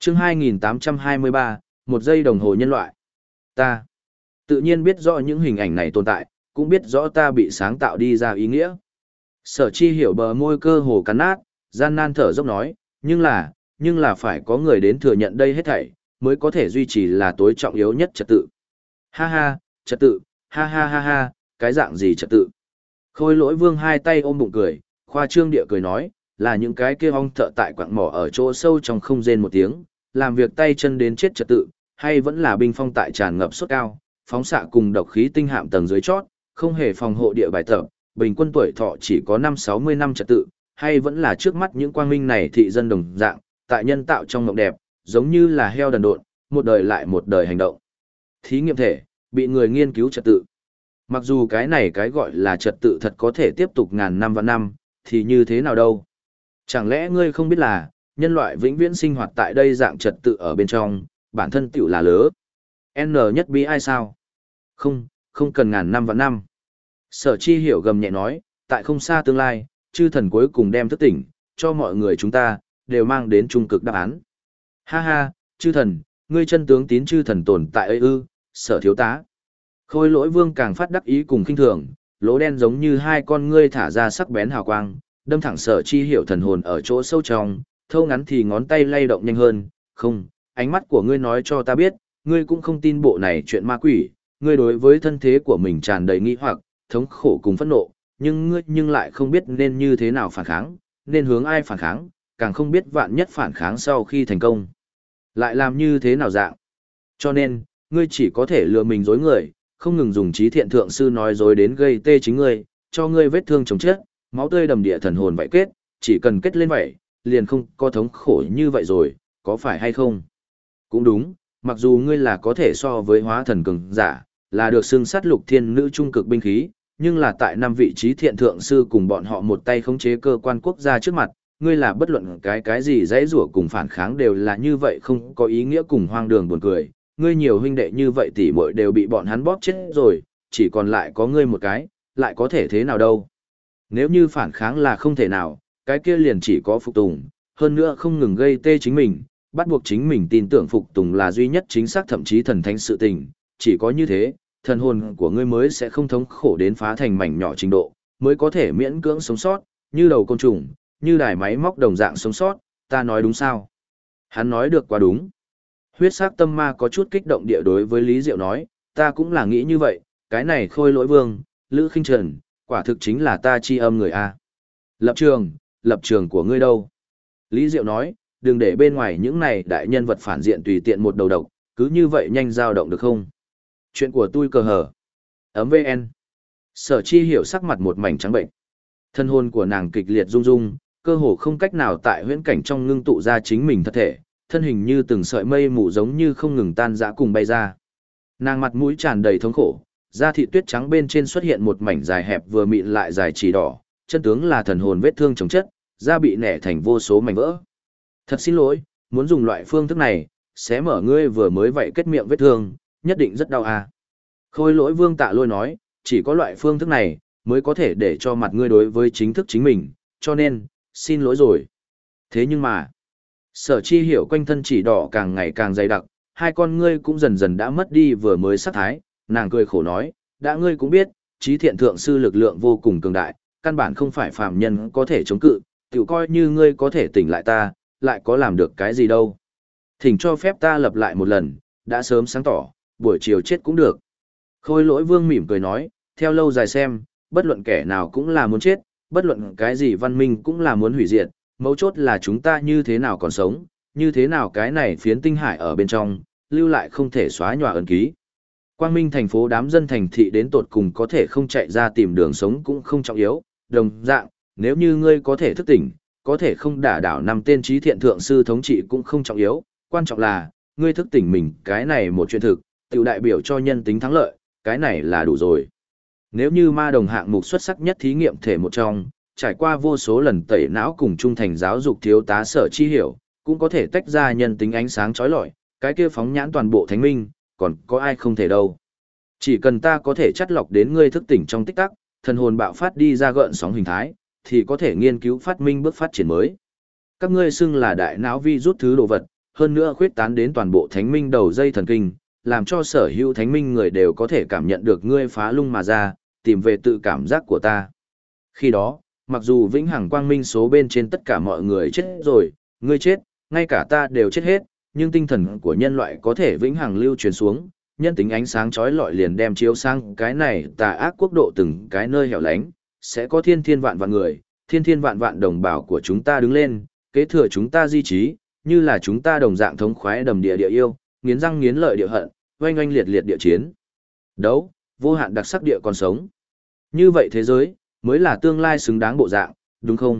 Chương 2823, một giây đồng hồ nhân loại. Ta tự nhiên biết rõ những hình ảnh này tồn tại, cũng biết rõ ta bị sáng tạo đi ra ý nghĩa. Sở Chi hiểu bờ môi cơ hồ cắn nát, gian nan thở dốc nói, nhưng là phải có người đến thừa nhận đây hết thảy, mới có thể duy trì là tối trọng yếu nhất trật tự. Ha ha, trật tự, ha ha ha ha, cái dạng gì trật tự. Khôi Lỗi Vương hai tay ôm bụng cười, khoa trương địa cười nói, là những cái kia ong thợ tại quặng mỏ ở chỗ sâu trong không rên một tiếng, làm việc tay chân đến chết trật tự, hay vẫn là binh phong tại tràn ngập sốt cao, phóng xạ cùng độc khí tinh hạm tầng dưới chót, không hề phòng hộ địa bài tập, bình quân tuổi thọ chỉ có 5-60 năm trật tự, hay vẫn là trước mắt những quang minh này thị dân đồng dạng, tại nhân tạo trong mộng đẹp, giống như là heo đần độn, một đời lại một đời hành động. Thí nghiệm thể, bị người nghiên cứu trật tự. Mặc dù cái này cái gọi là trật tự thật có thể tiếp tục ngàn năm và năm, thì như thế nào đâu? Chẳng lẽ ngươi không biết là, nhân loại vĩnh viễn sinh hoạt tại đây dạng trật tự ở bên trong, bản thân tiểu là lớ. N nhất bí ai sao? Không cần ngàn năm và năm. Sở Chi hiểu gầm nhẹ nói, tại không xa tương lai, chư thần cuối cùng đem thức tỉnh, cho mọi người chúng ta, đều mang đến trung cực đáp án. Ha ha, chư thần, ngươi chân tướng tín chư thần tồn tại ấy ư, Sở thiếu tá. Khôi Lỗi Vương càng phát đắc ý cùng khinh thường, lỗ đen giống như hai con ngươi thả ra sắc bén hào quang, đâm thẳng Sở Chi hiểu thần hồn ở chỗ sâu trong, thâu ngắn thì ngón tay lay động nhanh hơn, không, ánh mắt của ngươi nói cho ta biết, ngươi cũng không tin bộ này chuyện ma quỷ, ngươi đối với thân thế của mình tràn đầy nghi hoặc, thống khổ cùng phẫn nộ, nhưng ngươi lại không biết nên như thế nào phản kháng, nên hướng ai phản kháng, càng không biết vạn nhất phản kháng sau khi thành công. Lại làm như thế nào dạng. Cho nên, ngươi chỉ có thể lừa mình dối người, không ngừng dùng trí thiện thượng sư nói dối đến gây tê chính ngươi, cho ngươi vết thương chống chết, máu tươi đầm địa thần hồn vậy kết, chỉ cần kết lên vậy, liền không có thống khổ như vậy rồi, có phải hay không? Cũng đúng, mặc dù ngươi là có thể so với hóa thần cường giả, là được xưng sát lục thiên nữ trung cực binh khí, nhưng là tại 5 vị trí thiện thượng sư cùng bọn họ một tay khống chế cơ quan quốc gia trước mặt, ngươi là bất luận cái gì dãy rủa cùng phản kháng đều là như vậy không có ý nghĩa cùng hoang đường buồn cười, ngươi nhiều huynh đệ như vậy tỷ muội đều bị bọn hắn bóp chết rồi, chỉ còn lại có ngươi một cái, lại có thể thế nào đâu. Nếu như phản kháng là không thể nào, cái kia liền chỉ có phục tùng, hơn nữa không ngừng gây tê chính mình, bắt buộc chính mình tin tưởng phục tùng là duy nhất chính xác thậm chí thần thánh sự tình, chỉ có như thế, thần hồn của ngươi mới sẽ không thống khổ đến phá thành mảnh nhỏ trình độ, mới có thể miễn cưỡng sống sót, như đầu côn trùng, như đài máy móc đồng dạng sống sót, ta nói đúng sao? Hắn nói được quá đúng. Huyết sắc tâm ma có chút kích động địa đối với Lý Diệu nói, ta cũng là nghĩ như vậy, cái này Khôi Lỗi Vương, Lữ Khinh Trần, quả thực chính là ta chi âm người A. Lập trường của ngươi đâu? Lý Diệu nói, đừng để bên ngoài những này đại nhân vật phản diện tùy tiện một đầu độc, cứ như vậy nhanh dao động được không? Chuyện của tôi cờ hở. Ấm VN. Sở Chi hiểu sắc mặt một mảnh trắng bệnh. Thân hồn của nàng kịch liệt rung rung, cơ hồ không cách nào tại huyễn cảnh trong ngưng tụ ra chính mình thật thể, thân hình như từng sợi mây mù giống như không ngừng tan rã cùng bay ra. Nàng mặt mũi tràn đầy thống khổ, da thịt tuyết trắng bên trên xuất hiện một mảnh dài hẹp vừa mịn lại dài chỉ đỏ, chân tướng là thần hồn vết thương chồng chất, da bị nẻ thành vô số mảnh vỡ. Thật xin lỗi, muốn dùng loại phương thức này, sẽ mở ngươi vừa mới vậy kết miệng vết thương, nhất định rất đau à. Khôi Lỗi Vương Tạ Lôi nói, chỉ có loại phương thức này, mới có thể để cho mặt ngươi đối với chính thức chính mình, cho nên, xin lỗi rồi. Thế nhưng mà, Sở Chi hiểu quanh thân chỉ đỏ càng ngày càng dày đặc, hai con ngươi cũng dần dần đã mất đi vừa mới sắc thái, nàng cười khổ nói, đã ngươi cũng biết, trí thiện thượng sư lực lượng vô cùng cường đại, căn bản không phải phàm nhân có thể chống cự, tự coi như ngươi có thể tỉnh lại ta, lại có làm được cái gì đâu. Thỉnh cho phép ta lập lại một lần, đã sớm sáng tỏ, buổi chiều chết cũng được. Khôi Lỗi Vương mỉm cười nói, theo lâu dài xem, bất luận kẻ nào cũng là muốn chết, bất luận cái gì văn minh cũng là muốn hủy diệt, mấu chốt là chúng ta như thế nào còn sống, như thế nào cái này phiến tinh hải ở bên trong, lưu lại không thể xóa nhòa ấn ký. Quang Minh thành phố đám dân thành thị đến tột cùng có thể không chạy ra tìm đường sống cũng không trọng yếu, đồng dạng, nếu như ngươi có thể thức tỉnh, có thể không đả đảo 5 tên trí thiện thượng sư thống trị cũng không trọng yếu, quan trọng là, ngươi thức tỉnh mình, cái này một chuyện thực, tiểu đại biểu cho nhân tính thắng lợi, cái này là đủ rồi. Nếu như ma đồng hạng mục xuất sắc nhất thí nghiệm thể một trong, trải qua vô số lần tẩy não cùng trung thành giáo dục thiếu tá Sở Chi hiểu, cũng có thể tách ra nhân tính ánh sáng chói lọi, cái kia phóng nhãn toàn bộ thánh minh, còn có ai không thể đâu. Chỉ cần ta có thể chắt lọc đến ngươi thức tỉnh trong tích tắc, thần hồn bạo phát đi ra gợn sóng hình thái, thì có thể nghiên cứu phát minh bước phát triển mới. Các ngươi xưng là đại não vi rút thứ đồ vật, hơn nữa khuyết tán đến toàn bộ thánh minh đầu dây thần kinh, làm cho sở hữu thánh minh người đều có thể cảm nhận được ngươi phá lung mà ra, tìm về tự cảm giác của ta. Khi đó, mặc dù vĩnh hằng quang minh số bên trên tất cả mọi người chết rồi, ngươi chết, ngay cả ta đều chết hết, nhưng tinh thần của nhân loại có thể vĩnh hằng lưu truyền xuống, nhân tính ánh sáng chói lọi liền đem chiếu sang cái này tà ác quốc độ từng cái nơi hẻo lánh, sẽ có thiên thiên vạn vạn người, thiên thiên vạn vạn đồng bào của chúng ta đứng lên, kế thừa chúng ta di trí, như là chúng ta đồng dạng thống khoái đầm địa địa yêu, nghiến răng nghiến lợi địa hận, oanh oanh liệt liệt địa chiến. Đấu, vô hạn đặc sắc địa còn sống. Như vậy thế giới, mới là tương lai xứng đáng bộ dạng, đúng không?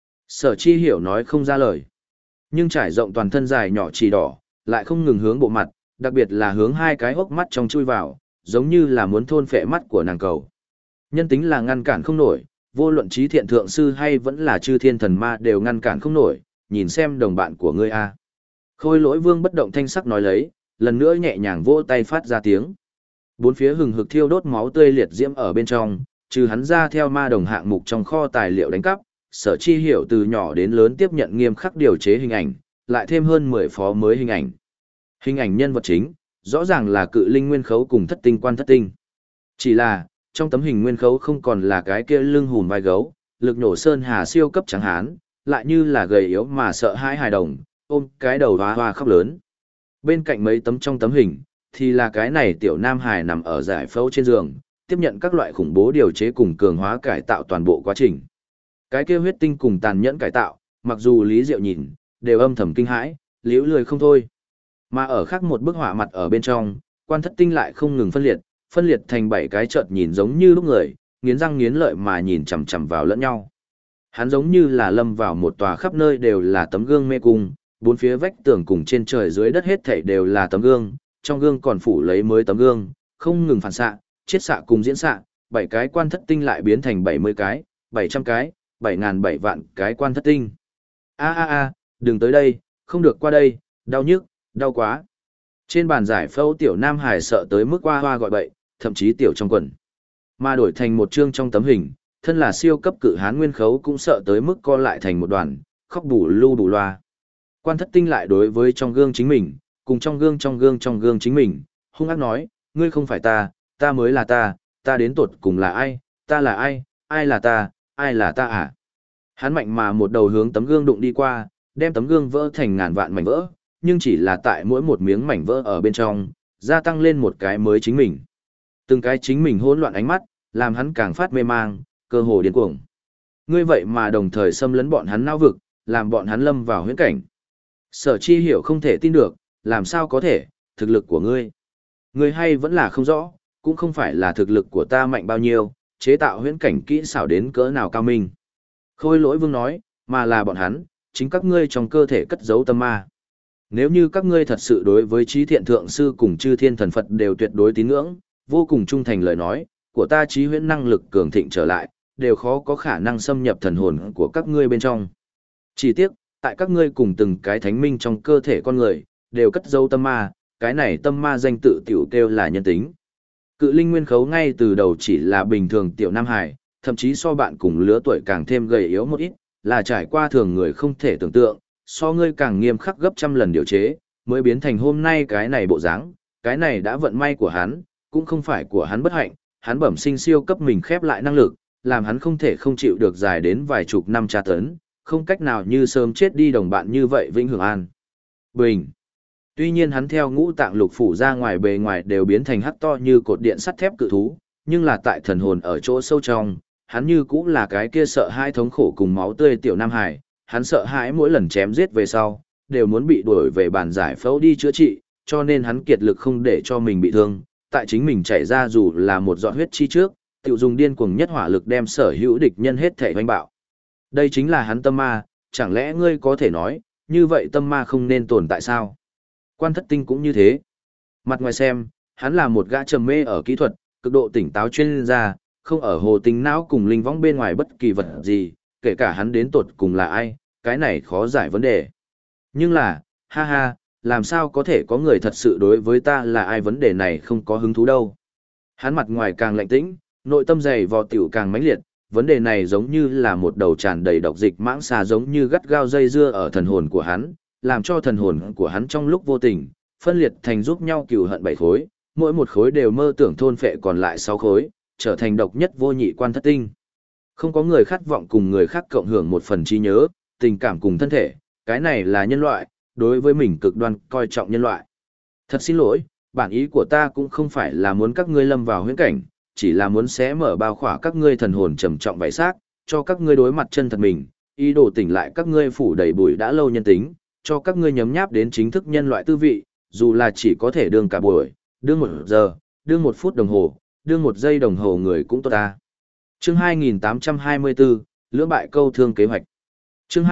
Sở Chi Hiểu nói không ra lời. Nhưng trải rộng toàn thân dài nhỏ chỉ đỏ, lại không ngừng hướng bộ mặt, đặc biệt là hướng hai cái hốc mắt trong chui vào, giống như là muốn thôn phệ mắt của nàng cầu. Nhân tính là ngăn cản không nổi, vô luận trí thiện thượng sư hay vẫn là chư thiên thần ma đều ngăn cản không nổi, nhìn xem đồng bạn của ngươi a. Khôi Lỗi Vương bất động thanh sắc nói lấy, lần nữa nhẹ nhàng vỗ tay phát ra tiếng. Bốn phía hừng hực thiêu đốt máu tươi liệt diễm ở bên trong, trừ hắn ra theo ma đồng hạng mục trong kho tài liệu đánh cắp, Sở Chi Hiểu từ nhỏ đến lớn tiếp nhận nghiêm khắc điều chế hình ảnh, lại thêm hơn 10 phó mới hình ảnh. Hình ảnh nhân vật chính, rõ ràng là cự linh nguyên khấu cùng thất tinh quan thất tinh. Chỉ là, trong tấm hình nguyên khấu không còn là cái kia lưng hùn vai gấu, lực nổ sơn hà siêu cấp trắng hán, lại như là gầy yếu mà sợ hãi hài đồng, ôm cái đầu hoa hoa khóc lớn. Bên cạnh mấy tấm trong tấm hình, thì là cái này tiểu nam hài nằm ở giải phẫu trên giường, tiếp nhận các loại khủng bố điều chế cùng cường hóa cải tạo toàn bộ quá trình. Cái kia huyết tinh cùng tàn nhẫn cải tạo, mặc dù Lý Diệu nhìn, đều âm thầm kinh hãi, liễu lười không thôi. Mà ở khác một bức họa mặt ở bên trong, quan thất tinh lại không ngừng phân liệt thành 7 cái chợt nhìn giống như lúc người, nghiến răng nghiến lợi mà nhìn chằm chằm vào lẫn nhau. Hắn giống như là lâm vào một tòa khắp nơi đều là tấm gương mê cung, bốn phía vách tường cùng trên trời dưới đất hết thảy đều là tấm gương, trong gương còn phủ lấy mới tấm gương, không ngừng phản xạ, chiết xạ cùng diễn xạ, 7 cái quan thất tinh lại biến thành 70 cái, 700 cái, 7.007 vạn cái quan thất tinh. Đừng tới đây, không được qua đây, đau nhức, đau quá. Trên bàn giải phẫu tiểu nam hải sợ tới mức hoa hoa gọi bậy, thậm chí tiểu trong quần. Mà đổi thành một chương trong tấm hình, thân là siêu cấp cự hán nguyên khấu cũng sợ tới mức co lại thành một đoàn, khóc bù lu bù loa. Quan thất tinh lại đối với trong gương chính mình, cùng trong gương chính mình, hung ác nói, ngươi không phải ta mới là ta đến tột cùng là ai, ta là ai là ta à? Hắn mạnh mà một đầu hướng tấm gương đụng đi qua, đem tấm gương vỡ thành ngàn vạn mảnh vỡ, nhưng chỉ là tại mỗi một miếng mảnh vỡ ở bên trong, gia tăng lên một cái mới chính mình. Từng cái chính mình hỗn loạn ánh mắt, làm hắn càng phát mê mang, cơ hồ điên cuồng. Ngươi vậy mà đồng thời xâm lấn bọn hắn não vực, làm bọn hắn lâm vào huyễn cảnh. Sở Chi Hiểu không thể tin được, làm sao có thể, thực lực của ngươi. Ngươi hay vẫn là không rõ, cũng không phải là thực lực của ta mạnh bao nhiêu, chế tạo huyễn cảnh kỹ xảo đến cỡ nào cao minh. Khôi Lỗi Vương nói, mà là bọn hắn, chính các ngươi trong cơ thể cất giấu tâm ma. Nếu như các ngươi thật sự đối với trí thiện thượng sư cùng chư thiên thần Phật đều tuyệt đối tín ngưỡng, vô cùng trung thành lời nói, của ta trí huyễn năng lực cường thịnh trở lại, đều khó có khả năng xâm nhập thần hồn của các ngươi bên trong. Chỉ tiếc, tại các ngươi cùng từng cái thánh minh trong cơ thể con người, đều cất giấu tâm ma, cái này tâm ma danh tự tiểu kêu là nhân tính. Cự linh nguyên khấu ngay từ đầu chỉ là bình thường tiểu nam hải, thậm chí so bạn cùng lứa tuổi càng thêm gầy yếu một ít, là trải qua thường người không thể tưởng tượng, so ngươi càng nghiêm khắc gấp trăm lần điều chế, mới biến thành hôm nay cái này bộ dáng, cái này đã vận may của hắn, cũng không phải của hắn bất hạnh, hắn bẩm sinh siêu cấp mình khép lại năng lực, làm hắn không thể không chịu được dài đến vài chục năm tra tấn, không cách nào như sớm chết đi đồng bạn như vậy vĩnh hưởng an. Bình. Tuy nhiên hắn theo ngũ tạng lục phủ ra ngoài bề ngoài đều biến thành hắc to như cột điện sắt thép cự thú, nhưng là tại thần hồn ở chỗ sâu trong, hắn như cũng là cái kia sợ hãi thống khổ cùng máu tươi tiểu nam hải, hắn sợ hãi mỗi lần chém giết về sau, đều muốn bị đuổi về bàn giải phẫu đi chữa trị, cho nên hắn kiệt lực không để cho mình bị thương, tại chính mình chảy ra dù là một giọt huyết chi trước, tự dùng điên cuồng nhất hỏa lực đem sở hữu địch nhân hết thể hoành bạo. Đây chính là hắn tâm ma, chẳng lẽ ngươi có thể nói, như vậy tâm ma không nên tồn tại sao? Quan thất tinh cũng như thế. Mặt ngoài xem, hắn là một gã trầm mê ở kỹ thuật, cực độ tỉnh táo chuyên gia, không ở hồ tính não cùng linh võng bên ngoài bất kỳ vật gì, kể cả hắn đến tột cùng là ai, cái này khó giải vấn đề. Nhưng là, ha ha, làm sao có thể có người thật sự đối với ta là ai vấn đề này không có hứng thú đâu. Hắn mặt ngoài càng lạnh tĩnh, nội tâm dày vò tiểu càng mãnh liệt, vấn đề này giống như là một đầu tràn đầy độc dịch mãng xà giống như gắt gao dây dưa ở thần hồn của hắn, làm cho thần hồn của hắn trong lúc vô tình, phân liệt thành giúp nhau cừu hận 7 khối, mỗi một khối đều mơ tưởng thôn phệ còn lại 6 khối, trở thành độc nhất vô nhị quan thất tinh. Không có người khát vọng cùng người khác cộng hưởng một phần trí nhớ, tình cảm cùng thân thể, cái này là nhân loại, đối với mình cực đoan coi trọng nhân loại. Thật xin lỗi, bản ý của ta cũng không phải là muốn các ngươi lâm vào huyễn cảnh, chỉ là muốn xé mở bao khỏa các ngươi thần hồn trầm trọng vảy xác, cho các ngươi đối mặt chân thật mình, ý đồ tỉnh lại các ngươi phủ đầy bụi đã lâu nhân tính, cho các ngươi nhấm nháp đến chính thức nhân loại tư vị, dù là chỉ có thể đương cả buổi, đương 1 giờ, đương 1 phút đồng hồ, đương 1 giây đồng hồ người cũng tốt ta. Chương 2824, lưỡng bại câu thương kế hoạch. Chương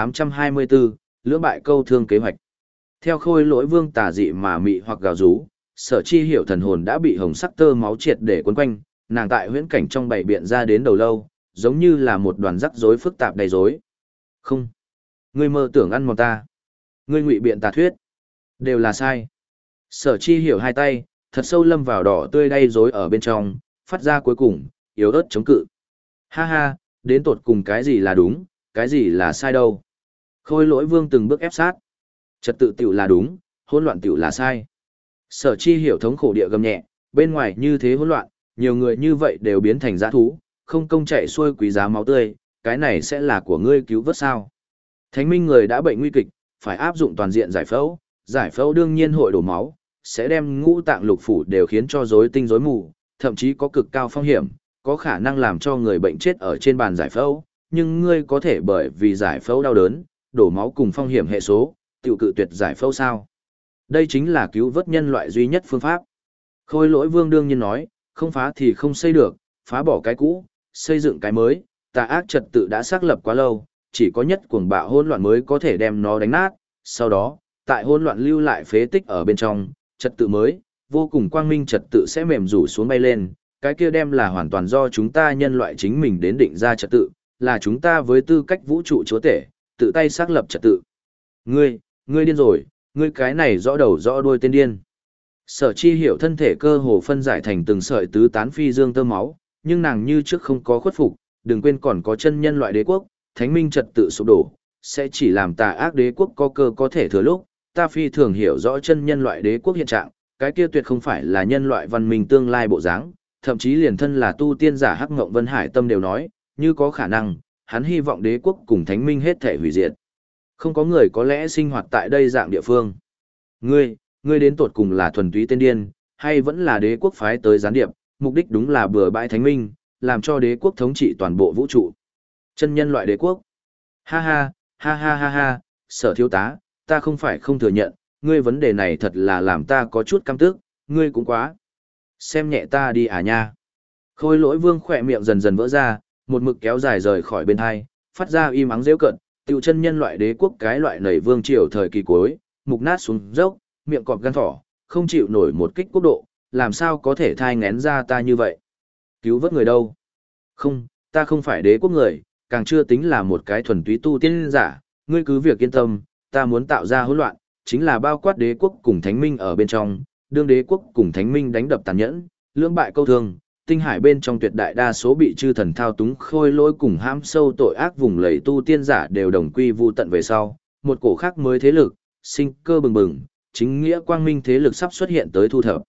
2824, lưỡng bại câu thương kế hoạch. Theo Khôi Lỗi Vương tà dị mà mị hoặc gào rú, Sở Chi Hiểu thần hồn đã bị hồng sắc tơ máu triệt để quấn quanh, nàng tại huyễn cảnh trong bảy biện ra đến đầu lâu, giống như là một đoàn rắc rối phức tạp đầy rối. Không, ngươi mơ tưởng ăn mòn ta, ngươi ngụy biện tà thuyết, đều là sai. Sở Chi Hiểu hai tay thật sâu lâm vào đỏ tươi đay rối ở bên trong, phát ra cuối cùng yếu ớt chống cự. Ha ha, đến tột cùng cái gì là đúng, cái gì là sai đâu? Khôi Lỗi Vương từng bước ép sát. Trật tự tiểu là đúng, hỗn loạn tiểu là sai. Sở Chi Hiểu thống khổ địa gầm nhẹ, bên ngoài như thế hỗn loạn, nhiều người như vậy đều biến thành dã thú, không công chạy xuôi quý giá máu tươi, cái này sẽ là của ngươi cứu vớt sao? Thánh minh người đã bệnh nguy kịch, phải áp dụng toàn diện giải phẫu đương nhiên hội đổ máu, sẽ đem ngũ tạng lục phủ đều khiến cho rối tinh rối mù, thậm chí có cực cao phong hiểm, có khả năng làm cho người bệnh chết ở trên bàn giải phẫu, nhưng ngươi có thể bởi vì giải phẫu đau đớn, đổ máu cùng phong hiểm hệ số, tiểu cự tuyệt giải phẫu sao? Đây chính là cứu vớt nhân loại duy nhất phương pháp. Khôi Lỗi Vương đương nhiên nói, không phá thì không xây được, phá bỏ cái cũ, xây dựng cái mới, tà ác trật tự đã xác lập quá lâu, chỉ có nhất cuồng bạo hỗn loạn mới có thể đem nó đánh nát, sau đó, tại hỗn loạn lưu lại phế tích ở bên trong, trật tự mới, vô cùng quang minh trật tự sẽ mềm rủ xuống bay lên, cái kia đem là hoàn toàn do chúng ta nhân loại chính mình đến định ra trật tự, là chúng ta với tư cách vũ trụ chúa tể, tự tay xác lập trật tự. Ngươi điên rồi, ngươi cái này rõ đầu rõ đuôi tên điên. Sở Chi Hiểu thân thể cơ hồ phân giải thành từng sợi tứ tán phi dương tơ máu, nhưng nàng như trước không có khuất phục, đừng quên còn có chân nhân loại đế quốc, thánh minh trật tự sụp đổ, sẽ chỉ làm tà ác đế quốc có cơ có thể thừa lúc, ta phi thường hiểu rõ chân nhân loại đế quốc hiện trạng, cái kia tuyệt không phải là nhân loại văn minh tương lai bộ dáng, thậm chí liền thân là tu tiên giả Hắc Ngộng Vân Hải Tâm đều nói, như có khả năng, hắn hy vọng đế quốc cùng thánh minh hết thể hủy diệt. Không có người có lẽ sinh hoạt tại đây dạng địa phương. Ngươi đến tột cùng là thuần túy tên điên, hay vẫn là đế quốc phái tới gián điệp, mục đích đúng là bừa bãi thánh minh, làm cho đế quốc thống trị toàn bộ vũ trụ. Chân nhân loại đế quốc. Ha ha, ha ha ha ha, Sở thiếu tá, ta không phải không thừa nhận, ngươi vấn đề này thật là làm ta có chút căm tức, ngươi cũng quá. Xem nhẹ ta đi à nha. Khôi Lỗi Vương khỏe miệng dần dần vỡ ra, một mực kéo dài rời khỏi bên hai, phát ra im ắng rêu cận, tiêu chân nhân loại đế quốc cái loại nảy vương triều thời kỳ cuối, mục nát xuống dốc, miệng cọp gan thỏ, không chịu nổi một kích quốc độ, làm sao có thể thai ngén ra ta như vậy? Cứu vớt người đâu? Không, ta không phải đế quốc người, càng chưa tính là một cái thuần túy tu tiên giả, ngươi cứ việc yên tâm, ta muốn tạo ra hỗn loạn, chính là bao quát đế quốc cùng thánh minh ở bên trong, đương đế quốc cùng thánh minh đánh đập tàn nhẫn, lưỡng bại câu thương, tinh hải bên trong tuyệt đại đa số bị chư thần thao túng Khôi Lỗi cùng hãm sâu tội ác vùng lầy tu tiên giả đều đồng quy vu tận về sau, một cổ khác mới thế lực, sinh cơ bừng bừng, chính nghĩa quang minh thế lực sắp xuất hiện tới thu thập.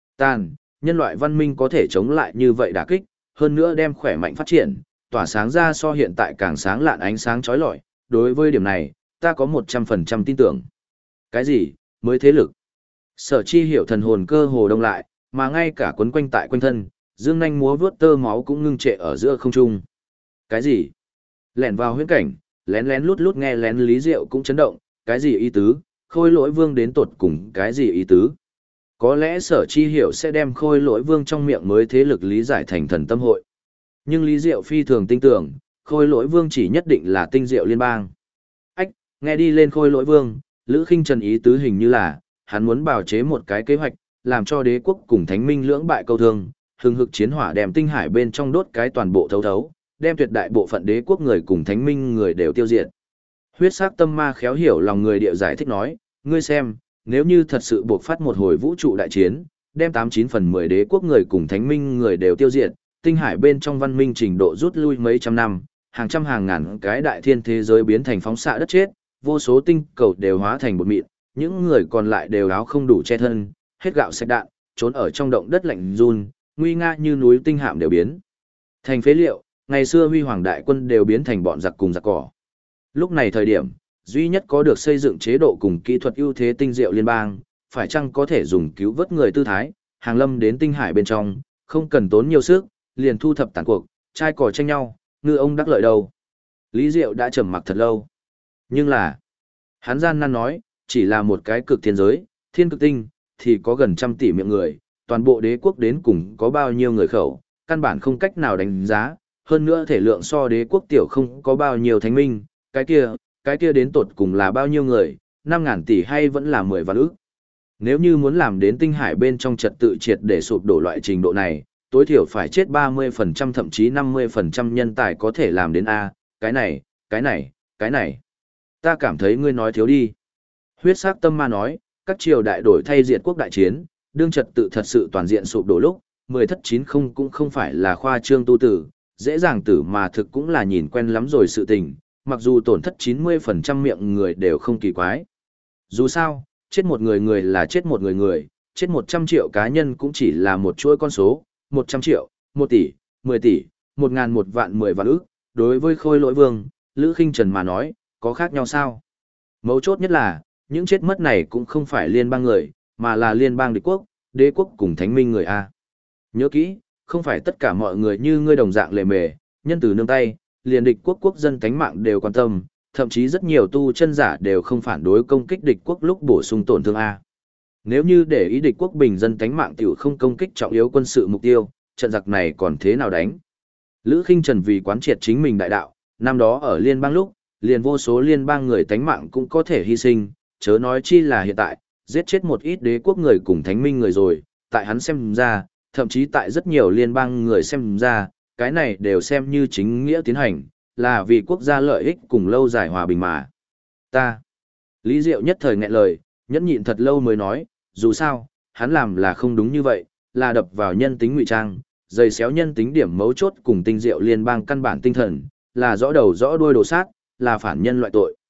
Nhân loại văn minh có thể chống lại như vậy đả kích, hơn nữa đem khỏe mạnh phát triển, tỏa sáng ra so hiện tại càng sáng lạn ánh sáng chói lọi, đối với điểm này, ta có 100% tin tưởng. Cái gì, mới thế lực? Sở Chi Hiểu thần hồn cơ hồ đông lại, mà ngay cả quấn quanh tại quanh thân, dương nhanh múa vướt tơ máu cũng ngưng trệ ở giữa không trung. Cái gì? Lẻn vào huyễn cảnh, lén lén lút lút nghe lén Lý Diệu cũng chấn động, cái gì ý tứ? Khôi Lỗi Vương đến tột cùng cái gì ý tứ? Có lẽ Sở Chi Hiểu sẽ đem Khôi Lỗi Vương trong miệng mới thế lực lý giải thành thần tâm hội. Nhưng Lý Diệu phi thường tin tưởng, Khôi Lỗi Vương chỉ nhất định là tinh diệu liên bang. Ách, nghe đi lên Khôi Lỗi Vương, Lữ Khinh Trần ý tứ hình như là, hắn muốn bào chế một cái kế hoạch, làm cho đế quốc cùng thánh minh lưỡng bại câu thương, hừng hực chiến hỏa đem tinh hải bên trong đốt cái toàn bộ thấu thấu, đem tuyệt đại bộ phận đế quốc người cùng thánh minh người đều tiêu diệt. Huyết sắc tâm ma khéo hiểu lòng người địa giải thích nói, ngươi xem, nếu như thật sự buộc phát một hồi vũ trụ đại chiến, đem 89/10 đế quốc người cùng thánh minh người đều tiêu diệt, tinh hải bên trong văn minh trình độ rút lui mấy trăm năm, hàng trăm hàng ngàn cái đại thiên thế giới biến thành phóng xạ đất chết, vô số tinh cầu đều hóa thành bột mịn, những người còn lại đều áo không đủ che thân, hết gạo sạch đạn, trốn ở trong động đất lạnh run, nguy nga như núi tinh hạm đều biến thành phế liệu, ngày xưa huy hoàng đại quân đều biến thành bọn giặc cùng giặc cỏ. Lúc này thời điểm, duy nhất có được xây dựng chế độ cùng kỹ thuật ưu thế tinh diệu liên bang, phải chăng có thể dùng cứu vớt người tư thái, hàng lâm đến tinh hải bên trong, không cần tốn nhiều sức, liền thu thập tàn cuộc, trai cò tranh nhau, ngư ông đắc lợi đâu. Lý Diệu đã trầm mặc thật lâu. Nhưng là, hắn gian nan nói, chỉ là một cái cực thiên giới, thiên cực tinh, thì có gần 100 tỷ miệng người, toàn bộ đế quốc đến cùng có bao nhiêu người khẩu, căn bản không cách nào đánh giá, hơn nữa thể lượng so đế quốc tiểu không có bao nhiêu thánh minh, cái kia đến tột cùng là bao nhiêu người, 5.000 tỷ hay vẫn là 10 vạn ức. Nếu như muốn làm đến tinh hải bên trong trật tự triệt để sụp đổ loại trình độ này, tối thiểu phải chết 30% thậm chí 50% nhân tài có thể làm đến A, cái này. Ta cảm thấy ngươi nói thiếu đi. Huyết sắc tâm ma nói, các triều đại đổi thay diệt quốc đại chiến, đương trật tự thật sự toàn diện sụp đổ lúc, 10 thất 9 không cũng không phải là khoa trương tu tử, dễ dàng tử mà thực cũng là nhìn quen lắm rồi sự tình, mặc dù tổn thất 90% miệng người đều không kỳ quái. Dù sao, chết một người là chết một người, chết 100 triệu cá nhân cũng chỉ là một chuỗi con số, 100 triệu, 1 tỷ, 10 tỷ, 1.000 1 vạn 10 vạn ức, đối với Khôi Lỗi Vương, Lữ Khinh Trần mà nói, có khác nhau sao? Mấu chốt nhất là, những chết mất này cũng không phải liên bang người, mà là liên bang địch quốc, đế quốc cùng thánh minh người A. Nhớ kỹ, không phải tất cả mọi người như ngươi đồng dạng lề mề, nhân từ nương tay, liền địch quốc quốc dân tánh mạng đều quan tâm, thậm chí rất nhiều tu chân giả đều không phản đối công kích địch quốc lúc bổ sung tổn thương A. Nếu như để ý địch quốc bình dân tánh mạng tiểu không công kích trọng yếu quân sự mục tiêu, trận giặc này còn thế nào đánh? Lữ Khinh Trần vì quán triệt chính mình đại đạo, năm đó ở liên bang lúc, liền vô số liên bang người tánh mạng cũng có thể hy sinh, chớ nói chi là hiện tại, giết chết một ít đế quốc người cùng thánh minh người rồi, tại hắn xem ra, thậm chí tại rất nhiều liên bang người xem ra, cái này đều xem như chính nghĩa tiến hành, là vì quốc gia lợi ích cùng lâu dài hòa bình mà. Lý Diệu nhất thời nghẹn lời, nhẫn nhịn thật lâu mới nói, dù sao, hắn làm là không đúng như vậy, là đập vào nhân tính ngụy trang, dày xéo nhân tính điểm mấu chốt cùng tinh diệu liên bang căn bản tinh thần, là rõ đầu rõ đuôi đồ sát, là phản nhân loại tội.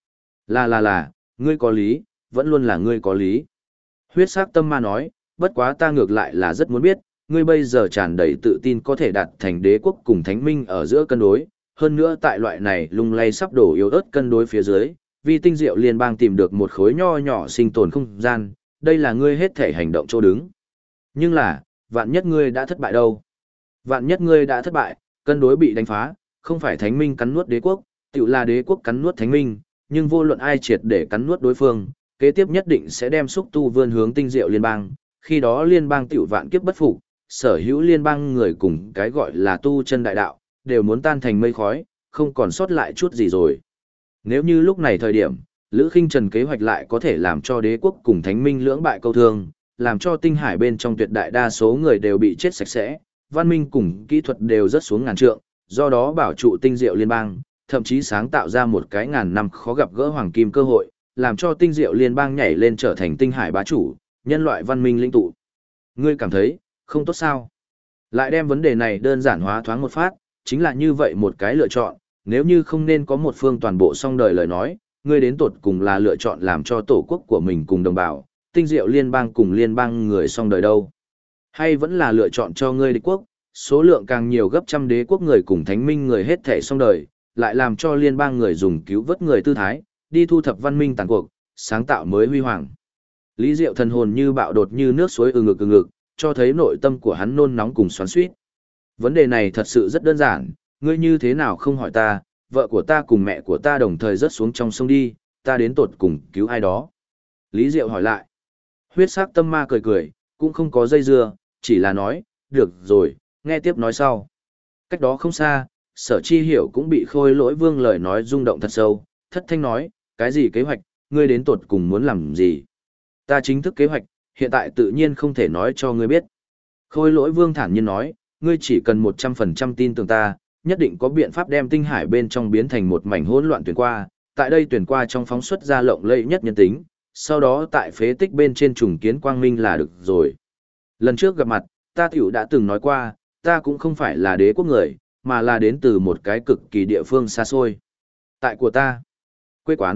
Là, ngươi có lý, vẫn luôn là ngươi có lý. Huyết sắc tâm ma nói, bất quá ta ngược lại là rất muốn biết, ngươi bây giờ tràn đầy tự tin có thể đạt thành đế quốc cùng thánh minh ở giữa cân đối, hơn nữa tại loại này lung lay sắp đổ yếu ớt cân đối phía dưới, vì tinh diệu liên bang tìm được một khối nho nhỏ sinh tồn không gian, đây là ngươi hết thể hành động chỗ đứng. Nhưng là, vạn nhất ngươi đã thất bại đâu? Vạn nhất ngươi đã thất bại, cân đối bị đánh phá, không phải thánh minh cắn nuốt đế quốc, tự là đế quốc cắn nuốt thánh minh, nhưng vô luận ai triệt để cắn nuốt đối phương, kế tiếp nhất định sẽ đem xúc tu vươn hướng tinh diệu liên bang, khi đó liên bang tiểu vạn kiếp bất phục, sở hữu liên bang người cùng cái gọi là tu chân đại đạo, đều muốn tan thành mây khói, không còn sót lại chút gì rồi. Nếu như lúc này thời điểm, Lữ Khinh Trần kế hoạch lại có thể làm cho đế quốc cùng thánh minh lưỡng bại câu thương, làm cho tinh hải bên trong tuyệt đại đa số người đều bị chết sạch sẽ, văn minh cùng kỹ thuật đều rất xuống ngàn trượng, do đó bảo trụ tinh diệu liên bang, thậm chí sáng tạo ra một cái ngàn năm khó gặp gỡ hoàng kim cơ hội, làm cho tinh diệu liên bang nhảy lên trở thành tinh hải bá chủ, nhân loại văn minh linh tụ. Ngươi cảm thấy, không tốt sao? Lại đem vấn đề này đơn giản hóa thoáng một phát, chính là như vậy một cái lựa chọn, nếu như không nên có một phương toàn bộ song đời lời nói, ngươi đến tột cùng là lựa chọn làm cho tổ quốc của mình cùng đồng bào, tinh diệu liên bang cùng liên bang người song đời đâu? Hay vẫn là lựa chọn cho ngươi địch quốc, số lượng càng nhiều gấp trăm đế quốc người cùng thánh minh người hết thể song đời, lại làm cho liên bang người dùng cứu vớt người tư thái, đi thu thập văn minh tàn cuộc, sáng tạo mới huy hoàng. Lý Diệu thần hồn như bạo đột như nước suối ừ ngực, cho thấy nội tâm của hắn nôn nóng cùng xoắn xuýt. Vấn đề này thật sự rất đơn giản, ngươi như thế nào không hỏi ta, vợ của ta cùng mẹ của ta đồng thời rớt xuống trong sông đi, ta đến tột cùng cứu ai đó. Lý Diệu hỏi lại. Huyết sắc tâm ma cười, cũng không có dây dưa, chỉ là nói, được rồi, nghe tiếp nói sau. Cách đó không xa, Sở Chi Hiểu cũng bị Khôi Lỗi Vương lời nói rung động thật sâu, thất thanh nói, cái gì kế hoạch, ngươi đến tột cùng muốn làm gì? Ta chính thức kế hoạch, hiện tại tự nhiên không thể nói cho ngươi biết. Khôi Lỗi Vương thản nhiên nói, ngươi chỉ cần 100% tin tưởng ta, nhất định có biện pháp đem tinh hải bên trong biến thành một mảnh hỗn loạn tuyển qua, tại đây tuyển qua trong phóng xuất ra lộng lẫy nhất nhân tính, sau đó tại phế tích bên trên trùng kiến quang minh là được rồi. Lần trước gặp mặt, ta tiểu đã từng nói qua, ta cũng không phải là đế quốc người, mà là đến từ một cái cực kỳ địa phương xa xôi. Tại của ta, quê quán,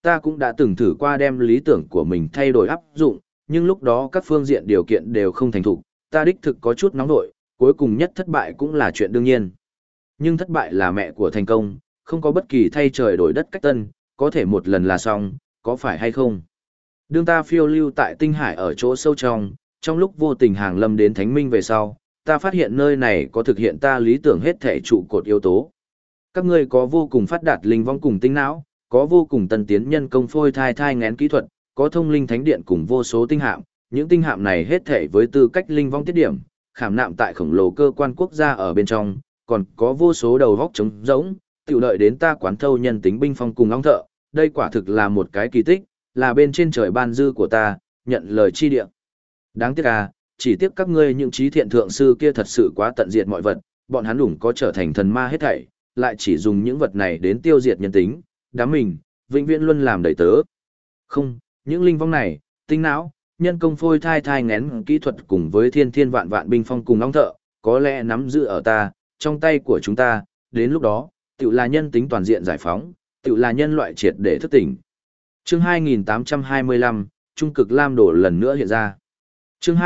Ta cũng đã từng thử qua đem lý tưởng của mình thay đổi áp dụng, nhưng lúc đó các phương diện điều kiện đều không thành thục, ta đích thực có chút nóng nổi, cuối cùng nhất thất bại cũng là chuyện đương nhiên. Nhưng thất bại là mẹ của thành công, không có bất kỳ thay trời đổi đất cách tân, có thể một lần là xong, có phải hay không? Đương ta phiêu lưu tại tinh hải ở chỗ sâu trong lúc vô tình hàng lâm đến thánh minh về sau, ta phát hiện nơi này có thực hiện ta lý tưởng hết thể trụ cột yếu tố. Các ngươi có vô cùng phát đạt linh vong cùng tinh não, có vô cùng tân tiến nhân công phôi thai nghén kỹ thuật, có thông linh thánh điện cùng vô số tinh hạm, những tinh hạm này hết thể với tư cách linh vong tiết điểm, khảm nạm tại khổng lồ cơ quan quốc gia ở bên trong, còn có vô số đầu góc trống rỗng, tiểu đợi đến ta quán thâu nhân tính binh phong cùng ong thợ, đây quả thực là một cái kỳ tích, là bên trên trời ban dư của ta, nhận lời chi địa. Đáng tiếc à, chỉ tiếc các ngươi những trí thiện thượng sư kia thật sự quá tận diệt mọi vật, bọn hắn đủng có trở thành thần ma hết thảy, lại chỉ dùng những vật này đến tiêu diệt nhân tính, đám mình, vĩnh viễn luôn làm đầy tớ. Không, những linh vong này, tinh não, nhân công phôi thai nghén kỹ thuật cùng với thiên thiên vạn vạn binh phong cùng ong thợ, có lẽ nắm giữ ở ta, trong tay của chúng ta, đến lúc đó, tự là nhân tính toàn diện giải phóng, tự là nhân loại triệt để thức tỉnh. Chương 2825, Trung cực Lam Đổ lần nữa hiện ra. Chương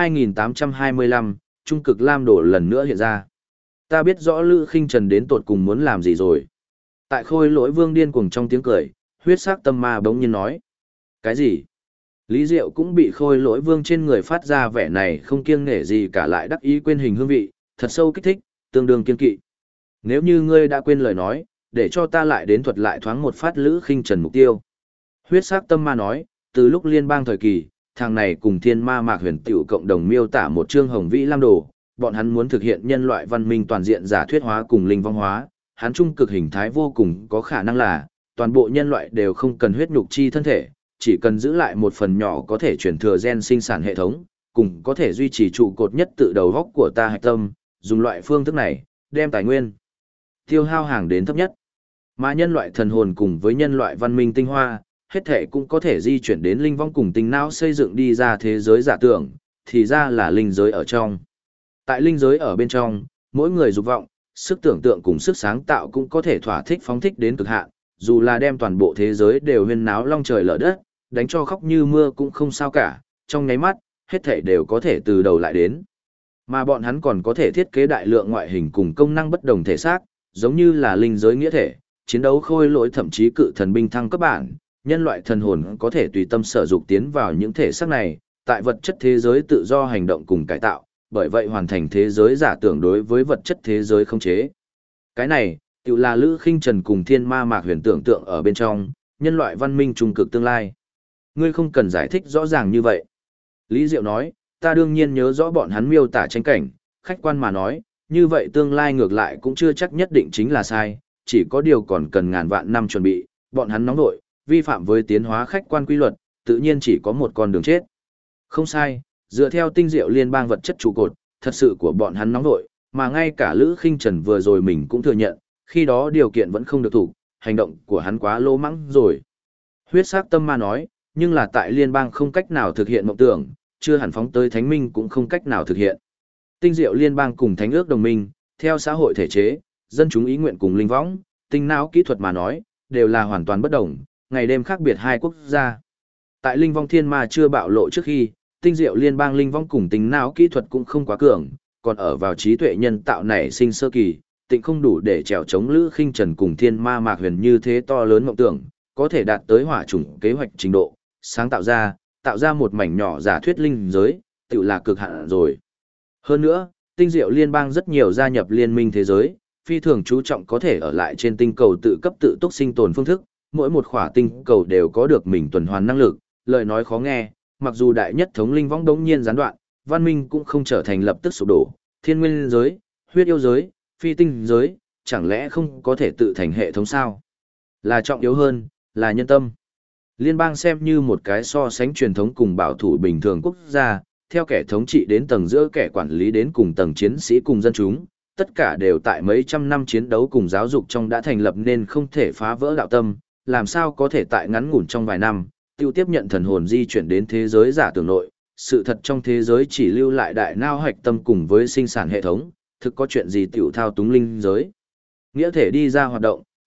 2825, Trung cực Lam Đổ lần nữa hiện ra. Ta biết rõ Lữ Khinh Trần đến tột cùng muốn làm gì rồi. Tại Khôi Lỗi Vương điên cuồng trong tiếng cười, huyết sắc tâm ma bỗng nhiên nói. Cái gì? Lý Diệu cũng bị Khôi Lỗi Vương trên người phát ra vẻ này không kiêng nể gì cả, lại đắc ý quên hình hương vị, thật sâu kích thích, tương đương kiên kỵ. Nếu như ngươi đã quên lời nói, để cho ta lại đến thuật lại thoáng một phát Lữ Khinh Trần mục tiêu. Huyết sắc tâm ma nói, từ lúc liên bang thời kỳ, thằng này cùng thiên ma mạc huyền tiểu cộng đồng miêu tả một chương hồng vĩ lam đồ, bọn hắn muốn thực hiện nhân loại văn minh toàn diện giả thuyết hóa cùng linh vong hóa, hắn trung cực hình thái vô cùng có khả năng là, toàn bộ nhân loại đều không cần huyết nhục chi thân thể, chỉ cần giữ lại một phần nhỏ có thể chuyển thừa gen sinh sản hệ thống, cùng có thể duy trì trụ cột nhất tự đầu góc của ta hạch tâm, dùng loại phương thức này, đem tài nguyên tiêu hao hàng đến thấp nhất. Mà nhân loại thần hồn cùng với nhân loại văn minh tinh hoa, hết thể cũng có thể di chuyển đến linh vong cùng tinh não xây dựng đi ra thế giới giả tưởng, thì ra là linh giới ở trong. Tại linh giới ở bên trong, mỗi người dục vọng, sức tưởng tượng cùng sức sáng tạo cũng có thể thỏa thích phóng thích đến cực hạn, dù là đem toàn bộ thế giới đều huyên náo long trời lở đất, đánh cho khóc như mưa cũng không sao cả, trong nháy mắt, hết thể đều có thể từ đầu lại đến. Mà bọn hắn còn có thể thiết kế đại lượng ngoại hình cùng công năng bất đồng thể xác, giống như là linh giới nghĩa thể, chiến đấu khôi lỗi thậm chí cự thần binh thăng cấp bản, nhân loại thần hồn có thể tùy tâm sở dục tiến vào những thể xác này, tại vật chất thế giới tự do hành động cùng cải tạo, bởi vậy hoàn thành thế giới giả tưởng đối với vật chất thế giới không chế. Cái này, tự là Lữ Khinh Trần cùng thiên ma mạc huyền tưởng tượng ở bên trong, nhân loại văn minh trung cực tương lai. Ngươi không cần giải thích rõ ràng như vậy. Lý Diệu nói, ta đương nhiên nhớ rõ bọn hắn miêu tả tranh cảnh, khách quan mà nói, như vậy tương lai ngược lại cũng chưa chắc nhất định chính là sai, chỉ có điều còn cần ngàn vạn năm chuẩn bị, bọn hắn nóng nội, vi phạm với tiến hóa khách quan quy luật, tự nhiên chỉ có một con đường chết. Không sai, dựa theo tinh diệu liên bang vật chất trụ cột, thật sự của bọn hắn nóng nội, mà ngay cả Lữ Khinh Trần vừa rồi mình cũng thừa nhận, khi đó điều kiện vẫn không được thủ, hành động của hắn quá lô mãng rồi. Huyết sắc tâm ma nói, nhưng là tại liên bang không cách nào thực hiện mộng tưởng, chưa hẳn phóng tới thánh minh cũng không cách nào thực hiện. Tinh diệu liên bang cùng thánh ước đồng minh, theo xã hội thể chế, dân chúng ý nguyện cùng linh võng, tinh não kỹ thuật mà nói, đều là hoàn toàn bất đồng, ngày đêm khác biệt hai quốc gia. Tại linh vong thiên ma chưa bạo lộ trước khi, tinh diệu liên bang linh vong cùng tinh não kỹ thuật cũng không quá cường, còn ở vào trí tuệ nhân tạo nảy sinh sơ kỳ, tịnh không đủ để trèo chống Lữ Khinh Trần cùng thiên ma mạc huyền như thế to lớn mộng tưởng, có thể đạt tới hỏa chủng kế hoạch trình độ, sáng tạo ra một mảnh nhỏ giả thuyết linh giới, tự là cực hạn rồi. Hơn nữa, tinh diệu liên bang rất nhiều gia nhập liên minh thế giới, phi thường chú trọng có thể ở lại trên tinh cầu tự cấp tự túc sinh tồn phương thức, mỗi một khỏa tinh cầu đều có được mình tuần hoàn năng lực, lời nói khó nghe, mặc dù đại nhất thống linh võng đống nhiên gián đoạn, văn minh cũng không trở thành lập tức sụp đổ, thiên nguyên giới, huyết yêu giới, phi tinh giới, chẳng lẽ không có thể tự thành hệ thống sao? Là trọng yếu hơn, là nhân tâm. Liên bang xem như một cái so sánh truyền thống cùng bảo thủ bình thường quốc gia, theo kẻ thống trị đến tầng giữa kẻ quản lý đến cùng tầng chiến sĩ cùng dân chúng, tất cả đều tại mấy trăm năm chiến đấu cùng giáo dục trong đã thành lập nên không thể phá vỡ đạo tâm, làm sao có thể tại ngắn ngủn trong vài năm, tiêu tiếp nhận thần hồn di chuyển đến thế giới giả tưởng nội, sự thật trong thế giới chỉ lưu lại đại nao hạch tâm cùng với sinh sản hệ thống, thực có chuyện gì tiểu thao túng linh giới. Nghĩa thể đi ra hoạt động,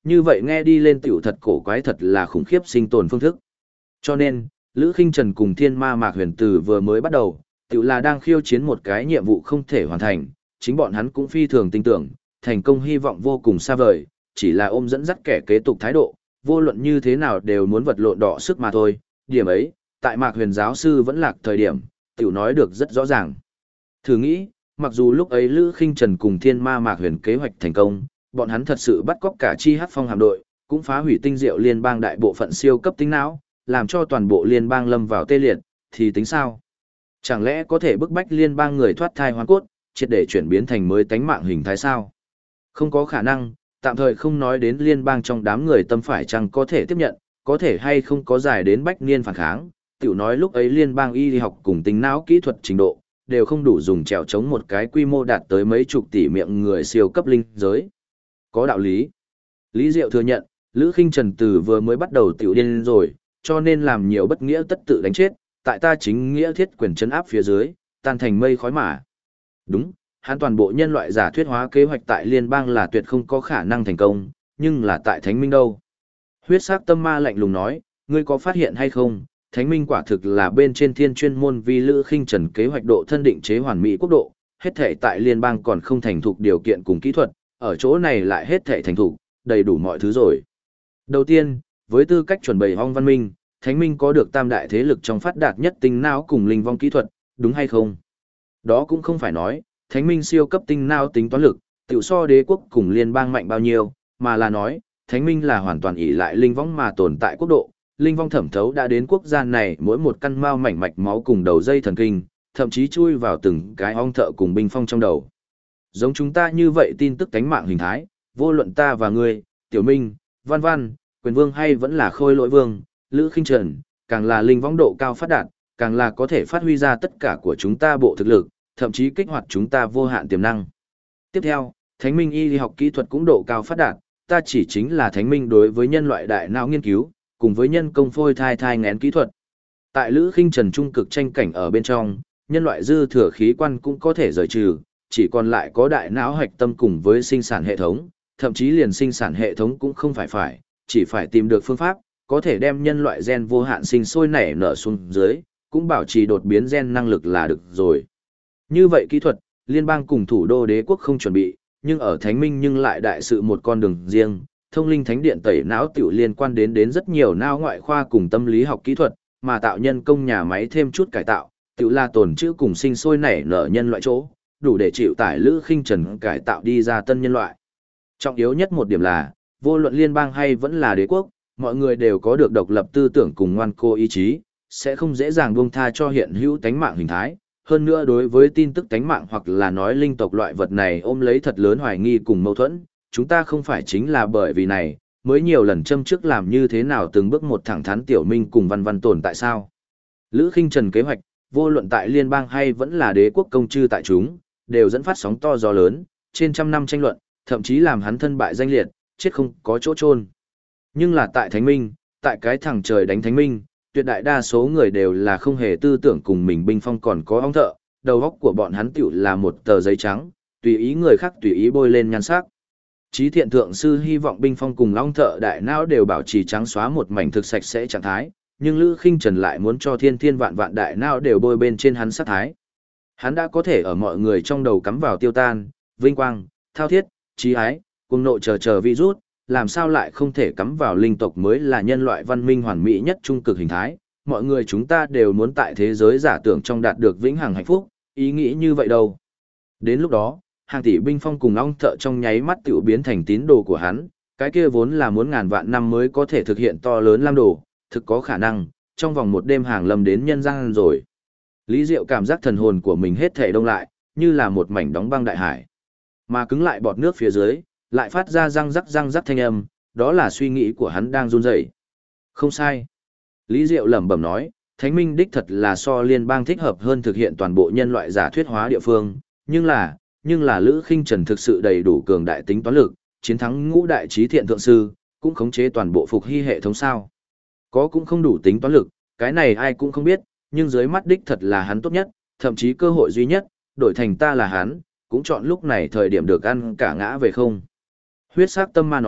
như vậy nghe đi lên tiểu thật cổ quái, thật là khủng khiếp sinh tồn phương thức. Cho nên, Lữ Khinh Trần cùng Thiên Ma Mạc Huyền từ vừa mới bắt đầu, tiểu là đang khiêu chiến một cái nhiệm vụ không thể hoàn thành, chính bọn hắn cũng phi thường tin tưởng, thành công hy vọng vô cùng xa vời, chỉ là ôm dẫn dắt kẻ kế tục thái độ, vô luận như thế nào đều muốn vật lộn đọ sức mà thôi, điểm ấy, tại Mạc Huyền giáo sư vẫn lạc thời điểm, tiểu nói được rất rõ ràng. Thử nghĩ, mặc dù lúc ấy Lữ Khinh Trần cùng Thiên Ma Mạc Huyền kế hoạch thành công, bọn hắn thật sự bắt cóc cả chi Hắc Phong hạm đội, cũng phá hủy tinh diệu liên bang đại bộ phận siêu cấp tính não, làm cho toàn bộ liên bang lâm vào tê liệt, thì tính sao? Chẳng lẽ có thể bức bách liên bang người thoát thai hoán cốt, triệt để chuyển biến thành mới tánh mạng hình thái sao? Không có khả năng, tạm thời không nói đến liên bang trong đám người tâm phải chăng có thể tiếp nhận, có thể hay không có dài đến bách niên phản kháng, tiểu nói lúc ấy liên bang y học cùng tính não kỹ thuật trình độ, đều không đủ dùng trèo chống một cái quy mô đạt tới mấy chục tỷ miệng người siêu cấp linh giới. Có đạo lý. Lý Diệu thừa nhận, Lữ Khinh Trần từ vừa mới bắt đầu tiểu điên rồi, cho nên làm nhiều bất nghĩa tất tự đánh chết, tại ta chính nghĩa thiết quyền trấn áp phía dưới, tan thành mây khói mà. Đúng, hắn toàn bộ nhân loại giả thuyết hóa kế hoạch tại liên bang là tuyệt không có khả năng thành công, nhưng là tại Thánh Minh đâu? Huyết sắc tâm ma lạnh lùng nói, ngươi có phát hiện hay không, Thánh Minh quả thực là bên trên thiên chuyên môn vì Lữ Khinh Trần kế hoạch độ thân định chế hoàn mỹ quốc độ, hết thể tại liên bang còn không thành thục điều kiện cùng kỹ thuật, ở chỗ này lại hết thể thành thục, đầy đủ mọi thứ rồi. Đầu tiên, với tư cách chuẩn bày hong văn minh, Thánh Minh có được tam đại thế lực trong phát đạt nhất tinh não cùng linh vong kỹ thuật, đúng hay không? Đó cũng không phải nói, Thánh Minh siêu cấp tinh não tính toán lực, tiểu so đế quốc cùng liên bang mạnh bao nhiêu, mà là nói, Thánh Minh là hoàn toàn ỷ lại linh vong mà tồn tại quốc độ, linh vong thẩm thấu đã đến quốc gia này mỗi một căn mao mảnh mạch máu cùng đầu dây thần kinh, thậm chí chui vào từng cái ong thợ cùng binh phong trong đầu. Giống chúng ta như vậy tin tức tánh mạng hình thái, vô luận ta và ngươi, Tiểu Minh, Văn Văn, Quyền Vương hay vẫn là Khôi Lỗi Vương, Lữ Khinh Trần, càng là linh vong độ cao phát đạt, càng là có thể phát huy ra tất cả của chúng ta bộ thực lực, thậm chí kích hoạt chúng ta vô hạn tiềm năng. Tiếp theo, Thánh Minh y học kỹ thuật cũng độ cao phát đạt, ta chỉ chính là Thánh Minh đối với nhân loại đại não nghiên cứu, cùng với nhân công phôi thai nghén kỹ thuật. Tại Lữ Khinh Trần trung cực tranh cảnh ở bên trong, nhân loại dư thừa khí quan cũng có thể rời trừ, chỉ còn lại có đại não hạch tâm cùng với sinh sản hệ thống, thậm chí liền sinh sản hệ thống cũng không phải, chỉ phải tìm được phương pháp, có thể đem nhân loại gen vô hạn sinh sôi nảy nở xuống dưới, cũng bảo trì đột biến gen năng lực là được rồi. Như vậy kỹ thuật, liên bang cùng thủ đô đế quốc không chuẩn bị, nhưng ở Thánh Minh nhưng lại đại sự một con đường riêng, thông linh thánh điện tẩy não tiểu liên quan đến rất nhiều não ngoại khoa cùng tâm lý học kỹ thuật, mà tạo nhân công nhà máy thêm chút cải tạo, tiểu là tồn trữ cùng sinh sôi nảy nở nhân loại chỗ, đủ để chịu tải Lữ Khinh Trần cải tạo đi ra tân nhân loại. Trọng yếu nhất một điểm là, vô luận liên bang hay vẫn là đế quốc, mọi người đều có được độc lập tư tưởng cùng ngoan cố ý chí, sẽ không dễ dàng buông tha cho hiện hữu tánh mạng hình thái. Hơn nữa đối với tin tức tánh mạng hoặc là nói linh tộc loại vật này ôm lấy thật lớn hoài nghi cùng mâu thuẫn, chúng ta không phải chính là bởi vì này, mới nhiều lần châm trước làm như thế nào từng bước một thẳng thắn Tiểu Minh cùng Văn Văn tồn tại sao. Lữ Khinh Trần kế hoạch, vô luận tại liên bang hay vẫn là đế quốc công chư tại chúng, đều dẫn phát sóng to gió lớn, trên trăm năm tranh luận, thậm chí làm hắn thân bại danh liệt, chết không có chỗ chôn. Nhưng là tại Thánh Minh, tại cái thằng trời đánh Thánh Minh, tuyệt đại đa số người đều là không hề tư tưởng cùng mình binh phong còn có ong thợ, đầu óc của bọn hắn tiểu là một tờ giấy trắng, tùy ý người khác tùy ý bôi lên nhan sắc. Chí thiện thượng sư hy vọng binh phong cùng ong thợ đại não đều bảo trì trắng xóa một mảnh thực sạch sẽ trạng thái, nhưng Lữ Khinh Trần lại muốn cho thiên thiên vạn vạn đại não đều bôi bên trên hắn sát thái. Hắn đã có thể ở mọi người trong đầu cắm vào tiêu tan, vinh quang, thao thiết, trí ái, cùng nộ chờ virus, làm sao lại không thể cắm vào linh tộc mới là nhân loại văn minh hoàn mỹ nhất trung cực hình thái. Mọi người chúng ta đều muốn tại thế giới giả tưởng trong đạt được vĩnh hằng hạnh phúc, ý nghĩ như vậy đâu. Đến lúc đó, hàng tỷ binh phong cùng ong thợ trong nháy mắt tiểu biến thành tín đồ của hắn, cái kia vốn là muốn ngàn vạn năm mới có thể thực hiện to lớn lam đồ, thực có khả năng, trong vòng một đêm hàng lâm đến nhân gian rồi. Lý Diệu cảm giác thần hồn của mình hết thể đông lại, như là một mảnh đóng băng đại hải. Mà cứng lại bọt nước phía dưới, lại phát ra răng rắc thanh âm, đó là suy nghĩ của hắn đang run rẩy. Không sai. Lý Diệu lẩm bẩm nói, Thánh Minh đích thật là so liên bang thích hợp hơn thực hiện toàn bộ nhân loại giả thuyết hóa địa phương, nhưng là Lữ Khinh Trần thực sự đầy đủ cường đại tính toán lực, chiến thắng ngũ đại trí thiện thượng sư, cũng khống chế toàn bộ phục hy hệ thống sao. Có cũng không đủ tính toán lực, cái này ai cũng không biết, nhưng dưới mắt đích thật là hắn tốt nhất, thậm chí cơ hội duy nhất, đổi thành ta là hắn, cũng chọn lúc này thời điểm được ăn cả ngã về không. Huyết sắc tâm ma nói,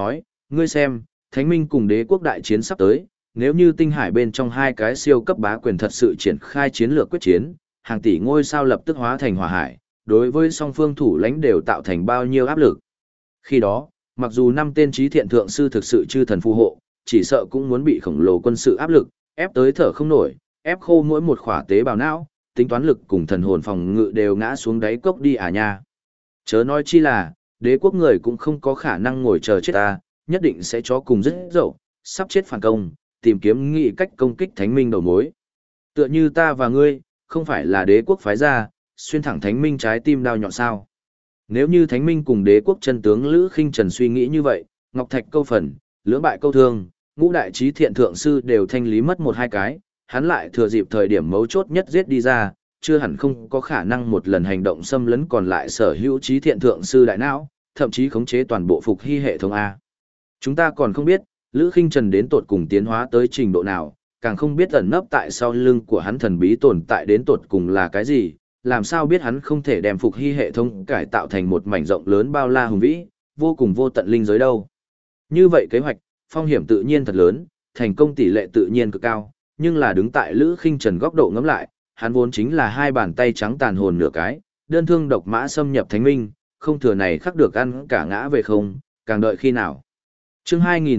Ngươi xem, Thánh Minh cùng đế quốc đại chiến sắp tới, nếu như tinh hải bên trong hai cái siêu cấp bá quyền thật sự triển khai chiến lược quyết chiến, hàng tỷ ngôi sao lập tức hóa thành hỏa hải, đối với song phương thủ lãnh đều tạo thành bao nhiêu áp lực. Khi đó, mặc dù 5 tên trí thiện thượng sư thực sự chư thần phù hộ, chỉ sợ cũng muốn bị khổng lồ quân sự áp lực, ép tới thở không nổi, ép khô mỗi một khỏa tế bào não, tính toán lực cùng thần hồn phòng ngự đều ngã xuống đáy cốc đi à nha. Chớ nói chi là, đế quốc người cũng không có khả năng ngồi chờ chết ta, nhất định sẽ cho cùng rất dậu, sắp chết phản công, tìm kiếm nghị cách công kích thánh minh đầu mối. Tựa như ta và ngươi, không phải là đế quốc phái ra, xuyên thẳng thánh minh trái tim đao nhọn sao. Nếu như thánh minh cùng đế quốc chân tướng Lữ Khinh Trần suy nghĩ như vậy, Ngọc Thạch câu phần, lưỡng bại câu thương, ngũ đại trí thiện thượng sư đều thanh lý mất một hai cái, hắn lại thừa dịp thời điểm mấu chốt nhất giết đi ra, chưa hẳn không có khả năng một lần hành động xâm lấn còn lại sở hữu trí thiện thượng sư đại não, thậm chí khống chế toàn bộ phục hy hệ thống A. Chúng ta còn không biết, Lữ Khinh Trần đến tột cùng tiến hóa tới trình độ nào, càng không biết ẩn nấp tại sau lưng của hắn thần bí tồn tại đến tột cùng là cái gì, làm sao biết hắn không thể đem phục hy hệ thống cải tạo thành một mảnh rộng lớn bao la hùng vĩ, vô cùng vô tận linh giới đâu. Như vậy kế hoạch, phong hiểm tự nhiên thật lớn, thành công tỷ lệ tự nhiên cực cao, nhưng là đứng tại Lữ Khinh Trần góc độ ngẫm lại, hắn vốn chính là hai bàn tay trắng tàn hồn nửa cái, đơn thương độc mã xâm nhập thánh minh, không thừa này khắc được ăn cả ngã về không, càng đợi khi nào. Chương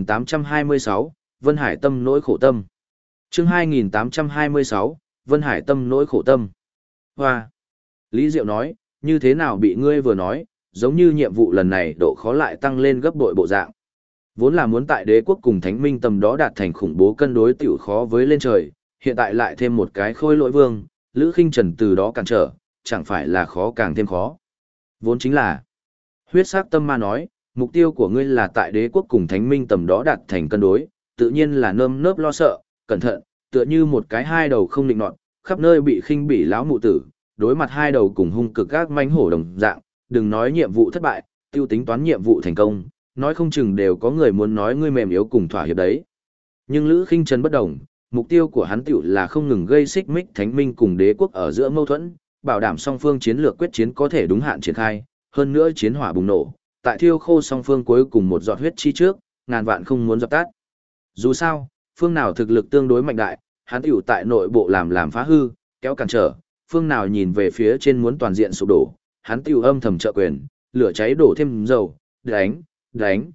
2826, Vân Hải Tâm nỗi khổ tâm. Chương 2826, Vân Hải Tâm nỗi khổ tâm. Hoa. Lý Diệu nói, như thế nào bị ngươi vừa nói, giống như nhiệm vụ lần này độ khó lại tăng lên gấp bội bộ dạng. Vốn là muốn tại đế quốc cùng thánh minh tầm đó đạt thành khủng bố cân đối tiểu khó với lên trời, hiện tại lại thêm một cái khôi lỗi vương, Lữ Khinh Trần từ đó cản trở, chẳng phải là khó càng thêm khó. Vốn chính là, huyết sắc tâm ma nói, mục tiêu của ngươi là tại đế quốc cùng thánh minh tầm đó đạt thành cân đối, tự nhiên là nơm nớp lo sợ, cẩn thận, tựa như một cái hai đầu không định nọt, khắp nơi bị khinh bỉ lão mụ tử, đối mặt hai đầu cùng hung cực các manh hổ đồng dạng, đừng nói nhiệm vụ thất bại, tiêu tính toán nhiệm vụ thành công, nói không chừng đều có người muốn nói ngươi mềm yếu cùng thỏa hiệp đấy. Nhưng Lữ Khinh Trần bất đồng, mục tiêu của hắn tiểu là không ngừng gây xích mích thánh minh cùng đế quốc ở giữa mâu thuẫn, bảo đảm song phương chiến lược quyết chiến có thể đúng hạn triển khai, hơn nữa chiến hỏa bùng nổ, tại thiêu khô song phương cuối cùng một giọt huyết chi trước, ngàn vạn không muốn dập tắt. Dù sao, phương nào thực lực tương đối mạnh đại, hắn tiểu tại nội bộ làm phá hư, kéo cản trở, phương nào nhìn về phía trên muốn toàn diện sụp đổ, hắn tiểu âm thầm trợ quyền, lửa cháy đổ thêm dầu, đánh,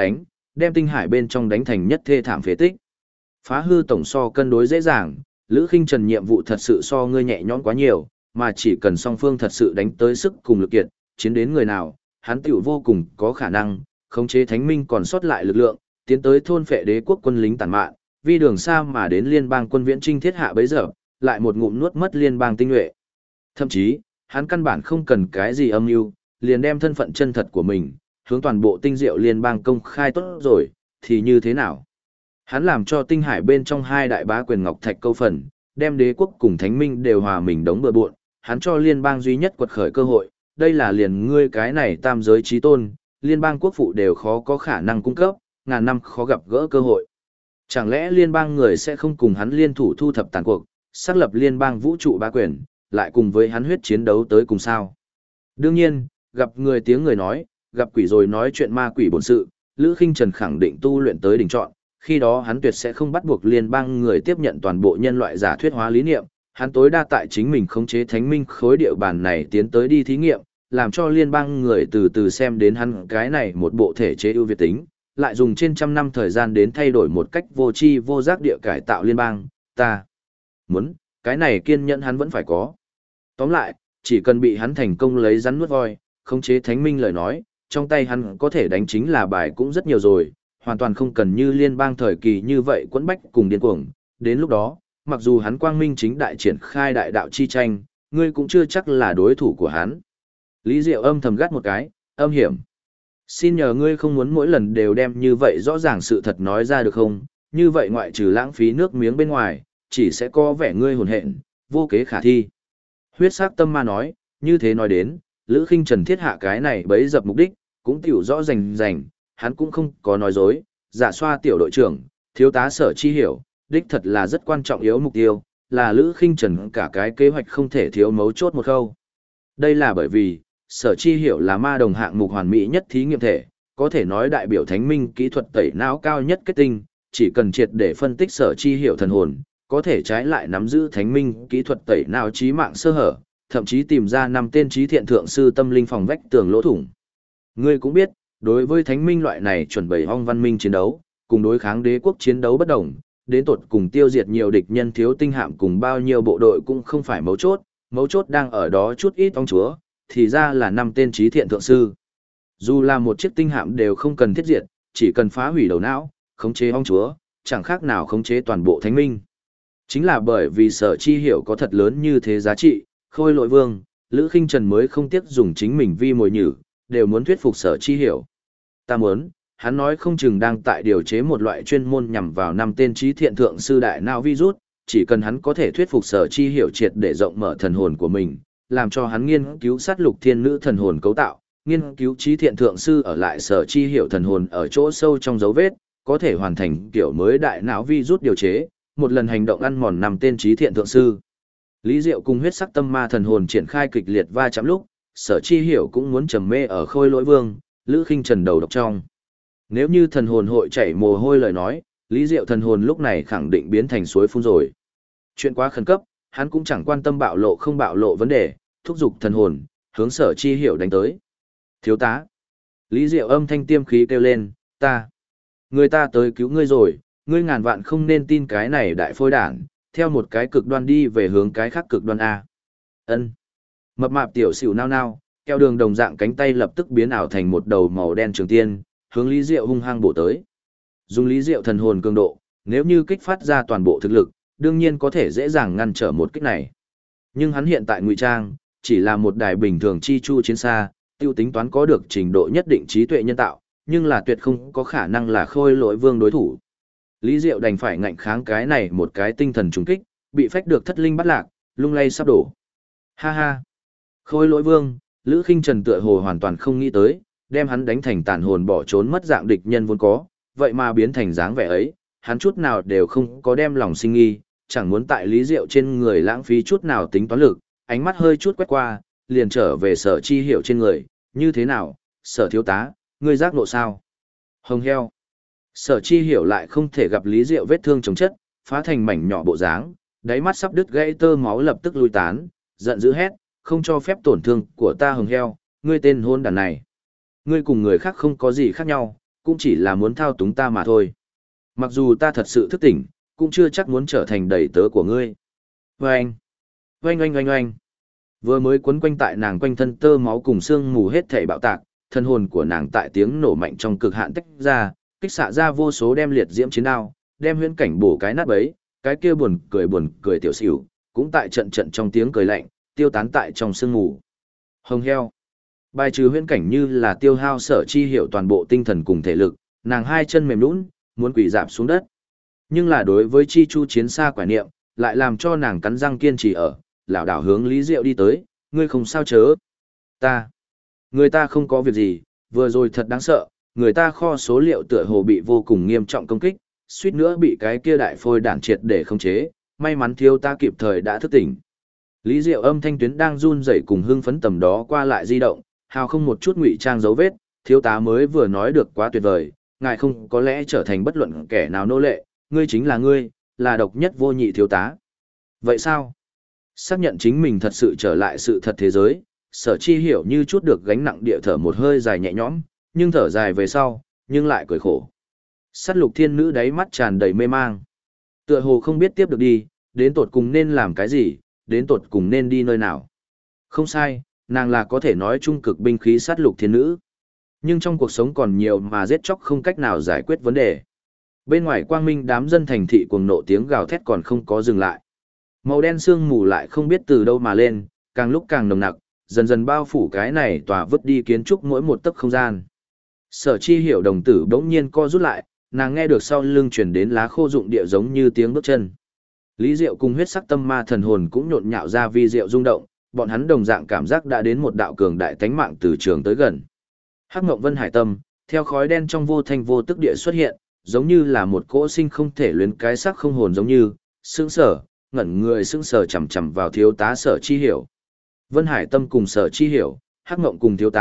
đem tinh hải bên trong đánh thành nhất thê thảm phế tích. Phá hư tổng so cân đối dễ dàng, Lữ Khinh Trần nhiệm vụ thật sự so ngươi nhẹ nhõm quá nhiều, mà chỉ cần song phương thật sự đánh tới sức cùng lực kiệt, chiến đến người nào, hắn tiểu vô cùng có khả năng khống chế thánh minh còn sót lại lực lượng, tiến tới thôn phệ đế quốc quân lính tàn mạn, vì đường xa mà đến liên bang quân viễn trinh thiết hạ bấy giờ, lại một ngụm nuốt mất liên bang tinh nhuệ. Thậm chí, hắn căn bản không cần cái gì âm mưu, liền đem thân phận chân thật của mình hướng toàn bộ tinh diệu liên bang công khai tốt rồi, thì như thế nào? Hắn làm cho tinh hải bên trong hai đại bá quyền ngọc thạch câu phần, đem đế quốc cùng thánh minh đều hòa mình đóng bừa bộn, hắn cho liên bang duy nhất quật khởi cơ hội, đây là liền ngươi cái này tam giới chí tôn, liên bang quốc phụ đều khó có khả năng cung cấp, ngàn năm khó gặp gỡ cơ hội. Chẳng lẽ liên bang người sẽ không cùng hắn liên thủ thu thập tàn cuộc, xác lập liên bang vũ trụ bá quyền, lại cùng với hắn huyết chiến đấu tới cùng sao? Đương nhiên, gặp người tiếng người nói, gặp quỷ rồi nói chuyện ma quỷ bổn sự, Lữ Khinh Trần khẳng định tu luyện tới đỉnh trọn, khi đó hắn tuyệt sẽ không bắt buộc liên bang người tiếp nhận toàn bộ nhân loại giả thuyết hóa lý niệm, hắn tối đa tại chính mình khống chế thánh minh khối địa bàn này tiến tới đi thí nghiệm, làm cho liên bang người từ từ xem đến hắn cái này một bộ thể chế ưu việt tính, lại dùng trên trăm năm thời gian đến thay đổi một cách vô tri vô giác địa cải tạo liên bang, ta muốn, cái này kiên nhẫn hắn vẫn phải có. Tóm lại, chỉ cần bị hắn thành công lấy rắn nuốt voi, khống chế thánh minh lời nói, trong tay hắn có thể đánh chính là bài cũng rất nhiều rồi, hoàn toàn không cần như liên bang thời kỳ như vậy quẫn bách cùng điên cuồng. Đến lúc đó, mặc dù hắn quang minh chính đại triển khai đại đạo chi tranh, ngươi cũng chưa chắc là đối thủ của hắn. Lý Diệu âm thầm gắt một cái, âm hiểm. Xin nhờ ngươi không muốn mỗi lần đều đem như vậy rõ ràng sự thật nói ra được không, như vậy ngoại trừ lãng phí nước miếng bên ngoài, chỉ sẽ có vẻ ngươi hồn hện, vô kế khả thi. Huyết sắc tâm ma nói, như thế nói đến, Lữ Khinh Trần thiết hạ cái này bấy dập mục đích, cũng tiểu rõ rành, hắn cũng không có nói dối, giả xoa tiểu đội trưởng, thiếu tá Sở Chi Hiểu, đích thật là rất quan trọng yếu mục tiêu, là Lữ Khinh Trần cả cái kế hoạch không thể thiếu mấu chốt một khâu. Đây là bởi vì, Sở Chi Hiểu là ma đồng hạng mục hoàn mỹ nhất thí nghiệm thể, có thể nói đại biểu thánh minh kỹ thuật tẩy não cao nhất kết tinh, chỉ cần triệt để phân tích Sở Chi Hiểu thần hồn, có thể trái lại nắm giữ thánh minh kỹ thuật tẩy não trí mạng sơ hở, thậm chí tìm ra 5 tên trí thiện thượng sư tâm linh phòng vách tường lỗ thủng. Ngươi cũng biết, đối với thánh minh loại này chuẩn bày hong văn minh chiến đấu, cùng đối kháng đế quốc chiến đấu bất đồng, đến tột cùng tiêu diệt nhiều địch nhân thiếu tinh hạm cùng bao nhiêu bộ đội cũng không phải mấu chốt đang ở đó chút ít ong chúa, thì ra là 5 tên trí thiện thượng sư. Dù là một chiếc tinh hạm đều không cần thiết diệt, chỉ cần phá hủy đầu não, khống chế ong chúa, chẳng khác nào khống chế toàn bộ thánh minh. Chính là bởi vì Sở Chi Hiểu có thật lớn như thế giá trị, Khôi Lỗi Vương, Lữ Khinh Trần mới không tiếc dùng chính mình vi mồi nhử, đều muốn thuyết phục Sở Chi Hiểu. Ta muốn, hắn nói không chừng đang tại điều chế một loại chuyên môn nhằm vào 5 tên trí thiện thượng sư đại não virus, chỉ cần hắn có thể thuyết phục Sở Chi Hiểu triệt để rộng mở thần hồn của mình, làm cho hắn nghiên cứu sát lục thiên nữ thần hồn cấu tạo, nghiên cứu trí thiện thượng sư ở lại Sở Chi Hiểu thần hồn ở chỗ sâu trong dấu vết, có thể hoàn thành kiểu mới đại não virus điều chế, một lần hành động ăn mòn 5 tên trí thiện thượng sư. Lý Diệu cùng huyết sắc tâm ma thần hồn triển khai kịch liệt va chạm lúc, Sở Chi Hiểu cũng muốn trầm mê ở Khôi Lỗi Vương, Lữ Khinh Trần đầu độc trong. Nếu như thần hồn hội chảy mồ hôi lời nói, Lý Diệu thần hồn lúc này khẳng định biến thành suối phun rồi. Chuyện quá khẩn cấp, hắn cũng chẳng quan tâm bạo lộ không bạo lộ vấn đề, thúc giục thần hồn, hướng Sở Chi Hiểu đánh tới. Thiếu tá. Lý Diệu âm thanh tiêm khí kêu lên, người ta tới cứu ngươi rồi, ngươi ngàn vạn không nên tin cái này đại phôi đản, theo một cái cực đoan đi về hướng cái khác cực đoan A. Ân. Mập mạp tiểu xỉu nao nao, keo đường đồng dạng cánh tay lập tức biến ảo thành một đầu màu đen trường tiên, hướng Lý Diệu hung hăng bổ tới. Dùng Lý Diệu thần hồn cường độ, nếu như kích phát ra toàn bộ thực lực, đương nhiên có thể dễ dàng ngăn trở một kích này. Nhưng hắn hiện tại ngụy trang, chỉ là một đài bình thường chi chu chiến xa, tiêu tính toán có được trình độ nhất định trí tuệ nhân tạo, nhưng là tuyệt không có khả năng là Khôi Lỗi Vương đối thủ. Lý Diệu đành phải ngạnh kháng cái này một cái tinh thần trùng kích, bị phách được thất linh bắt lạc, lung lay sắp đổ. Ha ha! Khôi Lỗi Vương, Lữ Khinh Trần tựa hồ hoàn toàn không nghĩ tới, đem hắn đánh thành tàn hồn bỏ trốn mất dạng địch nhân vốn có, vậy mà biến thành dáng vẻ ấy, hắn chút nào đều không có đem lòng sinh nghi, chẳng muốn tại Lý Diệu trên người lãng phí chút nào tính toán lực, ánh mắt hơi chút quét qua, liền trở về Sở Chi Hiểu trên người, như thế nào, Sở thiếu tá, ngươi giác nộ sao? Hồng heo. Sở Chi Hiểu lại không thể gặp Lý Diệu vết thương chống chất, phá thành mảnh nhỏ bộ dáng, đáy mắt sắp đứt gãy tơ máu lập tức lui tán, giận dữ hét, không cho phép tổn thương của ta hồng heo, ngươi tên hôn đàn này. Ngươi cùng người khác không có gì khác nhau, cũng chỉ là muốn thao túng ta mà thôi. Mặc dù ta thật sự thức tỉnh, cũng chưa chắc muốn trở thành đầy tớ của ngươi. Oanh! Oanh oanh oanh oanh! Vừa mới quấn quanh tại nàng quanh thân tơ máu cùng xương mù hết thảy bạo tạc, thân hồn của nàng tại tiếng nổ mạnh trong cực hạn tách ra, kích xạ ra vô số đem liệt diễm chiến đao, đem huyễn cảnh bổ cái nát bấy, cái kia buồn cười tiểu xỉu, cũng tại trận trận trong tiếng cười lạnh, tiêu tán tại trong sương mù. Hồng heo. Bài trừ huyễn cảnh như là tiêu hao Sở Chi Hiểu toàn bộ tinh thần cùng thể lực, nàng hai chân mềm nhũn, muốn quỳ rạp xuống đất. Nhưng là đối với chi chu chiến xa quả niệm, lại làm cho nàng cắn răng kiên trì ở, lảo đảo hướng Lý Diệu đi tới, ngươi không sao chớ. Người ta không có việc gì, vừa rồi thật đáng sợ, người ta kho số liệu tựa hồ bị vô cùng nghiêm trọng công kích, suýt nữa bị cái kia đại phôi đản triệt để khống chế, may mắn thiếu ta kịp thời đã thức tỉnh. Lý Diệu âm thanh tuyến đang run rẩy cùng hưng phấn tầm đó qua lại di động, hào không một chút ngụy trang dấu vết, thiếu tá mới vừa nói được quá tuyệt vời, ngài không có lẽ trở thành bất luận kẻ nào nô lệ, ngươi chính là ngươi, là độc nhất vô nhị thiếu tá. Vậy sao? Xác nhận chính mình thật sự trở lại sự thật thế giới, Sở Chi Hiểu như chút được gánh nặng địa thở một hơi dài nhẹ nhõm, nhưng thở dài về sau, nhưng lại cười khổ. Sát lục thiên nữ đáy mắt tràn đầy mê mang. Tựa hồ không biết tiếp được đi, đến tột cùng nên làm cái gì, đến tột cùng nên đi nơi nào. Không sai, nàng là có thể nói trung cực binh khí sát lục thiên nữ. Nhưng trong cuộc sống còn nhiều mà giết chóc không cách nào giải quyết vấn đề. Bên ngoài quang minh đám dân thành thị cuồng nộ tiếng gào thét còn không có dừng lại. Màu đen sương mù lại không biết từ đâu mà lên, càng lúc càng nồng nặc, dần dần bao phủ cái này tòa vứt đi kiến trúc mỗi một tấc không gian. Sở Chi Hiểu đồng tử bỗng nhiên co rút lại, nàng nghe được sau lưng truyền đến lá khô rụng địa giống như tiếng bước chân. Lý Diệu cùng huyết sắc tâm ma thần hồn cũng nhộn nhạo ra vi diệu rung động, bọn hắn đồng dạng cảm giác đã đến một đạo cường đại tánh mạng từ trường tới gần. Hắc Ngộng Vân Hải Tâm, theo khói đen trong vô thanh vô tức địa xuất hiện, giống như là một cỗ sinh không thể luyến cái xác không hồn giống như, sững sờ, ngẩn người sững sờ chằm chằm vào thiếu tá Sở Chi Hiểu. Vân Hải Tâm cùng Sở Chi Hiểu, Hắc Ngộng cùng thiếu tá,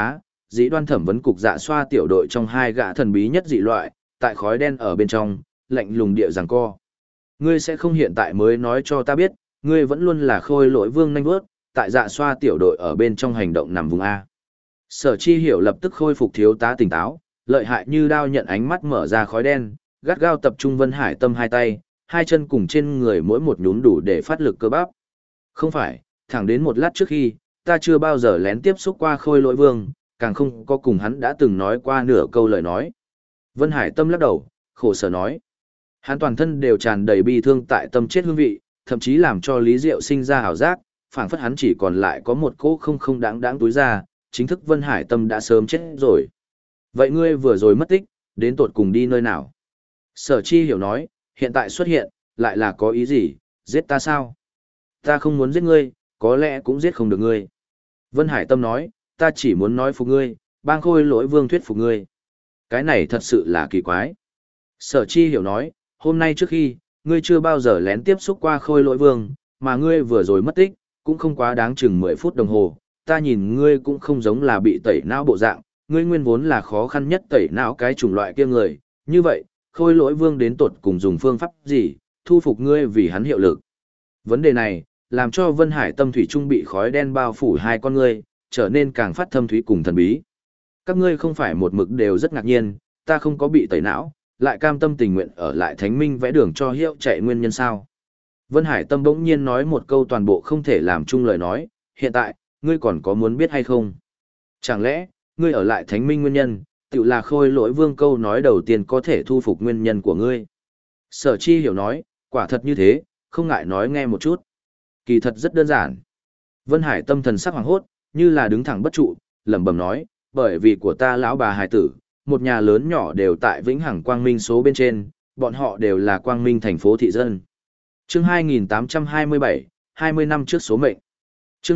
dĩ đoan thẩm vấn cục dạ xoa tiểu đội trong hai gã thần bí nhất dị loại, tại khói đen ở bên trong, lạnh lùng địa giằng co. Ngươi sẽ không hiện tại mới nói cho ta biết, ngươi vẫn luôn là khôi lỗi vương nanh vớt, tại dạ xoa tiểu đội ở bên trong hành động nằm vùng A. Sở Chi Hiểu lập tức khôi phục thiếu tá tỉnh táo, lợi hại như đao nhận ánh mắt mở ra khói đen, gắt gao tập trung Vân Hải Tâm hai tay, hai chân cùng trên người mỗi một nhún đủ để phát lực cơ bắp. Không phải, thẳng đến một lát trước khi, ta chưa bao giờ lén tiếp xúc qua khôi lỗi vương, càng không có cùng hắn đã từng nói qua nửa câu lời nói. Vân Hải Tâm lắc đầu, khổ sở nói. Hắn toàn thân đều tràn đầy bi thương tại tâm chết hương vị, thậm chí làm cho Lý Diệu sinh ra ảo giác, phảng phất hắn chỉ còn lại có một cỗ không đáng túi ra, chính thức Vân Hải Tâm đã sớm chết rồi. Vậy ngươi vừa rồi mất tích, đến tột cùng đi nơi nào? Sở Chi Hiểu nói, hiện tại xuất hiện, lại là có ý gì, giết ta sao? Ta không muốn giết ngươi, có lẽ cũng giết không được ngươi. Vân Hải Tâm nói, ta chỉ muốn nói phục ngươi, bang khôi lỗi vương thuyết phục ngươi. Cái này thật sự là kỳ quái. Sở Chi Hiểu nói, hôm nay trước khi, ngươi chưa bao giờ lén tiếp xúc qua khôi lỗi vương, mà ngươi vừa rồi mất tích, cũng không quá đáng chừng 10 phút đồng hồ. Ta nhìn ngươi cũng không giống là bị tẩy não bộ dạng, ngươi nguyên vốn là khó khăn nhất tẩy não cái chủng loại kia người. Như vậy, khôi lỗi vương đến tột cùng dùng phương pháp gì, thu phục ngươi vì hắn hiệu lực. Vấn đề này, làm cho Vân Hải Tâm thủy trung bị khói đen bao phủ hai con ngươi, trở nên càng phát thâm thúy cùng thần bí. Các ngươi không phải một mực đều rất ngạc nhiên, ta không có bị tẩy não, lại cam tâm tình nguyện ở lại thánh minh vẽ đường cho hiệu chạy nguyên nhân sao. Vân Hải Tâm bỗng nhiên nói một câu toàn bộ không thể làm chung lời nói, hiện tại, ngươi còn có muốn biết hay không? Chẳng lẽ, ngươi ở lại thánh minh nguyên nhân, tự là khôi lỗi vương câu nói đầu tiên có thể thu phục nguyên nhân của ngươi. Sở Chi Hiểu nói, quả thật như thế, không ngại nói nghe một chút. Kỳ thật rất đơn giản. Vân Hải Tâm thần sắc hoàng hốt, như là đứng thẳng bất trụ, lẩm bẩm nói, bởi vì của ta lão bà hài tử, một nhà lớn nhỏ đều tại Vĩnh Hằng Quang Minh số bên trên, bọn họ đều là Quang Minh thành phố thị dân. Chương 2827, 20 năm trước số mệnh. Chương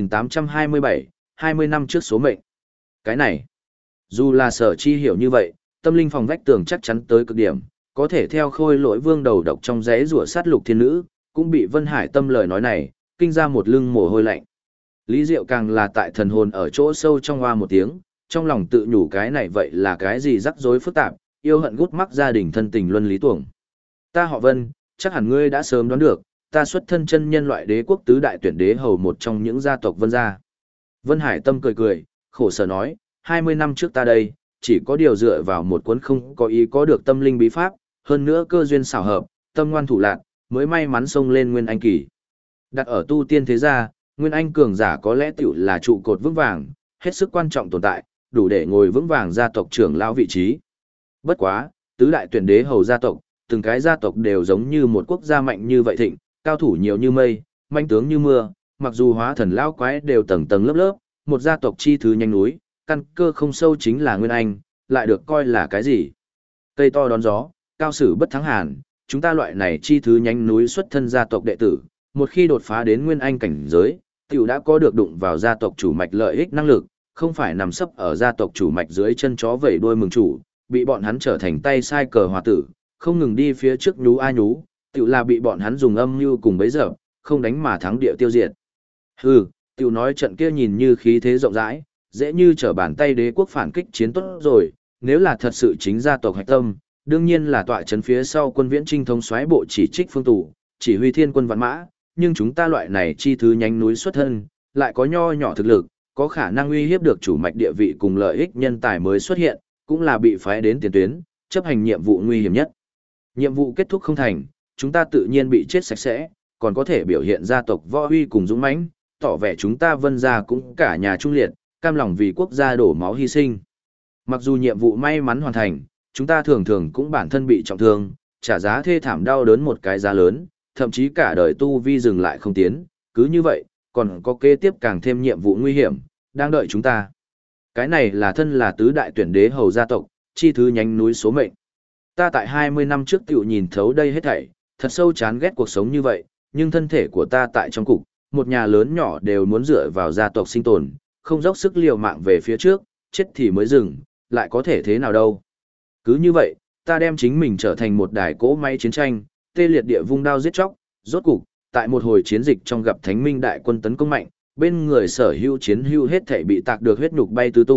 2827, 20 năm trước số mệnh. Cái này, dù là Sở Chi Hiểu như vậy, tâm linh phòng vách tường chắc chắn tới cực điểm, có thể theo khôi lỗi vương đầu độc trong rẽ rủa sát lục thiên nữ, cũng bị Vân Hải Tâm lời nói này, kinh ra một lưng mồ hôi lạnh. Lý Diệu càng là tại thần hồn ở chỗ sâu trong hoa một tiếng, trong lòng tự nhủ cái này vậy là cái gì rắc rối phức tạp, yêu hận gút mắc gia đình thân tình luân lý tuồng. Ta họ Vân, chắc hẳn ngươi đã sớm đoán được, ta xuất thân chân nhân loại đế quốc tứ đại tuyển đế hầu một trong những gia tộc Vân gia. Vân Hải Tâm cười cười, khổ sở nói, 20 năm trước ta đây, chỉ có điều dựa vào một cuốn không có ý có được tâm linh bí pháp, hơn nữa cơ duyên xảo hợp, tâm ngoan thủ lạc, mới may mắn xông lên Nguyên Anh kỳ. Đặt ở tu tiên thế gia, Nguyên Anh cường giả có lẽ tiểu là trụ cột vững vàng, hết sức quan trọng tồn tại, đủ để ngồi vững vàng gia tộc trưởng lão vị trí. Bất quá, tứ đại tuyển đế hầu gia tộc, từng cái gia tộc đều giống như một quốc gia mạnh như vậy thịnh, cao thủ nhiều như mây, manh tướng như mưa, mặc dù hóa thần lão quái đều tầng tầng lớp lớp, một gia tộc chi thứ nhanh núi, căn cơ không sâu chính là Nguyên Anh, lại được coi là cái gì? Cây to đón gió, cao sử bất thắng hàn, chúng ta loại này chi thứ nhánh núi xuất thân gia tộc đệ tử, một khi đột phá đến Nguyên Anh cảnh giới, tiểu đã có được đụng vào gia tộc chủ mạch lợi ích năng lực, không phải nằm sấp ở gia tộc chủ mạch dưới chân chó vẩy đuôi mừng chủ, bị bọn hắn trở thành tay sai cờ hòa tử, không ngừng đi phía trước nhú a nhú, tiểu là bị bọn hắn dùng âm mưu cùng bấy giờ, không đánh mà thắng địa tiêu diệt. Hừ, tiểu nói trận kia nhìn như khí thế rộng rãi, dễ như trở bàn tay đế quốc phản kích chiến tốt rồi, nếu là thật sự chính gia tộc hạch tâm, đương nhiên là tọa trấn phía sau quân viễn trinh thống soái bộ chỉ trích phương tù, chỉ huy thiên quân vạn mã, nhưng chúng ta loại này chi thứ nhánh núi xuất thân, lại có nho nhỏ thực lực, có khả năng uy hiếp được chủ mạch địa vị cùng lợi ích nhân tài mới xuất hiện, cũng là bị phái đến tiền tuyến, chấp hành nhiệm vụ nguy hiểm nhất. Nhiệm vụ kết thúc không thành, chúng ta tự nhiên bị chết sạch sẽ, còn có thể biểu hiện gia tộc võ huy cùng dũng mãnh, tỏ vẻ chúng ta Vân gia cũng cả nhà trung liệt, cam lòng vì quốc gia đổ máu hy sinh. Mặc dù nhiệm vụ may mắn hoàn thành, chúng ta thường thường cũng bản thân bị trọng thương, trả giá thê thảm đau đớn một cái giá lớn, thậm chí cả đời tu vi dừng lại không tiến, cứ như vậy, còn có kế tiếp càng thêm nhiệm vụ nguy hiểm, đang đợi chúng ta. Cái này là thân là tứ đại tuyển đế hầu gia tộc, chi thứ nhánh núi số mệnh. Ta tại 20 năm trước tiểu nhìn thấu đây hết thảy, thật sâu chán ghét cuộc sống như vậy, nhưng thân thể của ta tại trong cục, một nhà lớn nhỏ đều muốn dựa vào gia tộc sinh tồn, không dốc sức liều mạng về phía trước, chết thì mới dừng, lại có thể thế nào đâu. Cứ như vậy, ta đem chính mình trở thành một đài cỗ máy chiến tranh, tê liệt địa vung đao giết chóc, rốt cục, tại một hồi chiến dịch trong gặp Thánh Minh đại quân tấn công mạnh, bên người sở hữu chiến hữu hết thảy bị tạc được huyết nhục bay tứ tung,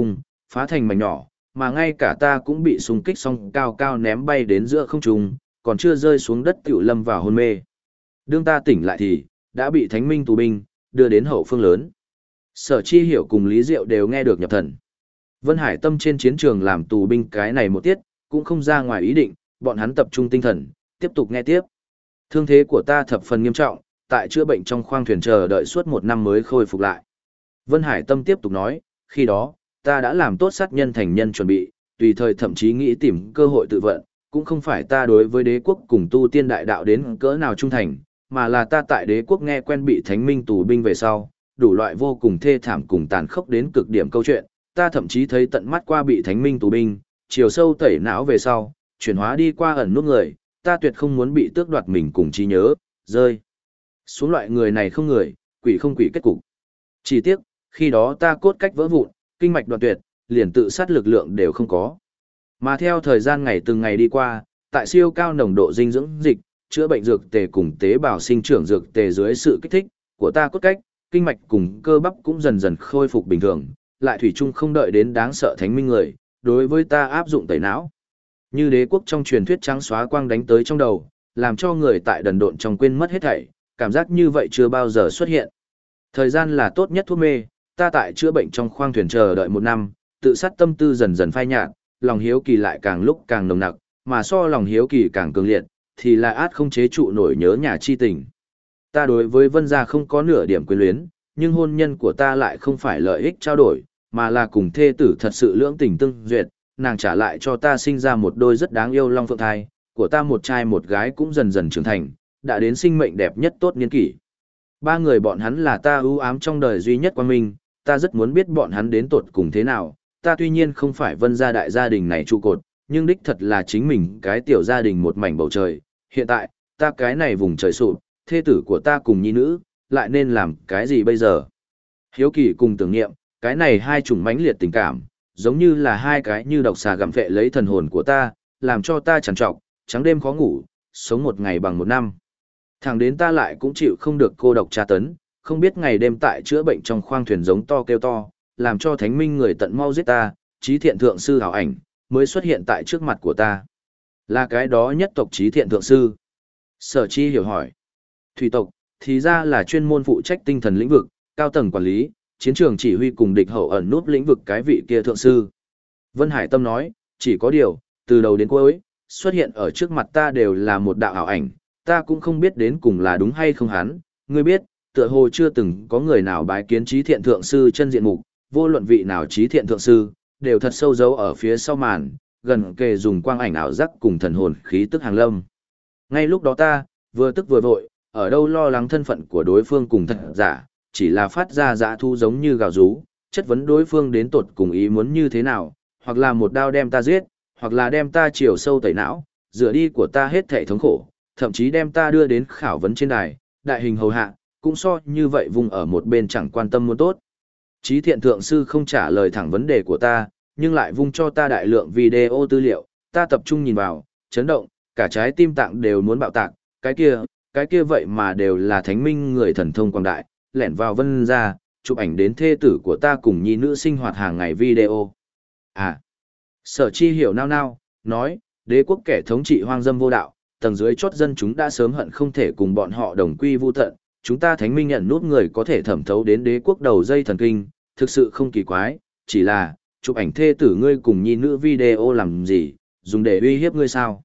phá thành mảnh nhỏ, mà ngay cả ta cũng bị xung kích xong cao cao ném bay đến giữa không trung, còn chưa rơi xuống đất tiểu lâm vào hôn mê. Đương ta tỉnh lại thì, đã bị thánh minh tù binh, đưa đến hậu phương lớn. Sở Chi Hiểu cùng Lý Diệu đều nghe được nhập thần. Vân Hải Tâm trên chiến trường làm tù binh cái này một tiết, cũng không ra ngoài ý định, bọn hắn tập trung tinh thần, tiếp tục nghe tiếp. Thương thế của ta thập phần nghiêm trọng, tại chữa bệnh trong khoang thuyền chờ đợi suốt 1 năm mới khôi phục lại. Vân Hải Tâm tiếp tục nói, khi đó, ta đã làm tốt sát nhân thành nhân chuẩn bị, tùy thời thậm chí nghĩ tìm cơ hội tự vận, cũng không phải ta đối với đế quốc cùng tu tiên đại đạo đến cỡ nào trung thành, mà là ta tại đế quốc nghe quen bị thánh minh tù binh về sau, đủ loại vô cùng thê thảm cùng tàn khốc đến cực điểm câu chuyện, ta thậm chí thấy tận mắt qua bị thánh minh tù binh, chiều sâu tẩy não về sau, chuyển hóa đi qua ẩn nút người, ta tuyệt không muốn bị tước đoạt mình cùng trí nhớ, rơi xuống loại người này không người, quỷ không quỷ kết cục. Chỉ tiếc, khi đó ta cốt cách vỡ vụn, kinh mạch đoạn tuyệt, liền tự sát lực lượng đều không có. Mà theo thời gian ngày từng ngày đi qua, tại siêu cao nồng độ dinh dưỡng dịch, chữa bệnh dược tề cùng tế bào sinh trưởng dược tề dưới sự kích thích của ta cốt cách, kinh mạch cùng cơ bắp cũng dần dần khôi phục bình thường, lại thủy chung không đợi đến đáng sợ thánh minh người, đối với ta áp dụng tẩy não. Như đế quốc trong truyền thuyết trắng xóa quang đánh tới trong đầu, làm cho người tại đần độn trong quên mất hết thảy, cảm giác như vậy chưa bao giờ xuất hiện. Thời gian là tốt nhất thuốc mê, ta tại chữa bệnh trong khoang thuyền chờ đợi 1 năm, tự sát tâm tư dần dần phai nhạt, lòng hiếu kỳ lại càng lúc càng nồng nặc, mà so lòng hiếu kỳ càng cường liệt, thì lại át không chế trụ nổi nhớ nhà chi tình. Ta đối với Vân gia không có nửa điểm quyến luyến, nhưng hôn nhân của ta lại không phải lợi ích trao đổi, mà là cùng thê tử thật sự lưỡng tình tương duyệt, nàng trả lại cho ta sinh ra một đôi rất đáng yêu long phượng thai, của ta một trai một gái cũng dần dần trưởng thành, đã đến sinh mệnh đẹp nhất tốt niên kỷ. 3 người bọn hắn là ta ưu ám trong đời duy nhất quang minh, ta rất muốn biết bọn hắn đến tột cùng thế nào, ta tuy nhiên không phải Vân gia đại gia đình này trụ cột, nhưng đích thật là chính mình cái tiểu gia đình một mảnh bầu trời, hiện tại, ta cái này vùng trời sụp, thê tử của ta cùng nhi nữ, lại nên làm cái gì bây giờ? Hiếu kỳ cùng tưởng niệm, cái này hai chủng mãnh liệt tình cảm, giống như là hai cái như độc xà gặm phệ lấy thần hồn của ta, làm cho ta trằn trọc, trắng đêm khó ngủ, sống 1 ngày bằng 1 năm. Thẳng đến ta lại cũng chịu không được cô độc tra tấn, không biết ngày đêm tại chữa bệnh trong khoang thuyền giống to kêu to, làm cho thánh minh người tận mau giết ta, trí thiện thượng sư hảo ảnh, mới xuất hiện tại trước mặt của ta. Là cái đó nhất tộc trí thiện thượng sư. Sở Chi Hiểu hỏi. Thủy tộc, thì ra là chuyên môn phụ trách tinh thần lĩnh vực, cao tầng quản lý, chiến trường chỉ huy cùng địch hậu ẩn núp lĩnh vực cái vị kia thượng sư. Vân Hải Tâm nói, chỉ có điều, từ đầu đến cuối, xuất hiện ở trước mặt ta đều là một đạo ảo ảnh, ta cũng không biết đến cùng là đúng hay không hắn, ngươi biết, tựa hồ chưa từng có người nào bái kiến trí thiện thượng sư chân diện mục, vô luận vị nào trí thiện thượng sư, đều thật sâu giấu ở phía sau màn, gần kề dùng quang ảnh ảo giác cùng thần hồn khí tức hàng lâm. Ngay lúc đó ta, vừa tức vừa vội, ở đâu lo lắng thân phận của đối phương cùng thật giả, chỉ là phát ra dã thu giống như gào rú, chất vấn đối phương đến tột cùng ý muốn như thế nào, hoặc là một đao đem ta giết, hoặc là đem ta chiều sâu tẩy não, rửa đi của ta hết thảy thống khổ, thậm chí đem ta đưa đến khảo vấn trên đài, đại hình hầu hạ, cũng so như vậy vùng ở một bên chẳng quan tâm muốn tốt. Chí thiện thượng sư không trả lời thẳng vấn đề của ta, nhưng lại vung cho ta đại lượng video tư liệu, ta tập trung nhìn vào, chấn động, cả trái tim tạng đều muốn bạo tạc, cái kia vậy mà đều là thánh minh người thần thông quảng đại, lẻn vào Vân gia, chụp ảnh đến thê tử của ta cùng nhi nữ sinh hoạt hàng ngày video. À, Sở Chi Hiểu nao nao, nói, đế quốc kẻ thống trị hoang dâm vô đạo, tầng dưới chốt dân chúng đã sớm hận không thể cùng bọn họ đồng quy vu tận, chúng ta thánh minh nhận nút người có thể thẩm thấu đến đế quốc đầu dây thần kinh, thực sự không kỳ quái, chỉ là, chụp ảnh thê tử ngươi cùng nhi nữ video làm gì, dùng để uy hiếp ngươi sao?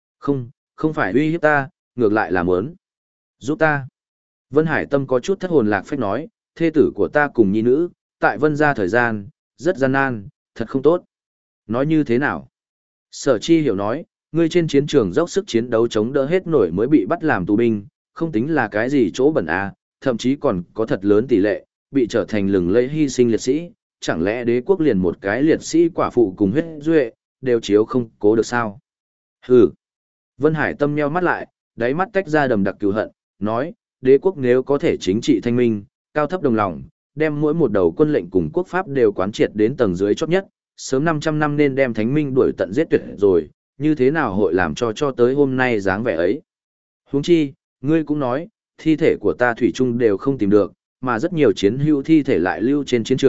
Không phải uy hiếp ta, ngược lại là muốn giúp ta. Vân Hải Tâm có chút thất hồn lạc phách nói, thê tử của ta cùng nhi nữ, tại Vân gia thời gian, rất gian nan, thật không tốt. Nói như thế nào? Sở Chi Hiểu nói, ngươi trên chiến trường dốc sức chiến đấu chống đỡ hết nổi mới bị bắt làm tù binh, không tính là cái gì chỗ bẩn à, thậm chí còn có thật lớn tỷ lệ, bị trở thành lừng lẫy hy sinh liệt sĩ, chẳng lẽ đế quốc liền một cái liệt sĩ quả phụ cùng huyết duệ, đều chiếu không cố được sao? Hừ. Vân Hải Tâm nheo mắt lại, đáy mắt tách ra đầm đặc cừu hận, nói, đế quốc nếu có thể chính trị thanh minh, cao thấp đồng lòng, đem mỗi một đầu quân lệnh cùng quốc pháp đều quán triệt đến tầng dưới chót nhất, sớm 500 năm nên đem thánh minh đuổi tận giết tuyệt rồi, như thế nào hội làm cho tới hôm nay dáng vẻ ấy. Huống chi, ngươi cũng nói, thi thể của ta thủy chung đều không tìm được, mà rất nhiều chiến hữu thi thể lại lưu trên chiến trường,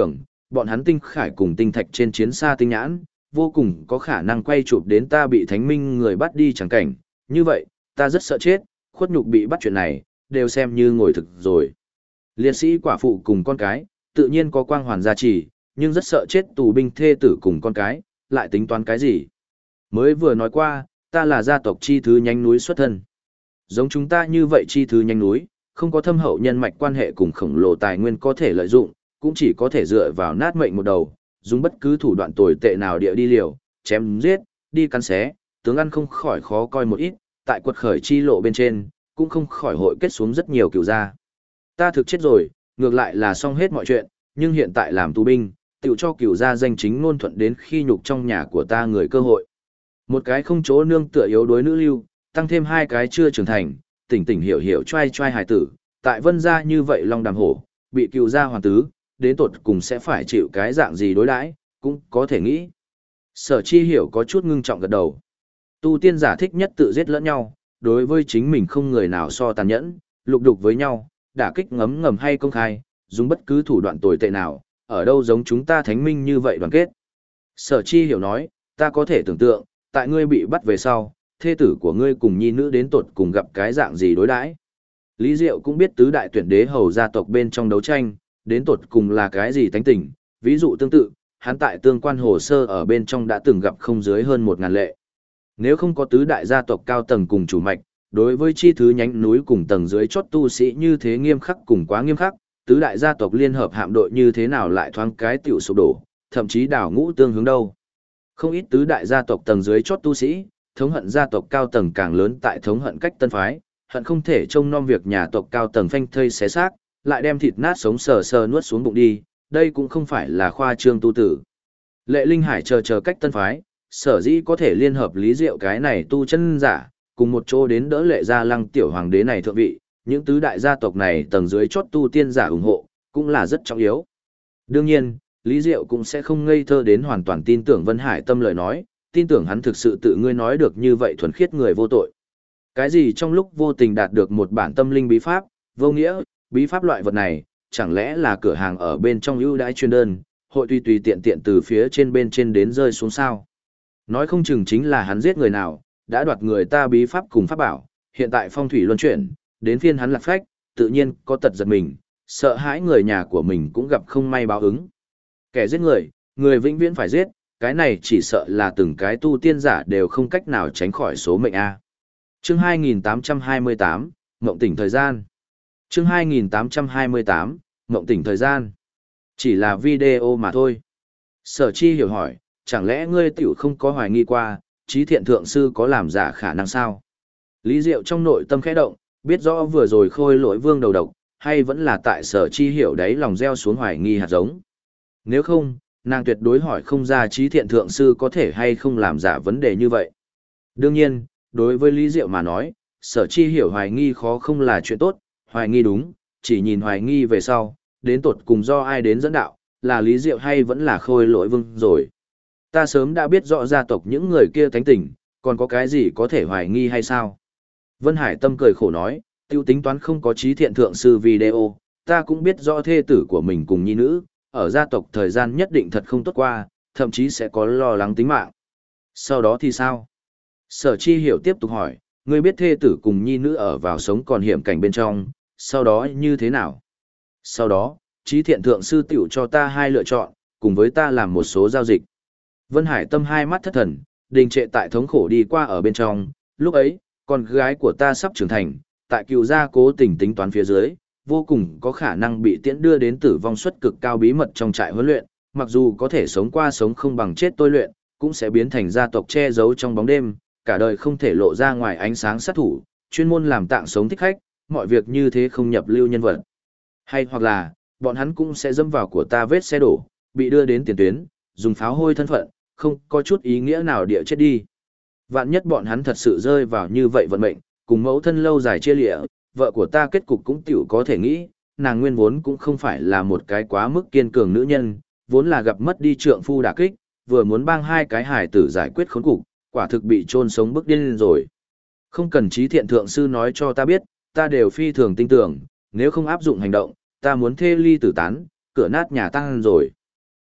bọn hắn tinh khải cùng tinh thạch trên chiến xa tinh nhãn, vô cùng có khả năng quay chụp đến ta bị thánh minh người bắt đi chẳng cảnh, như vậy, ta rất sợ chết, khuất nhục bị bắt chuyện này, đều xem như ngồi thực rồi. Liệt sĩ quả phụ cùng con cái, tự nhiên có quang hoàn gia trì, nhưng rất sợ chết tù binh thê tử cùng con cái, lại tính toán cái gì? Mới vừa nói qua, ta là gia tộc chi thứ nhánh núi xuất thân. Giống chúng ta như vậy chi thứ nhánh núi, không có thâm hậu nhân mạch quan hệ cùng khổng lồ tài nguyên có thể lợi dụng, cũng chỉ có thể dựa vào nát mệnh một đầu, dùng bất cứ thủ đoạn tồi tệ nào địa đi liều, chém giết, đi cắn xé, tướng ăn không khỏi khó coi một ít, tại quật khởi chi lộ bên trên, cũng không khỏi hội kết xuống rất nhiều cựu gia. Ta thực chết rồi, ngược lại là xong hết mọi chuyện, nhưng hiện tại làm tù binh, tiểu cho cựu gia danh chính ngôn thuận đến khi nhục trong nhà của ta người cơ hội. Một cái không chỗ nương tựa yếu đối nữ lưu, tăng thêm hai cái chưa trưởng thành, tỉnh tỉnh hiểu hiểu trai trai hài tử, tại vân gia như vậy long đàm hổ, bị cựu gia hoàn tứ, đến tột cùng sẽ phải chịu cái dạng gì đối đãi, cũng có thể nghĩ. Sở Chi Hiểu có chút ngưng trọng gật đầu. Tu tiên giả thích nhất tự giết lẫn nhau, đối với chính mình không người nào so tàn nhẫn, lục đục với nhau, đả kích ngấm ngầm hay công khai, dùng bất cứ thủ đoạn tồi tệ nào, ở đâu giống chúng ta thánh minh như vậy đoàn kết. Sở Chi Hiểu nói, ta có thể tưởng tượng, tại ngươi bị bắt về sau, thê tử của ngươi cùng nhi nữ đến tột cùng gặp cái dạng gì đối đãi. Lý Diệu cũng biết tứ đại tuyển đế hầu gia tộc bên trong đấu tranh, đến tột cùng là cái gì tánh tình, ví dụ tương tự, hắn tại tương quan hồ sơ ở bên trong đã từng gặp không dưới hơn 1.000 lệ. Nếu không có tứ đại gia tộc cao tầng cùng chủ mạch, đối với chi thứ nhánh núi cùng tầng dưới chót tu sĩ như thế nghiêm khắc cùng quá nghiêm khắc, tứ đại gia tộc liên hợp hạm đội như thế nào lại thoáng cái tiểu sụp đổ, thậm chí đảo ngũ tương hướng đâu. Không ít tứ đại gia tộc tầng dưới chót tu sĩ, thống hận gia tộc cao tầng càng lớn tại thống hận cách tân phái, hận không thể trông nom việc nhà tộc cao tầng phanh thây xé xác, lại đem thịt nát sống sờ sờ nuốt xuống bụng đi, đây cũng không phải là khoa trương tu tử. Lệ Linh Hải chờ cách tân phái, sở dĩ có thể liên hợp Lý Diệu cái này tu chân giả, cùng một chỗ đến đỡ Lệ Gia Lăng tiểu hoàng đế này thượng vị, những tứ đại gia tộc này tầng dưới chót tu tiên giả ủng hộ, cũng là rất trọng yếu. Đương nhiên, Lý Diệu cũng sẽ không ngây thơ đến hoàn toàn tin tưởng Vân Hải Tâm lời nói, tin tưởng hắn thực sự tự ngươi nói được như vậy thuần khiết người vô tội. Cái gì trong lúc vô tình đạt được một bản tâm linh bí pháp, vô nghĩa, bí pháp loại vật này, chẳng lẽ là cửa hàng ở bên trong ưu đãi chuyên đơn, hội tùy tùy tiện tiện từ phía trên bên trên đến rơi xuống sao. Nói không chừng chính là hắn giết người nào, đã đoạt người ta bí pháp cùng pháp bảo, hiện tại phong thủy luân chuyển, đến phiên hắn lạc phách, tự nhiên có tật giật mình, sợ hãi người nhà của mình cũng gặp không may báo ứng. Kẻ giết người, người vĩnh viễn phải giết, cái này chỉ sợ là từng cái tu tiên giả đều không cách nào tránh khỏi số mệnh A. Chương 2828, Mộng tỉnh thời gian. Chương 2828, Mộng tỉnh thời gian. Chỉ là video mà thôi. Sở Chi Hiểu hỏi, chẳng lẽ ngươi tiểu không có hoài nghi qua, Chí Thiện Thượng Sư có làm giả khả năng sao? Lý Diệu trong nội tâm khẽ động, biết rõ vừa rồi Khôi Lỗi Vương đầu độc, hay vẫn là tại Sở Chi Hiểu đấy lòng gieo xuống hoài nghi hạt giống. Nếu không, nàng tuyệt đối hỏi không ra Chí Thiện Thượng Sư có thể hay không làm giả vấn đề như vậy. Đương nhiên, đối với Lý Diệu mà nói, Sở Chi Hiểu hoài nghi khó không là chuyện tốt, hoài nghi đúng, chỉ nhìn hoài nghi về sau, đến tột cùng do ai đến dẫn đạo, là Lý Diệu hay vẫn là Khôi Lỗi Vương rồi. Ta sớm đã biết rõ gia tộc những người kia thánh tình, còn có cái gì có thể hoài nghi hay sao? Vân Hải Tâm cười khổ nói, tiêu tính toán không có Chí Thiện Thượng Sư video, ta cũng biết rõ thê tử của mình cùng nhi nữ, ở gia tộc thời gian nhất định thật không tốt qua, thậm chí sẽ có lo lắng tính mạng. Sau đó thì sao? Sở Chi Hiểu tiếp tục hỏi, ngươi biết thê tử cùng nhi nữ ở vào sống còn hiểm cảnh bên trong, sau đó như thế nào? Sau đó, Chí Thiện Thượng Sư tiểu cho ta hai lựa chọn, cùng với ta làm một số giao dịch. Vân Hải Tâm hai mắt thất thần, đình trệ tại thống khổ đi qua ở bên trong, lúc ấy, con gái của ta sắp trưởng thành, tại cựu gia cố tình tính toán phía dưới, vô cùng có khả năng bị tiễn đưa đến tử vong suất cực cao bí mật trong trại huấn luyện, mặc dù có thể sống qua sống không bằng chết tôi luyện, cũng sẽ biến thành gia tộc che giấu trong bóng đêm, cả đời không thể lộ ra ngoài ánh sáng sát thủ, chuyên môn làm tạng sống thích khách, mọi việc như thế không nhập lưu nhân vật. Hay hoặc là, bọn hắn cũng sẽ dâm vào của ta vết xe đổ, bị đưa đến tiền tuyến, dùng pháo hôi thân phận, không có chút ý nghĩa nào địa chết đi. Vạn nhất bọn hắn thật sự rơi vào như vậy vận mệnh, cùng mẫu thân lâu dài chia lịa, vợ của ta kết cục cũng tiểu có thể nghĩ, nàng nguyên vốn cũng không phải là một cái quá mức kiên cường nữ nhân, vốn là gặp mất đi trượng phu đả kích, vừa muốn bang hai cái hài tử giải quyết khốn cục, quả thực bị chôn sống bức điên rồi. Không cần Chí Thiện Thượng Sư nói cho ta biết, ta đều phi thường tin tưởng, nếu không áp dụng hành động, ta muốn thê ly tử tán, cửa nát nhà tăng rồi.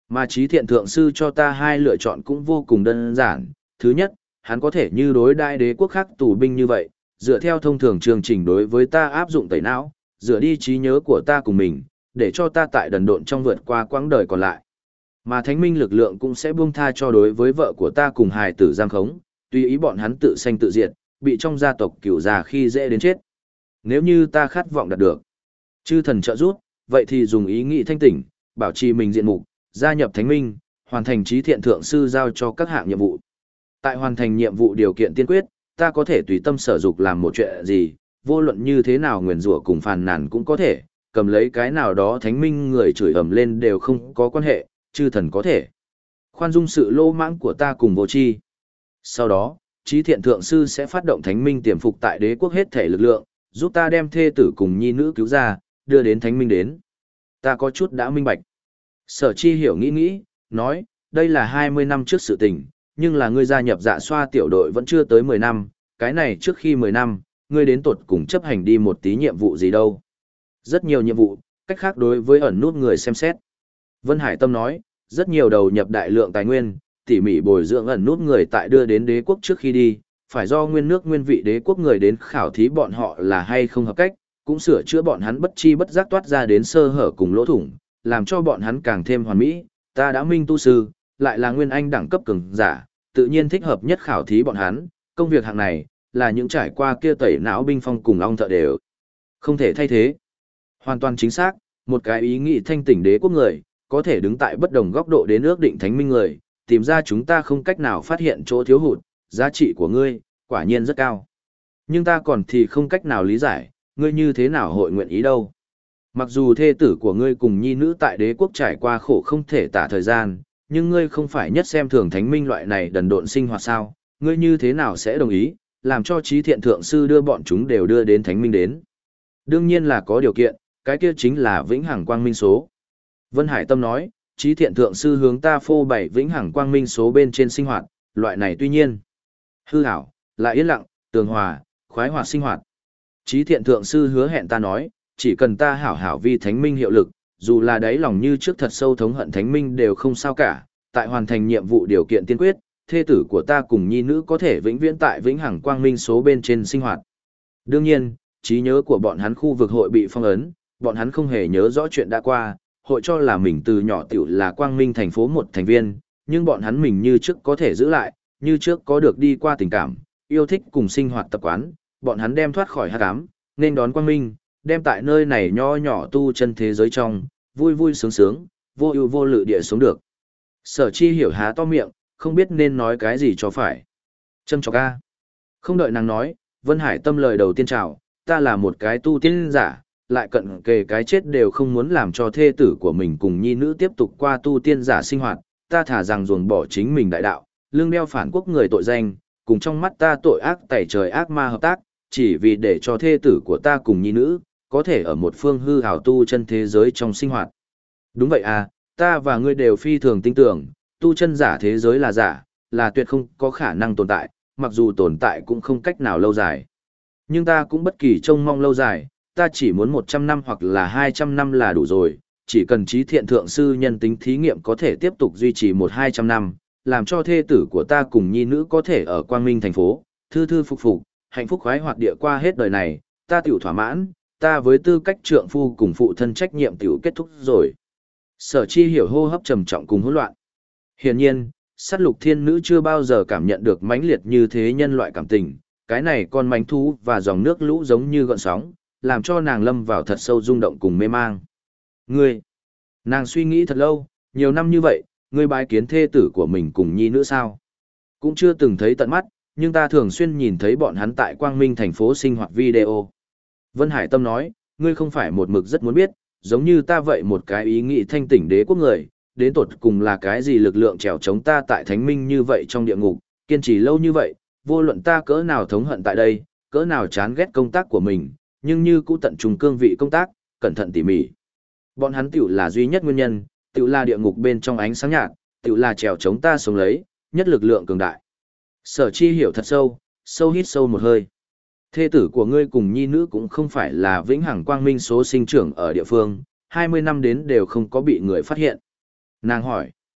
Mà trí thiện thượng sư cho ta hai lựa chọn cũng vô cùng đơn giản. Thứ nhất, hắn có thể như đối đại đế quốc khác tù binh như vậy, dựa theo thông thường chương trình đối với ta áp dụng tẩy não, dựa đi trí nhớ của ta cùng mình, để cho ta tại đần độn trong vượt qua quãng đời còn lại. Mà thánh minh lực lượng cũng sẽ buông tha cho đối với vợ của ta cùng hài tử giam khống, tùy ý bọn hắn tự sanh tự diệt, bị trong gia tộc cửu già khi dễ đến chết. Nếu như ta khát vọng đạt được chư thần trợ giúp, vậy thì dùng ý nghĩ thanh tỉnh, bảo trì mình diện mục, gia nhập thánh minh, hoàn thành trí thiện thượng sư giao cho các hạng nhiệm vụ. Tại hoàn thành nhiệm vụ điều kiện tiên quyết, ta có thể tùy tâm sở dục làm một chuyện gì, vô luận như thế nào nguyền rủa cùng phàn nàn cũng có thể, cầm lấy cái nào đó thánh minh người chửi ầm lên đều không có quan hệ, chư thần có thể khoan dung sự lô mãng của ta cùng vô tri. Sau đó, trí thiện thượng sư sẽ phát động thánh minh tiềm phục tại đế quốc hết thể lực lượng, giúp ta đem thê tử cùng nhi nữ cứu ra, đưa đến thánh minh đến. Ta có chút đã minh bạch. Sở Chi hiểu nghĩ, nói, đây là 20 năm trước sự tình, nhưng là ngươi gia nhập Dạ Xoa tiểu đội vẫn chưa tới 10 năm, cái này trước khi 10 năm, ngươi đến tột cùng chấp hành đi một tí nhiệm vụ gì đâu. Rất nhiều nhiệm vụ, cách khác đối với ẩn nút người xem xét. Vân Hải Tâm nói, rất nhiều đầu nhập đại lượng tài nguyên, tỉ mỉ bồi dưỡng ẩn nút người tại đưa đến đế quốc trước khi đi, phải do nguyên nước nguyên vị đế quốc người đến khảo thí bọn họ là hay không hợp cách, cũng sửa chữa bọn hắn bất chi bất giác toát ra đến sơ hở cùng lỗ thủng, làm cho bọn hắn càng thêm hoàn mỹ. Ta đã minh tu sư, lại là nguyên anh đẳng cấp cường giả, tự nhiên thích hợp nhất khảo thí bọn hắn, công việc hạng này là những trải qua kia tẩy não binh phong cùng ong thợ đều không thể thay thế. Hoàn toàn chính xác, một cái ý nghĩ thanh tỉnh đế quốc người, có thể đứng tại bất đồng góc độ đến ước định thánh minh người, tìm ra chúng ta không cách nào phát hiện chỗ thiếu hụt, giá trị của ngươi, quả nhiên rất cao. Nhưng ta còn thì không cách nào lý giải, ngươi như thế nào hội nguyện ý đâu. Mặc dù thê tử của ngươi cùng nhi nữ tại đế quốc trải qua khổ không thể tả thời gian, nhưng ngươi không phải nhất xem thường thánh minh loại này đần độn sinh hoạt sao, ngươi như thế nào sẽ đồng ý, làm cho trí thiện thượng sư đưa bọn chúng đều đưa đến thánh minh đến. Đương nhiên là có điều kiện, cái kia chính là vĩnh hằng quang minh số. Vân Hải Tâm nói, trí thiện thượng sư hướng ta phô bày vĩnh hằng quang minh số bên trên sinh hoạt, loại này tuy nhiên hư hảo, lại yên lặng, tường hòa, khoái hoạt sinh hoạt. Trí thiện thượng sư hứa hẹn ta nói, chỉ cần ta hảo hảo vi thánh minh hiệu lực, dù là đáy lòng như trước thật sâu thống hận thánh minh đều không sao cả, tại hoàn thành nhiệm vụ điều kiện tiên quyết, thê tử của ta cùng nhi nữ có thể vĩnh viễn tại vĩnh hằng quang minh số bên trên sinh hoạt. Đương nhiên, trí nhớ của bọn hắn khu vực hội bị phong ấn, bọn hắn không hề nhớ rõ chuyện đã qua, hội cho là mình từ nhỏ tiểu là quang minh thành phố một thành viên, nhưng bọn hắn mình như trước có thể giữ lại, như trước có được đi qua tình cảm, yêu thích cùng sinh hoạt tập quán, bọn hắn đem thoát khỏi hắc ám, nên đón quang minh, đem tại nơi này nho nhỏ tu chân thế giới trong, vui vui sướng sướng, vô ưu vô lự địa sống được. Sở Chi hiểu há to miệng, không biết nên nói cái gì cho phải. Châm chọc a. Không đợi nàng nói, Vân Hải Tâm lời đầu tiên chào, ta là một cái tu tiên giả, lại cận kề cái chết đều không muốn làm cho thê tử của mình cùng nhi nữ tiếp tục qua tu tiên giả sinh hoạt, ta thả rằng ruồng bỏ chính mình đại đạo, lương đeo phản quốc người tội danh, cùng trong mắt ta tội ác tẩy trời ác ma hợp tác, chỉ vì để cho thê tử của ta cùng nhi nữ, có thể ở một phương hư hào tu chân thế giới trong sinh hoạt. Đúng vậy à, ta và ngươi đều phi thường tin tưởng, tu chân giả thế giới là giả, là tuyệt không có khả năng tồn tại, mặc dù tồn tại cũng không cách nào lâu dài. Nhưng ta cũng bất kỳ trông mong lâu dài, ta chỉ muốn 100 năm hoặc là 200 năm là đủ rồi, chỉ cần trí thiện thượng sư nhân tính thí nghiệm có thể tiếp tục duy trì 1-200 năm, làm cho thê tử của ta cùng nhi nữ có thể ở quang minh thành phố, thư thư phục phục, hạnh phúc khoái hoạt địa qua hết đời này, ta tiểu thỏa mãn, ta với tư cách trượng phu cùng phụ thân trách nhiệm tiểu kết thúc rồi. Sở Chi hiểu hô hấp trầm trọng cùng hỗn loạn. Hiển nhiên, sát lục thiên nữ chưa bao giờ cảm nhận được mãnh liệt như thế nhân loại cảm tình, cái này con mãnh thú và dòng nước lũ giống như gợn sóng, làm cho nàng lâm vào thật sâu rung động cùng mê mang. Ngươi, nàng suy nghĩ thật lâu, nhiều năm như vậy, ngươi bái kiến thê tử của mình cùng nhi nữ sao? Cũng chưa từng thấy tận mắt, nhưng ta thường xuyên nhìn thấy bọn hắn tại Quang Minh thành phố sinh hoạt video. Vân Hải Tâm nói, ngươi không phải một mực rất muốn biết, giống như ta vậy một cái ý nghĩ thanh tỉnh đế quốc người, đến tột cùng là cái gì lực lượng trèo chống ta tại thánh minh như vậy trong địa ngục, kiên trì lâu như vậy, vô luận ta cỡ nào thống hận tại đây, cỡ nào chán ghét công tác của mình, nhưng như cũ tận trùng cương vị công tác, cẩn thận tỉ mỉ. Bọn hắn tiểu là duy nhất nguyên nhân, tiểu là địa ngục bên trong ánh sáng nhạt, tiểu là trèo chống ta sống lấy, nhất lực lượng cường đại. Sở Chi hiểu thật sâu, sâu hít sâu một hơi. Thê tử của ngươi cùng nhi nữ cũng không phải là vĩnh hằng quang minh số sinh trưởng ở địa phương, 20 năm đến đều không có bị người phát hiện. Nàng hỏi,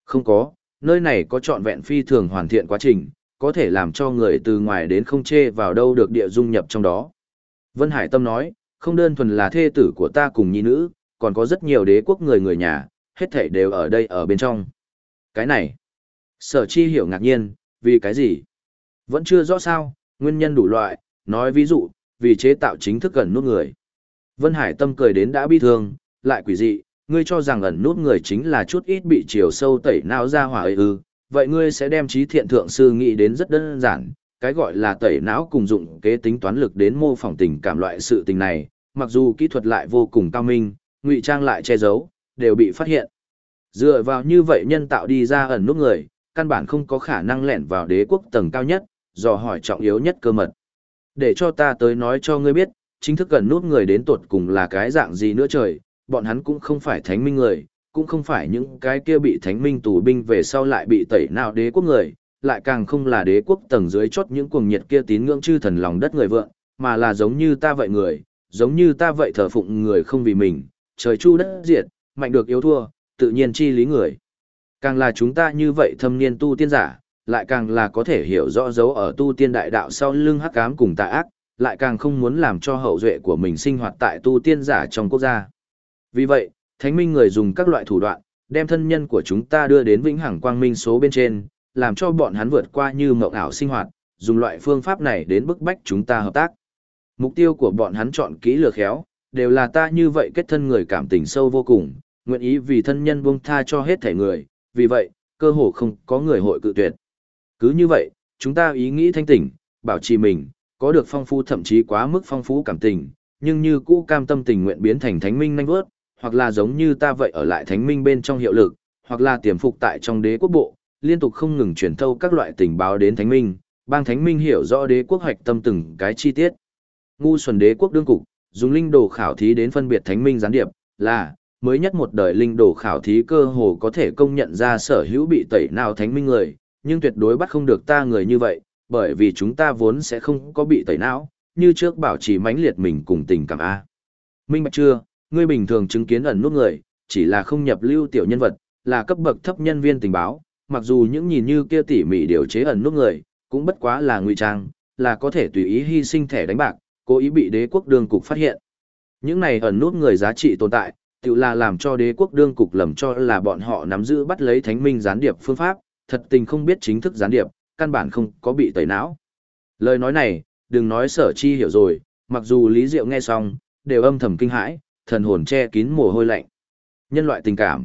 Không có, nơi này có trọn vẹn phi thường hoàn thiện quá trình, có thể làm cho người từ ngoài đến không chê vào đâu được địa dung nhập trong đó. Vân Hải Tâm nói, không đơn thuần là thê tử của ta cùng nhi nữ, còn có rất nhiều đế quốc người nhà, hết thảy đều ở đây ở bên trong. Cái này, Sở Chi Hiểu ngạc nhiên, vì cái gì? Vẫn chưa rõ sao, nguyên nhân đủ loại, nói ví dụ, vì chế tạo chính thức ẩn nút người. Vân Hải Tâm cười đến đã bi thương, lại quỷ dị, ngươi cho rằng ẩn nút người chính là chút ít bị chiều sâu tẩy não ra hỏa ấy ư, vậy ngươi sẽ đem trí thiện thượng sư nghĩ đến rất đơn giản, cái gọi là tẩy não cùng dụng kế tính toán lực đến mô phỏng tình cảm loại sự tình này, mặc dù kỹ thuật lại vô cùng cao minh, ngụy trang lại che giấu, đều bị phát hiện. Dựa vào như vậy nhân tạo đi ra ẩn nút người, căn bản không có khả năng lẻn vào đế quốc tầng cao nhất, dò hỏi trọng yếu nhất cơ mật. Để cho ta tới nói cho ngươi biết, chính thức ẩn nút người đến tột cùng là cái dạng gì nữa trời, bọn hắn cũng không phải thánh minh người, cũng không phải những cái kia bị thánh minh tù binh về sau lại bị tẩy nào đế quốc người, lại càng không là đế quốc tầng dưới chốt những cuồng nhiệt kia tín ngưỡng chư thần lòng đất người vượng, mà là giống như ta vậy người, giống như ta vậy thờ phụng người không vì mình, trời chu đất diệt, mạnh được yếu thua, tự nhiên chi lý người. Càng là chúng ta như vậy thâm niên tu tiên giả, lại càng là có thể hiểu rõ dấu ở tu tiên đại đạo sau lưng hắc ám cùng tà ác, lại càng không muốn làm cho hậu duệ của mình sinh hoạt tại tu tiên giả trong quốc gia. Vì vậy, thánh minh người dùng các loại thủ đoạn, đem thân nhân của chúng ta đưa đến vĩnh hằng quang minh số bên trên, làm cho bọn hắn vượt qua như mộng ảo sinh hoạt, dùng loại phương pháp này đến bức bách chúng ta hợp tác. Mục tiêu của bọn hắn chọn kỹ lược khéo, đều là ta như vậy kết thân người cảm tình sâu vô cùng, nguyện ý vì thân nhân buông tha cho hết thể người, vì vậy, cơ hồ không có người hội cự tuyệt. Cứ như vậy, chúng ta ý nghĩ thanh tỉnh, bảo trì mình, có được phong phú thậm chí quá mức phong phú cảm tình, nhưng như cũ cam tâm tình nguyện biến thành thánh minh nhanh vớt, hoặc là giống như ta vậy ở lại thánh minh bên trong hiệu lực, hoặc là tiềm phục tại trong đế quốc bộ, liên tục không ngừng truyền thâu các loại tình báo đến thánh minh, bang thánh minh hiểu rõ đế quốc hoạch tâm từng cái chi tiết. Ngu xuẩn đế quốc đương cục, dùng linh đồ khảo thí đến phân biệt thánh minh gián điệp, là mới nhất một đời linh đồ khảo thí cơ hồ có thể công nhận ra sở hữu bị tẩy nào thánh minh người, nhưng tuyệt đối bắt không được ta người như vậy, bởi vì chúng ta vốn sẽ không có bị tẩy não, như trước bảo trì mãnh liệt mình cùng tình cảm A. Minh bạch chưa, ngươi bình thường chứng kiến ẩn nút người, chỉ là không nhập lưu tiểu nhân vật, là cấp bậc thấp nhân viên tình báo, mặc dù những nhìn như kia tỉ mỉ điều chế ẩn nút người, cũng bất quá là ngụy trang, là có thể tùy ý hy sinh thẻ đánh bạc, cố ý bị đế quốc đương cục phát hiện. Những này ẩn nút người giá trị tồn tại, tự là làm cho đế quốc đương cục lầm cho là bọn họ nắm giữ bắt lấy thánh minh gián điệp phương pháp, thật tình không biết chính thức gián điệp, căn bản không có bị tẩy não. Lời nói này, đừng nói Sở Chi hiểu rồi, mặc dù Lý Diệu nghe xong, đều âm thầm kinh hãi, thần hồn che kín mồ hôi lạnh. Nhân loại tình cảm.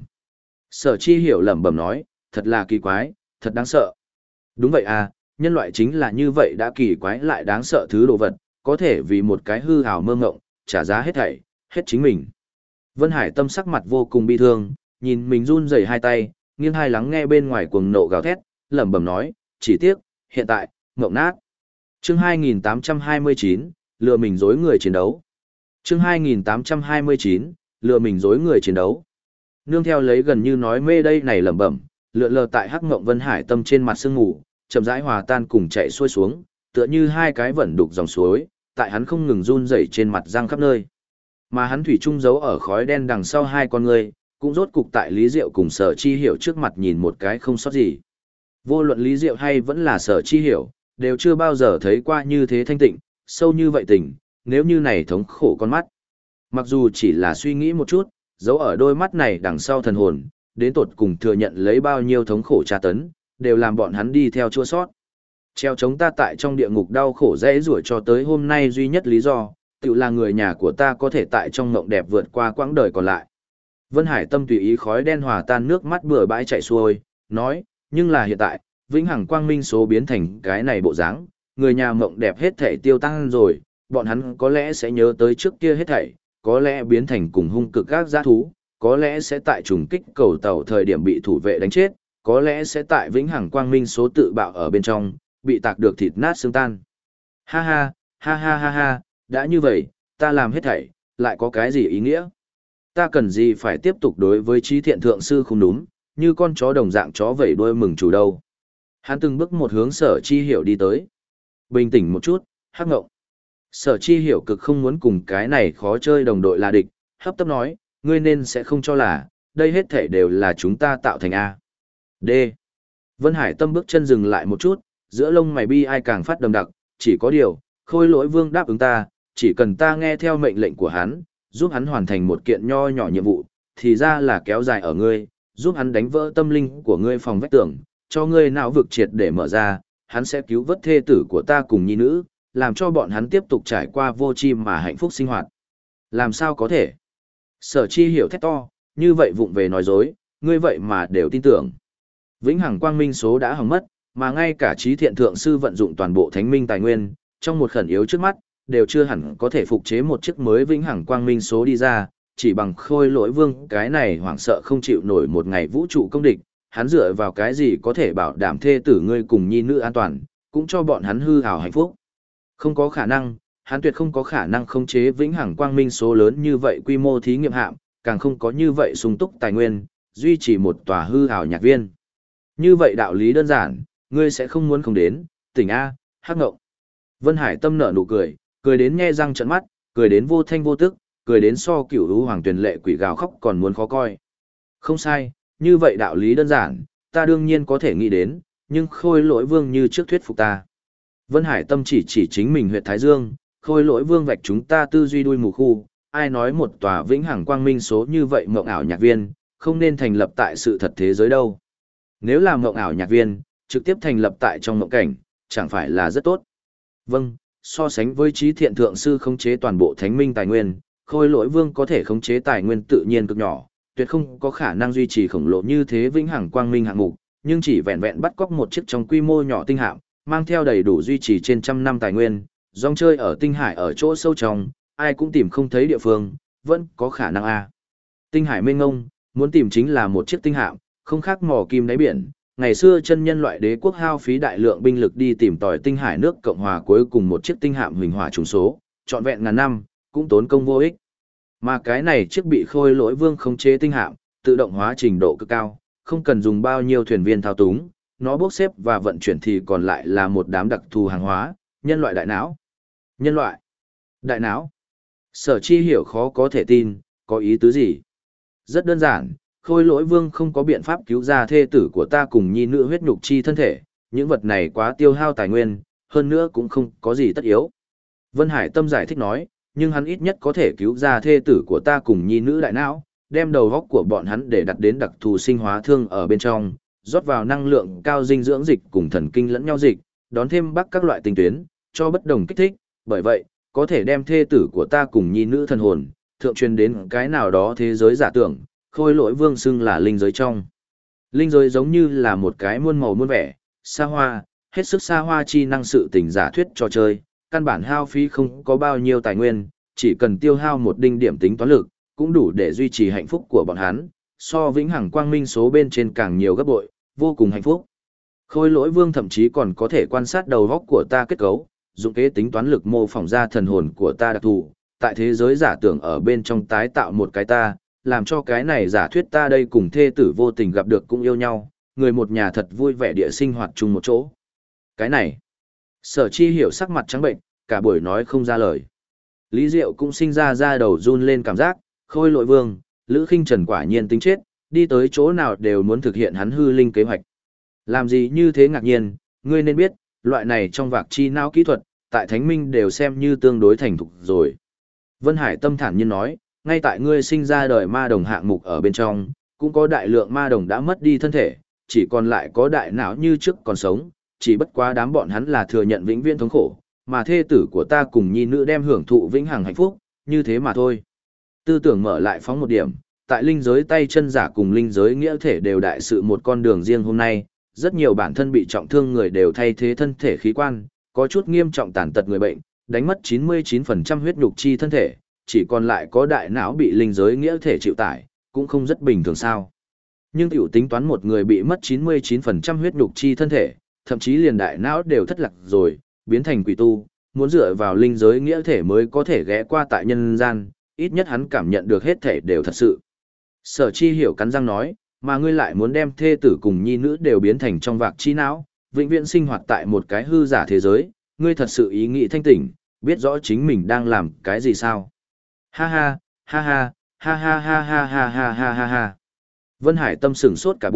Sở Chi hiểu lẩm bẩm nói, thật là kỳ quái, thật đáng sợ. Đúng vậy à, nhân loại chính là như vậy đã kỳ quái lại đáng sợ thứ đồ vật, có thể vì một cái hư ảo mơ ngộng, trả giá hết thảy, hết chính mình. Vân Hải Tâm sắc mặt vô cùng bi thương, nhìn mình run rẩy hai tay, nghiêng hai lắng nghe bên ngoài cuồng nộ gào thét, lẩm bẩm nói, chỉ tiếc, hiện tại, ngộng nát. Chương 2829, lừa mình dối người chiến đấu. Chương 2829, lừa mình dối người chiến đấu. Nương theo lấy gần như nói mê đây này lẩm bẩm, lượn lờ tại hắc ngộng Vân Hải Tâm trên mặt sương ngủ, chậm rãi hòa tan cùng chạy xuôi xuống, tựa như hai cái vẩn đục dòng suối, tại hắn không ngừng run rẩy trên mặt răng khắp nơi. Mà hắn thủy chung giấu ở khói đen đằng sau hai con người, cũng rốt cục tại Lý Diệu cùng Sở Chi hiểu trước mặt nhìn một cái không sót gì. Vô luận Lý Diệu hay vẫn là Sở Chi hiểu, đều chưa bao giờ thấy qua như thế thanh tịnh, sâu như vậy tình, nếu như này thống khổ con mắt. Mặc dù chỉ là suy nghĩ một chút, giấu ở đôi mắt này đằng sau thần hồn, đến tột cùng thừa nhận lấy bao nhiêu thống khổ tra tấn, đều làm bọn hắn đi theo chua sót. Treo chống ta tại trong địa ngục đau khổ dễ rủa cho tới hôm nay duy nhất lý do, tự là người nhà của ta có thể tại trong mộng đẹp vượt qua quãng đời còn lại. Vân Hải Tâm tùy ý khói đen hòa tan nước mắt bừa bãi chạy xuôi, nói, nhưng là hiện tại, vĩnh hằng quang minh số biến thành cái này bộ dáng, người nhà mộng đẹp hết thảy tiêu tăng rồi, bọn hắn có lẽ sẽ nhớ tới trước kia hết thảy, có lẽ biến thành cùng hung cực các giã thú, có lẽ sẽ tại trùng kích cầu tàu thời điểm bị thủ vệ đánh chết, có lẽ sẽ tại vĩnh hằng quang minh số tự bạo ở bên trong, bị tạc được thịt nát xương tan. Ha ha, ha ha ha ha, đã như vậy, ta làm hết thảy, lại có cái gì ý nghĩa? Ta cần gì phải tiếp tục đối với trí thiện thượng sư không đúng, như con chó đồng dạng chó vẩy đuôi mừng chủ đâu. Hắn từng bước một hướng Sở Chi hiểu đi tới. Bình tĩnh một chút, hắc ngộng. Sở Chi hiểu cực không muốn cùng cái này khó chơi đồng đội là địch, hấp tấp nói, ngươi nên sẽ không cho là, đây hết thảy đều là chúng ta tạo thành A. D. Vân Hải Tâm bước chân dừng lại một chút, giữa lông mày bi ai càng phát đậm đặc, chỉ có điều, Khôi Lỗi Vương đáp ứng ta, chỉ cần ta nghe theo mệnh lệnh của hắn, giúp hắn hoàn thành một kiện nho nhỏ nhiệm vụ, thì ra là kéo dài ở ngươi, giúp hắn đánh vỡ tâm linh của ngươi phòng vách tường, cho ngươi não vực triệt để mở ra, hắn sẽ cứu vớt thê tử của ta cùng nhi nữ, làm cho bọn hắn tiếp tục trải qua vô chi mà hạnh phúc sinh hoạt. Làm sao có thể? Sở Chi hiểu thét to, như vậy vụng về nói dối, ngươi vậy mà đều tin tưởng. Vĩnh hằng quang minh số đã hỏng mất, mà ngay cả trí thiện thượng sư vận dụng toàn bộ thánh minh tài nguyên, trong một khẩn yếu trước mắt, đều chưa hẳn có thể phục chế một chiếc mới vĩnh hằng quang minh số đi ra, chỉ bằng Khôi Lỗi Vương cái này hoảng sợ không chịu nổi một ngày vũ trụ công địch, hắn dựa vào cái gì có thể bảo đảm thê tử ngươi cùng nhi nữ an toàn, cũng cho bọn hắn hư hào hạnh phúc. Không có khả năng, hắn tuyệt không có khả năng khống chế vĩnh hằng quang minh số lớn như vậy quy mô thí nghiệm hạm, càng không có như vậy sung túc tài nguyên, duy trì một tòa hư hào nhạc viên. Như vậy đạo lý đơn giản, ngươi sẽ không muốn không đến, tỉnh A, hắc ngộng. Vân Hải Tâm nở nụ cười, cười đến nhe răng trợn mắt, cười đến vô thanh vô tức, cười đến so cửu lũ hoàng tuyền lệ quỷ gào khóc còn muốn khó coi. Không sai, như vậy đạo lý đơn giản, ta đương nhiên có thể nghĩ đến, nhưng Khôi Lỗi Vương như trước thuyết phục ta. Vân Hải Tâm chỉ chính mình huyệt Thái Dương, Khôi Lỗi Vương vạch chúng ta tư duy đuôi mù khu, ai nói một tòa vĩnh hằng quang minh số như vậy mộng ảo nhạc viên, không nên thành lập tại sự thật thế giới đâu. Nếu là mộng ảo nhạc viên, trực tiếp thành lập tại trong mộng cảnh, chẳng phải là rất tốt. Vâng, so sánh với trí thiện thượng sư khống chế toàn bộ thánh minh tài nguyên, Khôi Lỗi Vương có thể khống chế tài nguyên tự nhiên cực nhỏ, tuyệt không có khả năng duy trì khổng lồ như thế vĩnh hằng quang minh hạng mục, nhưng chỉ vẹn vẹn bắt cóc một chiếc trong quy mô nhỏ tinh hạm, mang theo đầy đủ duy trì trên trăm năm tài nguyên, rong chơi ở tinh hải ở chỗ sâu trong, ai cũng tìm không thấy địa phương, vẫn có khả năng a. Tinh hải mênh mông, muốn tìm chính là một chiếc tinh hạm, không khác mò kim đáy biển. Ngày xưa chân nhân loại đế quốc hao phí đại lượng binh lực đi tìm tòi tinh hải nước Cộng hòa cuối cùng một chiếc tinh hạm huỳnh hỏa trùng số, trọn vẹn ngàn năm, cũng tốn công vô ích. Mà cái này chiếc bị Khôi Lỗi Vương khống chế tinh hạm, tự động hóa trình độ cực cao, không cần dùng bao nhiêu thuyền viên thao túng, nó bốc xếp và vận chuyển thì còn lại là một đám đặc thù hàng hóa, nhân loại đại não. Nhân loại đại não. Sở Chi hiểu khó có thể tin, có ý tứ gì? Rất đơn giản, Khôi Lỗi Vương không có biện pháp cứu ra thê tử của ta cùng nhi nữ huyết nhục chi thân thể, những vật này quá tiêu hao tài nguyên, hơn nữa cũng không có gì tất yếu. Vân Hải Tâm giải thích nói, nhưng hắn ít nhất có thể cứu ra thê tử của ta cùng nhi nữ đại não, đem đầu góc của bọn hắn để đặt đến đặc thù sinh hóa thương ở bên trong, rót vào năng lượng cao dinh dưỡng dịch cùng thần kinh lẫn nhau dịch, đón thêm bắc các loại tinh tuyến, cho bất đồng kích thích, bởi vậy, có thể đem thê tử của ta cùng nhi nữ thần hồn, thượng truyền đến cái nào đó thế giới giả tưởng, Khôi Lỗi Vương xưng là linh giới trong. Linh giới giống như là một cái muôn màu muôn vẻ, xa hoa, hết sức xa hoa chi năng sự tình giả thuyết trò chơi, căn bản hao phí không có bao nhiêu tài nguyên, chỉ cần tiêu hao một đinh điểm tính toán lực, cũng đủ để duy trì hạnh phúc của bọn hắn, so vĩnh hằng quang minh số bên trên càng nhiều gấp bội, vô cùng hạnh phúc. Khôi Lỗi Vương thậm chí còn có thể quan sát đầu góc của ta kết cấu, dụng kế tính toán lực mô phỏng ra thần hồn của ta đặc thù, tại thế giới giả tưởng ở bên trong tái tạo một cái ta, làm cho cái này giả thuyết ta đây cùng thê tử vô tình gặp được cũng yêu nhau, người một nhà thật vui vẻ địa sinh hoạt chung một chỗ. Cái này, Sở Chi hiểu sắc mặt trắng bệnh, cả buổi nói không ra lời. Lý Diệu cũng sinh ra đầu run lên cảm giác, Khôi Lỗi Vương, Lữ Khinh Trần quả nhiên tính chết, đi tới chỗ nào đều muốn thực hiện hắn hư linh kế hoạch. Làm gì như thế ngạc nhiên, ngươi nên biết, loại này trong vạc chi não kỹ thuật, tại Thánh Minh đều xem như tương đối thành thục rồi. Vân Hải Tâm thản nhiên nói, ngay tại ngươi sinh ra đời ma đồng hạng mục ở bên trong, cũng có đại lượng ma đồng đã mất đi thân thể, chỉ còn lại có đại não như trước còn sống, chỉ bất quá đám bọn hắn là thừa nhận vĩnh viễn thống khổ, mà thê tử của ta cùng nhi nữ đem hưởng thụ vĩnh hằng hạnh phúc, như thế mà thôi. Tư tưởng mở lại phóng một điểm, tại linh giới tay chân giả cùng linh giới nghĩa thể đều đại sự một con đường riêng hôm nay, rất nhiều bản thân bị trọng thương người đều thay thế thân thể khí quan, có chút nghiêm trọng tàn tật người bệnh, đánh mất 99% huyết nhục chi thân thể, chỉ còn lại có đại não bị linh giới nghĩa thể chịu tải, cũng không rất bình thường sao. Nhưng tiểu tính toán một người bị mất 99% huyết nhục chi thân thể, thậm chí liền đại não đều thất lạc rồi, biến thành quỷ tu, muốn dựa vào linh giới nghĩa thể mới có thể ghé qua tại nhân gian, ít nhất hắn cảm nhận được hết thể đều thật sự. Sở Chi hiểu cắn răng nói, mà ngươi lại muốn đem thê tử cùng nhi nữ đều biến thành trong vạc chi não, vĩnh viễn sinh hoạt tại một cái hư giả thế giới, ngươi thật sự ý nghĩ thanh tỉnh, biết rõ chính mình đang làm cái gì sao? Ha ha, ha ha, ha ha ha ha ha ha ha ha ha. Vân Hải Tâm sửng sốt cả buổi,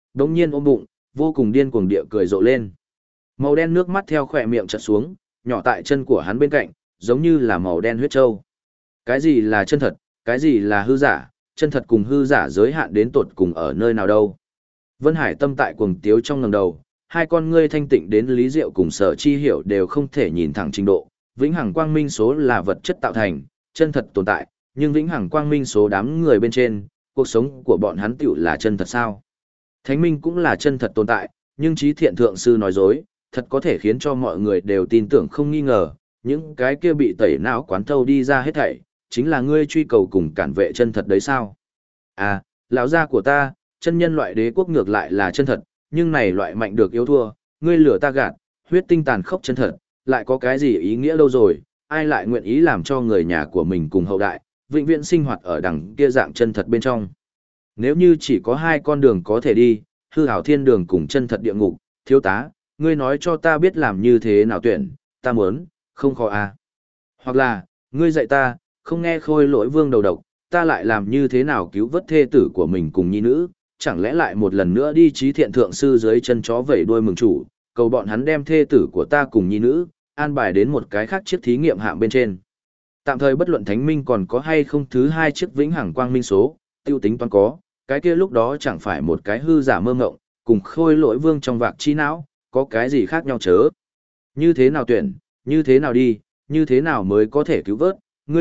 đống nhiên ôm bụng, vô cùng điên cuồng địa cười rộ lên. Màu đen nước mắt theo khỏe miệng trật xuống, nhỏ tại chân của hắn bên cạnh, giống như là màu đen huyết trâu. Cái gì là chân thật, cái gì là hư giả, chân thật cùng hư giả giới hạn đến tột cùng ở nơi nào đâu. Vân Hải tâm tại cuồng tiếu trong ngẩng đầu, hai con ngươi thanh tịnh đến lý diệu cùng Sở Chi Hiểu đều không thể nhìn thẳng trình độ. Vĩnh hằng quang minh số là vật chất tạo thành, chân thật tồn tại, nhưng vĩnh hằng quang minh số đám người bên trên, cuộc sống của bọn hắn tựu là chân thật sao? Thánh minh cũng là chân thật tồn tại, nhưng trí thiện thượng sư nói dối, thật có thể khiến cho mọi người đều tin tưởng không nghi ngờ, những cái kia bị tẩy não quán thâu đi ra hết thảy, chính là ngươi truy cầu cùng cản vệ chân thật đấy sao? À, lão gia của ta, chân nhân loại đế quốc ngược lại là chân thật, nhưng này loại mạnh được yếu thua, ngươi lửa ta gạt, huyết tinh tàn khốc chân thật, lại có cái gì ý nghĩa đâu rồi, ai lại nguyện ý làm cho người nhà của mình cùng hậu đại, vĩnh viễn sinh hoạt ở đằng kia dạng chân thật bên trong. Nếu như chỉ có hai con đường có thể đi, hư ảo thiên đường cùng chân thật địa ngục, thiếu tá, ngươi nói cho ta biết làm như thế nào tuyển, ta muốn, không khó à. Hoặc là, ngươi dạy ta, không nghe Khôi Lỗi Vương đầu độc, ta lại làm như thế nào cứu vớt thê tử của mình cùng nhi nữ, chẳng lẽ lại một lần nữa đi trí thiện thượng sư dưới chân chó vẩy đuôi mừng chủ, cầu bọn hắn đem thê tử của ta cùng nhi nữ, an bài đến một cái khác chiếc thí nghiệm hạng bên trên. Tạm thời bất luận thánh minh còn có hay không thứ hai chiếc vĩnh hằng quang minh số, tiêu tính toán có, cái kia lúc đó chẳng phải một cái hư giả mơ ngộng, cùng Khôi Lỗi Vương trong vạc chi não, có cái gì khác nhau chớ. Như thế nào tuyển, như thế nào đi, như thế nào mới có thể cứu vớt, ngươi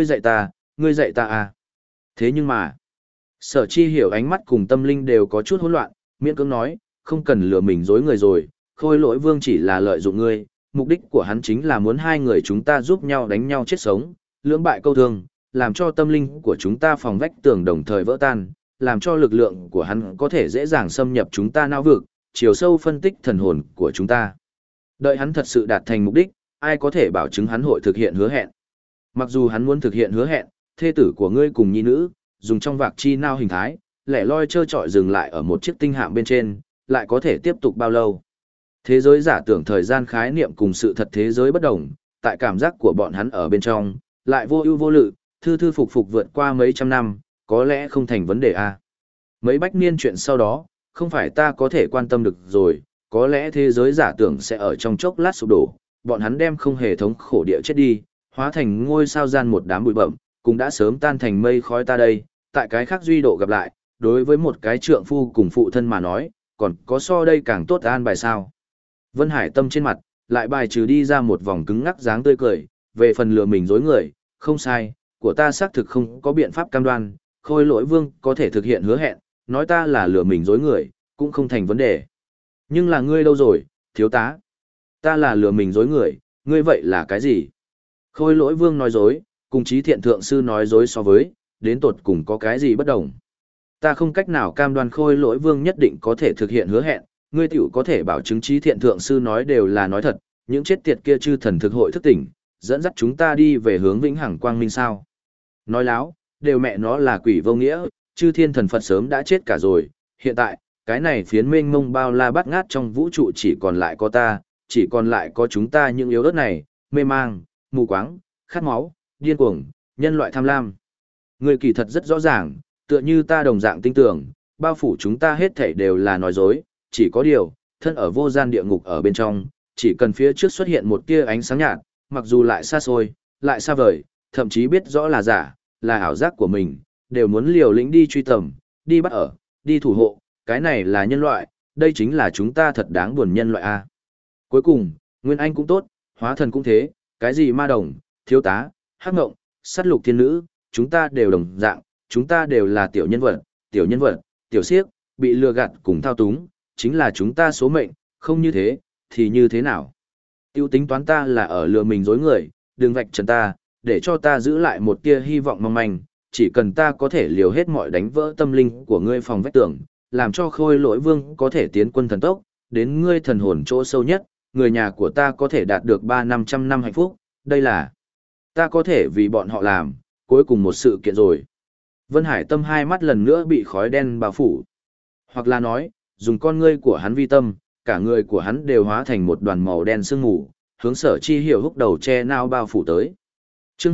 dạy ta à. Thế nhưng mà, Sở Chi Hiểu ánh mắt cùng tâm linh đều có chút hỗn loạn, miễn cưỡng nói, không cần lừa mình dối người rồi, Khôi Lỗi Vương chỉ là lợi dụng ngươi, mục đích của hắn chính là muốn hai người chúng ta giúp nhau đánh nhau chết sống, lưỡng bại câu thương, làm cho tâm linh của chúng ta phòng vách tường đồng thời vỡ tan, làm cho lực lượng của hắn có thể dễ dàng xâm nhập chúng ta não vực, chiều sâu phân tích thần hồn của chúng ta. Đợi hắn thật sự đạt thành mục đích, ai có thể bảo chứng hắn hội thực hiện hứa hẹn. Mặc dù hắn muốn thực hiện hứa hẹn, thê tử của ngươi cùng nhi nữ, dùng trong vạc chi nao hình thái, lẻ loi trơ trọi dừng lại ở một chiếc tinh hạm bên trên, lại có thể tiếp tục bao lâu. Thế giới giả tưởng thời gian khái niệm cùng sự thật thế giới bất đồng, tại cảm giác của bọn hắn ở bên trong, lại vô ưu vô lự, thư thư phục phục vượt qua mấy trăm năm, có lẽ không thành vấn đề a. Mấy bách niên chuyện sau đó, không phải ta có thể quan tâm được rồi, có lẽ thế giới giả tưởng sẽ ở trong chốc lát sụp đổ, bọn hắn đem không hề thống khổ địa chết đi, hóa thành ngôi sao gian một đám bụi bậm, cũng đã sớm tan thành mây khói ta đây, tại cái khác duy độ gặp lại, đối với một cái trượng phu cùng phụ thân mà nói, còn có so đây càng tốt an bài sao. Vân Hải tâm trên mặt, lại bài trừ đi ra một vòng cứng ngắc dáng tươi cười, về phần lừa mình dối người, không sai, của ta xác thực không có biện pháp cam đoan, Khôi Lỗi Vương có thể thực hiện hứa hẹn, nói ta là lừa mình dối người, cũng không thành vấn đề. Nhưng là ngươi đâu rồi, thiếu tá? Ta là lừa mình dối người, ngươi vậy là cái gì? Khôi Lỗi Vương nói dối, cùng trí thiện thượng sư nói dối so với, đến tột cùng có cái gì bất đồng? Ta không cách nào cam đoan Khôi Lỗi Vương nhất định có thể thực hiện hứa hẹn, ngươi tiểu có thể bảo chứng trí thiện thượng sư nói đều là nói thật, những chết tiệt kia chư thần thực hội thức tỉnh, dẫn dắt chúng ta đi về hướng vĩnh hằng quang minh sao? Nói láo, đều mẹ nó là quỷ vô nghĩa, chư thiên thần Phật sớm đã chết cả rồi, hiện tại, cái này phiến mênh mông bao la bát ngát trong vũ trụ chỉ còn lại có ta, chỉ còn lại có chúng ta những yếu ớt này, mê mang, mù quáng, khát máu, điên cuồng, nhân loại tham lam. Người kỳ thật rất rõ ràng, tựa như ta đồng dạng tin tưởng, bao phủ chúng ta hết thảy đều là nói dối, chỉ có điều, thân ở vô gian địa ngục ở bên trong, chỉ cần phía trước xuất hiện một tia ánh sáng nhạt, mặc dù lại xa xôi, lại xa vời, thậm chí biết rõ là giả, là ảo giác của mình, đều muốn liều lĩnh đi truy tầm, đi bắt ở, đi thủ hộ, cái này là nhân loại, đây chính là chúng ta thật đáng buồn nhân loại a. Cuối cùng, Nguyên Anh cũng tốt, hóa thần cũng thế, cái gì ma đồng, thiếu tá, hắc ngộng, sát lục thiên nữ, chúng ta đều đồng dạng, chúng ta đều là tiểu nhân vật, tiểu siếc, bị lừa gạt cùng thao túng, chính là chúng ta số mệnh, không như thế, thì như thế nào? Tiêu tính toán ta là ở lừa mình dối người, đừng vạch trần ta, để cho ta giữ lại một tia hy vọng mong manh, chỉ cần ta có thể liều hết mọi đánh vỡ tâm linh của ngươi phòng vách tường, làm cho Khôi Lỗi Vương có thể tiến quân thần tốc, đến ngươi thần hồn chỗ sâu nhất, người nhà của ta có thể đạt được 300-500 năm hạnh phúc, đây là ta có thể vì bọn họ làm, cuối cùng một sự kiện rồi. Vân Hải tâm hai mắt lần nữa bị khói đen bao phủ. Hoặc là nói, dùng con ngươi của hắn vi tâm, cả người của hắn đều hóa thành một đoàn màu đen sương mù, hướng Sở Chi Hiểu húc đầu che nao bao phủ tới. Chương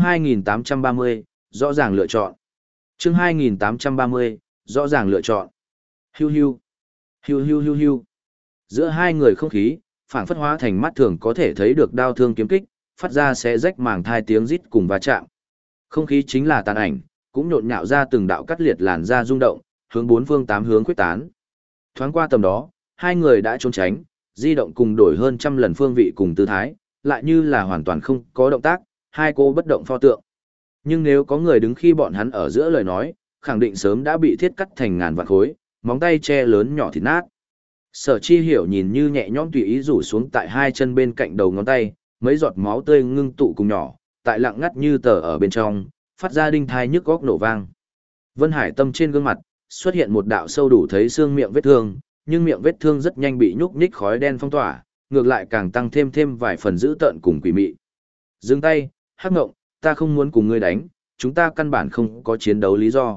2830, rõ ràng lựa chọn. Chương 2830, rõ ràng lựa chọn. Hiu hiu. Hiu hiu hiu hiu. Giữa hai người không khí, phảng phất hóa thành mắt thường có thể thấy được đao thương kiếm kích, phát ra xé rách màng thai tiếng rít cùng va chạm. Không khí chính là tàn ảnh, cũng nhộn nhạo ra từng đạo cắt liệt làn da rung động, hướng bốn phương tám hướng quyết tán. Thoáng qua tầm đó, hai người đã trốn tránh, di động cùng đổi hơn trăm lần phương vị cùng tư thái, lại như là hoàn toàn không có động tác, hai cô bất động pho tượng. Nhưng nếu có người đứng khi bọn hắn ở giữa lời nói, khẳng định sớm đã bị thiết cắt thành ngàn vạn khối, móng tay che lớn nhỏ thịt nát. Sở Chi Hiểu nhìn như nhẹ nhõm tùy ý rủ xuống tại hai chân bên cạnh đầu ngón tay, mấy giọt máu tươi ngưng tụ cùng nhỏ, tại lặng ngắt như tờ ở bên trong, phát ra đinh thai nhức góc nổ vang. Vân Hải Tâm trên gương mặt, xuất hiện một đạo sâu đủ thấy xương miệng vết thương, nhưng miệng vết thương rất nhanh bị nhúc nhích khói đen phong tỏa, ngược lại càng tăng thêm vài phần dữ tợn cùng quỷ mị. Dừng tay, Hắc Ngộng, ta không muốn cùng ngươi đánh, chúng ta căn bản không có chiến đấu lý do.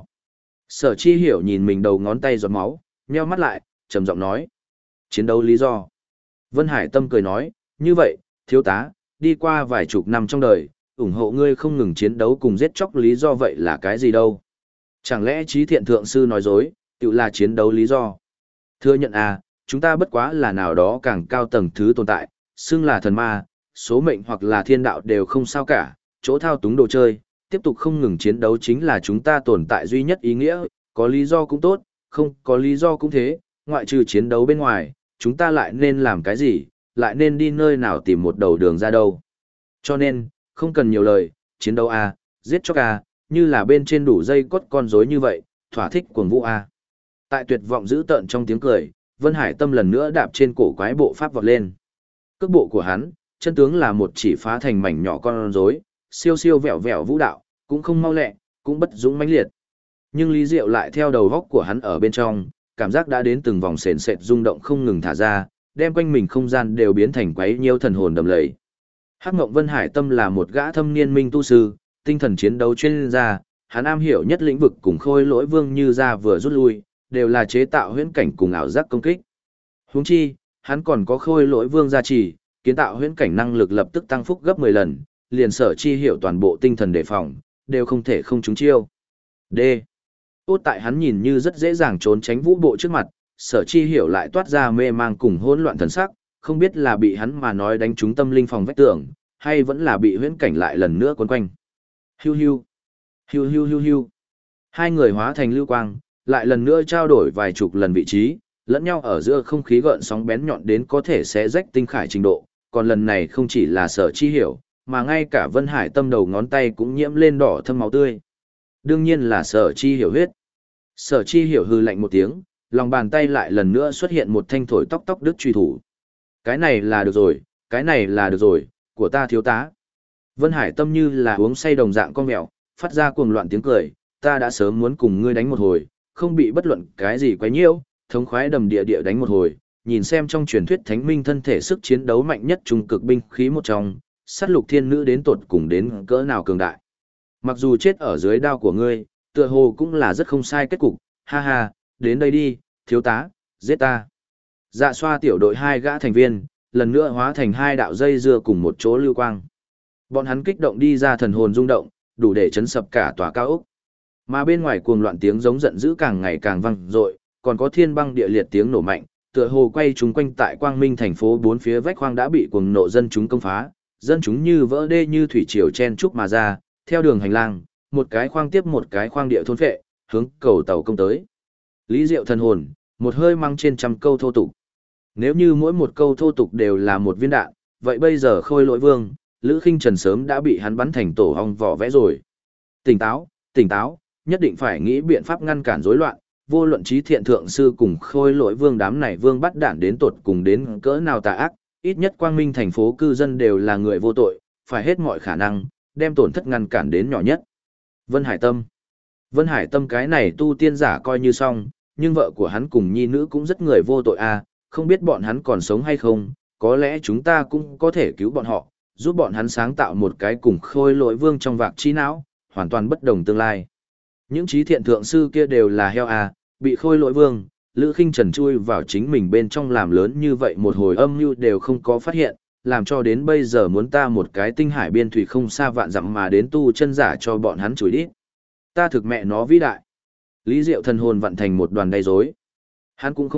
Sở Chi Hiểu nhìn mình đầu ngón tay giọt máu, nheo mắt lại, trầm giọng nói. Chiến đấu lý do. Vân Hải Tâm cười nói, như vậy, thiếu tá, đi qua vài chục năm trong đời, ủng hộ ngươi không ngừng chiến đấu cùng giết chóc lý do vậy là cái gì đâu. Chẳng lẽ Trí Thiện Thượng Sư nói dối, tự là chiến đấu lý do. Thừa nhận à, chúng ta bất quá là nào đó càng cao tầng thứ tồn tại, xưng là thần ma, số mệnh hoặc là thiên đạo đều không sao cả, chỗ thao túng đồ chơi, tiếp tục không ngừng chiến đấu chính là chúng ta tồn tại duy nhất ý nghĩa, có lý do cũng tốt, không có lý do cũng thế, ngoại trừ chiến đấu bên ngoài, chúng ta lại nên làm cái gì, lại nên đi nơi nào tìm một đầu đường ra đâu. Cho nên, không cần nhiều lời, chiến đấu à, giết chóc à, như là bên trên đủ dây cốt con rối như vậy, thỏa thích cuồng vũ à. Tại tuyệt vọng dữ tợn trong tiếng cười, Vân Hải Tâm lần nữa đạp trên cổ quái bộ pháp vọt lên. Cước bộ của hắn, chân tướng là một chỉ phá thành mảnh nhỏ con rối, siêu siêu vẹo vẹo vũ đạo, cũng không mau lẹ, cũng bất dũng mãnh liệt. Nhưng Lý Diệu lại theo đầu góc của hắn ở bên trong, cảm giác đã đến từng vòng sền sệt rung động không ngừng thả ra, đem quanh mình không gian đều biến thành quấy nhiêu thần hồn đầm lầy. Hắc Ngộng Vân Hải Tâm là một gã thâm niên minh tu sư, tinh thần chiến đấu chuyên gia, hắn am hiểu nhất lĩnh vực cùng Khôi Lỗi Vương Như ra vừa rút lui, đều là chế tạo huyễn cảnh cùng ảo giác công kích. Huống chi, hắn còn có Khôi Lỗi Vương gia trì, kiến tạo huyễn cảnh năng lực lập tức tăng phúc gấp 10 lần, liền Sở Chi Hiểu toàn bộ tinh thần đề phòng, đều không thể không trúng chiêu. D. Tốt tại hắn nhìn như rất dễ dàng trốn tránh vũ bộ trước mặt, Sở Chi Hiểu lại toát ra mê mang cùng hỗn loạn thần sắc, không biết là bị hắn mà nói đánh trúng tâm linh phòng vách tường, hay vẫn là bị huyễn cảnh lại lần nữa quấn quanh. Hiu hiu, hiu hiu hiu hiu. Hai người hóa thành lưu quang, lại lần nữa trao đổi vài chục lần vị trí, lẫn nhau ở giữa không khí gợn sóng bén nhọn đến có thể xé rách tinh khải trình độ, còn lần này không chỉ là Sở Chi Hiểu, mà ngay cả Vân Hải Tâm đầu ngón tay cũng nhiễm lên đỏ thâm máu tươi. Đương nhiên là Sở Chi Hiểu huyết. Sở Chi Hiểu hừ lạnh một tiếng, lòng bàn tay lại lần nữa xuất hiện một thanh thổi tóc tóc đứt truy thủ. Cái này là được rồi, cái này là được rồi, của ta thiếu tá. Vân Hải Tâm như là uống say đồng dạng con mèo, phát ra cuồng loạn tiếng cười, ta đã sớm muốn cùng ngươi đánh một hồi, không bị bất luận cái gì quấy nhiễu, thống khoái đầm địa địa đánh một hồi, nhìn xem trong truyền thuyết thánh minh thân thể sức chiến đấu mạnh nhất trung cực binh khí một trong, sát lục thiên nữ đến tột cùng đến cỡ nào cường đại. Mặc dù chết ở dưới đao của ngươi, tựa hồ cũng là rất không sai kết cục, ha ha, đến đây đi, thiếu tá, giết ta. Dạ xoa tiểu đội hai gã thành viên, lần nữa hóa thành hai đạo dây dưa cùng một chỗ lưu quang. Bọn hắn kích động đi ra thần hồn rung động, đủ để chấn sập cả tòa cao ốc. Mà bên ngoài cuồng loạn tiếng giống giận dữ càng ngày càng vang dội, còn có thiên băng địa liệt tiếng nổ mạnh, tựa hồ quay chúng quanh tại Quang Minh thành phố bốn phía vách khoang đã bị cuồng nộ dân chúng công phá, dân chúng như vỡ đê như thủy triều chen trúc mà ra, theo đường hành lang, một cái khoang tiếp một cái khoang địa thôn phệ, hướng cầu tàu công tới. Lý Diệu thần hồn, một hơi mang trên trăm câu thô tục. Nếu như mỗi một câu thô tục đều là một viên đạn, vậy bây giờ Khôi Lỗi Vương, Lữ Khinh Trần sớm đã bị hắn bắn thành tổ ong vỏ vẽ rồi. Tỉnh táo, tỉnh táo, nhất định phải nghĩ biện pháp ngăn cản rối loạn, vô luận Trí Thiện Thượng Sư cùng Khôi Lỗi Vương đám này vương bắt đạn đến tột cùng đến cỡ nào tà ác, ít nhất Quang Minh thành phố cư dân đều là người vô tội, phải hết mọi khả năng, đem tổn thất ngăn cản đến nhỏ nhất. Vân Hải Tâm. Vân Hải Tâm cái này tu tiên giả coi như xong, nhưng vợ của hắn cùng nhi nữ cũng rất người vô tội à, không biết bọn hắn còn sống hay không, có lẽ chúng ta cũng có thể cứu bọn họ, giúp bọn hắn sáng tạo một cái cùng Khôi Lỗi Vương trong vạc trí não, hoàn toàn bất đồng tương lai. Những Trí Thiện Thượng Sư kia đều là heo à, bị Khôi Lỗi Vương, Lữ Khinh Trần chui vào chính mình bên trong làm lớn như vậy một hồi âm mưu đều không có phát hiện, làm cho đến bây giờ muốn ta một cái tinh hải biên thủy không xa vạn dặm mà đến tu chân giả cho bọn hắn chửi đít. Ta thực mẹ nó vĩ đại. Lý Diệu thần hồn vặn thành một đoàn đầy rối. Hắn cũng không biết,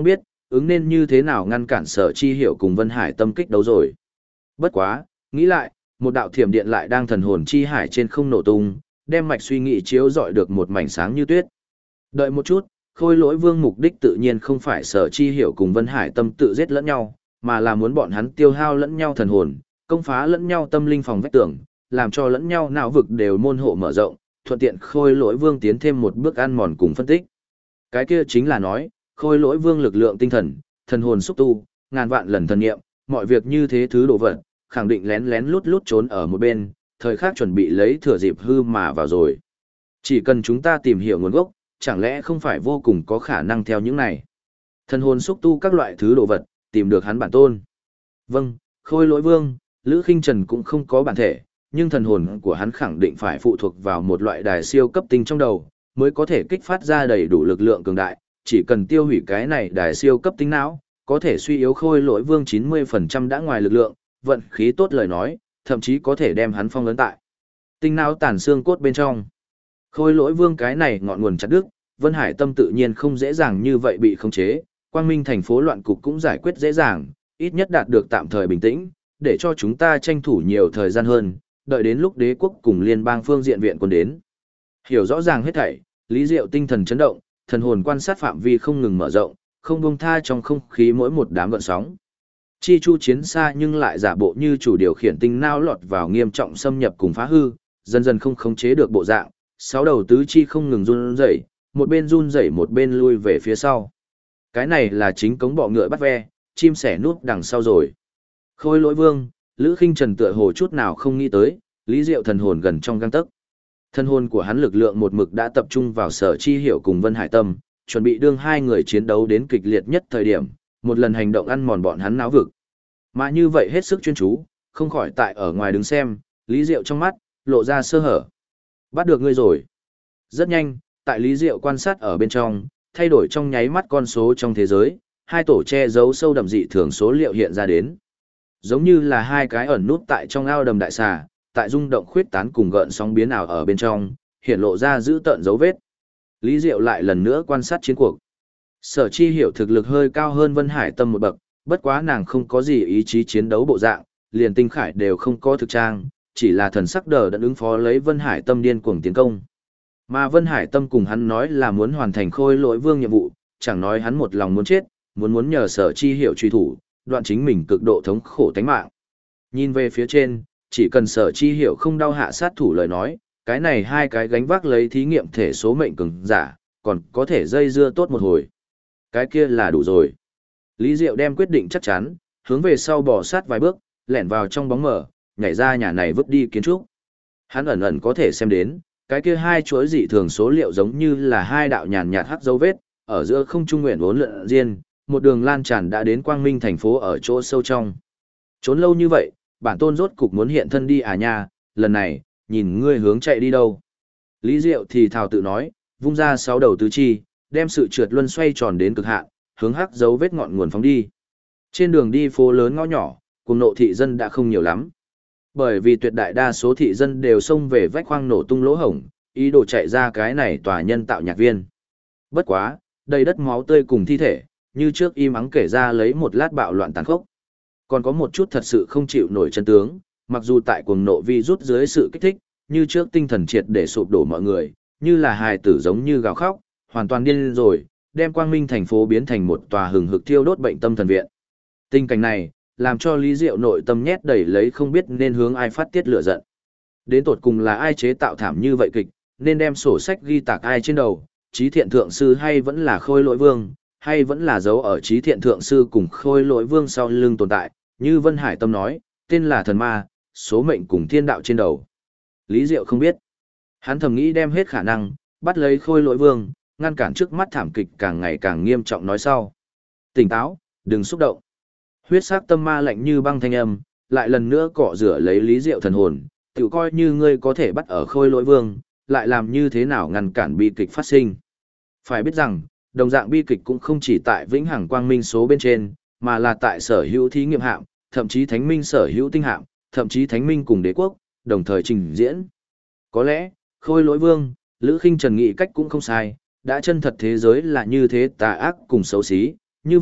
ứng nên như thế nào ngăn cản Sở Chi Hiểu cùng Vân Hải Tâm kích đấu rồi. Bất quá, nghĩ lại, một đạo thiểm điện lại đang thần hồn chi hải trên không nổ tung, đem mạch suy nghĩ chiếu rọi được một mảnh sáng như tuyết. Đợi một chút, Khôi Lỗi Vương mục đích tự nhiên không phải Sở Chi Hiểu cùng Vân Hải Tâm tự giết lẫn nhau, mà là muốn bọn hắn tiêu hao lẫn nhau thần hồn, công phá lẫn nhau tâm linh phòng vách tường, làm cho lẫn nhau não vực đều môn hộ mở rộng, thuận tiện Khôi Lỗi Vương tiến thêm một bước ăn mòn cùng phân tích. Cái kia chính là nói, Khôi Lỗi Vương lực lượng tinh thần, thần hồn xúc tu, ngàn vạn lần thần nghiệm, mọi việc như thế thứ đồ vật, khẳng định lén lén lút lút trốn ở một bên, thời khắc chuẩn bị lấy thừa dịp hư mà vào rồi. Chỉ cần chúng ta tìm hiểu nguồn gốc, chẳng lẽ không phải vô cùng có khả năng theo những này. Thần hồn xúc tu các loại thứ đồ vật, tìm được hắn bản tôn. Vâng, Khôi Lỗi Vương, Lữ Khinh Trần cũng không có bản thể, nhưng thần hồn của hắn khẳng định phải phụ thuộc vào một loại đài siêu cấp tinh trong đầu, mới có thể kích phát ra đầy đủ lực lượng cường đại, chỉ cần tiêu hủy cái này đài siêu cấp tinh não, có thể suy yếu Khôi Lỗi Vương 90% đã ngoài lực lượng, vận khí tốt lời nói, thậm chí có thể đem hắn phong ấn tại tinh não tàn xương cốt bên trong. Khôi Lỗi Vương cái này ngọn nguồn chặt đứt, Vân Hải Tâm tự nhiên không dễ dàng như vậy bị khống chế, Quang Minh thành phố loạn cục cũng giải quyết dễ dàng, ít nhất đạt được tạm thời bình tĩnh, để cho chúng ta tranh thủ nhiều thời gian hơn, đợi đến lúc đế quốc cùng liên bang phương diện viện quân đến. Hiểu rõ ràng hết thảy, Lý Diệu tinh thần chấn động, thần hồn quan sát phạm vi không ngừng mở rộng, không buông tha trong không khí mỗi một đám gợn sóng. Chi chu chiến xa nhưng lại giả bộ như chủ điều khiển tinh não lọt vào nghiêm trọng xâm nhập cùng phá hư, dần dần không khống chế được bộ dạng, sáu đầu tứ chi không ngừng run rẩy, run rẩy một bên lui về phía sau. Cái này là chính cống bọ ngựa bắt ve, chim sẻ núp đằng sau rồi. Khôi Lỗi Vương, Lữ Khinh Trần tựa hồ chút nào không nghĩ tới, Lý Diệu thần hồn gần trong gang tấc. Thần hồn của hắn lực lượng một mực đã tập trung vào Sở Chi Hiểu cùng Vân Hải Tâm, chuẩn bị đương hai người chiến đấu đến kịch liệt nhất thời điểm, một lần hành động ăn mòn bọn hắn não vực. Mà như vậy hết sức chuyên chú, không khỏi tại ở ngoài đứng xem, Lý Diệu trong mắt lộ ra sơ hở. Bắt được ngươi rồi. Rất nhanh, tại Lý Diệu quan sát ở bên trong, thay đổi trong nháy mắt con số trong thế giới, hai tổ che giấu sâu đậm dị thường số liệu hiện ra đến. Giống như là hai cái ẩn nút tại trong ao đầm đại xà, tại rung động khuyết tán cùng gợn sóng biến ảo ở bên trong, hiện lộ ra giữ tợn dấu vết. Lý Diệu lại lần nữa quan sát chiến cuộc. Sở Chi Hiểu thực lực hơi cao hơn Vân Hải Tâm một bậc, bất quá nàng không có gì ý chí chiến đấu bộ dạng, liền tinh khải đều không có thực trang, chỉ là thần sắc đờ đẫn ứng phó lấy Vân Hải Tâm điên cuồng tiến công. Mà Vân Hải Tâm cùng hắn nói là muốn hoàn thành Khôi Lỗi Vương nhiệm vụ, chẳng nói hắn một lòng muốn chết, muốn nhờ Sở Chi Hiểu truy thủ, đoạn chính mình cực độ thống khổ tánh mạng. Nhìn về phía trên, chỉ cần Sở Chi Hiểu không đau hạ sát thủ lời nói, cái này hai cái gánh vác lấy thí nghiệm thể số mệnh cường giả, còn có thể dây dưa tốt một hồi. Cái kia là đủ rồi. Lý Diệu đem quyết định chắc chắn, hướng về sau bò sát vài bước, lẻn vào trong bóng mờ, nhảy ra nhà này vứt đi kiến trúc. Hắn ẩn ẩn có thể xem đến, cái kia hai chuỗi dị thường số liệu giống như là hai đạo nhàn nhạt hắc dấu vết, ở giữa không trung nguyện vốn lượn riêng, một đường lan tràn đã đến Quang Minh thành phố ở chỗ sâu trong. Trốn lâu như vậy, bản tôn rốt cục muốn hiện thân đi à nha, lần này, nhìn ngươi hướng chạy đi đâu. Lý Diệu thì thào tự nói, vung ra sáu đầu tứ chi, đem sự trượt luân xoay tròn đến cực hạn, hướng hắc dấu vết ngọn nguồn phóng đi. Trên đường đi phố lớn ngõ nhỏ, cùng nộ thị dân đã không nhiều lắm. Bởi vì tuyệt đại đa số thị dân đều xông về vách khoang nổ tung lỗ hổng, ý đồ chạy ra cái này tòa nhân tạo nhạc viên. Bất quá, đầy đất máu tươi cùng thi thể, như trước im ắng kể ra lấy một lát bạo loạn tàn khốc. Còn có một chút thật sự không chịu nổi chân tướng, mặc dù tại cuồng nộ vi rút dưới sự kích thích, như trước tinh thần triệt để sụp đổ mọi người, như là hài tử giống như gào khóc, hoàn toàn điên rồi, đem Quang Minh thành phố biến thành một tòa hừng hực thiêu đốt bệnh tâm thần viện. Tình cảnh này, làm cho Lý Diệu nội tâm nhét đầy lấy không biết nên hướng ai phát tiết lửa giận. Đến tột cùng là ai chế tạo thảm như vậy kịch, nên đem sổ sách ghi tạc ai trên đầu, Chí Thiện Thượng Sư hay vẫn là Khôi Lỗi Vương, hay vẫn là dấu ở Chí Thiện Thượng Sư cùng Khôi Lỗi Vương sau lưng tồn tại, như Vân Hải Tâm nói, tên là thần ma, số mệnh cùng thiên đạo trên đầu. Lý Diệu không biết. Hắn thầm nghĩ đem hết khả năng, bắt lấy Khôi Lỗi Vương, ngăn cản trước mắt thảm kịch càng ngày càng nghiêm trọng nói sau. Tỉnh táo, đừng xúc động. Huyết sắc tâm ma lạnh như băng thanh âm, lại lần nữa cọ rửa lấy Lý Diệu thần hồn, tự coi như ngươi có thể bắt ở Khôi Lỗi Vương, lại làm như thế nào ngăn cản bi kịch phát sinh. Phải biết rằng, đồng dạng bi kịch cũng không chỉ tại Vĩnh Hằng Quang Minh số bên trên, mà là tại sở hữu thí nghiệm hạm, thậm chí Thánh Minh sở hữu tinh hạm, thậm chí Thánh Minh cùng đế quốc, đồng thời trình diễn. Có lẽ, Khôi Lỗi Vương, Lữ Khinh Trần nghĩ cách cũng không sai, đã chân thật thế giới là như thế tà ác cùng xấu xí, như vậy,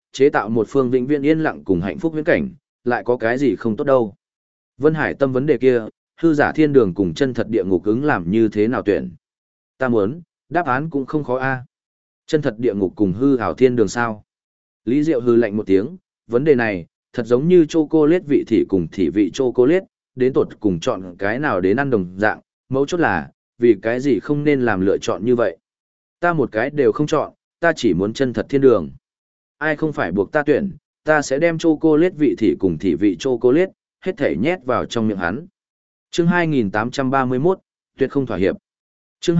chế tạo một phương vĩnh viễn yên lặng cùng hạnh phúc viễn cảnh, lại có cái gì không tốt đâu. Vân Hải Tâm vấn đề kia, hư giả thiên đường cùng chân thật địa ngục ứng làm như thế nào tuyển? Ta muốn, đáp án cũng không khó a. Chân thật địa ngục cùng hư ảo thiên đường sao? Lý Diệu hư lạnh một tiếng, vấn đề này, thật giống như chocolate vị thị cùng thị vị chocolate, đến tột cùng chọn cái nào đến ăn đồng dạng, mấu chốt là, vì cái gì không nên làm lựa chọn như vậy. Ta một cái đều không chọn, ta chỉ muốn chân thật thiên đường. Ai không phải buộc ta tuyển, ta sẽ đem chocolate vị thị cùng thị vị chocolate, hết thể nhét vào trong miệng hắn. Chương 2831, tuyệt không thỏa hiệp. Chương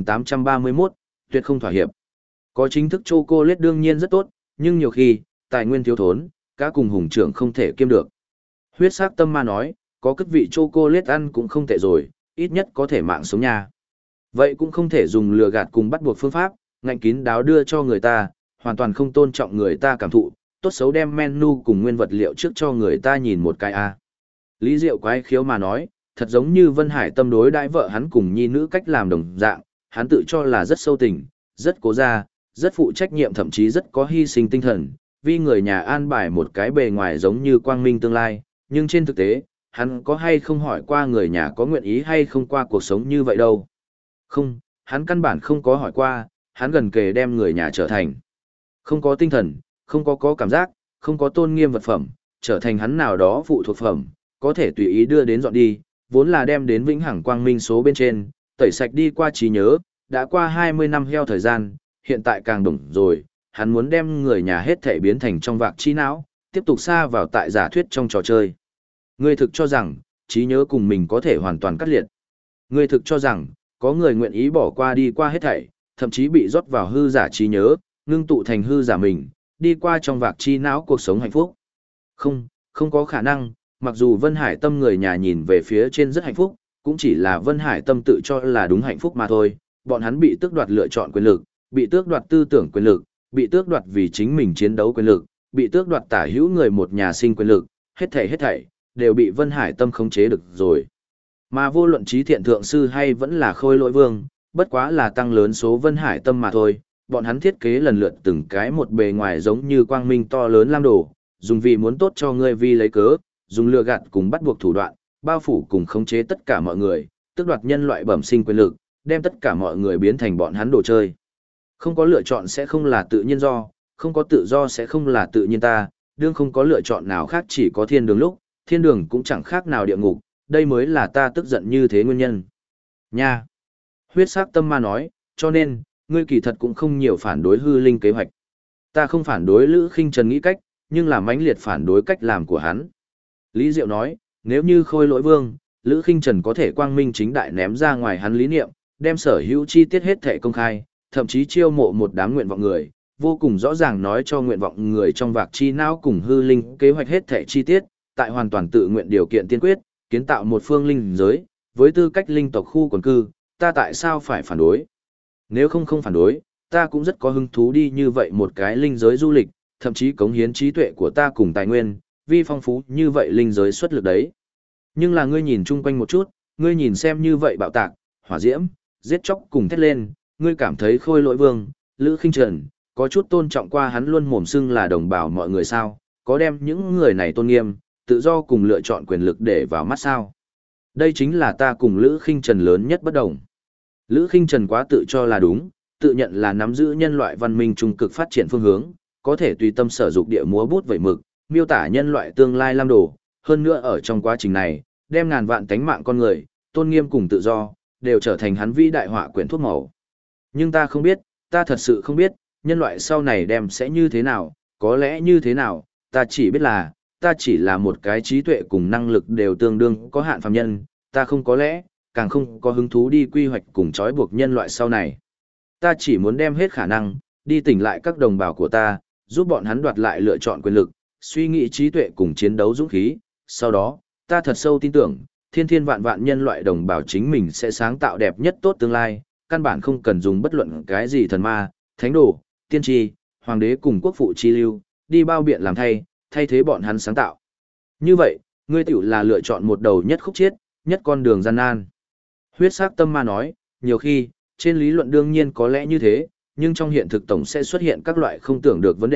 2831, tuyệt không thỏa hiệp. Có chính thức chocolate đương nhiên rất tốt, nhưng nhiều khi, tài nguyên thiếu thốn, cá cùng hùng trưởng không thể kiêm được. Huyết sắc tâm ma nói, có cất vị chocolate ăn cũng không tệ rồi, ít nhất có thể mạng sống nha. Vậy cũng không thể dùng lừa gạt cùng bắt buộc phương pháp, ngạnh kín đáo đưa cho người ta, hoàn toàn không tôn trọng người ta cảm thụ, tốt xấu đem menu cùng nguyên vật liệu trước cho người ta nhìn một cái a. Lý Diệu quái khiếu mà nói, thật giống như Vân Hải Tâm đối đãi vợ hắn cùng nhi nữ cách làm đồng dạng, hắn tự cho là rất sâu tình, rất cố gia, rất phụ trách nhiệm, thậm chí rất có hy sinh tinh thần, vì người nhà an bài một cái bề ngoài giống như quang minh tương lai, nhưng trên thực tế, hắn có hay không hỏi qua người nhà có nguyện ý hay không qua cuộc sống như vậy đâu. Không, hắn căn bản không có hỏi qua, hắn gần kề đem người nhà trở thành không có tinh thần, không có cảm giác, không có tôn nghiêm vật phẩm, trở thành hắn nào đó phụ thuộc phẩm, có thể tùy ý đưa đến dọn đi, vốn là đem đến vĩnh hằng quang minh số bên trên, tẩy sạch đi qua trí nhớ, đã qua 20 năm heo thời gian, hiện tại càng đúng rồi, hắn muốn đem người nhà hết thể biến thành trong vạc trí não, tiếp tục xa vào tại giả thuyết trong trò chơi. Ngươi thực cho rằng, trí nhớ cùng mình có thể hoàn toàn cắt liệt. Ngươi thực cho rằng, có người nguyện ý bỏ qua đi qua hết thảy, thậm chí bị rót vào hư giả trí nhớ, ngưng tụ thành hư giả mình, đi qua trong vạc chi não cuộc sống hạnh phúc. Không, không có khả năng, mặc dù Vân Hải Tâm người nhà nhìn về phía trên rất hạnh phúc, cũng chỉ là Vân Hải Tâm tự cho là đúng hạnh phúc mà thôi, bọn hắn bị tước đoạt lựa chọn quyền lực, bị tước đoạt tư tưởng quyền lực, bị tước đoạt vì chính mình chiến đấu quyền lực, bị tước đoạt tả hữu người một nhà sinh quyền lực, hết thảy đều bị Vân Hải Tâm khống chế được rồi. Mà vô luận trí thiện thượng sư hay vẫn là khôi lỗi vương, bất quá là tăng lớn số Vân Hải Tâm mà thôi, bọn hắn thiết kế lần lượt từng cái một bề ngoài giống như quang minh to lớn lam đồ, dùng vì muốn tốt cho ngươi vi lấy cớ, dùng lừa gạt cùng bắt buộc thủ đoạn, bao phủ cùng khống chế tất cả mọi người, tước đoạt nhân loại bẩm sinh quyền lực, đem tất cả mọi người biến thành bọn hắn đồ chơi. Không có lựa chọn sẽ không là tự nhiên do, không có tự do sẽ không là tự nhiên ta, đương không có lựa chọn nào khác chỉ có thiên đường lúc, thiên đường cũng chẳng khác nào địa ngục, đây mới là ta tức giận như thế nguyên nhân. Nha! Huyết sắc tâm ma nói, cho nên, ngươi kỳ thật cũng không nhiều phản đối hư linh kế hoạch. Ta không phản đối Lữ Khinh Trần nghĩ cách, nhưng là mãnh liệt phản đối cách làm của hắn. Lý Diệu nói, nếu như khôi lỗi vương, Lữ Khinh Trần có thể quang minh chính đại ném ra ngoài hắn lý niệm, đem sở hữu chi tiết hết thể công khai, thậm chí chiêu mộ một đám nguyện vọng người, vô cùng rõ ràng nói cho nguyện vọng người trong vạc chi não cùng hư linh kế hoạch hết thể chi tiết, tại hoàn toàn tự nguyện điều kiện tiên quyết, kiến tạo một phương linh giới, với tư cách linh tộc khu quần cư, ta tại sao phải phản đối? Nếu không phản đối, ta cũng rất có hứng thú đi như vậy một cái linh giới du lịch, thậm chí cống hiến trí tuệ của ta cùng tài nguyên, vi phong phú như vậy linh giới xuất lực đấy. Nhưng là ngươi nhìn chung quanh một chút, ngươi nhìn xem như vậy bạo tạc, hỏa diễm, giết chóc cùng thét lên, ngươi cảm thấy khôi lỗi vương, Lữ Khinh Trần, có chút tôn trọng qua hắn luôn mồm xưng là đồng bào mọi người sao, có đem những người này tôn nghiêm, tự do cùng lựa chọn quyền lực để vào mắt sao. Đây chính là ta cùng Lữ Khinh Trần lớn nhất bất đồng. Lữ Khinh Trần quá tự cho là đúng, tự nhận là nắm giữ nhân loại văn minh trung cực phát triển phương hướng, có thể tùy tâm sở dục địa múa bút vẩy mực, miêu tả nhân loại tương lai lam đồ, hơn nữa ở trong quá trình này, đem ngàn vạn tánh mạng con người, tôn nghiêm cùng tự do, đều trở thành hắn vĩ đại họa quyển thuốc màu. Nhưng ta không biết, ta thật sự không biết, nhân loại sau này đem sẽ như thế nào, có lẽ như thế nào, ta chỉ biết là, ta chỉ là một cái trí tuệ cùng năng lực đều tương đương có hạn phàm nhân, ta không có lẽ, càng không có hứng thú đi quy hoạch cùng trói buộc nhân loại sau này. Ta chỉ muốn đem hết khả năng, đi tỉnh lại các đồng bào của ta, giúp bọn hắn đoạt lại lựa chọn quyền lực, suy nghĩ trí tuệ cùng chiến đấu dũng khí, sau đó, ta thật sâu tin tưởng, thiên thiên vạn vạn nhân loại đồng bào chính mình sẽ sáng tạo đẹp nhất tốt tương lai, căn bản không cần dùng bất luận cái gì thần ma, thánh đồ, tiên tri, hoàng đế cùng quốc phụ chi lưu, đi bao biện làm thay thế bọn hắn sáng tạo. Như vậy, ngươi tiểu là lựa chọn một đầu nhất khúc chiết, nhất con đường gian nan. Huyết sắc tâm ma nói, nhiều khi, trên lý luận đương nhiên có lẽ như thế, nhưng trong hiện thực tổng sẽ xuất hiện các loại không tưởng được vấn đề,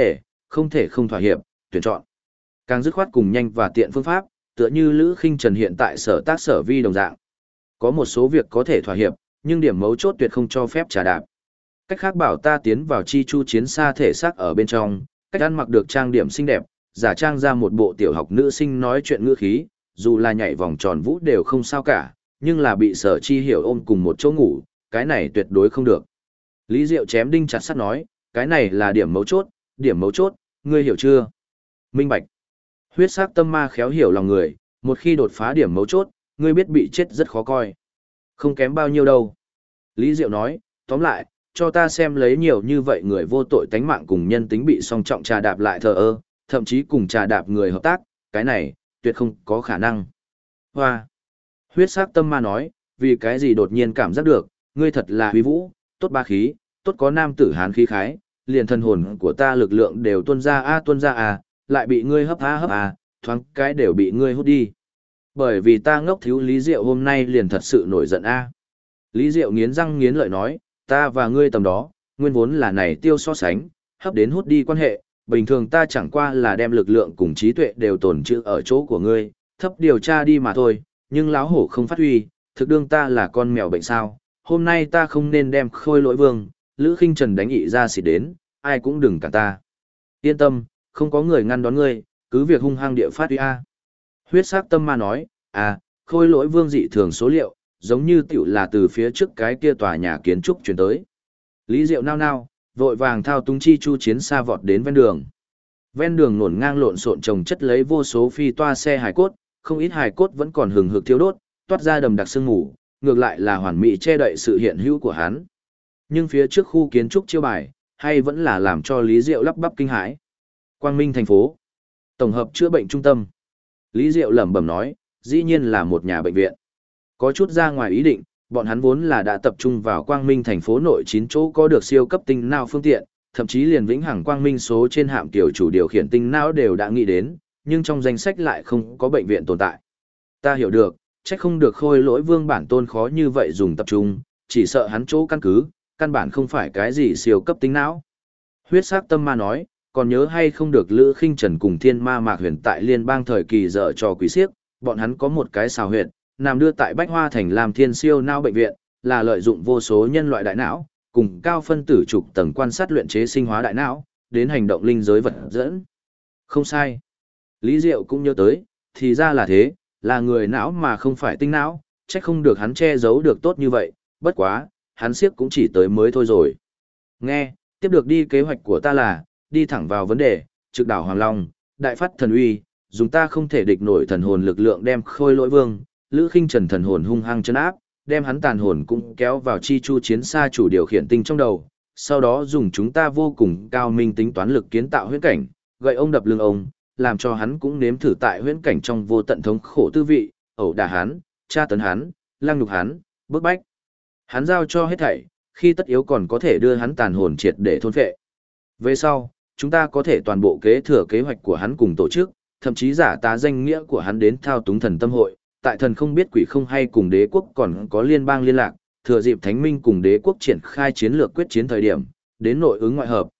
không thể không thỏa hiệp, tuyển chọn. Càng dứt khoát cùng nhanh và tiện phương pháp, tựa như Lữ Khinh Trần hiện tại sở tác sở vi đồng dạng. Có một số việc có thể thỏa hiệp, nhưng điểm mấu chốt tuyệt không cho phép trả đạp. Cách khác bảo ta tiến vào chi chu chiến xa thể xác ở bên trong, cách ăn mặc được trang điểm xinh đẹp, giả trang ra một bộ tiểu học nữ sinh nói chuyện ngữ khí, dù là nhảy vòng tròn vũ đều không sao cả, nhưng là bị Sở Chi Hiểu ôm cùng một chỗ ngủ, cái này tuyệt đối không được. Lý Diệu chém đinh chặt sắt nói, cái này là điểm mấu chốt, ngươi hiểu chưa? Minh bạch. Huyết sắc tâm ma khéo hiểu lòng người, một khi đột phá điểm mấu chốt, ngươi biết bị chết rất khó coi. Không kém bao nhiêu đâu. Lý Diệu nói, tóm lại, cho ta xem lấy nhiều như vậy người vô tội tánh mạng cùng nhân tính bị song trọng trà đạp lại thờ ơ, thậm chí cùng trà đạp người hợp tác, cái này, tuyệt không có khả năng. Hoa! Huyết sắc tâm ma nói, vì cái gì đột nhiên cảm giác được, ngươi thật là huy vũ, tốt ba khí, tốt có nam tử hán khí khái, liền thân hồn của ta lực lượng đều tuôn ra a, lại bị ngươi hấp a, thoáng cái đều bị ngươi hút đi. Bởi vì ta ngốc thiếu Lý Diệu hôm nay liền thật sự nổi giận a. Lý Diệu nghiến răng nghiến lợi nói, ta và ngươi tầm đó, nguyên vốn là này tiêu so sánh, hấp đến hút đi quan hệ, bình thường ta chẳng qua là đem lực lượng cùng trí tuệ đều tồn trữ ở chỗ của ngươi, thấp điều tra đi mà thôi, nhưng láo hổ không phát huy, thực đương ta là con mèo bệnh sao, hôm nay ta không nên đem Khôi Lỗi Vương, Lữ Khinh Trần đánh ị ra xịt đến, ai cũng đừng cản ta. Yên tâm, không có người ngăn đón ngươi, cứ việc hung hăng địa phát huy a. Huyết sắc tâm ma nói, Khôi Lỗi Vương dị thường số liệu, giống như tiểu là từ phía trước cái kia tòa nhà kiến trúc chuyển tới. Lý Diệu nao nao, vội vàng thao túng chi chu chiến xa vọt đến ven đường. Ven đường nổn ngang lộn xộn chồng chất lấy vô số phi toa xe hài cốt, không ít hài cốt vẫn còn hừng hực thiêu đốt, toát ra đầm đặc sương mù, ngược lại là hoàn mỹ che đậy sự hiện hữu của hắn. Nhưng phía trước khu kiến trúc chiêu bài, hay vẫn là làm cho Lý Diệu lắp bắp kinh hãi. Quang Minh thành phố, tổng hợp chữa bệnh trung tâm. Lý Diệu lẩm bẩm nói, dĩ nhiên là một nhà bệnh viện. Có chút ra ngoài ý định, bọn hắn vốn là đã tập trung vào Quang Minh thành phố nội 9 chỗ có được siêu cấp tinh não phương tiện, thậm chí liền vĩnh hằng Quang Minh số trên hạm tiểu chủ điều khiển tinh não đều đã nghĩ đến, nhưng trong danh sách lại không có bệnh viện tồn tại. Ta hiểu được, chắc không được Khôi Lỗi Vương bản tôn khó như vậy dùng tập trung, chỉ sợ hắn chỗ căn cứ, căn bản không phải cái gì siêu cấp tinh não. Huyết sắc tâm ma nói, còn nhớ hay không được Lữ Khinh Trần cùng Thiên Ma Mạc Huyền tại liên bang thời kỳ dở trò quỷ xiếc, bọn hắn có một cái xào huyệt, nằm đưa tại Bách Hoa Thành làm Thiên Siêu não bệnh viện, là lợi dụng vô số nhân loại đại não, cùng cao phân tử trục tầng quan sát luyện chế sinh hóa đại não, đến hành động linh giới vật dẫn. Không sai. Lý Diệu cũng nhớ tới, thì ra là thế, là người não mà không phải tinh não, chắc không được hắn che giấu được tốt như vậy, bất quá, hắn siếc cũng chỉ tới mới thôi rồi. Nghe, tiếp được đi kế hoạch của ta là, đi thẳng vào vấn đề, trực đảo Hoàng Long, đại phát thần uy, dùng ta không thể địch nổi thần hồn lực lượng đem Khôi Lỗi Vương, Lữ Khinh Trần thần hồn hung hăng chân áp, đem hắn tàn hồn cũng kéo vào chi chu chiến xa chủ điều khiển tinh trong đầu, sau đó dùng chúng ta vô cùng cao minh tính toán lực kiến tạo huyễn cảnh, gậy ông đập lưng ông, làm cho hắn cũng nếm thử tại huyễn cảnh trong vô tận thống khổ tư vị, ẩu đả hắn, tra tấn hắn, lăng nhục hắn, bức bách. Hắn giao cho hết thảy, khi tất yếu còn có thể đưa hắn tàn hồn triệt để thôn phệ. Về sau, chúng ta có thể toàn bộ kế thừa kế hoạch của hắn cùng tổ chức, thậm chí giả tá danh nghĩa của hắn đến thao túng thần tâm hội, tại thần không biết quỷ không hay cùng đế quốc còn có liên bang liên lạc, thừa dịp thánh minh cùng đế quốc triển khai chiến lược quyết chiến thời điểm, đến nội ứng ngoại hợp,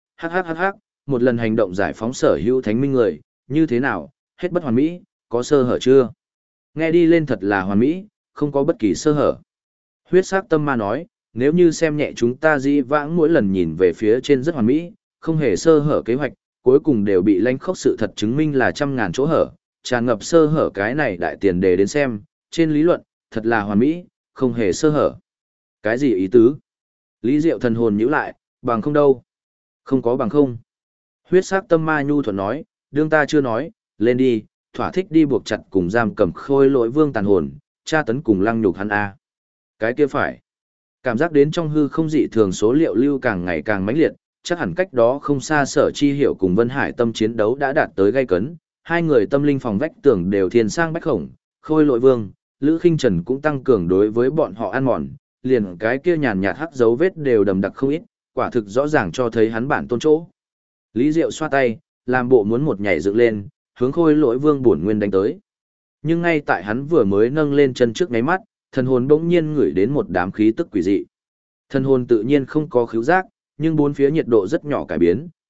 một lần hành động giải phóng sở hữu thánh minh người, như thế nào, hết bất hoàn mỹ, có sơ hở chưa? Nghe đi lên thật là hoàn mỹ, không có bất kỳ sơ hở. Huyết sắc tâm ma nói, nếu như xem nhẹ chúng ta dĩ vãng mỗi lần nhìn về phía trên rất hoàn mỹ, không hề sơ hở kế hoạch, cuối cùng đều bị lanh khốc sự thật chứng minh là trăm ngàn chỗ hở, tràn ngập sơ hở cái này đại tiền đề đến xem, trên lý luận, thật là hoàn mỹ, không hề sơ hở. Cái gì ý tứ? Lý Diệu thần hồn nhíu lại, bằng không đâu? Không có bằng không. Huyết sắc tâm ma nhu thuận nói, đương ta chưa nói, lên đi, thỏa thích đi buộc chặt cùng giam cầm Khôi Lỗi Vương tàn hồn, tra tấn cùng lăng nhục hắn a. Cái kia phải. Cảm giác đến trong hư không dị thường số liệu lưu càng ngày càng mãnh liệt, chắc hẳn cách đó không xa Sở Chi Hiểu cùng Vân Hải tâm chiến đấu đã đạt tới gay cấn, hai người tâm linh phòng vách tường đều thiên sang bách khổng, Khôi Lỗi Vương, Lữ Khinh Trần cũng tăng cường đối với bọn họ ăn mòn, liền cái kia nhàn nhạt hắc dấu vết đều đầm đặc không ít, quả thực rõ ràng cho thấy hắn bản tôn chỗ. Lý Diệu xoa tay, làm bộ muốn một nhảy dựng lên, hướng Khôi Lỗi Vương bổn nguyên đánh tới. Nhưng ngay tại hắn vừa mới nâng lên chân trước ngáy mắt, thần hồn bỗng nhiên ngửi đến một đám khí tức quỷ dị. Thần hồn tự nhiên không có khứu giác, nhưng bốn phía nhiệt độ rất nhỏ cải biến,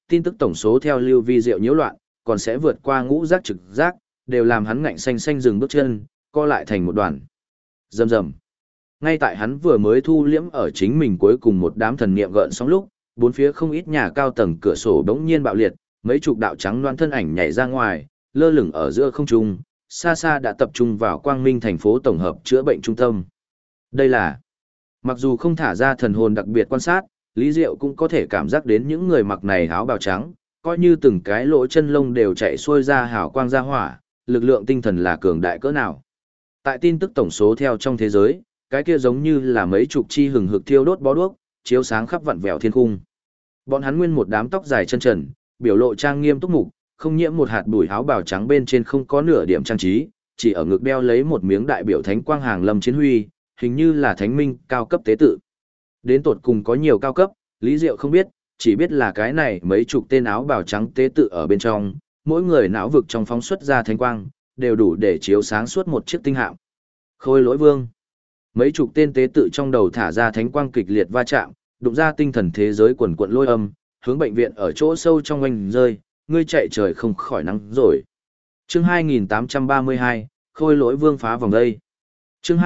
tin tức tổng số theo lưu vi diệu nhiễu loạn, còn sẽ vượt qua ngũ giác trực giác, đều làm hắn ngạnh xanh xanh dừng bước chân, co lại thành một đoàn. Rầm rầm. Ngay tại hắn vừa mới thu liễm ở chính mình cuối cùng một đám thần niệm gợn sóng lúc, bốn phía không ít nhà cao tầng cửa sổ đống nhiên bạo liệt, mấy chục đạo trắng loan thân ảnh nhảy ra ngoài, lơ lửng ở giữa không trung, xa xa đã tập trung vào Quang Minh thành phố tổng hợp chữa bệnh trung tâm. Đây là, mặc dù không thả ra thần hồn đặc biệt quan sát, Lý Diệu cũng có thể cảm giác đến những người mặc này áo bào trắng, coi như từng cái lỗ chân lông đều chạy xuôi ra hào quang ra hỏa, lực lượng tinh thần là cường đại cỡ nào. Tại tin tức tổng số theo trong thế giới, cái kia giống như là mấy chục chi hừng hực thiêu đốt bó đuốc, chiếu sáng khắp vặn vẹo thiên cung. Bọn hắn nguyên một đám tóc dài chân trần, biểu lộ trang nghiêm túc mục, không nhiễm một hạt bụi, áo bào trắng bên trên không có nửa điểm trang trí, chỉ ở ngực đeo lấy một miếng đại biểu thánh quang hàng lâm chiến huy, hình như là thánh minh cao cấp tế tự. Đến tột cùng có nhiều cao cấp, Lý Diệu không biết, chỉ biết là cái này mấy chục tên áo bào trắng tế tự ở bên trong, mỗi người não vực trong phóng xuất ra thánh quang, đều đủ để chiếu sáng suốt một chiếc tinh hạm. Khôi Lỗi Vương. Mấy chục tên tế tự trong đầu thả ra thánh quang kịch liệt va chạm, đụng ra tinh thần thế giới quần quận lôi âm, hướng bệnh viện ở chỗ sâu trong oanh rơi, ngươi chạy trời không khỏi nắng rồi. Chương 2832, Khôi Lỗi Vương phá vòng đây. Chương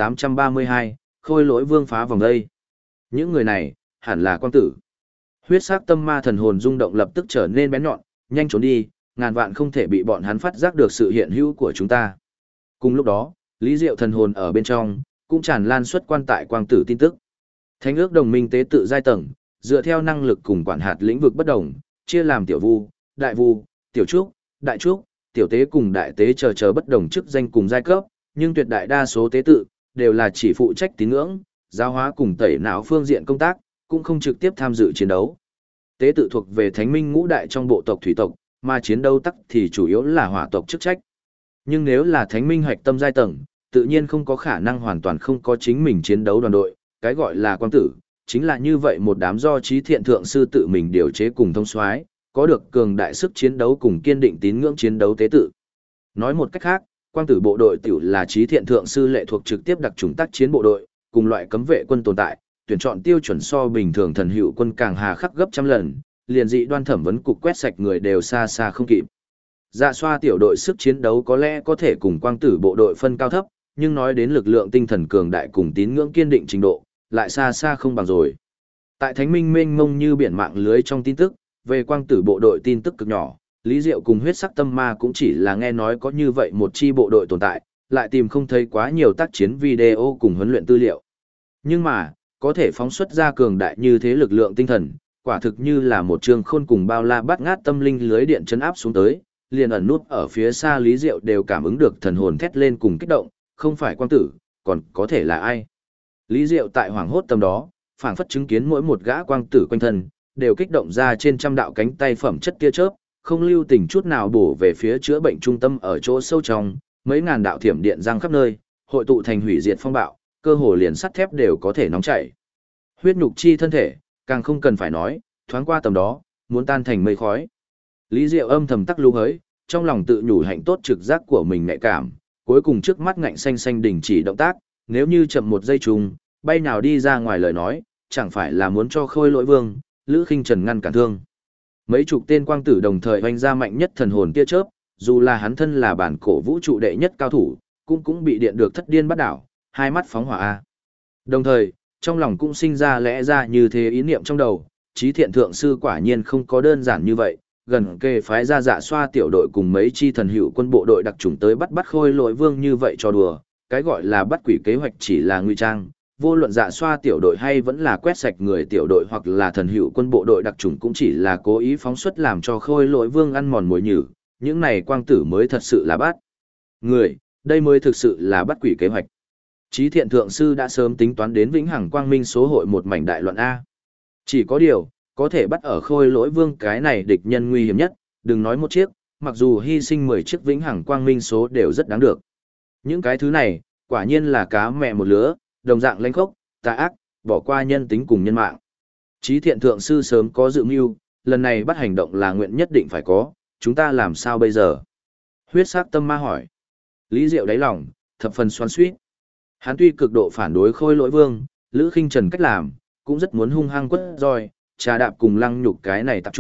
2832, Khôi Lỗi Vương phá vòng đây. Những người này, hẳn là quang tử. Huyết sắc tâm ma thần hồn rung động lập tức trở nên bén nhọn, nhanh trốn đi, ngàn vạn không thể bị bọn hắn phát giác được sự hiện hữu của chúng ta. Cùng lúc đó, Lý Diệu thần hồn ở bên trong, cũng tràn lan xuất quan tại quang tử tin tức. Thánh ước đồng minh tế tự giai tầng, dựa theo năng lực cùng quản hạt lĩnh vực bất đồng, chia làm tiểu vu, đại vu, tiểu trúc, đại trúc, tiểu tế cùng đại tế chờ bất đồng chức danh cùng giai cấp, nhưng tuyệt đại đa số tế tự đều là chỉ phụ trách tín ngưỡng, giáo hóa cùng tẩy não phương diện công tác, cũng không trực tiếp tham dự chiến đấu. Tế tự thuộc về thánh minh ngũ đại trong bộ tộc thủy tộc, mà chiến đấu tắc thì chủ yếu là hỏa tộc chức trách. Nhưng nếu là thánh minh hoạch tâm giai tầng, tự nhiên không có khả năng hoàn toàn không có chính mình chiến đấu đoàn đội, cái gọi là quang tử, chính là như vậy một đám do trí thiện thượng sư tự mình điều chế cùng thông soái, có được cường đại sức chiến đấu cùng kiên định tín ngưỡng chiến đấu tế tự. Nói một cách khác, quang tử bộ đội tiểu là trí thiện thượng sư lệ thuộc trực tiếp đặc chủng tác chiến bộ đội, cùng loại cấm vệ quân tồn tại, tuyển chọn tiêu chuẩn so bình thường thần hữu quân càng hà khắc gấp trăm lần, liền dị đoan thẩm vấn cục quét sạch người đều xa xa không kịp. Dạ xoa tiểu đội sức chiến đấu có lẽ có thể cùng quang tử bộ đội phân cao thấp, nhưng nói đến lực lượng tinh thần cường đại cùng tín ngưỡng kiên định trình độ, lại xa xa không bằng rồi. Tại thánh minh mênh mông như biển mạng lưới trong tin tức, về quang tử bộ đội tin tức cực nhỏ, Lý Diệu cùng huyết sắc tâm ma cũng chỉ là nghe nói có như vậy một chi bộ đội tồn tại, lại tìm không thấy quá nhiều tác chiến video cùng huấn luyện tư liệu. Nhưng mà, có thể phóng xuất ra cường đại như thế lực lượng tinh thần, quả thực như là một trường khôn cùng bao la bát ngát tâm linh lưới điện chấn áp xuống tới, liền ẩn nút ở phía xa Lý Diệu đều cảm ứng được thần hồn thét lên cùng kích động, không phải quang tử, còn có thể là ai. Lý Diệu tại hoàng hốt tầm đó, phảng phất chứng kiến mỗi một gã quang tử quanh thân, đều kích động ra trên trăm đạo cánh tay phẩm chất tia chớp, không lưu tình chút nào bổ về phía chữa bệnh trung tâm ở chỗ sâu trong, mấy ngàn đạo thiểm điện giăng khắp nơi, hội tụ thành hủy diệt phong bạo, cơ hồ liền sắt thép đều có thể nóng chảy. Huyết nhục chi thân thể, càng không cần phải nói, thoáng qua tầm đó, muốn tan thành mây khói. Lý Diệu âm thầm tắc lưu hới, trong lòng tự nhủ hạnh tốt trực giác của mình nhạy cảm, cuối cùng trước mắt ngạnh xanh xanh đình chỉ động tác, nếu như chậm một giây trùng, bay nào đi ra ngoài lời nói, chẳng phải là muốn cho Khôi Lỗi Vương, Lữ Khinh Trần ngăn cản thương. Mấy chục tên quang tử đồng thời hoành ra mạnh nhất thần hồn tia chớp, dù là hắn thân là bản cổ vũ trụ đệ nhất cao thủ, cũng bị điện được thất điên bắt đảo, hai mắt phóng hỏa a. Đồng thời, trong lòng cũng sinh ra lẽ ra như thế ý niệm trong đầu, trí thiện thượng sư quả nhiên không có đơn giản như vậy, gần kề phái ra dạ xoa tiểu đội cùng mấy chi thần hữu quân bộ đội đặc chủng tới bắt Khôi Lỗi Vương như vậy cho đùa, cái gọi là bắt quỷ kế hoạch chỉ là nguy trang, vô luận dạ xoa tiểu đội hay vẫn là quét sạch người tiểu đội hoặc là thần hữu quân bộ đội đặc chủng cũng chỉ là cố ý phóng xuất làm cho Khôi Lỗi Vương ăn mòn mồi nhử, những này quang tử mới thật sự là bắt người, đây mới thực sự là bắt quỷ kế hoạch. Trí thiện thượng sư đã sớm tính toán đến vĩnh hằng quang minh số hội một mảnh đại loạn A. Chỉ có điều, có thể bắt ở Khôi Lỗi Vương cái này địch nhân nguy hiểm nhất, đừng nói một chiếc, mặc dù hy sinh 10 chiếc vĩnh hằng quang minh số đều rất đáng được. Những cái thứ này, quả nhiên là cá mẹ một lứa, đồng dạng lanh khốc, tà ác, bỏ qua nhân tính cùng nhân mạng. Trí thiện thượng sư sớm có dự mưu, lần này bắt hành động là nguyện nhất định phải có, chúng ta làm sao bây giờ? Huyết sắc tâm ma hỏi. Lý Diệu đáy lòng, thập phần xoắn xuýt. Hắn tuy cực độ phản đối Khôi Lỗi Vương, Lữ Khinh Trần cách làm, cũng rất muốn hung hăng quất roi, trà đạp cùng lăng nhục cái này tạp chủng,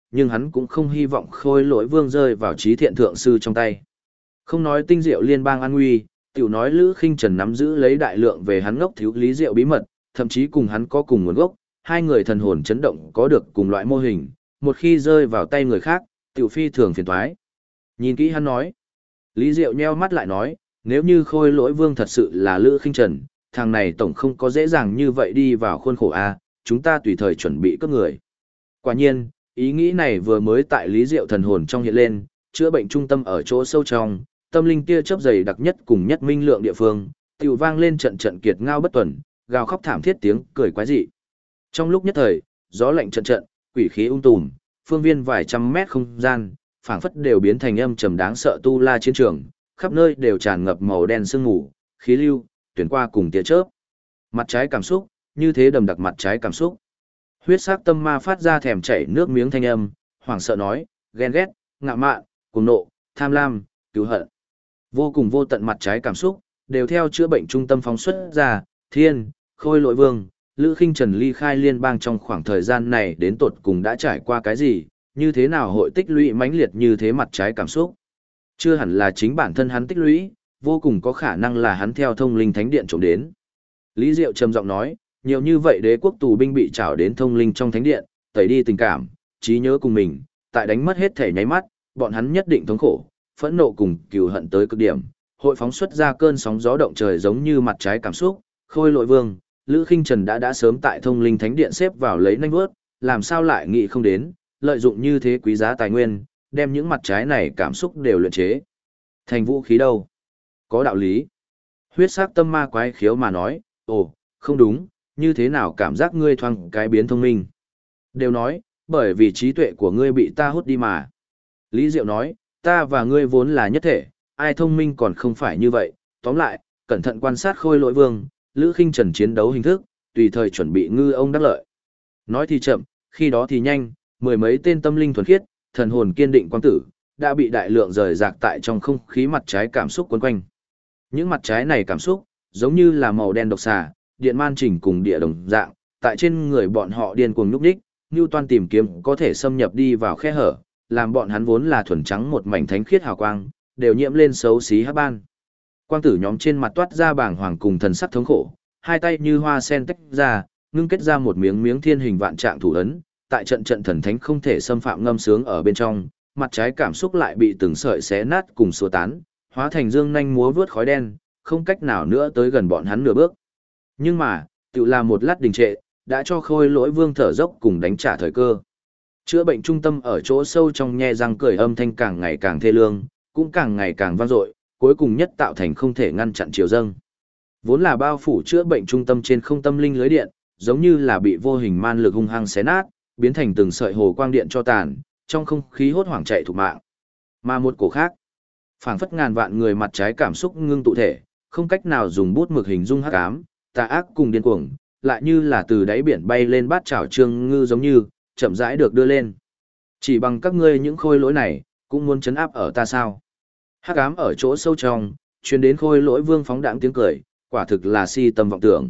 nhưng hắn cũng không hy vọng khôi lỗi vương rơi vào trí thiện thượng sư trong tay. Không nói tinh diệu liên bang an nguy, tiểu nói Lữ Khinh Trần nắm giữ lấy đại lượng về hắn ngốc thiếu lý diệu bí mật, thậm chí cùng hắn có cùng nguồn gốc, hai người thần hồn chấn động có được cùng loại mô hình, một khi rơi vào tay người khác, tiểu phi thường phiền toái. Nhìn kỹ hắn nói. Lý Diệu nheo mắt lại nói, nếu như khôi lỗi vương thật sự là Lữ Khinh Trần, thằng này tổng không có dễ dàng như vậy đi vào khuôn khổ A, chúng ta tùy thời chuẩn bị cướp người. Quả nhiên, ý nghĩ này vừa mới tại Lý Diệu thần hồn trong hiện lên, chữa bệnh trung tâm ở chỗ sâu trong, tâm linh tia chớp dày đặc nhất cùng nhất minh lượng địa phương, tiểu vang lên trận trận kiệt ngao bất tuần, gào khóc thảm thiết tiếng cười quái dị. Trong lúc nhất thời, gió lạnh trận trận, quỷ khí ung tùm, phương viên vài trăm mét không gian, phảng phất đều biến thành âm trầm đáng sợ tu la chiến trường, khắp nơi đều tràn ngập màu đen sương mù, khí lưu, tuyển qua cùng tia chớp. Mặt trái cảm xúc, như thế đầm đặc mặt trái cảm xúc. Huyết sắc tâm ma phát ra thèm chảy nước miếng thanh âm, hoảng sợ nói, ghen ghét, ngạo mạn, cuồng nộ, tham lam, cứu hận. Vô cùng vô tận mặt trái cảm xúc, đều theo chữa bệnh trung tâm phóng xuất ra, thiên, khôi lỗi vương, Lữ Khinh Trần ly khai liên bang trong khoảng thời gian này đến tột cùng đã trải qua cái gì, như thế nào hội tích lũy mãnh liệt như thế mặt trái cảm xúc. Chưa hẳn là chính bản thân hắn tích lũy, vô cùng có khả năng là hắn theo thông linh thánh điện trộm đến. Lý Diệu trầm giọng nói, nhiều như vậy đế quốc tù binh bị trảo đến thông linh trong thánh điện, tẩy đi tình cảm, trí nhớ cùng mình, tại đánh mất hết thể nháy mắt, bọn hắn nhất định thống khổ, phẫn nộ cùng cừu hận tới cực điểm, hội phóng xuất ra cơn sóng gió động trời giống như mặt trái cảm xúc, khôi lỗi vương, Lữ Khinh Trần đã sớm tại thông linh thánh điện xếp vào lấy nanh vuốt, làm sao lại nghĩ không đến, lợi dụng như thế quý giá tài nguyên, đem những mặt trái này cảm xúc đều luyện chế thành vũ khí đâu. Có đạo lý. Huyết sắc tâm ma quái khiếu mà nói, ồ, không đúng, như thế nào cảm giác ngươi thoáng cái biến thông minh. Đều nói, bởi vì trí tuệ của ngươi bị ta hút đi mà. Lý Diệu nói, ta và ngươi vốn là nhất thể, ai thông minh còn không phải như vậy, tóm lại, cẩn thận quan sát khôi lỗi vương, Lữ Khinh Trần chiến đấu hình thức, tùy thời chuẩn bị ngư ông đắc lợi. Nói thì chậm, khi đó thì nhanh, mười mấy tên tâm linh thuần khiết, thần hồn kiên định quang tử, đã bị đại lượng rời rạc tại trong không khí mặt trái cảm xúc quấn quanh. Những mặt trái này cảm xúc, giống như là màu đen độc xà, điện man chỉnh cùng địa đồng dạng, tại trên người bọn họ điên cuồng nhúc nhích, Newton tìm kiếm có thể xâm nhập đi vào khe hở, làm bọn hắn vốn là thuần trắng một mảnh thánh khiết hào quang, đều nhiễm lên xấu xí hắc ban. Quang tử nhóm trên mặt toát ra bảng hoàng cùng thần sắc thống khổ, hai tay như hoa sen tách ra, ngưng kết ra một miếng miếng thiên hình vạn trạng thủ ấn, tại trận trận thần thánh không thể xâm phạm ngâm sướng ở bên trong, mặt trái cảm xúc lại bị từng sợi xé nát cùng xua tán, hóa thành dương nhanh múa vướt khói đen, không cách nào nữa tới gần bọn hắn nửa bước. Nhưng mà, tự là một lát đình trệ, đã cho khôi lỗi vương thở dốc cùng đánh trả thời cơ. Chữa bệnh trung tâm ở chỗ sâu trong nhe răng cười âm thanh càng ngày càng thê lương, cũng càng ngày càng vang dội, cuối cùng nhất tạo thành không thể ngăn chặn chiều dâng. Vốn là bao phủ chữa bệnh trung tâm trên không tâm linh lưới điện, giống như là bị vô hình man lực hung hăng xé nát, biến thành từng sợi hồ quang điện cho tàn, trong không khí hốt hoảng chạy thục mạng. Mà một cổ khác, phảng phất ngàn vạn người mặt trái cảm xúc ngưng tụ thể, không cách nào dùng bút mực hình dung hắc ám, tà ác cùng điên cuồng, lại như là từ đáy biển bay lên bát chảo trương ngư giống như, chậm rãi được đưa lên. Chỉ bằng các ngươi những khôi lỗi này, cũng muốn chấn áp ở ta sao? Hắc ám ở chỗ sâu trong, truyền đến khôi lỗi vương phóng đãng tiếng cười, quả thực là si tâm vọng tưởng.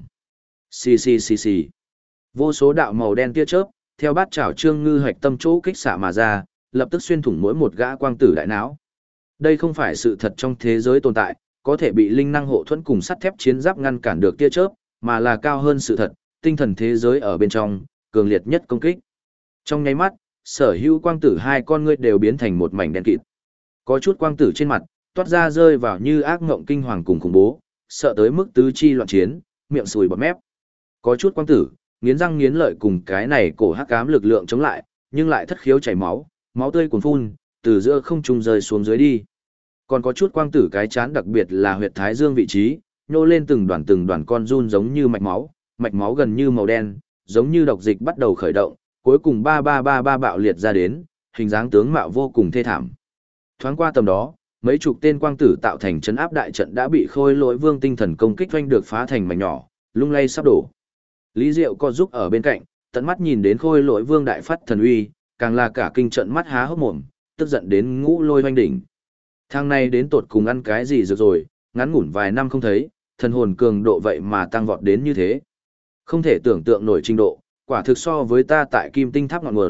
Xì xì xì xì. Vô số đạo màu đen tia chớp, theo bát chảo trương ngư hạch tâm chỗ kích xạ mà ra, lập tức xuyên thủng mỗi một gã quang tử đại não. Đây không phải sự thật trong thế giới tồn tại, có thể bị linh năng hộ thuẫn cùng sắt thép chiến giáp ngăn cản được tia chớp, mà là cao hơn sự thật, tinh thần thế giới ở bên trong, cường liệt nhất công kích. Trong nháy mắt, sở hữu quang tử hai con ngươi đều biến thành một mảnh đen kịt. Có chút quang tử trên mặt, toát ra rơi vào như ác ngộng kinh hoàng cùng khủng bố, sợ tới mức tứ chi loạn chiến, miệng sùi bọt mép. Có chút quang tử, nghiến răng nghiến lợi cùng cái này cổ hắc ám lực lượng chống lại, nhưng lại thất khiếu chảy máu, máu tươi cuồn phun, từ giữa không trung rơi xuống dưới đi. Còn có chút quang tử cái chán đặc biệt là huyệt thái dương vị trí, nhô lên từng đoàn con run giống như mạch máu gần như màu đen, giống như độc dịch bắt đầu khởi động, cuối cùng ba bạo liệt ra đến, hình dáng tướng mạo vô cùng thê thảm. Thoáng qua tầm đó, mấy chục tên quang tử tạo thành trấn áp đại trận đã bị khôi lỗi vương tinh thần công kích doanh được phá thành mảnh nhỏ, lung lay sắp đổ. Lý Diệu co giúp ở bên cạnh, tận mắt nhìn đến khôi lỗi vương đại phát thần uy, càng là cả kinh trận mắt há hốc mồm, tức giận đến ngũ lôi hoanh đỉnh. Thằng này đến tột cùng ăn cái gì rồi, ngắn ngủn vài năm không thấy, thần hồn cường độ vậy mà tăng vọt đến như thế. Không thể tưởng tượng nổi trình độ, quả thực so với ta tại Kim Tinh Tháp ngọn nguồn,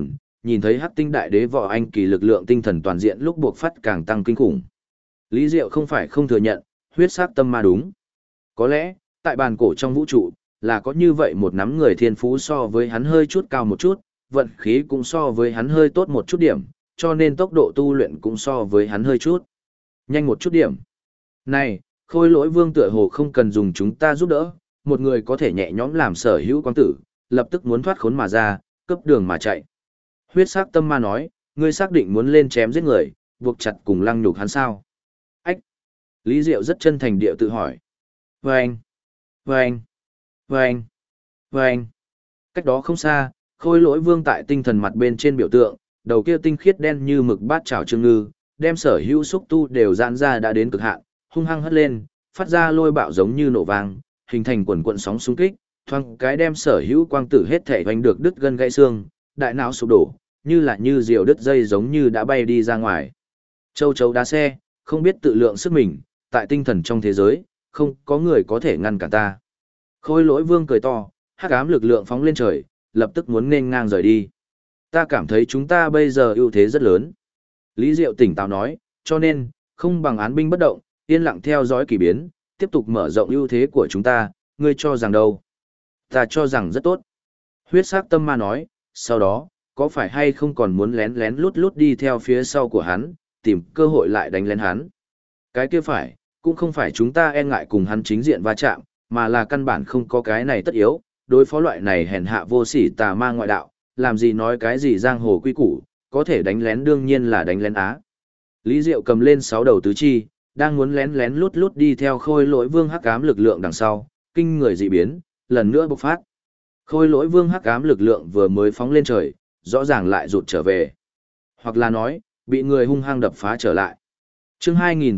nhìn thấy Hắc Tinh Đại Đế Võ Anh Kỳ lực lượng tinh thần toàn diện lúc buộc phát càng tăng kinh khủng. Lý Diệu không phải không thừa nhận, huyết sắc tâm ma đúng. Có lẽ, tại bàn cổ trong vũ trụ, là có như vậy một nắm người thiên phú so với hắn hơi chút cao một chút, vận khí cũng so với hắn hơi tốt một chút điểm, cho nên tốc độ tu luyện cũng so với hắn hơi chút nhanh một chút điểm. Này, Khôi Lỗi Vương tựa hồ không cần dùng chúng ta giúp đỡ, một người có thể nhẹ nhõm làm sở hữu quang tử, lập tức muốn thoát khốn mà ra, cấp đường mà chạy. Huyết sắc tâm ma nói, ngươi xác định muốn lên chém giết người, buộc chặt cùng lăng nhục hắn sao? Ách! Lý Diệu rất chân thành địa tự hỏi. Vâng! Vâng! Vâng! Vâng! Cách đó không xa, Khôi Lỗi Vương tại tinh thần mặt bên trên biểu tượng, đầu kia tinh khiết đen như mực bát chảo trương ngư, đem sở hữu xúc tu đều giãn ra đã đến cực hạn, hung hăng hất lên, phát ra lôi bạo giống như nổ vang, hình thành quần quần sóng xung kích, thoáng cái đem sở hữu quang tử hết thể vành được đứt gân gãy xương, đại não sụp đổ, như là như diều đứt dây giống như đã bay đi ra ngoài. Châu chấu đá xe, không biết tự lượng sức mình, tại tinh thần trong thế giới, không có người có thể ngăn cản ta. Khôi Lỗi Vương cười to, hắc ám lực lượng phóng lên trời, lập tức muốn nên ngang rời đi. Ta cảm thấy chúng ta bây giờ ưu thế rất lớn. Lý Diệu tỉnh táo nói, cho nên, không bằng án binh bất động, yên lặng theo dõi kỳ biến, tiếp tục mở rộng ưu thế của chúng ta, ngươi cho rằng đâu? Ta cho rằng rất tốt. Huyết sắc tâm ma nói, sau đó, có phải hay không còn muốn lén lén lút lút đi theo phía sau của hắn, tìm cơ hội lại đánh lén hắn? Cái kia phải, cũng không phải chúng ta e ngại cùng hắn chính diện va chạm, mà là căn bản không có cái này tất yếu, đối phó loại này hèn hạ vô sỉ tà ma ngoại đạo, làm gì nói cái gì giang hồ quy củ, có thể đánh lén đương nhiên là đánh lén á. Lý Diệu cầm lên 6 đầu tứ chi, đang muốn lén lén lút lút đi theo Khôi Lỗi Vương hắc ám lực lượng đằng sau, kinh người dị biến, lần nữa bộc phát. Khôi Lỗi Vương hắc ám lực lượng vừa mới phóng lên trời, rõ ràng lại rụt trở về. Hoặc là nói, bị người hung hăng đập phá trở lại. Chương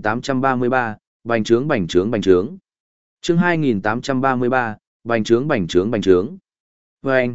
2833, bành trướng bành trướng bành trướng. Chương 2833, bành trướng bành trướng bành trướng. Vâng!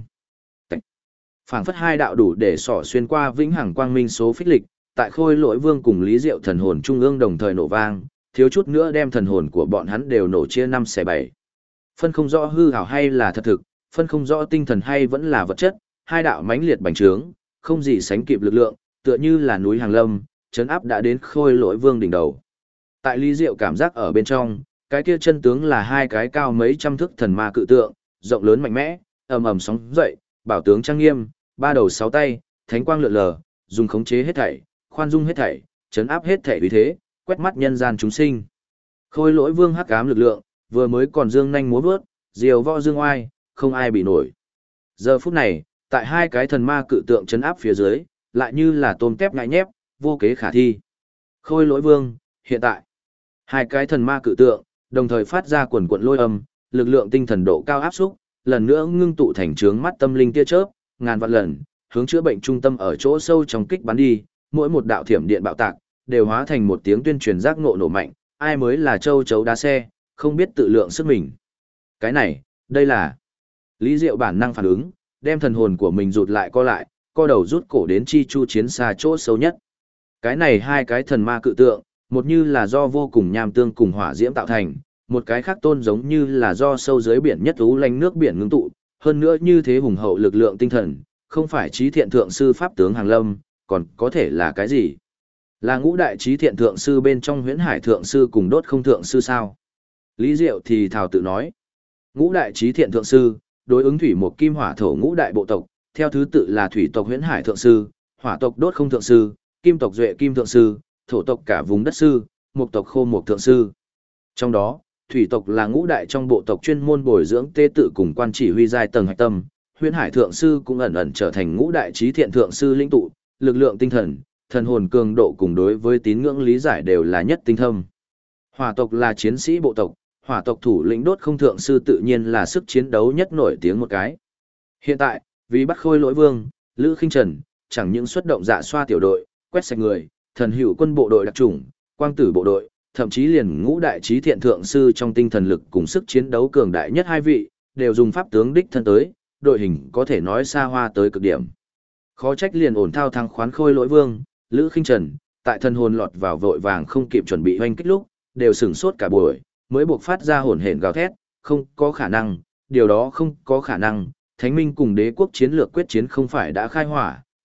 Phảng phất hai đạo đủ để xỏ xuyên qua vĩnh hằng quang minh số phích lịch, tại Khôi Lỗi Vương cùng Lý Diệu thần hồn trung ương đồng thời nổ vang, thiếu chút nữa đem thần hồn của bọn hắn đều nổ chia 5/7. Phân không rõ hư ảo hay là thật thực, phân không rõ tinh thần hay vẫn là vật chất, hai đạo mãnh liệt bành trướng, không gì sánh kịp lực lượng, tựa như là núi hàng lâm, chấn áp đã đến Khôi Lỗi Vương đỉnh đầu. Tại Lý Diệu cảm giác ở bên trong, cái kia chân tướng là hai cái cao mấy trăm thước thần ma cự tượng, rộng lớn mạnh mẽ, ầm ầm sóng dậy, bảo tướng trang nghiêm, ba đầu sáu tay, thánh quang lượn lờ, dùng khống chế hết thảy, khoan dung hết thảy, chấn áp hết thảy uy thế, quét mắt nhân gian chúng sinh. Khôi Lỗi Vương hắc ám lực lượng, vừa mới còn dương nhanh múa vớt, diều võ dương oai, không ai bị nổi. Giờ phút này, tại hai cái thần ma cự tượng chấn áp phía dưới, lại như là tôm tép ngại nhép, vô kế khả thi. Khôi Lỗi Vương, hiện tại, hai cái thần ma cự tượng, đồng thời phát ra quần quận lôi âm, lực lượng tinh thần độ cao áp xúc, lần nữa ngưng tụ thành trướng mắt tâm linh tia chớp, ngàn vạn lần, hướng chữa bệnh trung tâm ở chỗ sâu trong kích bắn đi, mỗi một đạo thiểm điện bạo tạc, đều hóa thành một tiếng tuyên truyền giác ngộ nổ mạnh, ai mới là châu chấu đá xe, không biết tự lượng sức mình. Cái này, đây là Lý Diệu bản năng phản ứng, đem thần hồn của mình rụt lại, co đầu rút cổ đến chi chu chiến xa chỗ sâu nhất. Cái này hai cái thần ma cự tượng, một như là do vô cùng nham tương cùng hỏa diễm tạo thành, một cái khác tôn giống như là do sâu dưới biển nhất ú lanh nước biển ngưng tụ, hơn nữa như thế hùng hậu lực lượng tinh thần, không phải trí thiện thượng sư pháp tướng hàng lâm, còn có thể là cái gì? Là ngũ đại trí thiện thượng sư bên trong huyễn hải thượng sư cùng đốt không thượng sư sao? Lý Diệu thì thào tự nói. Ngũ đại trí thiện thượng sư, đối ứng thủy một kim hỏa thổ ngũ đại bộ tộc, theo thứ tự là thủy tộc huyễn hải thượng sư, hỏa tộc đốt không thượng sư, kim tộc duệ kim thượng sư, thổ tộc cả vùng đất sư, mộc tộc khô mộc thượng sư. Trong đó, thủy tộc là ngũ đại trong bộ tộc chuyên môn bồi dưỡng tế tự cùng quan chỉ huy giai tầng hạch tâm, huyễn hải thượng sư cũng ẩn ẩn trở thành ngũ đại trí thiện thượng sư lĩnh tụ, lực lượng tinh thần, thần hồn cường độ cùng đối với tín ngưỡng lý giải đều là nhất tinh thâm. Hỏa tộc là chiến sĩ bộ tộc, hỏa tộc thủ lĩnh đốt không thượng sư tự nhiên là sức chiến đấu nhất nổi tiếng một cái. Hiện tại, vì bắt Khôi Lỗi Vương, Lữ Khinh Trần, chẳng những xuất động dạ xoa tiểu đội, quét sạch người, thần hữu quân bộ đội đặc chủng, quang tử bộ đội, thậm chí liền ngũ đại trí thiện thượng sư trong tinh thần lực cùng sức chiến đấu cường đại nhất hai vị, đều dùng pháp tướng đích thân tới, đội hình có thể nói xa hoa tới cực điểm. Khó trách liền ổn thao thắng khoán Khôi Lỗi Vương, Lữ Khinh Trần, tại thần hồn lọt vào vội vàng không kịp chuẩn bị hoanh kích lúc, đều sửng sốt cả buổi, mới buộc phát ra hồn hển gào thét, không có khả năng, điều đó không có khả năng, Thánh Minh cùng đế quốc chiến lược quyết chiến không phải đã khai hỏa,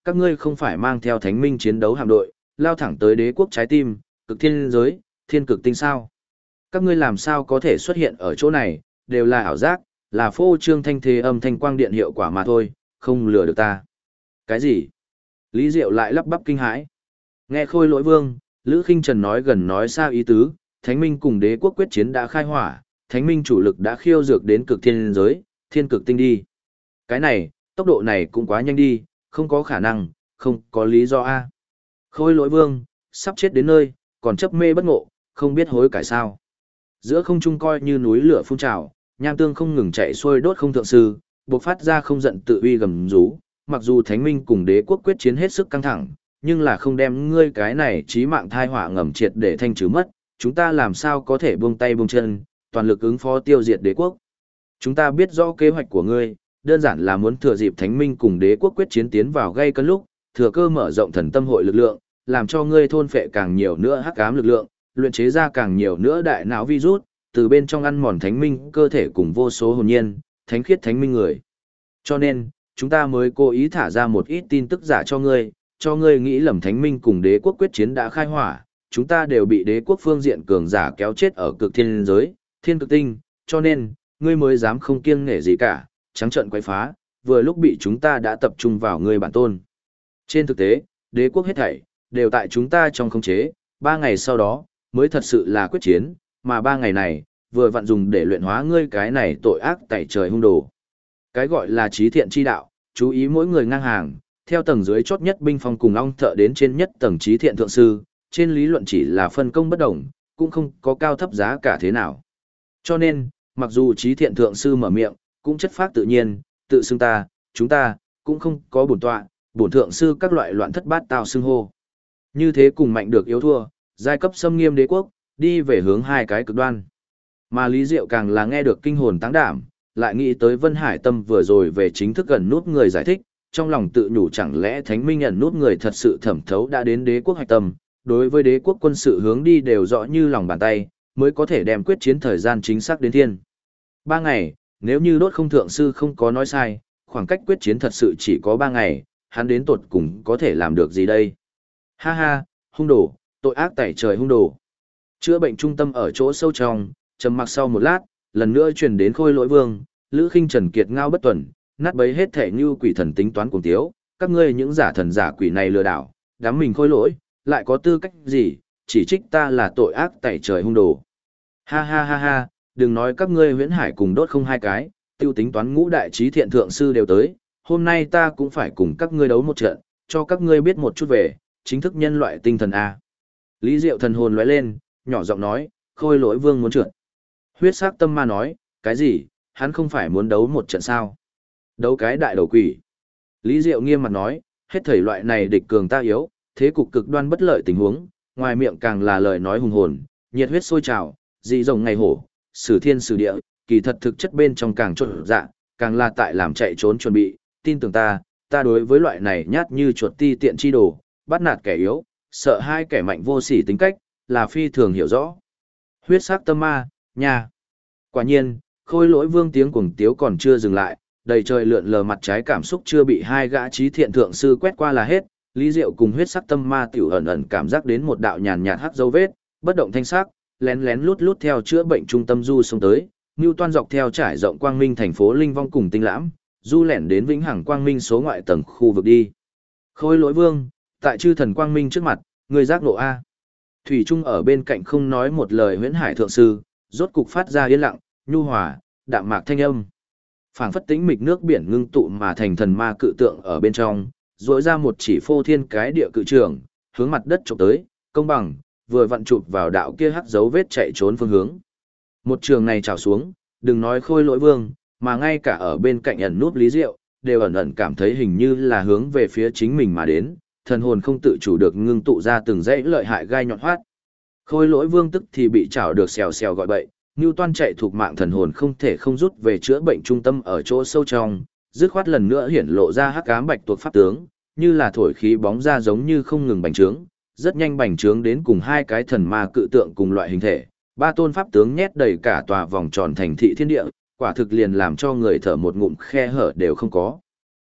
các ngươi không phải mang theo thánh minh chiến đấu hạm đội, lao thẳng tới đế quốc trái tim, cực thiên giới, thiên cực tinh sao. Các ngươi làm sao có thể xuất hiện ở chỗ này, đều là ảo giác, là phô trương thanh thế âm thanh quang điện hiệu quả mà thôi, không lừa được ta. Cái gì? Lý Diệu lại lắp bắp kinh hãi. Nghe Khôi Lỗi Vương, Lữ Khinh Trần nói gần nói xa ý tứ, Thánh Minh cùng đế quốc quyết chiến đã khai hỏa, Thánh Minh chủ lực đã khiêu dược đến cực thiên giới, thiên cực tinh đi. Cái này, tốc độ này cũng quá nhanh đi, không có khả năng, không có lý do a. Khôi Lỗi Vương, sắp chết đến nơi, còn chấp mê bất ngộ, không biết hối cải sao. Giữa không trung coi như núi lửa phun trào, nham tương không ngừng chạy xuôi đốt không thượng sư, bộc phát ra không giận tự uy gầm rú, mặc dù Thánh Minh cùng đế quốc quyết chiến hết sức căng thẳng, nhưng là không đem ngươi cái này chí mạng thai họa ngầm triệt để thanh trừ mất, chúng ta làm sao có thể buông tay buông chân, toàn lực ứng phó tiêu diệt đế quốc. Chúng ta biết rõ kế hoạch của ngươi, đơn giản là muốn thừa dịp Thánh Minh cùng đế quốc quyết chiến tiến vào gây cấn lúc, thừa cơ mở rộng thần tâm hội lực lượng, làm cho ngươi thôn phệ càng nhiều nữa hắc ám lực lượng, luyện chế ra càng nhiều nữa đại não virus, từ bên trong ăn mòn Thánh Minh cơ thể cùng vô số hồn nhiên, thánh khiết Thánh Minh người. Cho nên, chúng ta mới cố ý thả ra một ít tin tức giả cho ngươi nghĩ lầm Thánh Minh cùng đế quốc quyết chiến đã khai hỏa, chúng ta đều bị đế quốc phương diện cường giả kéo chết ở cực thiên giới, thiên cực tinh, cho nên, ngươi mới dám không kiêng nể gì cả, trắng trợn quấy phá, vừa lúc bị chúng ta đã tập trung vào ngươi bản tôn. Trên thực tế, đế quốc hết thảy, đều tại chúng ta trong khống chế, 3 ngày sau đó, mới thật sự là quyết chiến, mà 3 ngày này, vừa vặn dùng để luyện hóa ngươi cái này tội ác tẩy trời hung đồ. Cái gọi là trí thiện chi đạo, chú ý mỗi người ngang hàng, theo tầng dưới chót nhất binh phong cùng ong thợ đến trên nhất tầng trí thiện thượng sư, trên lý luận chỉ là phân công bất đồng, cũng không có cao thấp giá cả thế nào. Cho nên, mặc dù trí thiện thượng sư mở miệng, cũng chất phác tự nhiên, tự xưng ta, chúng ta, cũng không có bổn tọa, bổn thượng sư các loại loạn thất bát tao xưng hô. Như thế cùng mạnh được yếu thua, giai cấp xâm nghiêm đế quốc, đi về hướng hai cái cực đoan. Mà Lý Diệu càng là nghe được kinh hồn táng đảm, lại nghĩ tới Vân Hải Tâm vừa rồi về chính thức gần nút người giải thích, trong lòng tự nhủ chẳng lẽ Thánh Minh ẩn nút người thật sự thẩm thấu đã đến đế quốc hạch tâm, đối với đế quốc quân sự hướng đi đều rõ như lòng bàn tay, mới có thể đem quyết chiến thời gian chính xác đến thiên. 3 ngày, nếu như đốt không thượng sư không có nói sai, khoảng cách quyết chiến thật sự chỉ có 3 ngày, hắn đến tột cùng có thể làm được gì đây? Ha ha, hung đồ, tội ác tẩy trời hung đồ. Chữa bệnh trung tâm ở chỗ sâu trong, trầm mặc sau một lát, lần nữa truyền đến Khôi Lỗi Vương, Lữ Khinh Trần kiệt ngao bất tuần, nát bấy hết thể như quỷ thần tính toán cùng tiếu, các ngươi những giả thần giả quỷ này lừa đảo, đám mình khôi lỗi, lại có tư cách gì, chỉ trích ta là tội ác tẩy trời hung đồ. Ha ha ha ha, đừng nói các ngươi Huyễn Hải cùng đốt không hai cái, tiêu tính toán ngũ đại trí thiện thượng sư đều tới, hôm nay ta cũng phải cùng các ngươi đấu một trận, cho các ngươi biết một chút về, chính thức nhân loại tinh thần A. Lý Diệu thần hồn lóe lên, nhỏ giọng nói, Khôi Lỗi Vương muốn trượt. Huyết sắc tâm ma nói, cái gì, hắn không phải muốn đấu một trận sao? Đấu cái đại đầu quỷ. Lý Diệu nghiêm mặt nói, hết thảy loại này địch cường ta yếu, thế cục cực đoan bất lợi tình huống, ngoài miệng càng là lời nói hùng hồn, nhiệt huyết sôi trào, dị rồng ngày hổ, sử thiên sử địa, kỳ thật thực chất bên trong càng trộn dạ, càng là tại làm chạy trốn chuẩn bị, tin tưởng ta đối với loại này nhát như chuột ti tiện chi đồ, bắt nạt kẻ yếu, sợ hai kẻ mạnh vô sỉ tính cách, là phi thường hiểu rõ. Huyết sắc tâm ma, nha. Quả nhiên, Khôi Lỗi Vương tiếng cuồng tiếu còn chưa dừng lại, đầy trời lượn lờ mặt trái cảm xúc chưa bị hai gã trí thiện thượng sư quét qua là hết, Lý Diệu cùng huyết sắc tâm ma tiểu ẩn ẩn cảm giác đến một đạo nhàn nhạt hắc dấu vết, bất động thanh sắc, lén lén lút lút theo chữa bệnh trung tâm du xông tới, Nưu Toan dọc theo trải rộng quang minh thành phố Linh Vong cùng Tinh Lãm, du lẻn đến vĩnh hằng quang minh số ngoại tầng khu vực đi. Khôi Lỗi Vương, tại chư thần quang minh trước mặt, người giác ngộ a. Thủy Trung ở bên cạnh không nói một lời Huyễn Hải thượng sư, rốt cục phát ra yên lặng, nhu hòa, đạm mạc thanh âm. Phảng phất tĩnh mịch nước biển ngưng tụ mà thành thần ma cự tượng ở bên trong, rỗi ra một chỉ phô thiên cái địa cự trường, hướng mặt đất chụp tới, công bằng, vừa vặn chụp vào đạo kia hắc dấu vết chạy trốn phương hướng. Một trường này trào xuống, đừng nói Khôi Lỗi Vương, mà ngay cả ở bên cạnh ẩn núp Lý Diệu, đều ẩn ẩn cảm thấy hình như là hướng về phía chính mình mà đến, thần hồn không tự chủ được ngưng tụ ra từng dãy lợi hại gai nhọn hoắt. Khôi Lỗi Vương tức thì bị chảo được xèo xèo gọi bậy, Nưu Toan chạy thuộc mạng thần hồn không thể không rút về chữa bệnh trung tâm ở chỗ sâu trong, dứt khoát lần nữa hiển lộ ra hắc ám bạch tuộc pháp tướng, như là thổi khí bóng ra giống như không ngừng bành trướng, rất nhanh bành trướng đến cùng hai cái thần ma cự tượng cùng loại hình thể, ba tôn pháp tướng nhét đầy cả tòa vòng tròn thành thị thiên địa, quả thực liền làm cho người thở một ngụm khe hở đều không có.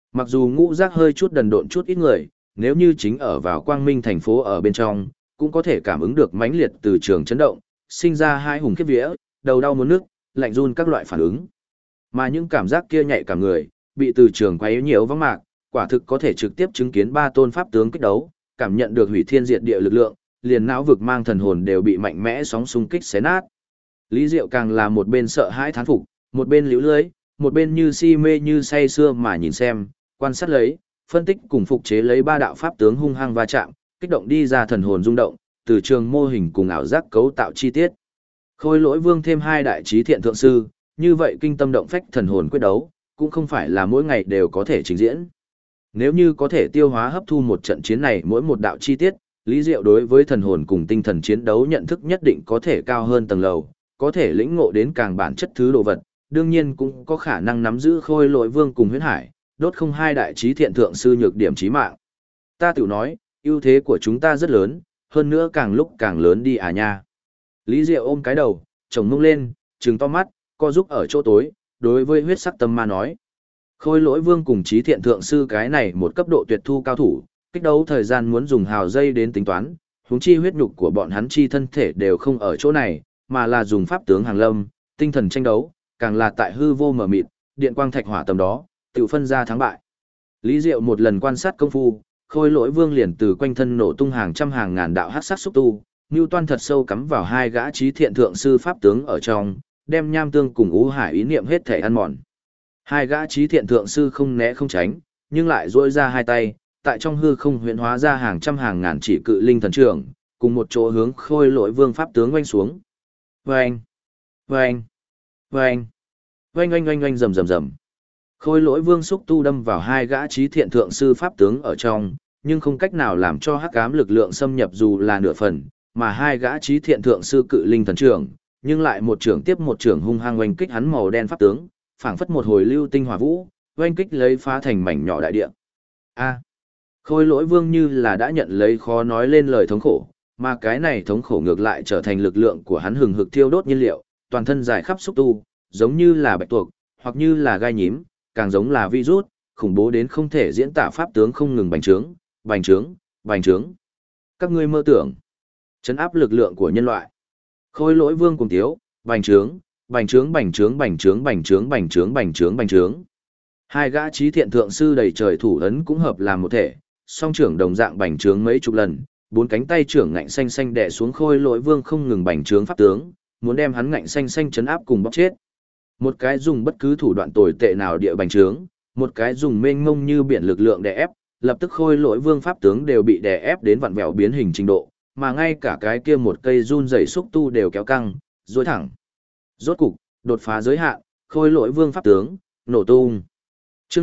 Mặc dù ngũ giác hơi chút đần độn chút ít người, nếu như chính ở vào quang minh thành phố ở bên trong, cũng có thể cảm ứng được mãnh liệt từ trường chấn động, sinh ra hai hùng khiếp vía, đầu đau muốn nước, lạnh run các loại phản ứng. Mà những cảm giác kia nhạy cả người, bị từ trường quấy nhiễu vắng mạc, quả thực có thể trực tiếp chứng kiến ba tôn pháp tướng kích đấu, cảm nhận được hủy thiên diệt địa lực lượng, liền não vực mang thần hồn đều bị mạnh mẽ sóng xung kích xé nát. Lý Diệu càng là một bên sợ hãi thán phục, một bên liễu lưới, một bên như si mê như say sưa mà nhìn xem, quan sát lấy, phân tích cùng phục chế lấy ba đạo pháp tướng hung hăng va chạm, kích động đi ra thần hồn rung động, từ trường mô hình cùng ảo giác cấu tạo chi tiết. Khôi Lỗi Vương thêm hai đại trí thiện thượng sư, như vậy kinh tâm động phách thần hồn quyết đấu, cũng không phải là mỗi ngày đều có thể trình diễn. Nếu như có thể tiêu hóa hấp thu một trận chiến này mỗi một đạo chi tiết, Lý Diệu đối với thần hồn cùng tinh thần chiến đấu nhận thức nhất định có thể cao hơn tầng lầu, có thể lĩnh ngộ đến càng bản chất thứ đồ vật, đương nhiên cũng có khả năng nắm giữ Khôi Lỗi Vương cùng Huyễn Hải, đốt không hai đại trí thiện thượng sư nhược điểm chí mạng. Ta tự nói, ưu thế của chúng ta rất lớn, hơn nữa càng lúc càng lớn đi à nha. Lý Diệu ôm cái đầu, chồng mông lên, trừng to mắt, co giúp ở chỗ tối, đối với huyết sắc tâm ma nói. Khôi Lỗi Vương cùng trí thiện thượng sư cái này một cấp độ tuyệt thu cao thủ, kích đấu thời gian muốn dùng hào dây đến tính toán, huống chi huyết nhục của bọn hắn chi thân thể đều không ở chỗ này, mà là dùng pháp tướng hàng lâm, tinh thần tranh đấu, càng là tại hư vô mờ mịt, điện quang thạch hỏa tầm đó, tự phân ra thắng bại. Lý Diệu một lần quan sát công phu, Khôi Lỗi Vương liền từ quanh thân nổ tung hàng trăm hàng ngàn đạo hắc sắc xúc tu, Newton thật sâu cắm vào hai gã trí thiện thượng sư pháp tướng ở trong, đem nham tương cùng ú hải ý niệm hết thể ăn mòn. Hai gã trí thiện thượng sư không né không tránh, nhưng lại duỗi ra hai tay, tại trong hư không huyễn hóa ra hàng trăm hàng ngàn chỉ cự linh thần trưởng, cùng một chỗ hướng Khôi Lỗi Vương pháp tướng oanh xuống. Oanh, oanh, oanh, oanh oanh oanh oanh rầm rầm rầm. Khôi Lỗi Vương xúc tu đâm vào hai gã trí thiện thượng sư pháp tướng ở trong, nhưng không cách nào làm cho hắc ám lực lượng xâm nhập dù là nửa phần, mà hai gã trí thiện thượng sư cự linh thần trưởng, nhưng lại một trưởng tiếp một trưởng hung hăng oanh kích hắn màu đen pháp tướng, phảng phất một hồi lưu tinh hỏa vũ, oanh kích lấy phá thành mảnh nhỏ đại địa. A. Khôi Lỗi Vương như là đã nhận lấy khó nói lên lời thống khổ, mà cái này thống khổ ngược lại trở thành lực lượng của hắn hừng hực thiêu đốt nhiên liệu, toàn thân dài khắp xúc tu, giống như là bạch tuộc, hoặc như là gai nhím, càng giống là virus, khủng bố đến không thể diễn tả pháp tướng không ngừng bành trướng, bành trướng, bành trướng. Các ngươi mơ tưởng, trấn áp lực lượng của nhân loại. Khôi Lỗi Vương cùng tiếu, bành trướng, bành trướng, bành trướng, bành trướng, bành trướng, bành trướng, bành trướng, bành trướng. Hai gã trí thiện thượng sư đầy trời thủ ấn cũng hợp làm một thể, song trưởng đồng dạng bành trướng mấy chục lần, bốn cánh tay trưởng ngạnh xanh xanh đè xuống Khôi Lỗi Vương không ngừng bành trướng pháp tướng, muốn đem hắn ngạnh xanh xanh trấn áp cùng bóc chết. Một cái dùng bất cứ thủ đoạn tồi tệ nào địa bành trướng, một cái dùng mênh mông như biển lực lượng đè ép, lập tức Khôi Lỗi Vương pháp tướng đều bị đè ép đến vặn vẹo biến hình trình độ, mà ngay cả cái kia một cây run rẩy xúc tu đều kéo căng, duỗi thẳng. Rốt cục, đột phá giới hạn, Khôi Lỗi Vương pháp tướng nổ tung. Chương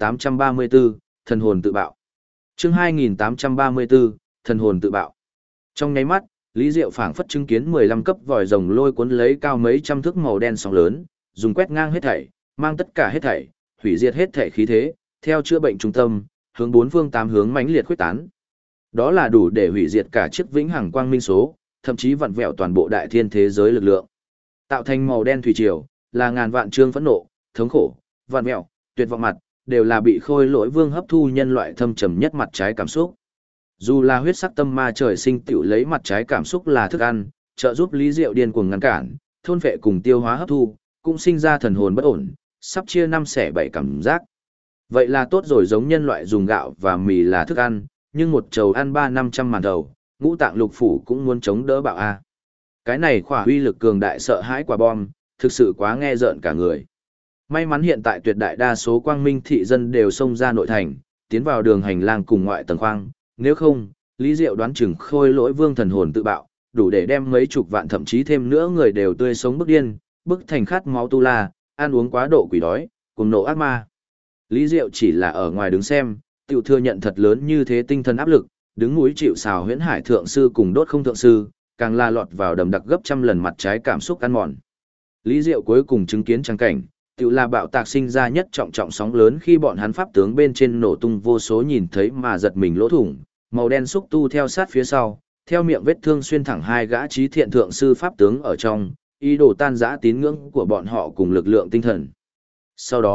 2834, thần hồn tự bạo. Chương 2834, thần hồn tự bạo. Trong nháy mắt, Lý Diệu phảng phất chứng kiến 15 cấp vòi rồng lôi cuốn lấy cao mấy trăm thước màu đen sóng lớn, dùng quét ngang hết thảy, mang tất cả hết thảy, hủy diệt hết thảy khí thế, theo chữa bệnh trung tâm, hướng bốn phương tám hướng mãnh liệt khuếch tán. Đó là đủ để hủy diệt cả chiếc vĩnh hằng quang minh số, thậm chí vặn vẹo toàn bộ đại thiên thế giới lực lượng. Tạo thành màu đen thủy triều, là ngàn vạn trương phẫn nộ, thống khổ, vặn vẹo, tuyệt vọng mặt, đều là bị Khôi Lỗi Vương hấp thu nhân loại thâm trầm nhất mặt trái cảm xúc. Dù là huyết sắc tâm ma trời sinh tiểu lấy mặt trái cảm xúc là thức ăn, trợ giúp Lý Diệu điên cuồng ngăn cản, thôn phệ cùng tiêu hóa hấp thu, cũng sinh ra thần hồn bất ổn, sắp chia năm xẻ bảy cảm giác. Vậy là tốt rồi, giống nhân loại dùng gạo và mì là thức ăn, nhưng một chầu ăn 300-500 màn đầu, ngũ tạng lục phủ cũng muốn chống đỡ bạo a. Cái này khỏa uy lực cường đại sợ hãi quả bom, thực sự quá nghe rợn cả người. May mắn hiện tại tuyệt đại đa số quang minh thị dân đều xông ra nội thành, tiến vào đường hành lang cùng ngoại tầng khoang, nếu không, Lý Diệu đoán chừng Khôi Lỗi Vương thần hồn tự bạo, đủ để đem mấy chục vạn thậm chí thêm nữa người đều tươi sống bức điên, bức thành khát máu tu la, ăn uống quá độ quỷ đói, cùng nộ ác ma. Lý Diệu chỉ là ở ngoài đứng xem, tiểu thừa nhận thật lớn như thế tinh thần áp lực, đứng núi chịu sào Huyễn Hải thượng sư cùng đốt không thượng sư, càng la lọt vào đầm đặc gấp trăm lần mặt trái cảm xúc ăn mòn. Lý Diệu cuối cùng chứng kiến trang cảnh, tiểu là bạo tạc sinh ra nhất trọng trọng sóng lớn khi bọn hắn pháp tướng bên trên nổ tung vô số nhìn thấy mà giật mình lỗ thủng, màu đen xúc tu theo sát phía sau, theo miệng vết thương xuyên thẳng hai gã trí thiện thượng sư pháp tướng ở trong, ý đồ tan rã tín ngưỡng của bọn họ cùng lực lượng tinh thần. Sau đó,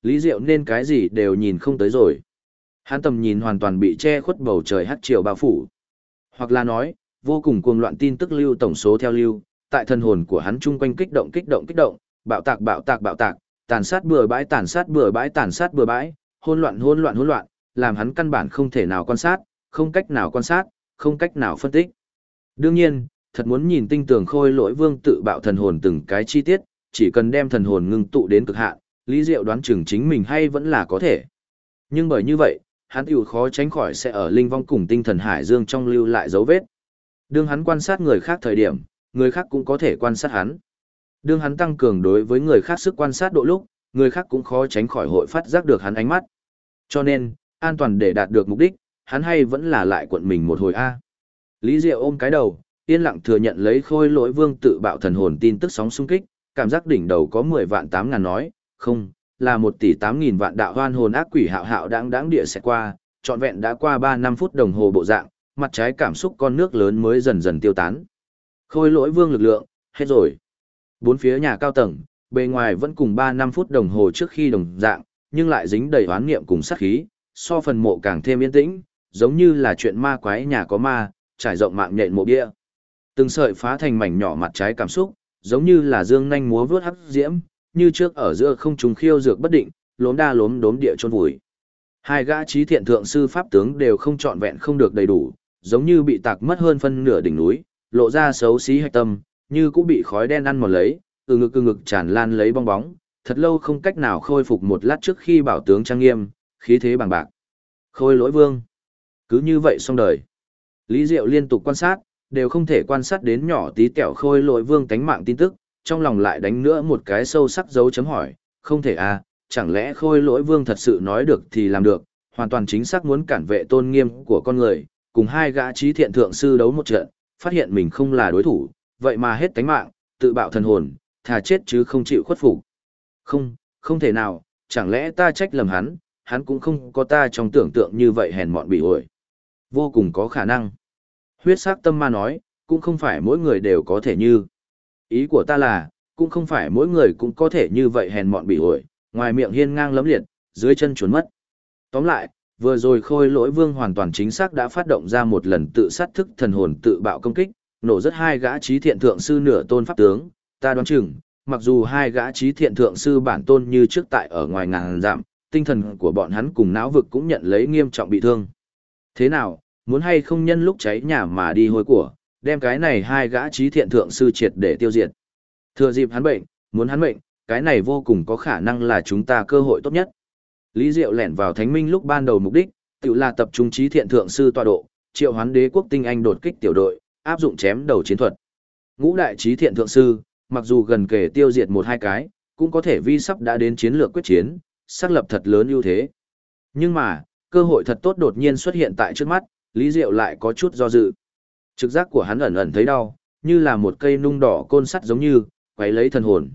Lý Diệu nên cái gì đều nhìn không tới rồi. Hắn tầm nhìn hoàn toàn bị che khuất bầu trời hắc triều bao phủ. Hoặc là nói, vô cùng cuồng loạn tin tức lưu tổng số theo lưu, tại thần hồn của hắn chung quanh kích động, bạo tạc bạo tạc bạo tạc, tàn sát bừa bãi tàn sát bừa bãi tàn sát bừa bãi, hỗn loạn hỗn loạn hỗn loạn, làm hắn căn bản không thể nào quan sát, không cách nào quan sát, không cách nào phân tích. Đương nhiên, thật muốn nhìn tinh tường Khôi Lỗi Vương tự bạo thần hồn từng cái chi tiết, chỉ cần đem thần hồn ngưng tụ đến cực hạn, Lý Diệu đoán chừng chính mình hay vẫn là có thể. Nhưng bởi như vậy, hắn tiểu khó tránh khỏi sẽ ở linh vong cùng tinh thần hải dương trong lưu lại dấu vết. Đương hắn quan sát người khác thời điểm, người khác cũng có thể quan sát hắn. Đương hắn tăng cường đối với người khác sức quan sát độ lúc, người khác cũng khó tránh khỏi hội phát giác được hắn ánh mắt. Cho nên, an toàn để đạt được mục đích, hắn hay vẫn là lại quận mình một hồi A. Lý Diệu ôm cái đầu, yên lặng thừa nhận lấy Khôi Lỗi Vương tự bạo thần hồn tin tức sóng xung kích, cảm giác đỉnh đầu có 10 vạn 8 ngàn nói, không, là 1 tỷ 8 nghìn vạn đạo hoan hồn ác quỷ hạo hạo đáng địa sẽ qua, trọn vẹn đã qua 3-5 phút đồng hồ bộ dạng, mặt trái cảm xúc con nước lớn mới dần dần tiêu tán. Khôi Lỗi Vương lực lượng, hết rồi. Bốn phía nhà cao tầng, bề ngoài vẫn cùng 3-5 phút đồng hồ trước khi đồng dạng, nhưng lại dính đầy oán niệm cùng sát khí, so phần mộ càng thêm yên tĩnh, giống như là chuyện ma quái nhà có ma, trải rộng mạng nhện mộ bia. Từng sợi phá thành mảnh nhỏ mặt trái cảm xúc, giống như là dương nhanh múa vướt hắc diễm, như trước ở giữa không trung khiêu dược bất định, lốm đa lốm đốm địa chôn vùi. Hai gã trí thiện thượng sư pháp tướng đều không trọn vẹn không được đầy đủ, giống như bị tạc mất hơn phân nửa đỉnh núi, lộ ra xấu xí hạch tâm, như cũng bị khói đen ăn mòn lấy, từ ngực tràn lan lấy bong bóng, thật lâu không cách nào khôi phục một lát trước khi bảo tướng trang nghiêm, khí thế bằng bạc. Khôi Lỗi Vương. Cứ như vậy xong đời. Lý Diệu liên tục quan sát, đều không thể quan sát đến nhỏ tí tẹo Khôi Lỗi Vương tánh mạng tin tức, trong lòng lại đánh nữa một cái sâu sắc dấu chấm hỏi, không thể à, chẳng lẽ Khôi Lỗi Vương thật sự nói được thì làm được, hoàn toàn chính xác muốn cản vệ tôn nghiêm của con người, cùng hai gã trí thiện thượng sư đấu một trận, phát hiện mình không là đối thủ, vậy mà hết tánh mạng, tự bạo thần hồn, thà chết chứ không chịu khuất phục. Không, không thể nào, chẳng lẽ ta trách lầm hắn, hắn cũng không có ta trong tưởng tượng như vậy hèn mọn bị ổi. Vô cùng có khả năng. Huyết sắc tâm ma nói, cũng không phải mỗi người đều có thể như. Ý của ta là, cũng không phải mỗi người cũng có thể như vậy hèn mọn bị ổi, ngoài miệng hiên ngang lấm liệt, dưới chân trốn mất. Tóm lại, vừa rồi Khôi Lỗi Vương hoàn toàn chính xác đã phát động ra một lần tự sát thức thần hồn tự bạo công kích, nổ rất hai gã trí thiện thượng sư nửa tôn pháp tướng, ta đoán chừng, mặc dù hai gã trí thiện thượng sư bản tôn như trước tại ở ngoài ngàn dặm, tinh thần của bọn hắn cùng não vực cũng nhận lấy nghiêm trọng bị thương. Thế nào, muốn hay không nhân lúc cháy nhà mà đi hôi của, đem cái này hai gã trí thiện thượng sư triệt để tiêu diệt. Thừa dịp hắn bệnh, muốn hắn bệnh, cái này vô cùng có khả năng là chúng ta cơ hội tốt nhất. Lý Diệu lẻn vào Thánh Minh lúc ban đầu mục đích, tự là tập trung trí thiện thượng sư tọa độ, triệu hoán đế quốc tinh anh đột kích tiểu đội, áp dụng chém đầu chiến thuật. Ngũ đại trí thiện thượng sư, mặc dù gần kể tiêu diệt một hai cái, cũng có thể vi sắp đã đến chiến lược quyết chiến, xác lập thật lớn ưu thế. Nhưng mà, cơ hội thật tốt đột nhiên xuất hiện tại trước mắt, Lý Diệu lại có chút do dự. Trực giác của hắn ẩn ẩn thấy đau, như là một cây nung đỏ côn sắt giống như, quấy lấy thần hồn.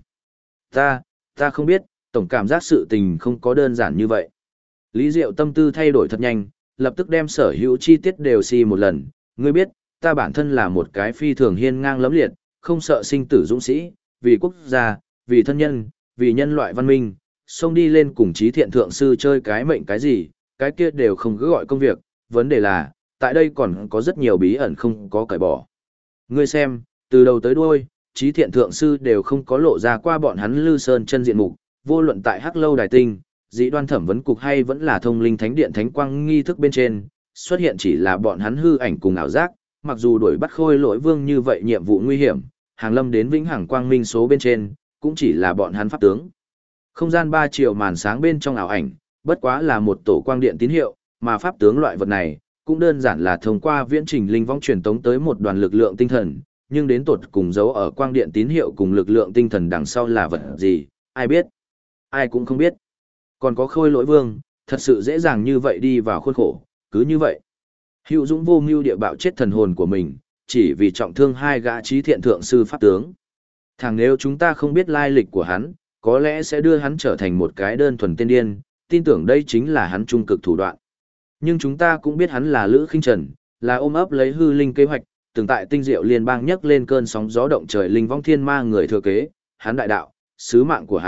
Ta không biết, tổng cảm giác sự tình không có đơn giản như vậy. Lý Diệu tâm tư thay đổi thật nhanh, lập tức đem sở hữu chi tiết đều một lần. Ngươi biết, ta bản thân là một cái phi thường hiên ngang lẫm liệt, không sợ sinh tử dũng sĩ, vì quốc gia, vì thân nhân, vì nhân loại văn minh, xông đi lên cùng trí thiện thượng sư chơi cái mệnh cái gì, cái kia đều không cứ gọi công việc, vấn đề là, tại đây còn có rất nhiều bí ẩn không có cởi bỏ. Ngươi xem, từ đầu tới đuôi, trí thiện thượng sư đều không có lộ ra qua bọn hắn Lư Sơn chân diện mục, vô luận tại Hắc Lâu Đài Tinh, Dĩ Đoan Thẩm vấn cục hay vẫn là Thông Linh Thánh Điện thánh quang nghi thức bên trên, xuất hiện chỉ là bọn hắn hư ảnh cùng ảo giác, mặc dù đuổi bắt Khôi Lỗi Vương như vậy nhiệm vụ nguy hiểm, hàng lâm đến vĩnh hằng quang minh số bên trên, cũng chỉ là bọn hắn pháp tướng. Không gian 3 triệu màn sáng bên trong ảo ảnh, bất quá là một tổ quang điện tín hiệu, mà pháp tướng loại vật này, cũng đơn giản là thông qua viễn trình linh vong truyền tống tới một đoàn lực lượng tinh thần, nhưng đến tột cùng giấu ở quang điện tín hiệu cùng lực lượng tinh thần đằng sau là vật gì, ai biết? Ai cũng không biết. Còn có Khôi Lỗi Vương, thật sự dễ dàng như vậy đi vào khuôn khổ, cứ như vậy. Hữu Dũng vô mưu địa bạo chết thần hồn của mình, chỉ vì trọng thương hai gã trí thiện thượng sư pháp tướng. Thằng nếu chúng ta không biết lai lịch của hắn, có lẽ sẽ đưa hắn trở thành một cái đơn thuần tên điên, tin tưởng đây chính là hắn trung cực thủ đoạn. Nhưng chúng ta cũng biết hắn là Lữ Khinh Trần, là ôm ấp lấy hư linh kế hoạch, từng tại Tinh Diệu Liên bang nhấc lên cơn sóng gió động trời linh vong thiên ma người thừa kế, hắn đại đạo, sứ mạng của hắn,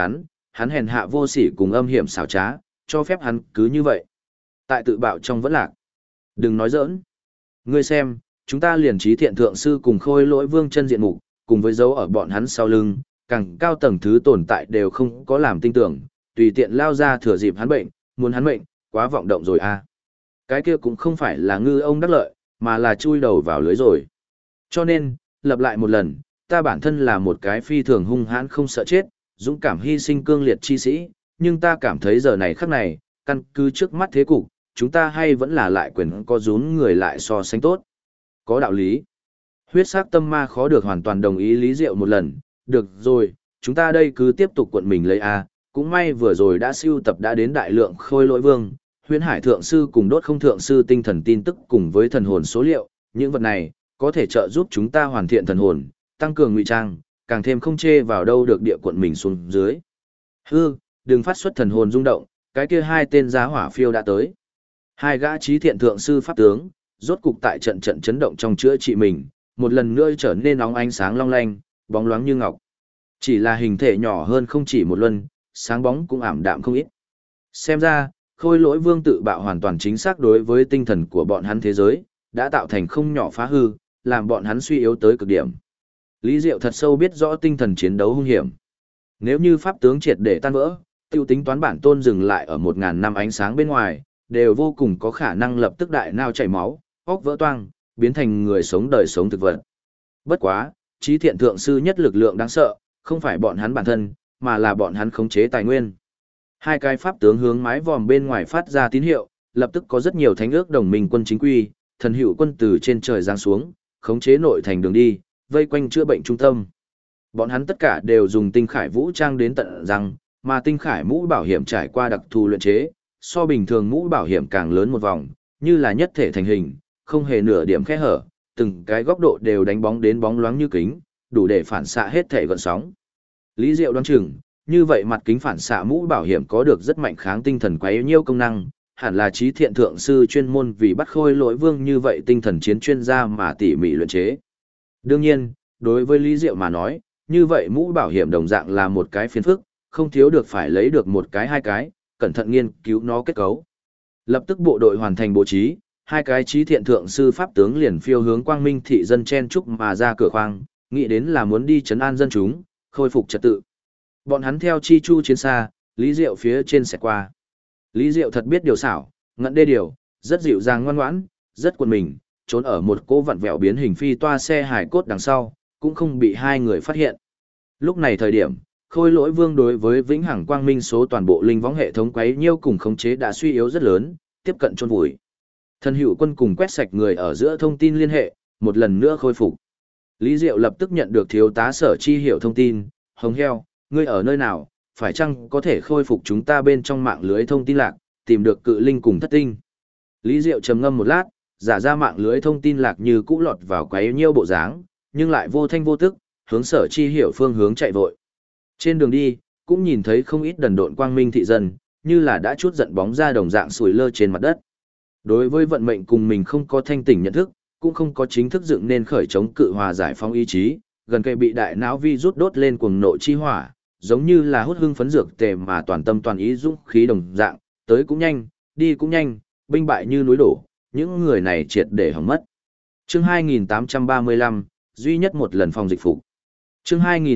hắn hèn hạ vô sỉ cùng âm hiểm xảo trá, cho phép hắn cứ như vậy. Tại tự bạo trong vẫn lạc. Đừng nói giỡn. Ngươi xem, chúng ta liền trí thiện thượng sư cùng khôi lỗi vương chân diện mục, cùng với dấu ở bọn hắn sau lưng, càng cao tầng thứ tồn tại đều không có làm tin tưởng, tùy tiện lao ra thừa dịp hắn bệnh, muốn hắn bệnh, quá vọng động rồi à. Cái kia cũng không phải là ngư ông đắc lợi, mà là chui đầu vào lưới rồi. Cho nên, lặp lại một lần, ta bản thân là một cái phi thường hung hãn không sợ chết, dũng cảm hy sinh cương liệt chi sĩ, nhưng ta cảm thấy giờ này khắc này, căn cứ trước mắt thế cục, chúng ta hay vẫn là lại quyền có rún người lại so sánh tốt. Có đạo lý. Huyết sắc tâm ma khó được hoàn toàn đồng ý Lý Diệu một lần, được rồi, chúng ta đây cứ tiếp tục cuộn mình lấy A, cũng may vừa rồi đã siêu tập đã đến đại lượng khôi lỗi vương, huyễn hải thượng sư cùng đốt không thượng sư tinh thần tin tức cùng với thần hồn số liệu, những vật này, có thể trợ giúp chúng ta hoàn thiện thần hồn, tăng cường ngụy trang, càng thêm không chê vào đâu được địa cuộn mình xuống dưới. Đừng phát xuất thần hồn rung động, cái kia hai tên giá hỏa phiêu đã tới. Hai gã trí thiện thượng sư pháp tướng, rốt cục tại trận chấn động trong chữa trị mình, một lần nữa trở nên nóng ánh sáng long lanh, bóng loáng như ngọc. Chỉ là hình thể nhỏ hơn không chỉ một luân, sáng bóng cũng ảm đạm không ít. Xem ra, khôi lỗi vương tự bạo hoàn toàn chính xác đối với tinh thần của bọn hắn thế giới, đã tạo thành không nhỏ phá hư, làm bọn hắn suy yếu tới cực điểm. Lý Diệu thật sâu biết rõ tinh thần chiến đấu hung hiểm. Nếu như pháp tướng triệt để tan vỡ, tiêu tính toán bản tôn dừng lại ở 1000 năm ánh sáng bên ngoài, đều vô cùng có khả năng lập tức đại nao chảy máu, óc vỡ toang, biến thành người sống đời sống thực vật. Bất quá, trí thiện thượng sư nhất lực lượng đáng sợ, không phải bọn hắn bản thân, mà là bọn hắn khống chế tài nguyên. Hai cái pháp tướng hướng mái vòm bên ngoài phát ra tín hiệu, lập tức có rất nhiều thánh ước đồng minh quân chính quy, thần hữu quân từ trên trời giáng xuống, khống chế nội thành đường đi, vây quanh chữa bệnh trung tâm. Bọn hắn tất cả đều dùng tinh khải vũ trang đến tận răng, mà tinh khải mũ bảo hiểm trải qua đặc thù luyện chế, so bình thường mũ bảo hiểm càng lớn một vòng, như là nhất thể thành hình, không hề nửa điểm kẽ hở, từng cái góc độ đều đánh bóng đến bóng loáng như kính, đủ để phản xạ hết thể gợn sóng. Lý Diệu đoán chừng, như vậy mặt kính phản xạ mũ bảo hiểm có được rất mạnh kháng tinh thần quấy nhiêu công năng, hẳn là trí thiện thượng sư chuyên môn vì bắt khôi lỗi vương như vậy tinh thần chiến chuyên gia mà tỉ mỉ luyện chế. Đương nhiên, đối với Lý Diệu mà nói, như vậy mũ bảo hiểm đồng dạng là một cái phiền phức, không thiếu được phải lấy được một cái hai cái, cẩn thận nghiên cứu nó kết cấu. Lập tức bộ đội hoàn thành bố trí, hai cái trí thiện thượng sư pháp tướng liền phiêu hướng Quang Minh thị dân chen trúc mà ra cửa khoang, nghĩ đến là muốn đi trấn an dân chúng, khôi phục trật tự. Bọn hắn theo chi chu chiến xa, Lý Diệu phía trên sẽ qua. Lý Diệu thật biết điều xảo, ngận đê điều, rất dịu dàng ngoan ngoãn, rất quần mình, trốn ở một cỗ vặn vẹo biến hình phi toa xe hải cốt đằng sau, cũng không bị hai người phát hiện. Lúc này thời điểm, khôi lỗi vương đối với vĩnh hằng quang minh số toàn bộ linh võng hệ thống quấy nhiêu cùng khống chế đã suy yếu rất lớn, tiếp cận chôn vùi. Thần hữu quân cùng quét sạch người ở giữa thông tin liên hệ, một lần nữa khôi phục. Lý Diệu lập tức nhận được thiếu tá Sở Chi hiểu thông tin, Hồng Heo, ngươi ở nơi nào, phải chăng có thể khôi phục chúng ta bên trong mạng lưới thông tin lạc, tìm được cự linh cùng thất tinh. Lý Diệu trầm ngâm một lát, giả ra mạng lưới thông tin lạc như cũ lọt vào quấy nhiêu bộ dáng, nhưng lại vô thanh vô tức, hướng Sở Chi hiểu phương hướng chạy vội. Trên đường đi, cũng nhìn thấy không ít đần độn quang minh thị dân, như là đã chút giận bóng ra đồng dạng sủi lơ trên mặt đất. Đối với vận mệnh cùng mình không có thanh tỉnh nhận thức, cũng không có chính thức dựng nên khởi chống cự hòa giải phóng ý chí, gần kề bị đại não vi rút đốt lên cuồng nộ chi hỏa, giống như là hút hưng phấn dược tề mà toàn tâm toàn ý dũng khí đồng dạng, tới cũng nhanh, đi cũng nhanh, binh bại như núi đổ, những người này triệt để hỏng mất. Chương 2835, duy nhất một lần phòng dịch phục. Chương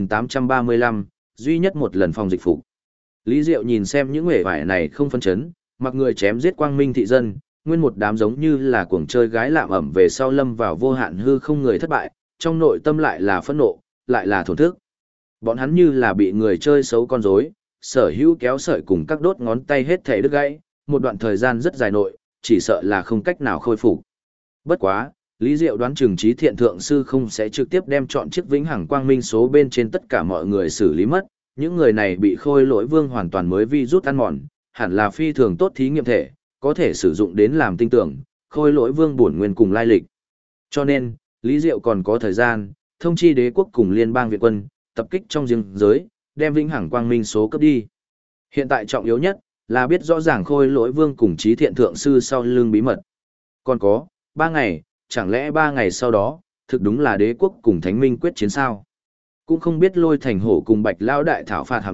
2835, duy nhất một lần phòng dịch phục. Lý Diệu nhìn xem những người vải này không phân chấn, mặc người chém giết quang minh thị dân, nguyên một đám giống như là cuồng chơi gái lạm ẩm về sau lâm vào vô hạn hư không người thất bại, trong nội tâm lại là phẫn nộ, lại là thổn thức. Bọn hắn như là bị người chơi xấu con rối, sở hữu kéo sợi cùng các đốt ngón tay hết thể đứt gãy, một đoạn thời gian rất dài nội, chỉ sợ là không cách nào khôi phục. Bất quá, Lý Diệu đoán chừng trí thiện thượng sư không sẽ trực tiếp đem chọn chiếc vĩnh hằng quang minh số bên trên tất cả mọi người xử lý mất, những người này bị khôi lỗi vương hoàn toàn mới vi rút ăn mòn, hẳn là phi thường tốt thí nghiệm thể, có thể sử dụng đến làm tinh tưởng, khôi lỗi vương bổn nguyên cùng lai lịch. Cho nên, Lý Diệu còn có thời gian, thông chi đế quốc cùng liên bang Việt quân, tập kích trong riêng giới, đem vĩnh hằng quang minh số cấp đi. Hiện tại trọng yếu nhất, là biết rõ ràng khôi lỗi vương cùng trí thiện thượng sư sau lưng bí mật. Còn có, 3 ngày, chẳng lẽ 3 ngày sau đó, thực đúng là đế quốc cùng thánh minh quyết chiến sao? Cũng không biết lôi thành hổ cùng bạch lao đại thảo phạt hạm đội,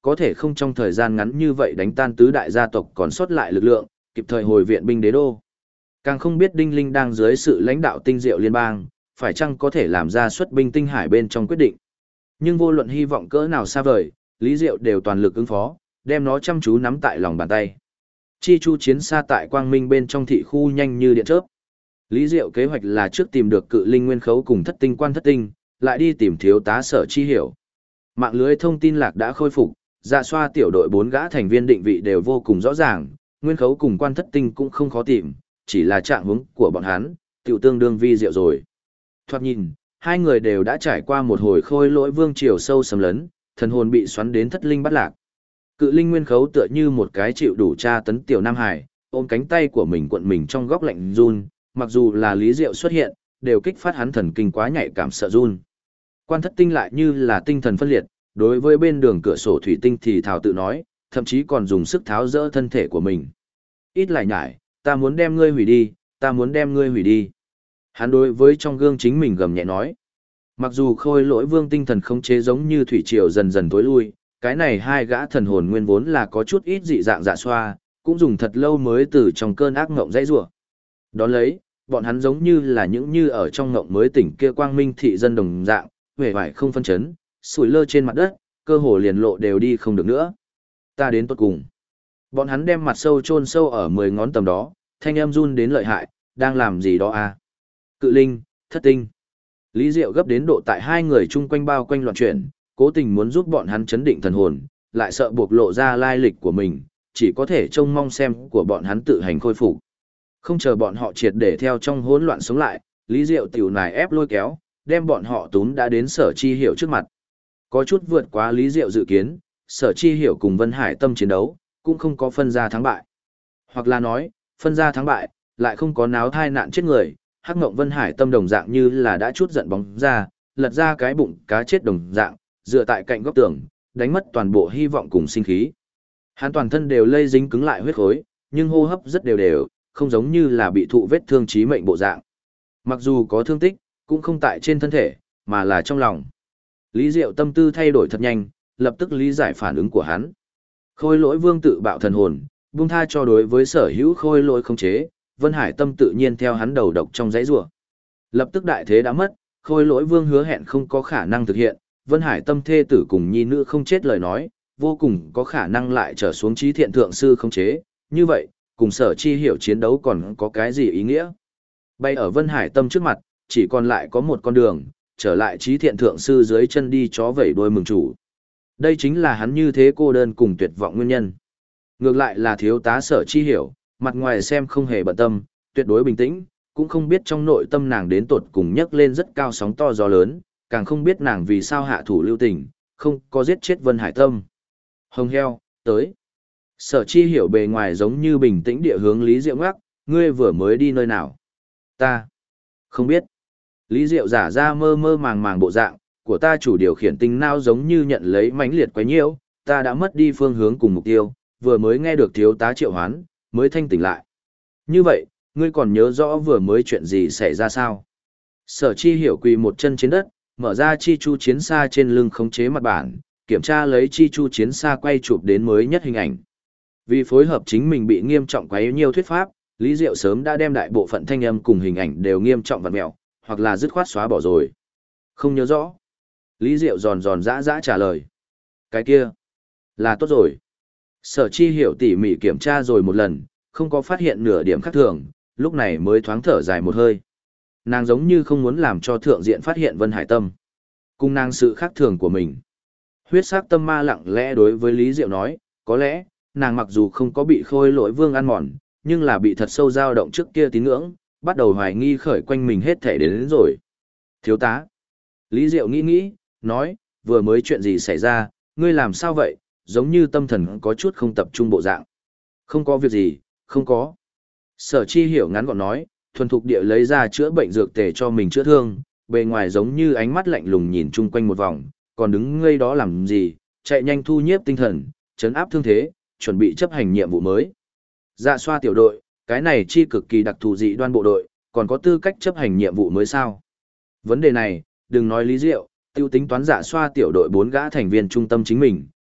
có thể không trong thời gian ngắn như vậy đánh tan tứ đại gia tộc còn sót lại lực lượng, kịp thời hồi viện binh đế đô. Càng không biết Đinh Linh đang dưới sự lãnh đạo tinh diệu liên bang, phải chăng có thể làm ra xuất binh tinh hải bên trong quyết định. Nhưng vô luận hy vọng cỡ nào xa vời, Lý Diệu đều toàn lực ứng phó, đem nó chăm chú nắm tại lòng bàn tay. Chi chu chiến xa tại quang minh bên trong thị khu nhanh như điện chớp. Lý Diệu kế hoạch là trước tìm được cự linh nguyên khấu cùng thất tinh quan thất tinh, lại đi tìm thiếu tá Sở Chi Hiểu. Mạng lưới thông tin lạc đã khôi phục, dạ xoa tiểu đội 4 gã thành viên định vị đều vô cùng rõ ràng, nguyên khấu cùng quan thất tinh cũng không khó tìm, chỉ là trạng hướng của bọn hắn, tiểu tương đương vi diệu rồi. Thoạt nhìn, hai người đều đã trải qua một hồi khôi lỗi vương triều sâu sầm lấn, thần hồn bị xoắn đến thất linh bắt lạc. Cự linh nguyên khấu tựa như một cái chịu đủ tra tấn tiểu Nam Hải, ôm cánh tay của mình cuộn mình trong góc lạnh run, mặc dù là Lý Diệu xuất hiện, đều kích phát hắn thần kinh quá nhạy cảm sợ run. Quan thất tinh lại như là tinh thần phân liệt, đối với bên đường cửa sổ thủy tinh thì thào tự nói, thậm chí còn dùng sức tháo rỡ thân thể của mình. Ít lại nhải, ta muốn đem ngươi hủy đi, ta muốn đem ngươi hủy đi. Hắn đối với trong gương chính mình gầm nhẹ nói. Mặc dù khôi lỗi vương tinh thần không chế giống như thủy triều dần dần tối lui, cái này hai gã thần hồn nguyên vốn là có chút ít dị dạng dạ xoa, cũng dùng thật lâu mới từ trong cơn ác ngộng dãy rủa. Đón lấy, bọn hắn giống như là những như ở trong ngộng mới tỉnh kia quang minh thị dân đồng dạng, vẻ vải không phân chấn, sủi lơ trên mặt đất, cơ hồ liền lộ đều đi không được nữa. Ta đến tốt cùng. Bọn hắn đem mặt sâu chôn sâu ở 10 ngón tầm đó, thanh âm run đến lợi hại, đang làm gì đó à? Cự linh, thất tinh. Lý Diệu gấp đến độ tại hai người chung quanh bao quanh loạn chuyển, cố tình muốn giúp bọn hắn chấn định thần hồn, lại sợ buộc lộ ra lai lịch của mình, chỉ có thể trông mong xem của bọn hắn tự hành khôi phục. Không chờ bọn họ triệt để theo trong hỗn loạn sống lại, Lý Diệu tiểu nài ép lôi kéo, đem bọn họ túm đã đến Sở Chi Hiểu trước mặt. Có chút vượt quá Lý Diệu dự kiến, Sở Chi Hiểu cùng Vân Hải Tâm chiến đấu, cũng không có phân ra thắng bại. Hoặc là nói, phân ra thắng bại, lại không có náo thai nạn chết người, Hắc Ngộng Vân Hải Tâm đồng dạng như là đã chút giận bóng ra, lật ra cái bụng cá chết đồng dạng, dựa tại cạnh góc tường, đánh mất toàn bộ hy vọng cùng sinh khí. Hắn toàn thân đều lây dính cứng lại huyết khối, nhưng hô hấp rất đều đều, không giống như là bị thụ vết thương chí mệnh bộ dạng. Mặc dù có thương tích, cũng không tại trên thân thể, mà là trong lòng. Lý Diệu tâm tư thay đổi thật nhanh, lập tức lý giải phản ứng của hắn. Khôi lỗi vương tự bạo thần hồn, buông tha cho đối với sở hữu khôi lỗi không chế, Vân Hải Tâm tự nhiên theo hắn đầu độc trong giấy rủa. Lập tức đại thế đã mất, khôi lỗi vương hứa hẹn không có khả năng thực hiện, Vân Hải Tâm thê tử cùng nhi nữ không chết lời nói, vô cùng có khả năng lại trở xuống trí thiện thượng sư không chế, như vậy, cùng Sở Chi Hiểu chiến đấu còn có cái gì ý nghĩa? Bay ở Vân Hải Tâm trước mặt, chỉ còn lại có một con đường, trở lại trí thiện thượng sư dưới chân đi chó vẩy đuôi mừng chủ. Đây chính là hắn như thế cô đơn cùng tuyệt vọng nguyên nhân. Ngược lại là thiếu tá Sở Chi Hiểu, mặt ngoài xem không hề bận tâm, tuyệt đối bình tĩnh, cũng không biết trong nội tâm nàng đến tột cùng nhấc lên rất cao sóng to gió lớn, càng không biết nàng vì sao hạ thủ lưu tình, không có giết chết Vân Hải Tâm. Hồng heo, tới. Sở Chi Hiểu bề ngoài giống như bình tĩnh địa hướng Lý Diệu ngắc, ngươi vừa mới đi nơi nào? Ta không biết. Lý Diệu giả ra mơ mơ màng màng bộ dạng, của ta chủ điều khiển tinh não giống như nhận lấy mãnh liệt quấy nhiễu, ta đã mất đi phương hướng cùng mục tiêu, vừa mới nghe được thiếu tá triệu hoán, mới thanh tỉnh lại. Như vậy, ngươi còn nhớ rõ vừa mới chuyện gì xảy ra sao? Sở Chi Hiểu quỳ một chân trên đất, mở ra chi chu chiến xa trên lưng khống chế mặt bản, kiểm tra lấy chi chu chiến xa quay chụp đến mới nhất hình ảnh. Vì phối hợp chính mình bị nghiêm trọng quấy nhiều thuyết pháp, Lý Diệu sớm đã đem đại bộ phận thanh âm cùng hình ảnh đều nghiêm trọng vặn mẹo, hoặc là dứt khoát xóa bỏ rồi. Không nhớ rõ. Lý Diệu giòn giòn dã dã trả lời. Cái kia, là tốt rồi. Sở Chi Hiểu tỉ mỉ kiểm tra rồi một lần, không có phát hiện nửa điểm khác thường, lúc này mới thoáng thở dài một hơi. Nàng giống như không muốn làm cho thượng diện phát hiện Vân Hải Tâm. Cùng nàng sự khác thường của mình. Huyết sắc tâm ma lặng lẽ đối với Lý Diệu nói, có lẽ, nàng mặc dù không có bị khôi lỗi vương ăn mòn, nhưng là bị thật sâu dao động trước kia tín ngưỡng, bắt đầu hoài nghi khởi quanh mình hết thể đến rồi. Thiếu tá. Lý Diệu nghĩ nghĩ, nói, vừa mới chuyện gì xảy ra, ngươi làm sao vậy, giống như tâm thần có chút không tập trung bộ dạng. Không có việc gì, không có. Sở Chi Hiểu ngắn gọn nói, thuần thục địa lấy ra chữa bệnh dược tề cho mình chữa thương, bề ngoài giống như ánh mắt lạnh lùng nhìn chung quanh một vòng, còn đứng ngây đó làm gì, chạy nhanh thu nhiếp tinh thần, chấn áp thương thế, chuẩn bị chấp hành nhiệm vụ mới. Dạ xoa tiểu đội, cái này chi cực kỳ đặc thù dị đoan bộ đội, còn có tư cách chấp hành nhiệm vụ mới sao? Vấn đề này, đừng nói Lý Diệu, tiêu tính toán dạ xoa tiểu đội 4 gã thành viên trung tâm chính mình,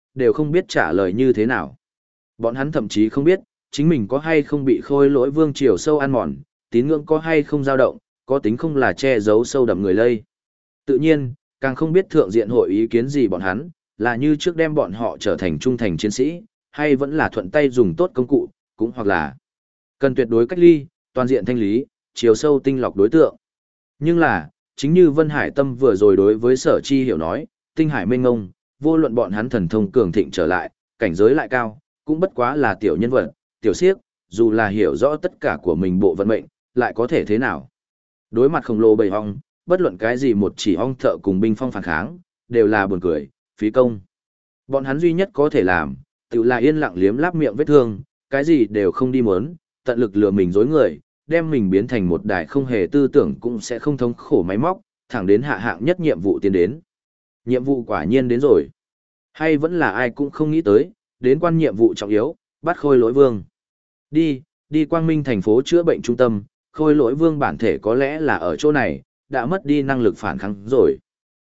đều không biết trả lời như thế nào. Bọn hắn thậm chí không biết, chính mình có hay không bị khôi lỗi vương triều sâu ăn mòn, tín ngưỡng có hay không dao động, có tính không là che giấu sâu đậm người lây. Tự nhiên, càng không biết thượng diện hội ý kiến gì bọn hắn, là như trước đem bọn họ trở thành trung thành chiến sĩ, hay vẫn là thuận tay dùng tốt công cụ, cũng hoặc là cần tuyệt đối cách ly, toàn diện thanh lý, chiều sâu tinh lọc đối tượng. Nhưng là, chính như Vân Hải Tâm vừa rồi đối với Sở Chi Hiểu nói, tinh hải mênh ngông, vô luận bọn hắn thần thông cường thịnh trở lại, cảnh giới lại cao, cũng bất quá là tiểu nhân vật, tiểu siếc, dù là hiểu rõ tất cả của mình bộ vận mệnh, lại có thể thế nào. Đối mặt khổng lồ bầy ong, bất luận cái gì một chỉ ong thợ cùng binh phong phản kháng, đều là buồn cười, phí công. Bọn hắn duy nhất có thể làm, tự là yên lặng liếm láp miệng vết thương, cái gì đều không đi muốn, tận lực lừa mình dối người, đem mình biến thành một đài không hề tư tưởng cũng sẽ không thống khổ máy móc, thẳng đến hạ hạng nhất nhiệm vụ tiến đến. Nhiệm vụ quả nhiên đến rồi. Hay vẫn là ai cũng không nghĩ tới, đến quan nhiệm vụ trọng yếu, bắt khôi lỗi vương. Đi Quang Minh thành phố chữa bệnh trung tâm, khôi lỗi vương bản thể có lẽ là ở chỗ này, đã mất đi năng lực phản kháng rồi.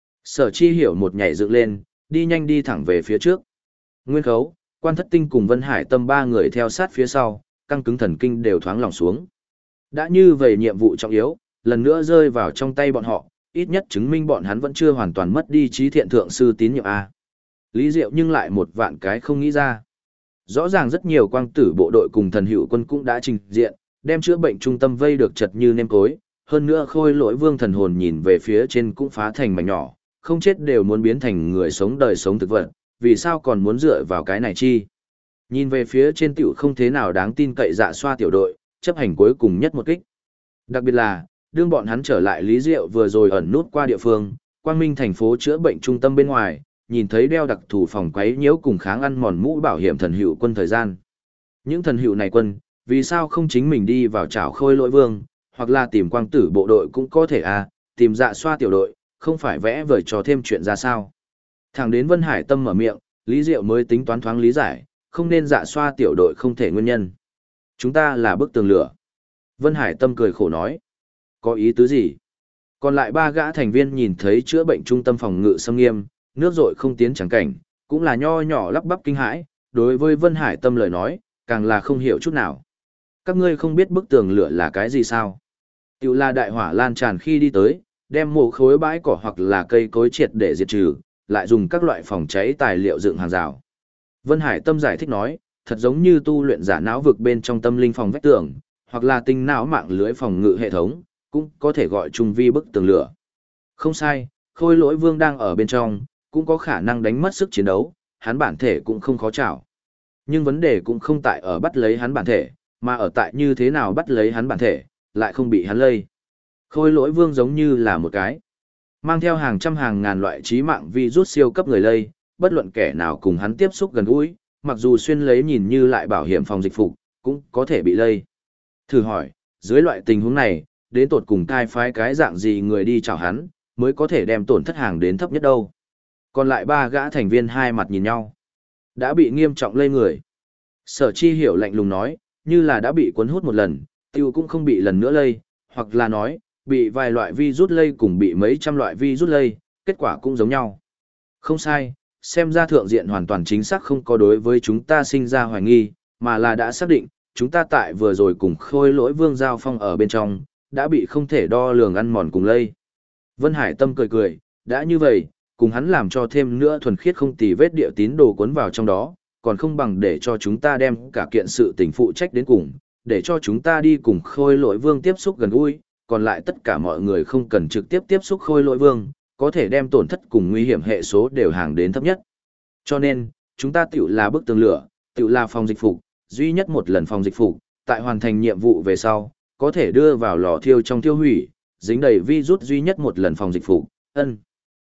Sở Chi Hiểu một nhảy dựng lên, đi nhanh đi thẳng về phía trước. Nguyên Khấu, Quan Thất Tinh cùng Vân Hải Tâm ba người theo sát phía sau, căng cứng thần kinh đều thoáng lòng xuống. Đã như vậy nhiệm vụ trọng yếu, lần nữa rơi vào trong tay bọn họ, ít nhất chứng minh bọn hắn vẫn chưa hoàn toàn mất đi trí thiện thượng sư tín nhiệm A. Lý Diệu nhưng lại một vạn cái không nghĩ ra. Rõ ràng rất nhiều quang tử bộ đội cùng thần hữu quân cũng đã trình diện, đem chữa bệnh trung tâm vây được chật như nêm cối, hơn nữa khôi lỗi vương thần hồn nhìn về phía trên cũng phá thành mảnh nhỏ, không chết đều muốn biến thành người sống đời sống thực vật, vì sao còn muốn dựa vào cái này chi? Nhìn về phía trên tiểu không thế nào đáng tin cậy Dạ Xoa tiểu đội, chấp hành cuối cùng nhất một kích. Đặc biệt là, đương bọn hắn trở lại Lý Diệu vừa rồi ẩn nút qua địa phương, Quang Minh thành phố chữa bệnh trung tâm bên ngoài, nhìn thấy đeo đặc thù phòng quấy nhiễu cùng kháng ăn mòn mũ bảo hiểm thần hữu quân thời gian. Những thần hữu này quân, vì sao không chính mình đi vào chảo khôi lỗi vương, hoặc là tìm quang tử bộ đội cũng có thể tìm Dạ Xoa tiểu đội, không phải vẽ vời cho thêm chuyện ra sao. Thẳng đến Vân Hải Tâm mở miệng, Lý Diệu mới tính toán thoáng lý giải, không nên Dạ Xoa tiểu đội không thể nguyên nhân. Chúng ta là bức tường lửa. Vân Hải Tâm cười khổ nói. Có ý tứ gì? Còn lại ba gã thành viên nhìn thấy chữa bệnh trung tâm phòng ngự xâm nghiêm, nước rội không tiến chẳng cảnh, cũng là nho nhỏ lắp bắp kinh hãi, đối với Vân Hải Tâm lời nói, càng là không hiểu chút nào. Các ngươi không biết bức tường lửa là cái gì sao? Tiểu là đại hỏa lan tràn khi đi tới, đem mổ khối bãi cỏ hoặc là cây cối triệt để diệt trừ, lại dùng các loại phòng cháy tài liệu dựng hàng rào. Vân Hải Tâm giải thích nói, thật giống như tu luyện giả não vực bên trong tâm linh phòng vách tường, hoặc là tinh não mạng lưới phòng ngự hệ thống, cũng có thể gọi chung vi bức tường lửa. Không sai, khôi lỗi vương đang ở bên trong, cũng có khả năng đánh mất sức chiến đấu, hắn bản thể cũng không khó chảo. Nhưng vấn đề cũng không tại ở bắt lấy hắn bản thể, mà ở tại như thế nào bắt lấy hắn bản thể, lại không bị hắn lây. Khôi lỗi vương giống như là một cái mang theo hàng trăm hàng ngàn loại trí mạng virus siêu cấp người lây, bất luận kẻ nào cùng hắn tiếp xúc gần gũi, mặc dù xuyên lấy nhìn như lại bảo hiểm phòng dịch phục, cũng có thể bị lây. Thử hỏi, dưới loại tình huống này, đến tột cùng cai phái cái dạng gì người đi chào hắn, mới có thể đem tổn thất hàng đến thấp nhất đâu. Còn lại ba gã thành viên hai mặt nhìn nhau. Đã bị nghiêm trọng lây người. Sở Chi Hiểu lạnh lùng nói, như là đã bị cuốn hút một lần, tiêu cũng không bị lần nữa lây, hoặc là nói, bị vài loại virus lây cùng bị mấy trăm loại virus lây, kết quả cũng giống nhau. Không sai, xem ra thượng diện hoàn toàn chính xác không có đối với chúng ta sinh ra hoài nghi, mà là đã xác định, chúng ta tại vừa rồi cùng khôi lỗi vương giao phong ở bên trong, đã bị không thể đo lường ăn mòn cùng lây. Vân Hải Tâm cười cười, đã như vậy, cùng hắn làm cho thêm nữa thuần khiết không tì vết địa tín đồ cuốn vào trong đó, còn không bằng để cho chúng ta đem cả kiện sự tình phụ trách đến cùng, để cho chúng ta đi cùng khôi lỗi vương tiếp xúc gần gũi, còn lại tất cả mọi người không cần trực tiếp tiếp xúc khôi lỗi vương, có thể đem tổn thất cùng nguy hiểm hệ số đều hàng đến thấp nhất. Cho nên, chúng ta tiểu là bức tường lửa, tiểu là phòng dịch phục, duy nhất một lần phòng dịch phục, tại hoàn thành nhiệm vụ về sau, có thể đưa vào lò thiêu trong tiêu hủy, dính đầy virus duy nhất một lần phòng dịch phục. Ân.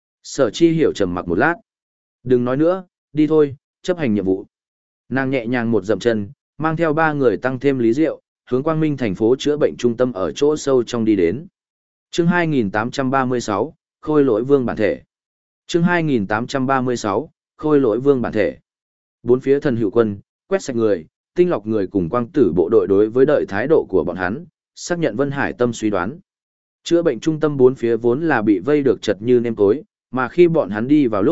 Sở Chi Hiểu trầm mặc một lát. Đừng nói nữa, đi thôi, chấp hành nhiệm vụ. Nàng nhẹ nhàng một dậm chân, mang theo ba người tăng thêm Lý Diệu, hướng Quang Minh thành phố chữa bệnh trung tâm ở chỗ sâu trong đi đến. Chương 2836, Khôi lỗi vương bản thể. Chương 2836, Khôi lỗi vương bản thể. Bốn phía thần hữu quân, quét sạch người, tinh lọc người cùng quang tử bộ đội đối với đợi thái độ của bọn hắn, xác nhận Vân Hải Tâm suy đoán. Chữa bệnh trung tâm bốn phía vốn là bị vây được chật như nêm tối, mà khi bọn hắn đi vào lúc,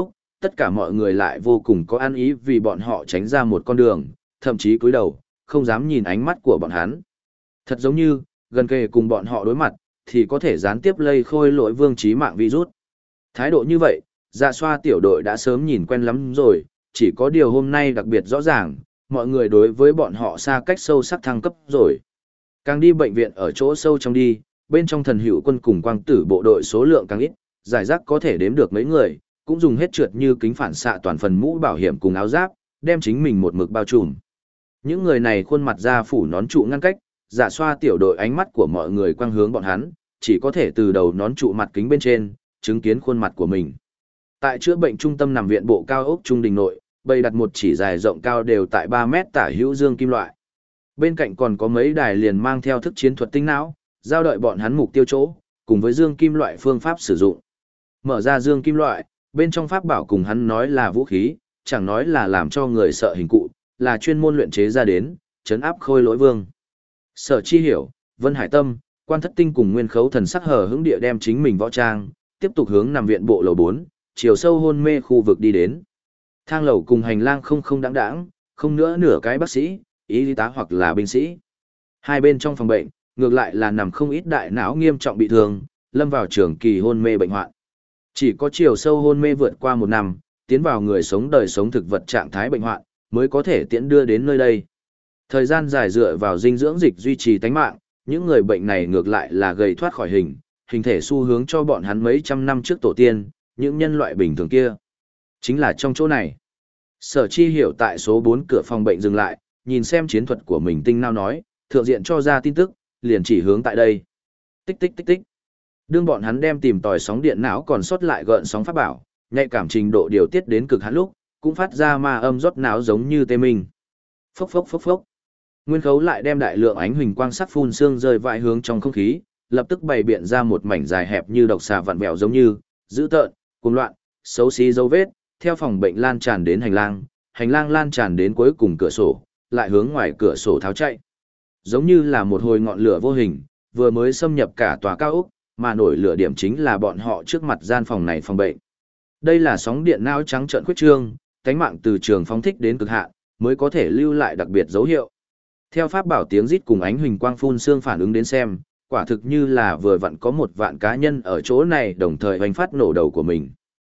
tất cả mọi người lại vô cùng có ăn ý vì bọn họ tránh ra một con đường, thậm chí cúi đầu, không dám nhìn ánh mắt của bọn hắn. Thật giống như, gần kề cùng bọn họ đối mặt, thì có thể gián tiếp lây khôi lỗi vương chí mạng virus. Thái độ như vậy, Dạ Xoa tiểu đội đã sớm nhìn quen lắm rồi, chỉ có điều hôm nay đặc biệt rõ ràng, mọi người đối với bọn họ xa cách sâu sắc thăng cấp rồi. Càng đi bệnh viện ở chỗ sâu trong đi, bên trong thần hữu quân cùng quang tử bộ đội số lượng càng ít, giải rác có thể đếm được mấy người, cũng dùng hết trượt như kính phản xạ toàn phần mũ bảo hiểm cùng áo giáp, đem chính mình một mực bao trùm. Những người này khuôn mặt da phủ nón trụ ngăn cách, Dạ Xoa tiểu đội ánh mắt của mọi người quang hướng bọn hắn, chỉ có thể từ đầu nón trụ mặt kính bên trên, chứng kiến khuôn mặt của mình. Tại chữa bệnh trung tâm nằm viện bộ cao ốc trung đình nội, bày đặt một chỉ dài rộng cao đều tại 3 mét tả hữu dương kim loại. Bên cạnh còn có mấy đài liền mang theo thức chiến thuật tinh não, giao đợi bọn hắn mục tiêu chỗ, cùng với dương kim loại phương pháp sử dụng. Mở ra dương kim loại, bên trong pháp bảo cùng hắn nói là vũ khí, chẳng nói là làm cho người sợ hình cụ, là chuyên môn luyện chế ra đến, chấn áp khôi lỗi vương. Sở Chi Hiểu, Vân Hải Tâm, Quan Thất Tinh cùng Nguyên Khấu Thần sắc hờ hững địa đem chính mình võ trang, tiếp tục hướng nằm viện bộ lầu 4, chiều sâu hôn mê khu vực đi đến. Thang lầu cùng hành lang không đáng đáng, không nữa nửa cái bác sĩ, y tá hoặc là binh sĩ. Hai bên trong phòng bệnh, ngược lại là nằm không ít đại não nghiêm trọng bị thương, lâm vào trường kỳ hôn mê bệnh hoạn. Chỉ có chiều sâu hôn mê vượt qua 1 năm, tiến vào người sống đời sống thực vật trạng thái bệnh hoạn, mới có thể tiễn đưa đến nơi đây. Thời gian dài dựa vào dinh dưỡng dịch duy trì tánh mạng, những người bệnh này ngược lại là gầy thoát khỏi hình thể xu hướng cho bọn hắn mấy trăm năm trước tổ tiên, những nhân loại bình thường kia. Chính là trong chỗ này. Sở Chi Hiểu tại số 4 cửa phòng bệnh dừng lại, nhìn xem chiến thuật của mình tinh nao nói, thượng diện cho ra tin tức, liền chỉ hướng tại đây. Tích tích tích tích. Đương bọn hắn đem tìm tòi sóng điện não còn sót lại gợn sóng pháp bảo, nhạy cảm trình độ điều tiết đến cực hạn lúc, cũng phát ra ma âm rót não giống như tê minh. Phốc phốc phốc phốc. Nguyên Khấu lại đem đại lượng ánh huỳnh quang sắc phun sương rơi vãi hướng trong không khí, lập tức bày biện ra một mảnh dài hẹp như độc xà vặn vẹo giống như, dữ tợn, cuồng loạn, xấu xí dấu vết, theo phòng bệnh lan tràn đến hành lang lan tràn đến cuối cùng cửa sổ, lại hướng ngoài cửa sổ tháo chạy. Giống như là một hồi ngọn lửa vô hình, vừa mới xâm nhập cả tòa cao ốc, mà nổi lửa điểm chính là bọn họ trước mặt gian phòng này phòng bệnh. Đây là sóng điện não trắng trợn khuyết trương, cánh mạng từ trường phóng thích đến cực hạn, mới có thể lưu lại đặc biệt dấu hiệu. Theo pháp bảo tiếng rít cùng ánh huỳnh quang phun xương phản ứng đến xem, quả thực như là vừa vặn có 1 vạn cá nhân ở chỗ này đồng thời hoành phát nổ đầu của mình.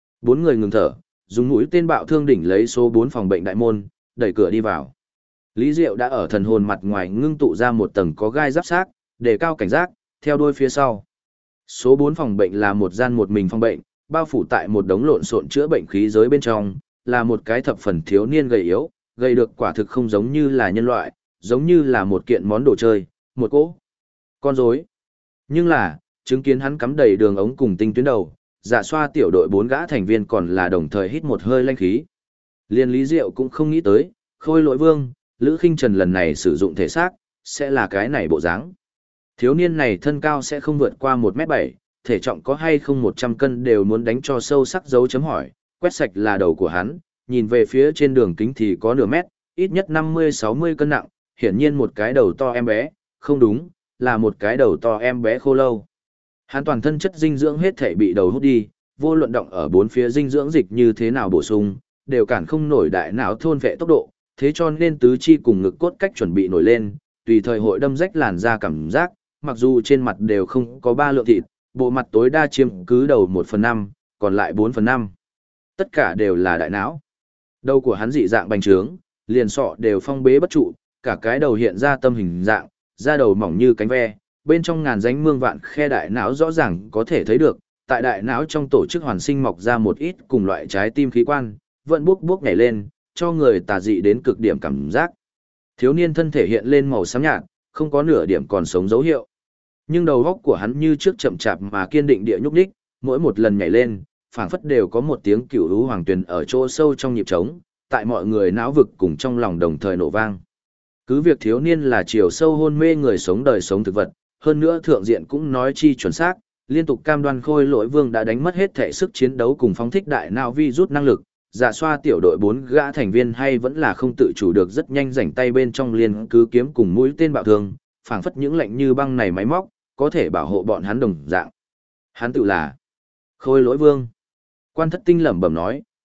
4 người ngừng thở, dùng mũi tên bạo thương đỉnh lấy số 4 phòng bệnh đại môn, đẩy cửa đi vào. Lý Diệu đã ở thần hồn mặt ngoài ngưng tụ ra một tầng có gai giáp xác, để cao cảnh giác, theo đuôi phía sau. Số 4 phòng bệnh là một gian một mình phòng bệnh, bao phủ tại một đống lộn xộn chữa bệnh khí giới bên trong, là một cái thập phần thiếu niên gầy yếu, gầy được quả thực không giống như là nhân loại, giống như là một kiện món đồ chơi, một cỗ con rối. Nhưng là, chứng kiến hắn cắm đầy đường ống cùng tinh tuyến đầu, Dạ Xoa tiểu đội 4 gã thành viên còn là đồng thời hít một hơi lanh khí. Liên Lý Diệu cũng không nghĩ tới, Khôi Lỗi Vương, Lữ Khinh Trần lần này sử dụng thể xác, sẽ là cái này bộ dáng. Thiếu niên này thân cao sẽ không vượt qua 1m7, thể trọng có hay không 100 cân đều muốn đánh cho sâu sắc dấu chấm hỏi, quét sạch là đầu của hắn, nhìn về phía trên đường kính thì có nửa mét, ít nhất 50-60 cân nặng, hiển nhiên một cái đầu to em bé, không đúng, là một cái đầu to em bé khô lâu. Hắn toàn thân chất dinh dưỡng hết thể bị đầu hút đi, vô luận động ở 4 phía dinh dưỡng dịch như thế nào bổ sung, đều cản không nổi đại não thôn vệ tốc độ, thế cho nên tứ chi cùng ngực cốt cách chuẩn bị nổi lên, tùy thời hội đâm rách làn da cảm giác, mặc dù trên mặt đều không có 3 lượng thịt, bộ mặt tối đa chiếm cứ đầu 1/5, còn lại 4/5. Tất cả đều là đại não. Đầu của hắn dị dạng bành trướng, liền sọ đều phong bế bất trụ, cả cái đầu hiện ra tâm hình dạng, da đầu mỏng như cánh ve, bên trong ngàn rãnh mương vạn khe đại não rõ ràng có thể thấy được, tại đại não trong tổ chức hoàn sinh mọc ra một ít cùng loại trái tim khí quan, vẫn bốc nhảy lên, cho người tà dị đến cực điểm cảm giác. Thiếu niên thân thể hiện lên màu xám nhạt, không có nửa điểm còn sống dấu hiệu. Nhưng đầu óc của hắn như trước chậm chạp mà kiên định địa nhúc nhích, mỗi một lần nhảy lên, phảng phất đều có một tiếng cửu lũ hoàng tuyền ở chỗ sâu trong nhịp trống, tại mọi người não vực cùng trong lòng đồng thời nổ vang. Cứ việc thiếu niên là chiều sâu hôn mê người sống đời sống thực vật, hơn nữa thượng diện cũng nói chi chuẩn xác, liên tục cam đoan Khôi Lỗi Vương đã đánh mất hết thể sức chiến đấu cùng phóng thích đại não vi rút năng lực. Dạ Xoa tiểu đội 4 gã thành viên hay vẫn là không tự chủ được rất nhanh rảnh tay bên trong liên cứ kiếm cùng mũi tên bạo thương, phảng phất những lạnh như băng này máy móc, có thể bảo hộ bọn hắn đồng dạng. Hắn tự là Khôi Lỗi Vương. Quan Thất Tinh lẩm bẩm nói,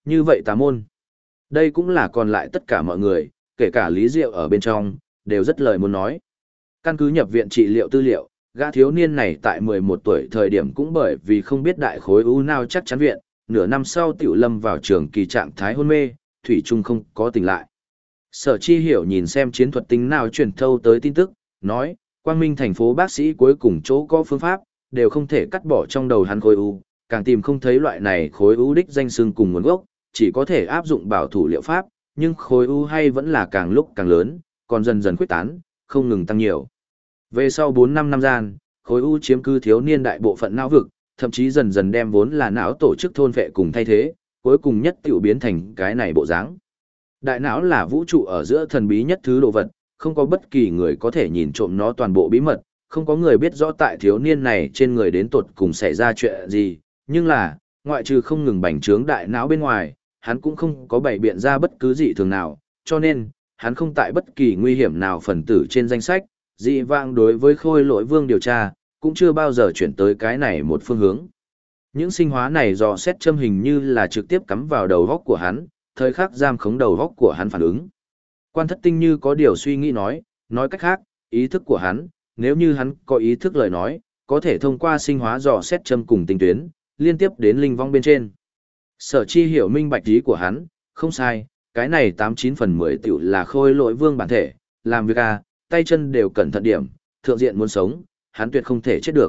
như vậy tà môn. Đây cũng là còn lại tất cả mọi người, kể cả Lý Diệu ở bên trong, đều rất lời muốn nói. Căn cứ nhập viện trị liệu tư liệu, gã thiếu niên này tại 11 tuổi thời điểm cũng bởi vì không biết đại khối u nào chắc chắn viện, nửa năm sau tiểu lâm vào trường kỳ trạng thái hôn mê, thủy chung không có tỉnh lại. Sở Chi Hiểu nhìn xem chiến thuật tính nào truyền thâu tới tin tức, nói, Quang Minh thành phố bác sĩ cuối cùng chỗ có phương pháp, đều không thể cắt bỏ trong đầu hắn khối u, càng tìm không thấy loại này khối u đích danh xưng cùng nguồn gốc, chỉ có thể áp dụng bảo thủ liệu pháp, nhưng khối u hay vẫn là càng lúc càng lớn, còn dần dần khuếch tán, không ngừng tăng nhiều. Về sau 4-5 năm gian, khối u chiếm cứ thiếu niên đại bộ phận não vực, thậm chí dần dần đem vốn là não tổ chức thôn vệ cùng thay thế, cuối cùng nhất tiểu biến thành cái này bộ dáng. Đại não là vũ trụ ở giữa thần bí nhất thứ đồ vật, không có bất kỳ người có thể nhìn trộm nó toàn bộ bí mật, không có người biết rõ tại thiếu niên này trên người đến tột cùng xảy ra chuyện gì, nhưng là, ngoại trừ không ngừng bành trướng đại não bên ngoài, hắn cũng không có bày biện ra bất cứ dị thường nào, cho nên, hắn không tại bất kỳ nguy hiểm nào phần tử trên danh sách, dị vãng đối với Khôi Lỗi Vương điều tra, cũng chưa bao giờ chuyển tới cái này một phương hướng. Những sinh hóa này dò xét châm hình như là trực tiếp cắm vào đầu góc của hắn, thời khắc giam khống đầu góc của hắn phản ứng. Quan Thất Tinh như có điều suy nghĩ nói cách khác, ý thức của hắn, nếu như hắn có ý thức lời nói, có thể thông qua sinh hóa dò xét châm cùng tinh tuyến, liên tiếp đến linh vong bên trên. Sở Chi Hiểu minh bạch ý của hắn, không sai, cái này 89 phần 10 tiểu là Khôi Lỗi Vương bản thể, làm việc tay chân đều cẩn thận điểm, thượng diện muốn sống, hắn tuyệt không thể chết được.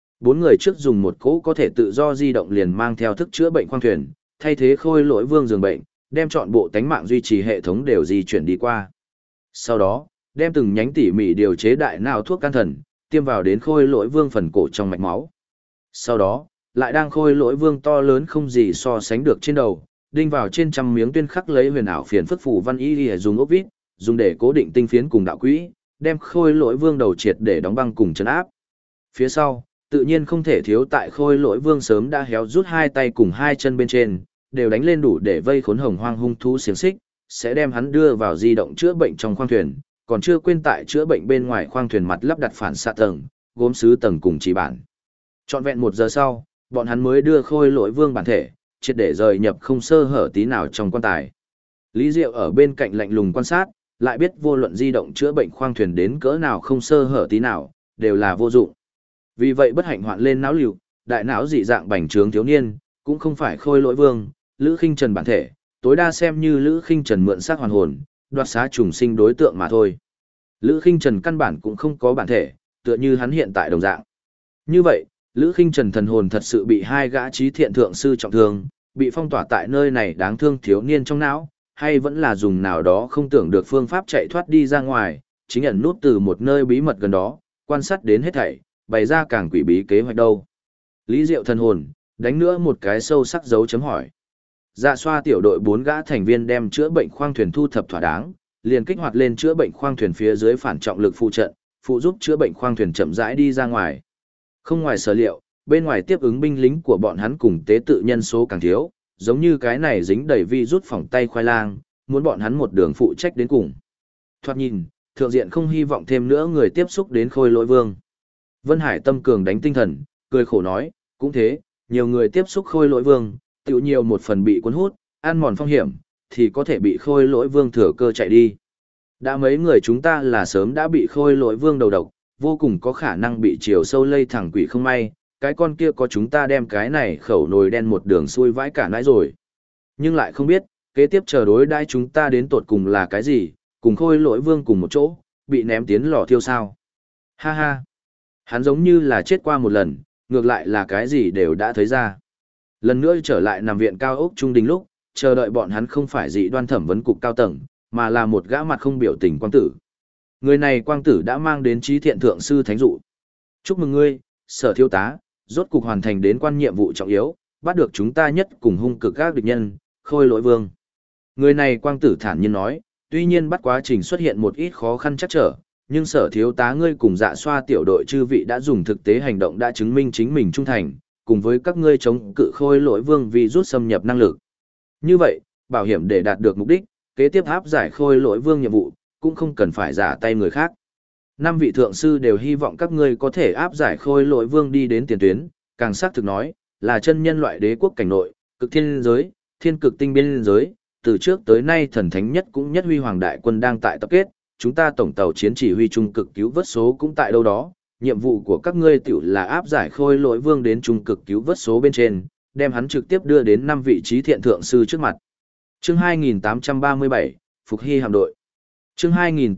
4 người trước dùng một cỗ có thể tự do di động liền mang theo thức chữa bệnh khoang thuyền, thay thế Khôi Lỗi Vương giường bệnh, đem chọn bộ tánh mạng duy trì hệ thống đều di chuyển đi qua. Sau đó, đem từng nhánh tỉ mỉ điều chế đại não thuốc can thần, tiêm vào đến Khôi Lỗi Vương phần cổ trong mạch máu. Sau đó, lại đang Khôi Lỗi Vương to lớn không gì so sánh được trên đầu, đinh vào trên trăm miếng tuyên khắc lấy huyền ảo phiền phức phù văn y dùng ốc vít, dùng để cố định tinh phiến cùng đạo quỹ, đem Khôi Lỗi Vương đầu triệt để đóng băng cùng trấn áp. Phía sau, tự nhiên không thể thiếu tại Khôi Lỗi Vương sớm đã héo rút hai tay cùng hai chân bên trên, đều đánh lên đủ để vây khốn hồng hoang hung thú xiềng xích, sẽ đem hắn đưa vào di động chữa bệnh trong khoang thuyền, còn chưa quên tại chữa bệnh bên ngoài khoang thuyền mặt lắp đặt phản xạ tầng, gốm sứ tầng cùng chỉ bản. Trọn vẹn 1 giờ sau, bọn hắn mới đưa Khôi Lỗi Vương bản thể, triệt để rời nhập không sơ hở tí nào trong quan tài. Lý Diệu ở bên cạnh lạnh lùng quan sát, lại biết vô luận di động chữa bệnh khoang thuyền đến cỡ nào không sơ hở tí nào, đều là vô dụng. Vì vậy bất hạnh hoạn lên não liều, đại não dị dạng bành trướng thiếu niên, cũng không phải Khôi Lỗi Vương, Lữ Khinh Trần bản thể, tối đa xem như Lữ Khinh Trần mượn xác hoàn hồn, đoạt xá trùng sinh đối tượng mà thôi. Lữ Khinh Trần căn bản cũng không có bản thể, tựa như hắn hiện tại đồng dạng. Như vậy, Lữ Khinh Trần thần hồn thật sự bị hai gã trí thiện thượng sư trọng thương, bị phong tỏa tại nơi này đáng thương thiếu niên trong não, hay vẫn là dùng nào đó không tưởng được phương pháp chạy thoát đi ra ngoài, chính ẩn nút từ một nơi bí mật gần đó, quan sát đến hết thảy, bày ra càng quỷ bí kế hoạch đâu. Lý Diệu thần hồn, đánh nữa một cái sâu sắc dấu chấm hỏi. Dạ xoa tiểu đội 4 gã thành viên đem chữa bệnh khoang thuyền thu thập thỏa đáng, liền kích hoạt lên chữa bệnh khoang thuyền phía dưới phản trọng lực phụ trận, phụ giúp chữa bệnh khoang thuyền chậm rãi đi ra ngoài. Không ngoài sở liệu, bên ngoài tiếp ứng binh lính của bọn hắn cùng tế tự nhân số càng thiếu, giống như cái này dính đầy vi rút phỏng tay khoai lang, muốn bọn hắn một đường phụ trách đến cùng. Thoạt nhìn, thượng diện không hy vọng thêm nữa người tiếp xúc đến Khôi Lỗi Vương. Vân Hải tâm cường đánh tinh thần, cười khổ nói, cũng thế, nhiều người tiếp xúc Khôi Lỗi Vương, tiểu nhiều một phần bị cuốn hút, ăn mòn phong hiểm, thì có thể bị Khôi Lỗi Vương thừa cơ chạy đi. Đã mấy người chúng ta là sớm đã bị Khôi Lỗi Vương đầu độc, vô cùng có khả năng bị chiều sâu lây thẳng quỷ không may, cái con kia có chúng ta đem cái này khẩu nồi đen một đường xuôi vãi cả nãi rồi. Nhưng lại không biết, kế tiếp chờ đối đãi chúng ta đến tột cùng là cái gì, cùng Khôi Lỗi Vương cùng một chỗ, bị ném tiến lò thiêu sao. Ha ha, hắn giống như là chết qua một lần, ngược lại là cái gì đều đã thấy ra. Lần nữa trở lại nằm viện cao ốc trung đình lúc, chờ đợi bọn hắn không phải dị đoan thẩm vấn cục cao tầng, mà là một gã mặt không biểu tình quang tử. Người này quang tử đã mang đến trí thiện thượng sư thánh dụ. Chúc mừng ngươi, Sở thiếu tá, rốt cục hoàn thành đến quan nhiệm vụ trọng yếu, bắt được chúng ta nhất cùng hung cực các địch nhân, Khôi Lỗi Vương. Người này quang tử thản nhiên nói, tuy nhiên bắt quá trình xuất hiện một ít khó khăn chắc trở, nhưng Sở thiếu tá ngươi cùng dạ xoa tiểu đội chư vị đã dùng thực tế hành động đã chứng minh chính mình trung thành, cùng với các ngươi chống cự Khôi Lỗi Vương vì rút xâm nhập năng lực. Như vậy, bảo hiểm để đạt được mục đích, kế tiếp áp giải Khôi Lỗi Vương nhiệm vụ, cũng không cần phải giả tay người khác. 5 vị thượng sư đều hy vọng các ngươi có thể áp giải Khôi Lỗi Vương đi đến tiền tuyến, càng xác thực nói, là chân nhân loại đế quốc cảnh nội, cực thiên giới, Thiên cực tinh biên giới, từ trước tới nay thần thánh nhất cũng nhất huy hoàng đại quân đang tại tập kết, chúng ta tổng tàu chiến chỉ huy trung cực cứu vớt số cũng tại đâu đó, nhiệm vụ của các ngươi tiểu là áp giải Khôi Lỗi Vương đến trung cực cứu vớt số bên trên, đem hắn trực tiếp đưa đến 5 vị trí thiện thượng sư trước mặt. Chương 2837, Phục Hy hạm đội. Chương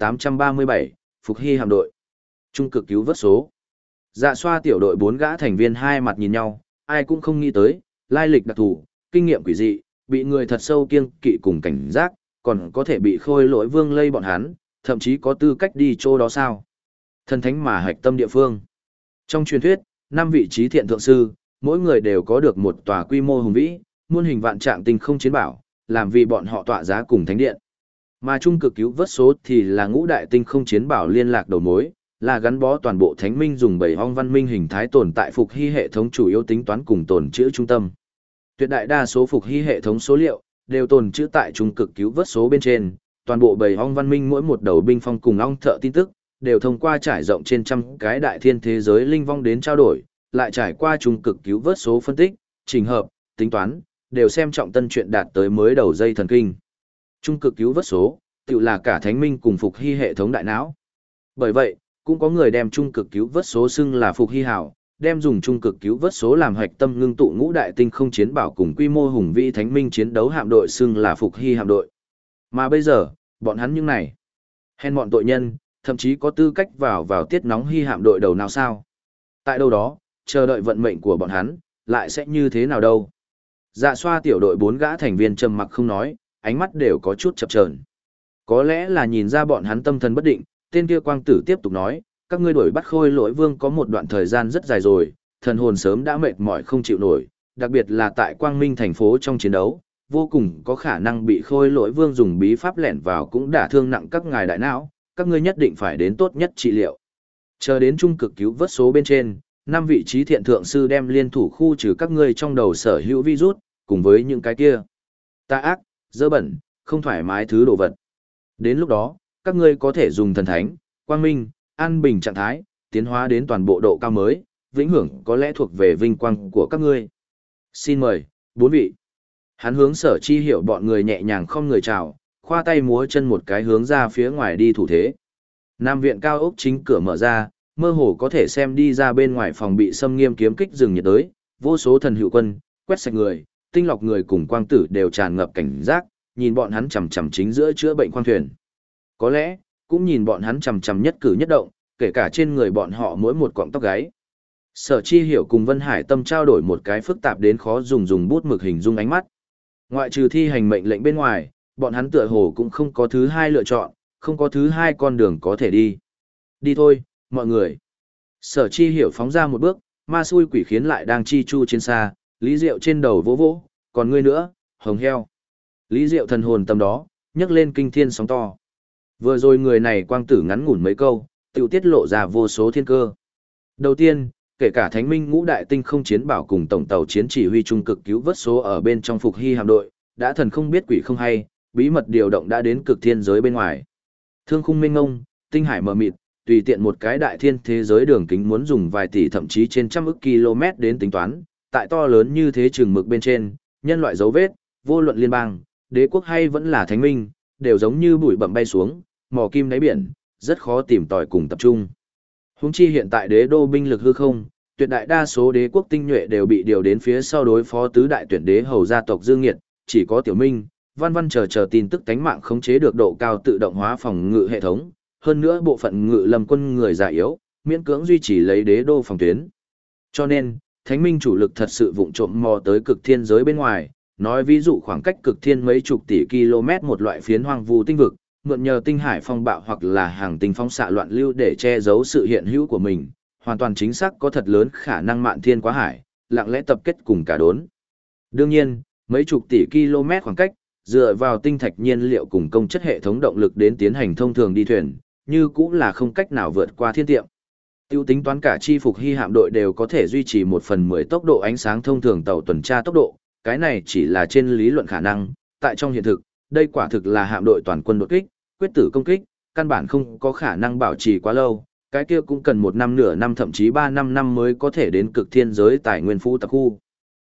2837, Phục Hy hạm đội. Trung cực cứu vớt số. Dạ xoa tiểu đội 4 gã thành viên hai mặt nhìn nhau, ai cũng không nghĩ tới, lai lịch đặc thù, kinh nghiệm quỷ dị, bị người thật sâu kiêng kỵ cùng cảnh giác, còn có thể bị Khôi Lỗi Vương lây bọn hắn, thậm chí có tư cách đi chỗ đó sao. Thần thánh mà hạch tâm địa phương. Trong truyền thuyết, 5 vị trí thiện thượng sư, mỗi người đều có được một tòa quy mô hùng vĩ, muôn hình vạn trạng tinh không chiến bảo, làm vì bọn họ tọa giá cùng thánh điện. Mà trung cực cứu vớt số thì là ngũ đại tinh không chiến bảo liên lạc đầu mối, là gắn bó toàn bộ thánh minh dùng 7 hong văn minh hình thái tồn tại Phục Hy hệ thống chủ yếu tính toán cùng tồn trữ trung tâm. Tuyệt đại đa số Phục Hy hệ thống số liệu đều tồn trữ tại trung cực cứu vớt số bên trên, toàn bộ 7 hong văn minh mỗi một đầu binh phong cùng ong thợ tin tức đều thông qua trải rộng trên trăm cái đại thiên thế giới linh vong đến trao đổi, lại trải qua trung cực cứu vớt số phân tích, trình hợp, tính toán, đều xem trọng tân truyện đạt tới mới đầu dây thần kinh. Trung cực cứu vớt số, tự là cả thánh minh cùng Phục Hy hệ thống đại não. Bởi vậy, cũng có người đem trung cực cứu vớt số xưng là Phục Hy hảo, đem dùng trung cực cứu vớt số làm hoạch tâm ngưng tụ ngũ đại tinh không chiến bảo cùng quy mô hùng vĩ thánh minh chiến đấu hạm đội xưng là Phục Hy hạm đội. Mà bây giờ, bọn hắn những này, hèn bọn tội nhân, thậm chí có tư cách vào tiết nóng Hy hạm đội đầu nào sao? Tại đâu đó, chờ đợi vận mệnh của bọn hắn, lại sẽ như thế nào đâu? Dạ xoa tiểu đội 4 gã thành viên trầm mặc không nói, ánh mắt đều có chút chập chờn. Có lẽ là nhìn ra bọn hắn tâm thần bất định, tên kia quang tử tiếp tục nói, các ngươi đuổi bắt Khôi Lỗi Vương có một đoạn thời gian rất dài rồi, thần hồn sớm đã mệt mỏi không chịu nổi, đặc biệt là tại Quang Minh thành phố trong chiến đấu, vô cùng có khả năng bị Khôi Lỗi Vương dùng bí pháp lẻn vào cũng đả thương nặng các ngài đại não, các ngươi nhất định phải đến tốt nhất trị liệu. Chờ đến trung cực cứu vớt số bên trên, 5 vị trí thiện thượng sư đem liên thủ khu trừ các ngươi trong đầu sở hữu virus, cùng với những cái kia tà ác, dơ bẩn, không thoải mái thứ đồ vật. Đến lúc đó, các ngươi có thể dùng thần thánh, quang minh, an bình trạng thái, tiến hóa đến toàn bộ độ cao mới, vĩnh hưởng có lẽ thuộc về vinh quang của các ngươi. Xin mời, 4 vị. Hắn hướng Sở Chi Hiểu bọn người nhẹ nhàng không người chào, khoa tay múa chân một cái hướng ra phía ngoài đi thủ thế. Nam viện cao ốc chính cửa mở ra, mơ hồ có thể xem đi ra bên ngoài phòng bị xâm nghiêm kiếm kích rừng nhiệt đới, vô số thần hữu quân, quét sạch người, tinh lọc người cùng quang tử đều tràn ngập cảnh giác, nhìn bọn hắn chằm chằm chính giữa chữa bệnh khoang thuyền. Có lẽ, cũng nhìn bọn hắn chằm chằm nhất cử nhất động, kể cả trên người bọn họ mỗi một cọng tóc gáy. Sở Chi Hiểu cùng Vân Hải Tâm trao đổi một cái phức tạp đến khó dùng bút mực hình dung ánh mắt. Ngoại trừ thi hành mệnh lệnh bên ngoài, bọn hắn tựa hồ cũng không có thứ hai lựa chọn, không có thứ hai con đường có thể đi. Đi thôi, mọi người. Sở Chi Hiểu phóng ra một bước, ma xui quỷ khiến lại đang chi chu trên xa, Lý Diệu trên đầu vỗ vỗ, còn ngươi nữa, hồng heo. Lý Diệu thần hồn tâm đó, nhấc lên kinh thiên sóng to. Vừa rồi người này quang tử ngắn ngủn mấy câu, tự tiết lộ ra vô số thiên cơ. Đầu tiên, kể cả Thánh Minh ngũ đại tinh không chiến bảo cùng tổng tàu chiến chỉ huy trung cực cứu vớt số ở bên trong Phục Hy hạm đội, đã thần không biết quỷ không hay, bí mật điều động đã đến cực thiên giới bên ngoài. Thương khung mênh ngông, tinh hải mờ mịt, tùy tiện một cái đại thiên thế giới đường kính muốn dùng vài tỷ thậm chí trên trăm ức km đến tính toán, tại to lớn như thế chừng mực bên trên, nhân loại dấu vết, vô luận liên bang, đế quốc hay vẫn là thánh minh, đều giống như bụi bặm bay xuống, mò kim đáy biển, rất khó tìm tòi cùng tập trung. Huống chi hiện tại đế đô binh lực hư không, tuyệt đại đa số đế quốc tinh nhuệ đều bị điều đến phía sau đối phó tứ đại tuyển đế hầu gia tộc Dương Nghiệt, chỉ có Tiểu Minh, Văn Văn chờ tin tức tánh mạng khống chế được độ cao tự động hóa phòng ngự hệ thống, hơn nữa bộ phận ngự lâm quân người già yếu, miễn cưỡng duy trì lấy đế đô phòng tuyến. Cho nên, Thánh Minh chủ lực thật sự vụng trộm mò tới cực thiên giới bên ngoài, nói ví dụ khoảng cách cực thiên mấy chục tỷ km một loại phiến hoang vu tinh vực, mượn nhờ tinh hải phong bạo hoặc là hàng tinh phóng xạ loạn lưu để che giấu sự hiện hữu của mình, hoàn toàn chính xác có thật lớn khả năng mạn thiên quá hải, lặng lẽ tập kết cùng cả đốn. Đương nhiên, mấy chục tỷ km khoảng cách, dựa vào tinh thạch nhiên liệu cùng công chất hệ thống động lực đến tiến hành thông thường đi thuyền, như cũng là không cách nào vượt qua thiên tiệm. Tiêu tính toán cả chi Phục Hy hạm đội đều có thể duy trì 1/10 tốc độ ánh sáng thông thường tàu tuần tra tốc độ, cái này chỉ là trên lý luận khả năng, tại trong hiện thực, đây quả thực là hạm đội toàn quân đột kích, quyết tử công kích, căn bản không có khả năng bảo trì quá lâu, cái kia cũng cần 1 năm nửa năm thậm chí 3 năm mới có thể đến cực thiên giới tài nguyên phú tập khu.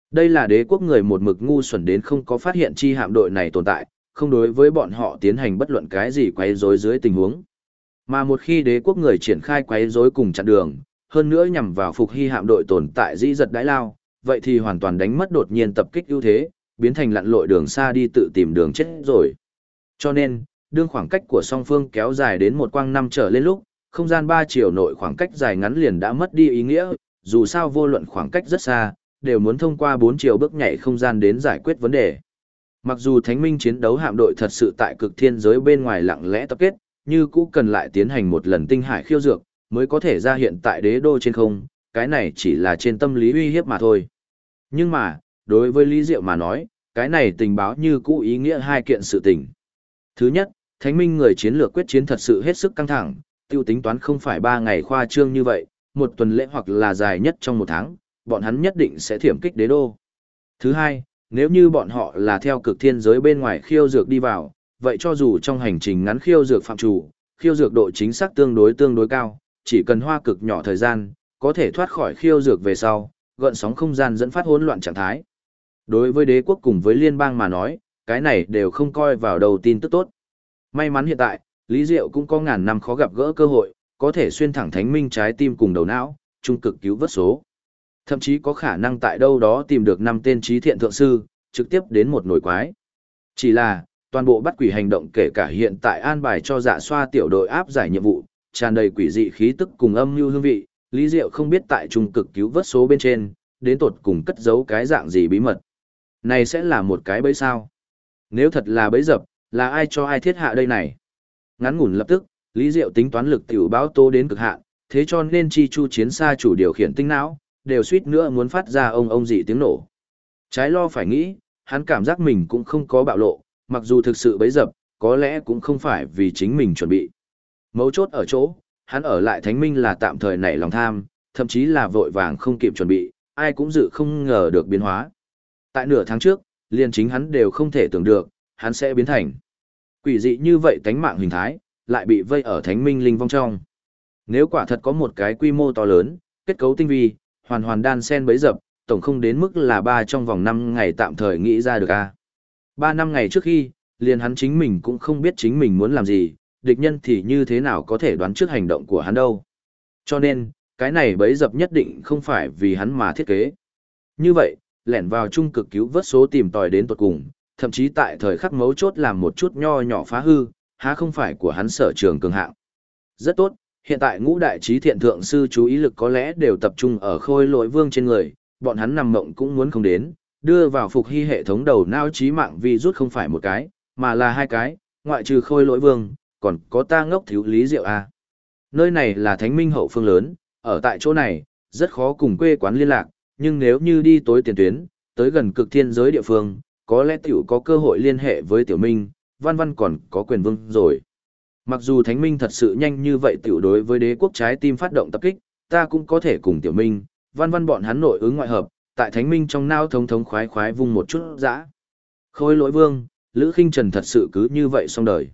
Đây là đế quốc người một mực ngu xuẩn đến không có phát hiện chi hạm đội này tồn tại, không đối với bọn họ tiến hành bất luận cái gì quấy rối dưới tình huống. Mà một khi đế quốc người triển khai quấy rối cùng chặn đường, hơn nữa nhằm vào phục hy hạm đội tồn tại dĩ giật đãi lao, vậy thì hoàn toàn đánh mất đột nhiên tập kích ưu thế, biến thành lặn lội đường xa đi tự tìm đường chết rồi. Cho nên, đương khoảng cách của song phương kéo dài đến một quang năm trở lên lúc, không gian 3 chiều nội khoảng cách dài ngắn liền đã mất đi ý nghĩa, dù sao vô luận khoảng cách rất xa, đều muốn thông qua 4 chiều bước nhảy không gian đến giải quyết vấn đề. Mặc dù Thánh Minh chiến đấu hạm đội thật sự tại cực thiên giới bên ngoài lặng lẽ tập kết, như cũ cần lại tiến hành một lần tinh hải khiêu dược, mới có thể ra hiện tại đế đô trên không, cái này chỉ là trên tâm lý uy hiếp mà thôi. Nhưng mà, đối với Lý Diệu mà nói, cái này tình báo như cũ ý nghĩa hai kiện sự tình. Thứ nhất, Thánh Minh người chiến lược quyết chiến thật sự hết sức căng thẳng, tiêu tính toán không phải 3 ngày khoa trương như vậy, một tuần lễ hoặc là dài nhất trong 1 tháng, bọn hắn nhất định sẽ thiểm kích đế đô. Thứ hai, nếu như bọn họ là theo cực thiên giới bên ngoài khiêu dược đi vào, vậy cho dù trong hành trình ngắn khiêu dược phạm chủ, khiêu dược độ chính xác tương đối cao, chỉ cần hoa cực nhỏ thời gian, có thể thoát khỏi khiêu dược về sau, gợn sóng không gian dẫn phát hỗn loạn trạng thái. Đối với đế quốc cùng với liên bang mà nói, cái này đều không coi vào đầu tin tức tốt. May mắn hiện tại, Lý Diệu cũng có ngàn năm khó gặp gỡ cơ hội, có thể xuyên thẳng Thánh Minh trái tim cùng đầu não, trung cực cứu vớt số. Thậm chí có khả năng tại đâu đó tìm được 5 tên trí thiện thượng sư, trực tiếp đến một nổi quái. Chỉ là, toàn bộ bắt quỷ hành động kể cả hiện tại an bài cho dạ xoa tiểu đội áp giải nhiệm vụ, tràn đầy quỷ dị khí tức cùng âm mưu hương vị, Lý Diệu không biết tại trung cực cứu vớt số bên trên, đến tột cùng cất giấu cái dạng gì bí mật. Này sẽ là một cái bẫy sao? Nếu thật là bẫy dập, là ai cho ai thiết hạ đây này? Ngắn ngủn lập tức, Lý Diệu tính toán lực tiểu báo tố đến cực hạn, thế cho nên chi chu chiến xa chủ điều khiển tinh não, đều suýt nữa muốn phát ra ông dị tiếng nổ. Trái lo phải nghĩ, hắn cảm giác mình cũng không có bạo lộ, mặc dù thực sự bấy dập, có lẽ cũng không phải vì chính mình chuẩn bị. Mấu chốt ở chỗ, hắn ở lại Thánh Minh là tạm thời nảy lòng tham, thậm chí là vội vàng không kịp chuẩn bị, ai cũng dự không ngờ được biến hóa. Tại nửa tháng trước, liền chính hắn đều không thể tưởng được, hắn sẽ biến thành quỷ dị như vậy tánh mạng hình thái, lại bị vây ở Thánh Minh linh vong trong. Nếu quả thật có một cái quy mô to lớn, kết cấu tinh vi, hoàn đan sen bấy dập, tổng không đến mức là 3 trong vòng 5 ngày tạm thời nghĩ ra được a. 3 năm ngày trước khi, liền hắn chính mình cũng không biết chính mình muốn làm gì, địch nhân thì như thế nào có thể đoán trước hành động của hắn đâu. Cho nên, cái này bấy dập nhất định không phải vì hắn mà thiết kế. Như vậy, lẻn vào trung cực cứu vớt số tìm tòi đến tuột cùng, thậm chí tại thời khắc mấu chốt làm một chút nho nhỏ phá hư, há không phải của hắn sở trường cường hạng. Rất tốt, hiện tại ngũ đại trí thiện thượng sư chú ý lực có lẽ đều tập trung ở khôi lỗi vương trên người, bọn hắn nằm mộng cũng muốn không đến, đưa vào phục hy hệ thống đầu não trí mạng virus không phải một cái, mà là 2 cái, ngoại trừ khôi lỗi vương, còn có ta ngốc thiếu Lý Diệu a. Nơi này là Thánh Minh hậu phương lớn, ở tại chỗ này, rất khó cùng quê quán liên lạc, nhưng nếu như đi tối tiền tuyến, tới gần cực thiên giới địa phương, có lẽ tiểu có cơ hội liên hệ với Tiểu Minh, Văn Văn còn có quyền vương rồi. Mặc dù Thánh Minh thật sự nhanh như vậy tiểu đối với đế quốc trái tim phát động tập kích, ta cũng có thể cùng Tiểu Minh, Văn Văn bọn hắn nội ứng ngoại hợp, tại Thánh Minh trong nao thống khoái vung một chút dã. Khôi lỗi vương, Lữ Khinh Trần thật sự cứ như vậy xong đời.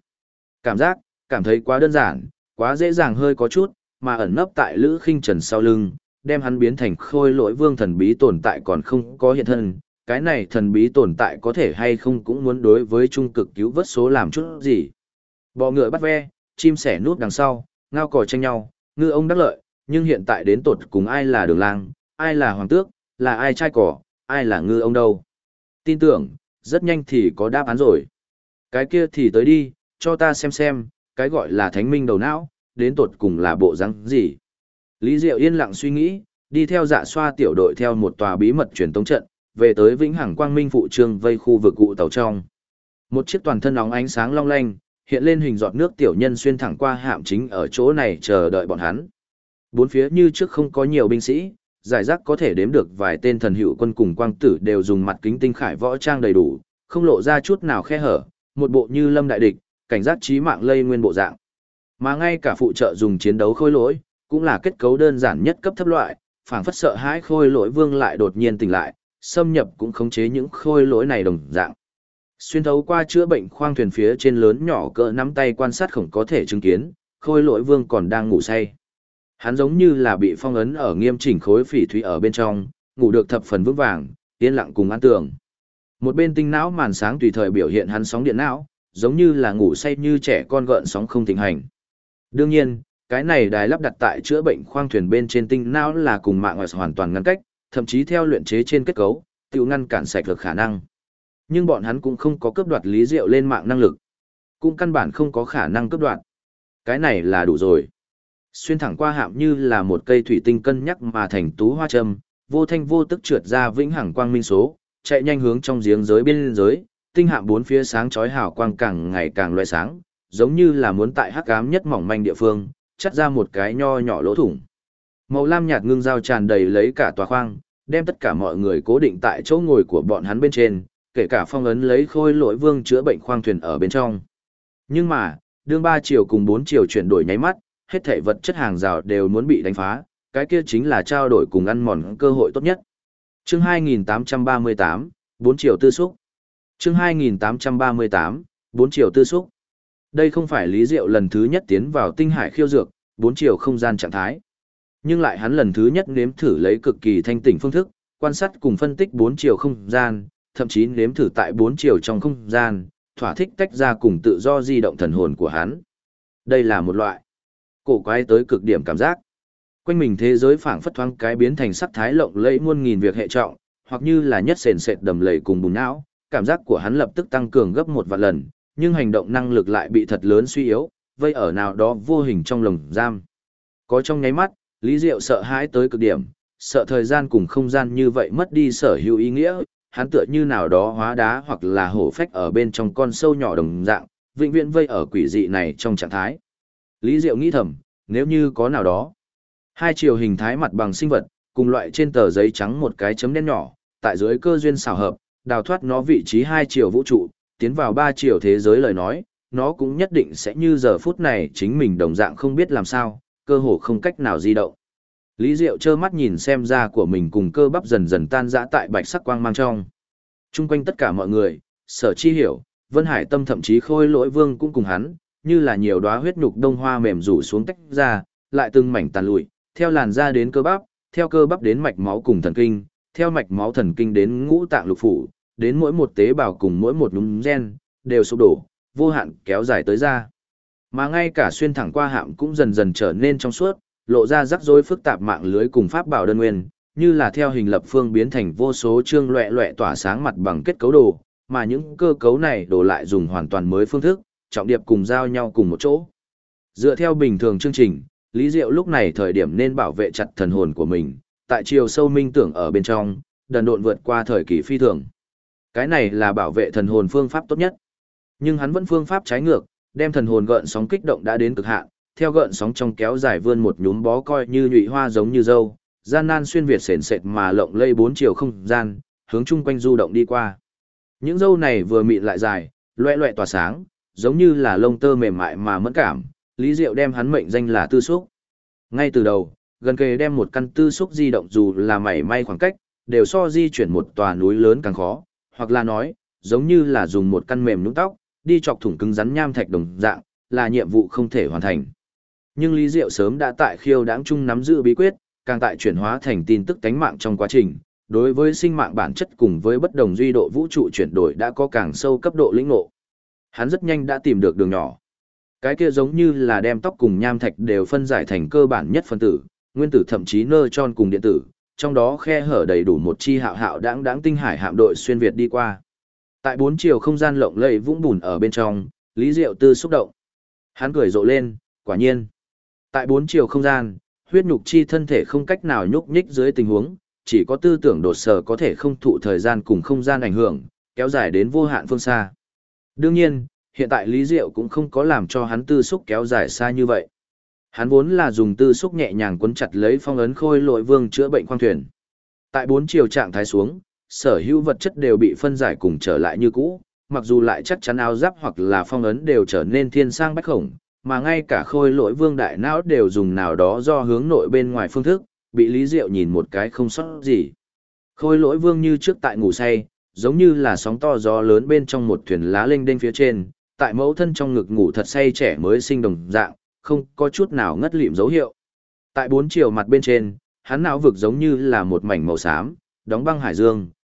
Cảm thấy quá đơn giản, quá dễ dàng hơi có chút, mà ẩn nấp tại Lữ Khinh Trần sau lưng, đem hắn biến thành khôi lỗi vương thần bí tồn tại còn không có hiện thân. Cái này thần bí tồn tại có thể hay không cũng muốn đối với trung cực cứu vớt số làm chút gì. Bọ ngựa bắt ve, chim sẻ núp đằng sau, ngao cò tranh nhau, ngư ông đắc lợi, nhưng hiện tại đến tột cùng ai là đường lang, ai là hoàng tước, là ai trai cỏ, ai là ngư ông đâu. Tin tưởng, rất nhanh thì có đáp án rồi. Cái kia thì tới đi, cho ta xem, cái gọi là Thánh Minh đầu não, đến tột cùng là bộ răng gì. Lý Diệu yên lặng suy nghĩ, đi theo dạ xoa tiểu đội theo một tòa bí mật truyền tống trận, về tới Vĩnh Hằng Quang Minh phụ trương vây khu vực cụ tàu trong. Một chiếc toàn thân óng ánh sáng long lanh, hiện lên hình giọt nước tiểu nhân xuyên thẳng qua hạm chính ở chỗ này chờ đợi bọn hắn. Bốn phía như trước không có nhiều binh sĩ, giải rác có thể đếm được vài tên thần hữu quân cùng quang tử đều dùng mặt kính tinh khải võ trang đầy đủ, không lộ ra chút nào khe hở, một bộ như lâm đại địch, cảnh giác chí mạng lây nguyên bộ dạng. Mà ngay cả phụ trợ dùng chiến đấu khôi lỗi, cũng là kết cấu đơn giản nhất cấp thấp loại, phảng phất sợ hãi khôi lỗi vương lại đột nhiên tỉnh lại, xâm nhập cũng khống chế những khôi lỗi này đồng dạng. Xuyên thấu qua chữa bệnh khoang thuyền phía trên lớn nhỏ cỡ nắm tay quan sát khổng có thể chứng kiến, khôi lỗi vương còn đang ngủ say. Hắn giống như là bị phong ấn ở nghiêm chỉnh khối phỉ thúy ở bên trong, ngủ được thập phần vững vàng, yên lặng cùng an tường. Một bên tinh não màn sáng tùy thời biểu hiện hắn sóng điện não, giống như là ngủ say như trẻ con gợn sóng không thịnh hành. Đương nhiên, cái này đài lắp đặt tại chữa bệnh khoang thuyền bên trên tinh não là cùng mạng ngoài hoàn toàn ngăn cách, thậm chí theo luyện chế trên kết cấu, tiêu ngăn cản sạch được khả năng. Nhưng bọn hắn cũng không có cướp đoạt Lý Diệu lên mạng năng lực, cũng căn bản không có khả năng cướp đoạt. Cái này là đủ rồi. Xuyên thẳng qua hạm như là một cây thủy tinh cân nhắc mà thành tú hoa châm, vô thanh vô tức trượt ra vĩnh hằng quang minh số, chạy nhanh hướng trong giếng giới biên giới, tinh hạm bốn phía sáng chói hào quang càng ngày càng loé sáng, giống như là muốn tại hắc ám nhất mỏng manh địa phương, chắt ra một cái nho nhỏ lỗ thủng. Màu lam nhạt ngưng dao tràn đầy lấy cả tòa khoang, đem tất cả mọi người cố định tại chỗ ngồi của bọn hắn bên trên, kể cả phong ấn lấy Khôi Lỗi Vương chữa bệnh khoang thuyền ở bên trong. Nhưng mà, đương 3 chiều cùng 4 chiều chuyển đổi nháy mắt, hết thảy vật chất hàng rào đều muốn bị đánh phá, cái kia chính là trao đổi cùng ăn mòn cơ hội tốt nhất. Chương 2838, 4 chiều tư xúc. Chương 2838, 4 chiều tư xúc. Đây không phải Lý Diệu lần thứ nhất tiến vào tinh hải khiêu dược, 4 chiều không gian trạng thái. Nhưng lại hắn lần thứ nhất nếm thử lấy cực kỳ thanh tỉnh phương thức, quan sát cùng phân tích 4 chiều không gian, thậm chí nếm thử tại 4 chiều trong không gian, thỏa thích tách ra cùng tự do di động thần hồn của hắn. Đây là một loại cổ quái tới cực điểm cảm giác. Quanh mình thế giới phảng phất thoáng cái biến thành sắc thái lộng lẫy muôn nghìn việc hệ trọng, hoặc như là nhất sền sệt đầm lầy cùng bùn não, cảm giác của hắn lập tức tăng cường gấp 1 vạn lần, nhưng hành động năng lực lại bị thật lớn suy yếu, vây ở nào đó vô hình trong lồng giam. Có trong nháy mắt, Lý Diệu sợ hãi tới cực điểm, sợ thời gian cùng không gian như vậy mất đi sở hữu ý nghĩa, hắn tựa như nào đó hóa đá hoặc là hổ phách ở bên trong con sâu nhỏ đồng dạng, vĩnh viễn vây ở quỷ dị này trong trạng thái. Lý Diệu nghĩ thầm, nếu như có nào đó, hai chiều hình thái mặt bằng sinh vật, cùng loại trên tờ giấy trắng một cái chấm đen nhỏ, tại dưới cơ duyên xảo hợp, đào thoát nó vị trí 2 chiều vũ trụ, tiến vào 3 chiều thế giới lời nói, nó cũng nhất định sẽ như giờ phút này chính mình đồng dạng không biết làm sao, cơ hồ không cách nào di động. Lý Diệu trơ mắt nhìn xem da của mình cùng cơ bắp dần dần tan rã tại bạch sắc quang mang trong. Trung quanh tất cả mọi người, Sở Chi Hiểu, Vân Hải Tâm thậm chí Khôi Lỗi Vương cũng cùng hắn, như là nhiều đóa huyết nhục đông hoa mềm rủ xuống tách ra, lại từng mảnh tàn lụi, theo làn da đến cơ bắp, theo cơ bắp đến mạch máu cùng thần kinh, theo mạch máu thần kinh đến ngũ tạng lục phủ, đến mỗi một tế bào cùng mỗi một núm gen, đều sụp đổ, vô hạn kéo dài tới da. Mà ngay cả xuyên thẳng qua hạm cũng dần dần trở nên trong suốt, lộ ra rắc rối phức tạp mạng lưới cùng pháp bảo đơn nguyên, như là theo hình lập phương biến thành vô số chương loẹ loẹ tỏa sáng mặt bằng kết cấu đồ, mà những cơ cấu này đổ lại dùng hoàn toàn mới phương thức, trọng điệp cùng giao nhau cùng một chỗ. Dựa theo bình thường chương trình, Lý Diệu lúc này thời điểm nên bảo vệ chặt thần hồn của mình, tại chiều sâu minh tưởng ở bên trong, đần độn vượt qua thời kỳ phi thường. Cái này là bảo vệ thần hồn phương pháp tốt nhất. Nhưng hắn vẫn phương pháp trái ngược, đem thần hồn gợn sóng kích động đã đến cực hạn, theo gợn sóng trong kéo dài vươn một nhúm bó coi như nhụy hoa giống như dâu, gian nan xuyên việt sền sệt mà lộng lây 4 chiều không gian, hướng chung quanh du động đi qua. Những dâu này vừa mịn lại dài, loẹ loẹ tỏa sáng, giống như là lông tơ mềm mại mà mẫn cảm, Lý Diệu đem hắn mệnh danh là tư xúc. Ngay từ đầu, gần kề đem một căn tư xúc di động dù là mảy may khoảng cách, đều so di chuyển một tòa núi lớn càng khó, hoặc là nói, giống như là dùng một căn mềm nhũn tóc, đi chọc thủng cứng rắn nham thạch đồng dạng, là nhiệm vụ không thể hoàn thành. Nhưng Lý Diệu sớm đã tại khiêu đãng chung nắm giữ bí quyết, càng tại chuyển hóa thành tin tức tánh mạng trong quá trình, đối với sinh mạng bản chất cùng với bất đồng duy độ vũ trụ chuyển đổi đã có càng sâu cấp độ lĩnh ngộ. Hắn rất nhanh đã tìm được đường nhỏ. Cái kia giống như là đem tóc cùng nham thạch đều phân giải thành cơ bản nhất phân tử, nguyên tử thậm chí neutron cùng điện tử, trong đó khe hở đầy đủ một chi hạo hạo đãng tinh hải hạm đội xuyên việt đi qua. Tại 4 chiều không gian lộng lẫy vũng bùn ở bên trong, Lý Diệu Tư xúc động. Hắn cười rộ lên, quả nhiên. Tại 4 chiều không gian, huyết nhục chi thân thể không cách nào nhúc nhích dưới tình huống, chỉ có tư tưởng đột sở có thể không thụ thời gian cùng không gian ảnh hưởng, kéo dài đến vô hạn phương xa. Đương nhiên, hiện tại Lý Diệu cũng không có làm cho hắn tư xúc kéo dài xa như vậy. Hắn vốn là dùng tư xúc nhẹ nhàng quấn chặt lấy phong ấn Khôi Lỗi Vương chữa bệnh khoang thuyền. Tại 4 chiều trạng thái xuống, sở hữu vật chất đều bị phân giải cùng trở lại như cũ, mặc dù lại chắc chắn áo giáp hoặc là phong ấn đều trở nên thiên sang bách khổng, mà ngay cả Khôi Lỗi Vương đại não đều dùng nào đó do hướng nội bên ngoài phương thức, bị Lý Diệu nhìn một cái không sót gì. Khôi Lỗi Vương như trước tại ngủ say, giống như là sóng to gió lớn bên trong một thuyền lá lênh đênh phía trên, tại mẫu thân trong ngực ngủ thật say trẻ mới sinh đồng dạng, không có chút nào ngất lịm dấu hiệu. Tại 4 chiều mặt bên trên, hắn não vực giống như là một mảnh màu xám, đóng băng hải dương,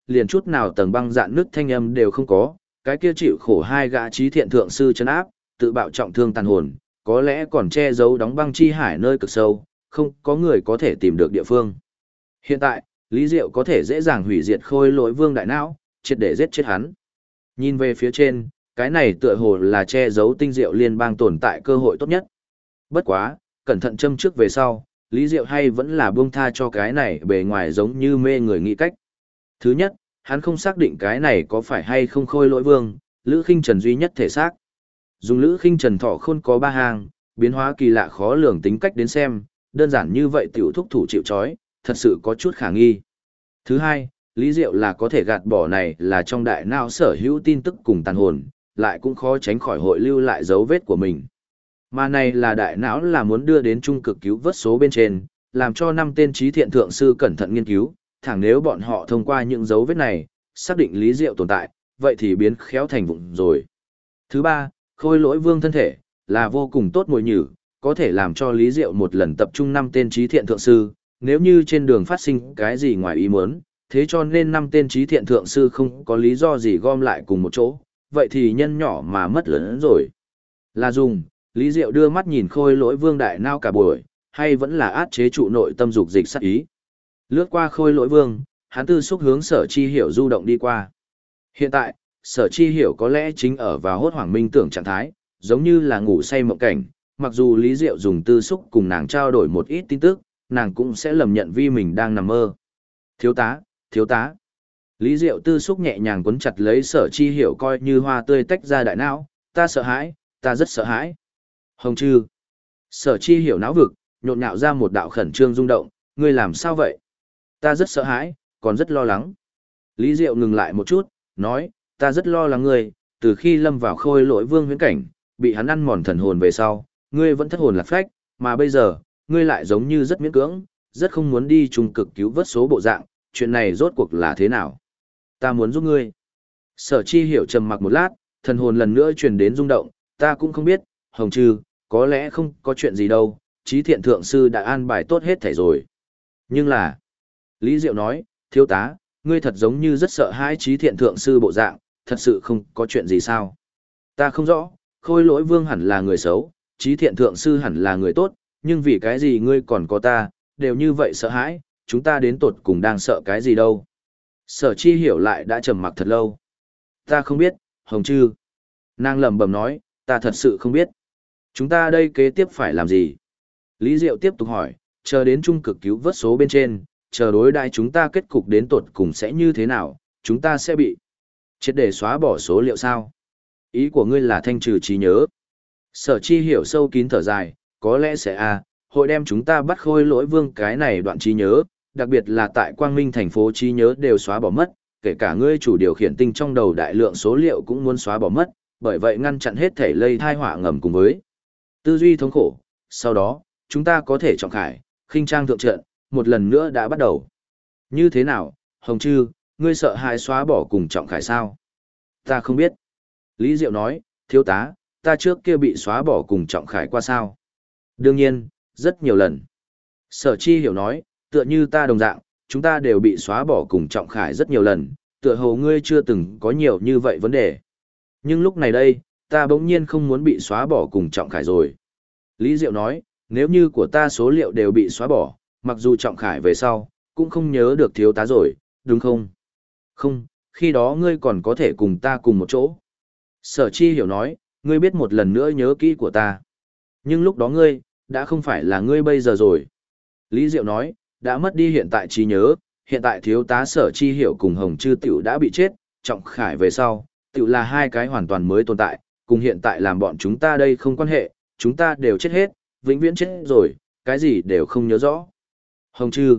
liền chút nào tầng băng dạn nước thanh âm đều không có, cái kia chịu khổ hai gã trí thiện thượng sư trấn áp, tự bạo trọng thương tàn hồn, có lẽ còn che giấu đóng băng chi hải nơi cực sâu, không có người có thể tìm được địa phương. Hiện tại, Lý Diệu có thể dễ dàng hủy diệt Khôi Lỗi Vương đại não, triệt để giết chết hắn. Nhìn về phía trên, cái này tựa hồ là che giấu tinh diệu liên bang tồn tại cơ hội tốt nhất. Bất quá, cẩn thận châm trước về sau, Lý Diệu hay vẫn là buông tha cho cái này bề ngoài giống như mê người nghĩ cách. Thứ nhất, hắn không xác định cái này có phải hay không Khôi Lỗi Vương, Lữ Khinh Trần duy nhất thể xác. Dùng Lữ Khinh Trần thọ khôn có ba hàng, biến hóa kỳ lạ khó lường tính cách đến xem, đơn giản như vậy tiểu thúc thủ chịu trói, thật sự có chút khả nghi. Thứ hai, Lý Diệu là có thể gạt bỏ này là trong đại não sở hữu tin tức cùng tàn hồn, lại cũng khó tránh khỏi hội lưu lại dấu vết của mình. Mà này là đại não là muốn đưa đến trung cực cứu vớt số bên trên, làm cho 5 tên trí thiện thượng sư cẩn thận nghiên cứu, thẳng nếu bọn họ thông qua những dấu vết này, xác định Lý Diệu tồn tại, vậy thì biến khéo thành vụng rồi. Thứ ba, Khôi Lỗi Vương thân thể, là vô cùng tốt mồi nhử, có thể làm cho Lý Diệu một lần tập trung 5 tên trí thiện thượng sư, nếu như trên đường phát sinh cái gì ngoài ý muốn, thế cho nên 5 tên trí thiện thượng sư không có lý do gì gom lại cùng một chỗ, vậy thì nhân nhỏ mà mất lớn rồi. Là dùng, Lý Diệu đưa mắt nhìn Khôi Lỗi Vương đại nao cả buổi, hay vẫn là át chế trụ nội tâm dục dịch sát ý. Lướt qua Khôi Lỗi Vương, hắn tư xúc hướng Sở Chi Hiểu du động đi qua. Hiện tại, Sở Chi Hiểu có lẽ chính ở vào hốt hoảng minh tưởng trạng thái, giống như là ngủ say mộng cảnh, mặc dù Lý Diệu dùng tư xúc cùng nàng trao đổi một ít tin tức, nàng cũng sẽ lầm nhận vi mình đang nằm mơ. Thiếu tá, thiếu tá. Lý Diệu tư xúc nhẹ nhàng quấn chặt lấy Sở Chi Hiểu coi như hoa tươi tách ra đại não, ta sợ hãi, ta rất sợ hãi. Hồng Trư. Sở Chi Hiểu não vực, nhộn nhạo ra một đạo khẩn trương rung động, ngươi làm sao vậy? Ta rất sợ hãi, còn rất lo lắng. Lý Diệu ngừng lại một chút, nói, ta rất lo lắng ngươi, từ khi lâm vào Khôi Lỗi Vương huyễn cảnh, bị hắn ăn mòn thần hồn về sau, ngươi vẫn thất hồn lạc phách, mà bây giờ, ngươi lại giống như rất miễn cưỡng, rất không muốn đi trung cực cứu vớt số bộ dạng, chuyện này rốt cuộc là thế nào? Ta muốn giúp ngươi. Sở Chi Hiểu trầm mặc một lát, thần hồn lần nữa truyền đến rung động, ta cũng không biết, Hồng Trư, có lẽ không có chuyện gì đâu, trí thiện thượng sư đã an bài tốt hết thảy rồi. Nhưng là, Lý Diệu nói, thiếu tá, ngươi thật giống như rất sợ hãi trí thiện thượng sư bộ dạng, thật sự không có chuyện gì sao? Ta không rõ, Khôi Lỗi Vương hẳn là người xấu, trí thiện thượng sư hẳn là người tốt, nhưng vì cái gì ngươi còn có ta, đều như vậy sợ hãi, chúng ta đến tột cùng đang sợ cái gì đâu. Sở Chi Hiểu lại đã trầm mặc thật lâu. Ta không biết, Hồng Trư. Nàng lẩm bẩm nói, ta thật sự không biết. Chúng ta đây kế tiếp phải làm gì? Lý Diệu tiếp tục hỏi, chờ đến trung cực cứu vớt số bên trên, chờ đối đại chúng ta kết cục đến tột cùng sẽ như thế nào, chúng ta sẽ bị triệt để xóa bỏ số liệu sao? Ý của ngươi là thanh trừ trí nhớ. Sở Chi Hiểu sâu kín thở dài, có lẽ sẽ hội đem chúng ta bắt Khôi Lỗi Vương cái này đoạn trí nhớ, đặc biệt là tại Quang Minh thành phố trí nhớ đều xóa bỏ mất, kể cả ngươi chủ điều khiển tinh trong đầu đại lượng số liệu cũng muốn xóa bỏ mất, bởi vậy ngăn chặn hết thể lây thai họa ngầm cùng với tư duy thống khổ. Sau đó, chúng ta có thể trọng khải, khinh trang thượng trận, một lần nữa đã bắt đầu. Như thế nào, Hồng Trư, ngươi sợ hãi xóa bỏ cùng trọng khải sao? Ta không biết. Lý Diệu nói, thiếu tá, ta trước kia bị xóa bỏ cùng trọng khải qua sao? Đương nhiên, rất nhiều lần. Sở Chi Hiểu nói, tựa như ta đồng dạng, chúng ta đều bị xóa bỏ cùng trọng khải rất nhiều lần, tựa hồ ngươi chưa từng có nhiều như vậy vấn đề. Nhưng lúc này đây, ta bỗng nhiên không muốn bị xóa bỏ cùng trọng khải rồi. Lý Diệu nói, nếu như của ta số liệu đều bị xóa bỏ, mặc dù trọng khải về sau, cũng không nhớ được thiếu tá rồi, đúng không? Không, khi đó ngươi còn có thể cùng ta cùng một chỗ. Sở Chi Hiểu nói, ngươi biết một lần nữa nhớ kỹ của ta. Nhưng lúc đó ngươi, đã không phải là ngươi bây giờ rồi. Lý Diệu nói, đã mất đi hiện tại trí nhớ, hiện tại thiếu tá Sở Chi Hiểu cùng Hồng Trư Tiểu đã bị chết, trọng khải về sau, Tiểu là hai cái hoàn toàn mới tồn tại, cùng hiện tại làm bọn chúng ta đây không quan hệ, chúng ta đều chết hết, vĩnh viễn chết rồi, cái gì đều không nhớ rõ. Hồng Trư.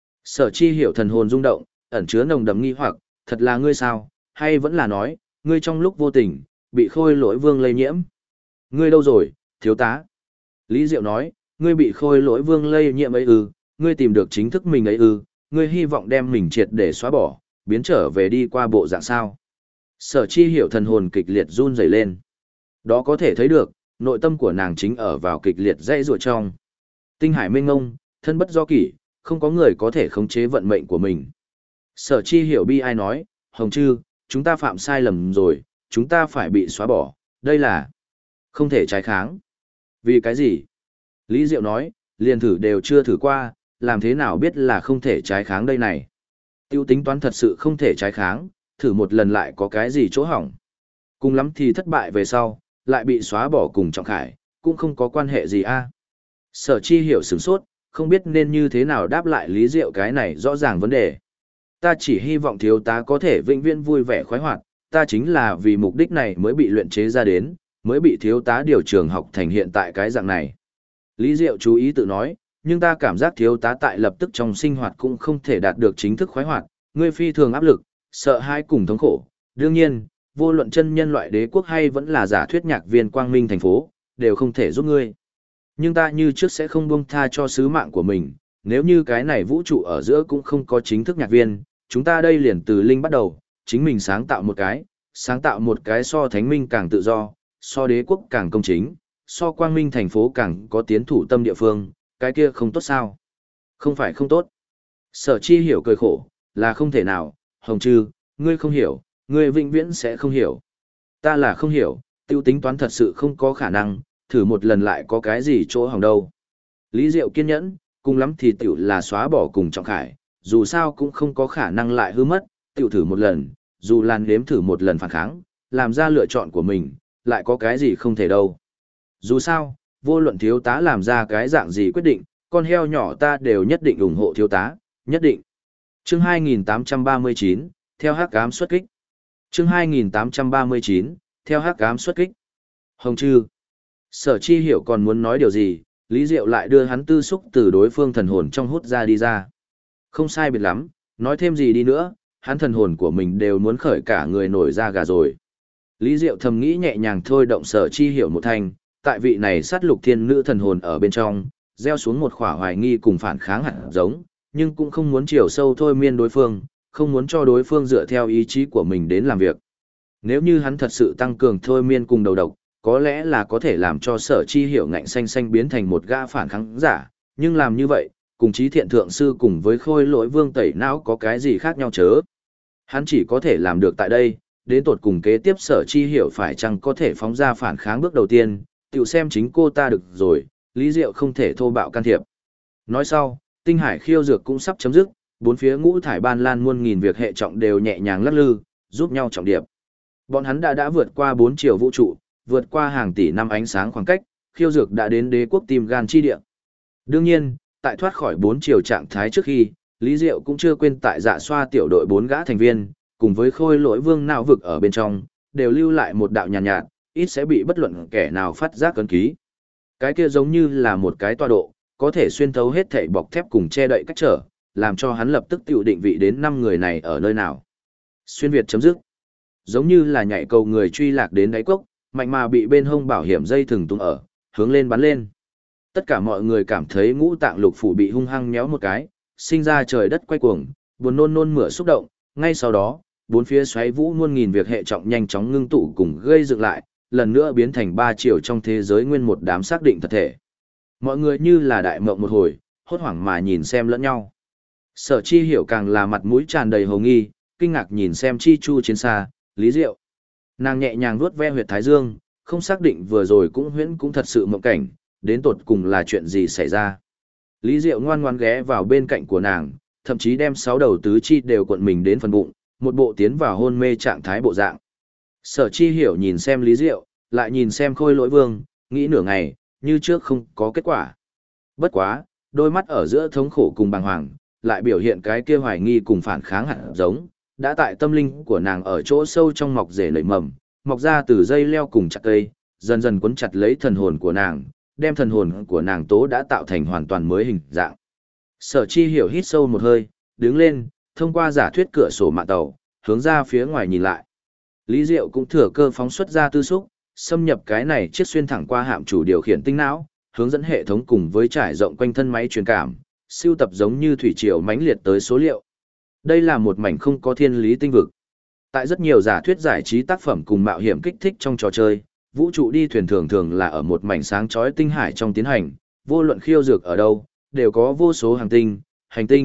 Sở Chi Hiểu thần hồn rung động, ẩn chứa nồng đậm nghi hoặc, thật là ngươi sao, hay vẫn là nói, ngươi trong lúc vô tình, bị Khôi Lỗi Vương lây nhiễm. Ngươi đâu rồi, thiếu tá? Lý Diệu nói, ngươi bị Khôi Lỗi Vương lây nhiễm ấy ngươi tìm được chính thức mình ấy ngươi hy vọng đem mình triệt để xóa bỏ, biến trở về đi qua bộ dạng sao. Sở Chi Hiểu thần hồn kịch liệt run rẩy lên. Đó có thể thấy được, nội tâm của nàng chính ở vào kịch liệt dãy rủa trong. Tinh hải mênh ngông, thân bất do kỷ, không có người có thể khống chế vận mệnh của mình. Sở Chi Hiểu bi ai nói, Hồng Trư, chúng ta phạm sai lầm rồi, chúng ta phải bị xóa bỏ, đây là không thể trái kháng. Vì cái gì? Lý Diệu nói, liền thử đều chưa thử qua, làm thế nào biết là không thể trái kháng đây này. Tiêu tính toán thật sự không thể trái kháng, thử một lần lại có cái gì chỗ hỏng. Cùng lắm thì thất bại về sau, lại bị xóa bỏ cùng Trọng Khải, cũng không có quan hệ gì a. Sở Chi Hiểu sửng sốt, không biết nên như thế nào đáp lại Lý Diệu cái này rõ ràng vấn đề. Ta chỉ hy vọng thiếu tá có thể vĩnh viễn vui vẻ khoái hoạt, ta chính là vì mục đích này mới bị luyện chế ra đến, mới bị thiếu tá điều trường học thành hiện tại cái dạng này. Lý Diệu chú ý tự nói, nhưng ta cảm giác thiếu tá tại lập tức trong sinh hoạt cũng không thể đạt được chính thức khoái hoạt, ngươi phi thường áp lực, sợ hãi cùng thống khổ. Đương nhiên, vô luận chân nhân loại đế quốc hay vẫn là giả thuyết nhạc viên quang minh thành phố, đều không thể giúp ngươi. Nhưng ta như trước sẽ không buông tha cho sứ mạng của mình, nếu như cái này vũ trụ ở giữa cũng không có chính thức nhạc viên, chúng ta đây liền từ linh bắt đầu, chính mình sáng tạo một cái so thánh minh càng tự do, so đế quốc càng công chính, so quang minh thành phố càng có tiến thủ tâm địa phương, cái kia không tốt sao? Không phải không tốt. Sở Chi Hiểu cười khổ, là không thể nào, Hồng Trư, ngươi không hiểu, ngươi vĩnh viễn sẽ không hiểu. Ta là không hiểu, tiêu tính toán thật sự không có khả năng, thử một lần lại có cái gì chỗ hỏng đâu. Lý Diệu kiên nhẫn, cùng lắm thì tiểu là xóa bỏ cùng Trọng Khải, dù sao cũng không có khả năng lại hư mất, tiểu thử một lần, dù làn nếm thử một lần phản kháng, làm ra lựa chọn của mình, lại có cái gì không thể đâu. Dù sao, vô luận thiếu tá làm ra cái dạng gì quyết định, con heo nhỏ ta đều nhất định ủng hộ thiếu tá, nhất định. Chương 2839, theo hắc ám xuất kích. Chương 2839, theo hắc ám xuất kích. Hồng Trư. Sở Chi Hiểu còn muốn nói điều gì, Lý Diệu lại đưa hắn tư xúc từ đối phương thần hồn trong hút ra đi ra. Không sai biệt lắm, nói thêm gì đi nữa, hắn thần hồn của mình đều muốn khởi cả người nổi da gà rồi. Lý Diệu thầm nghĩ nhẹ nhàng thôi động Sở Chi Hiểu một thành, tại vị này sát lục thiên nữ thần hồn ở bên trong, gieo xuống một khỏa hoài nghi cùng phản kháng hạt giống, nhưng cũng không muốn chiều sâu thôi miên đối phương, không muốn cho đối phương dựa theo ý chí của mình đến làm việc. Nếu như hắn thật sự tăng cường thôi miên cùng đầu độc, có lẽ là có thể làm cho Sở Chi Hiểu ngạnh xanh xanh biến thành một gã phản kháng giả, nhưng làm như vậy, cùng chí thiện thượng sư cùng với khôi lỗi vương tẩy não có cái gì khác nhau chớ. Hắn chỉ có thể làm được tại đây, đến tột cùng kế tiếp Sở Chi Hiểu phải chăng có thể phóng ra phản kháng bước đầu tiên, tiểu xem chính cô ta được rồi, Lý Diệu không thể thô bạo can thiệp. Nói sau, tinh hải khiêu dược cũng sắp chấm dứt, bốn phía ngũ thải ban lan muôn nghìn việc hệ trọng đều nhẹ nhàng lắc lư, giúp nhau trọng điệp. Bọn hắn đã vượt qua 4 triệu vũ trụ, vượt qua hàng tỷ năm ánh sáng khoảng cách, khiêu dược đã đến đế quốc tim gan chi địa. Đương nhiên, tại thoát khỏi 4 triệu trạng thái trước khi, Lý Diệu cũng chưa quên tại dạ xoa tiểu đội 4 gã thành viên, cùng với khôi lỗi vương não vực ở bên trong, đều lưu lại một đạo nhàn nhạt, ít sẽ bị bất luận kẻ nào phát giác cấn ký. Cái kia giống như là một cái tọa độ, có thể xuyên thấu hết thảy bọc thép cùng che đậy cách trở, làm cho hắn lập tức tự định vị đến 5 người này ở nơi nào. Xuyên Việt chấm dứt. Giống như là nhảy cầu người truy lạc đến đáy cốc, mạnh mà bị bên hông bảo hiểm dây thừng tung ở, hướng lên bắn lên. Tất cả mọi người cảm thấy ngũ tạng lục phủ bị hung hăng méo một cái, sinh ra trời đất quay cuồng, buồn nôn nôn mửa xúc động, ngay sau đó, bốn phía xoáy vũ muôn nghìn việc hệ trọng nhanh chóng ngưng tụ cùng gây dựng lại, lần nữa biến thành 3 chiều trong thế giới nguyên một đám xác định thật thể. Mọi người như là đại mộng một hồi, hốt hoảng mà nhìn xem lẫn nhau. Sở Chi Hiểu càng là mặt mũi tràn đầy hồ nghi, kinh ngạc nhìn xem Chi Chu chiến xa, Lý Diệu. Nàng nhẹ nhàng vuốt ve huyệt thái dương, không xác định vừa rồi cũng huyễn cũng thật sự mộng cảnh, đến tột cùng là chuyện gì xảy ra. Lý Diệu ngoan ngoan ghé vào bên cạnh của nàng, thậm chí đem 6 đầu tứ chi đều cuộn mình đến phần bụng, một bộ tiến vào hôn mê trạng thái bộ dạng. Sở Chi Hiểu nhìn xem Lý Diệu, lại nhìn xem khôi lỗi vương, nghĩ nửa ngày, như trước không có kết quả. Bất quá, đôi mắt ở giữa thống khổ cùng bàng hoàng, lại biểu hiện cái kia hoài nghi cùng phản kháng hạt giống, đã tại tâm linh của nàng ở chỗ sâu trong mọc rễ nảy mầm, mọc ra từ dây leo cùng chặt cây, dần dần cuốn chặt lấy thần hồn của nàng, đem thần hồn của nàng tố đã tạo thành hoàn toàn mới hình dạng. Sở Chi Hiểu hít sâu một hơi, đứng lên, thông qua giả thuyết cửa sổ mạn tàu, hướng ra phía ngoài nhìn lại. Lý Diệu cũng thừa cơ phóng xuất ra tư xúc, xâm nhập cái này chiếc xuyên thẳng qua hạm chủ điều khiển tinh não, hướng dẫn hệ thống cùng với trải rộng quanh thân máy truyền cảm, siêu tập giống như thủy triều mãnh liệt tới số liệu. Đây là một mảnh không có thiên lý tinh vực. Tại rất nhiều giả thuyết giải trí tác phẩm cùng mạo hiểm kích thích trong trò chơi, vũ trụ đi thuyền thường thường là ở một mảnh sáng chói tinh hải trong tiến hành, vô luận khiêu dược ở đâu, đều có vô số hành tinh,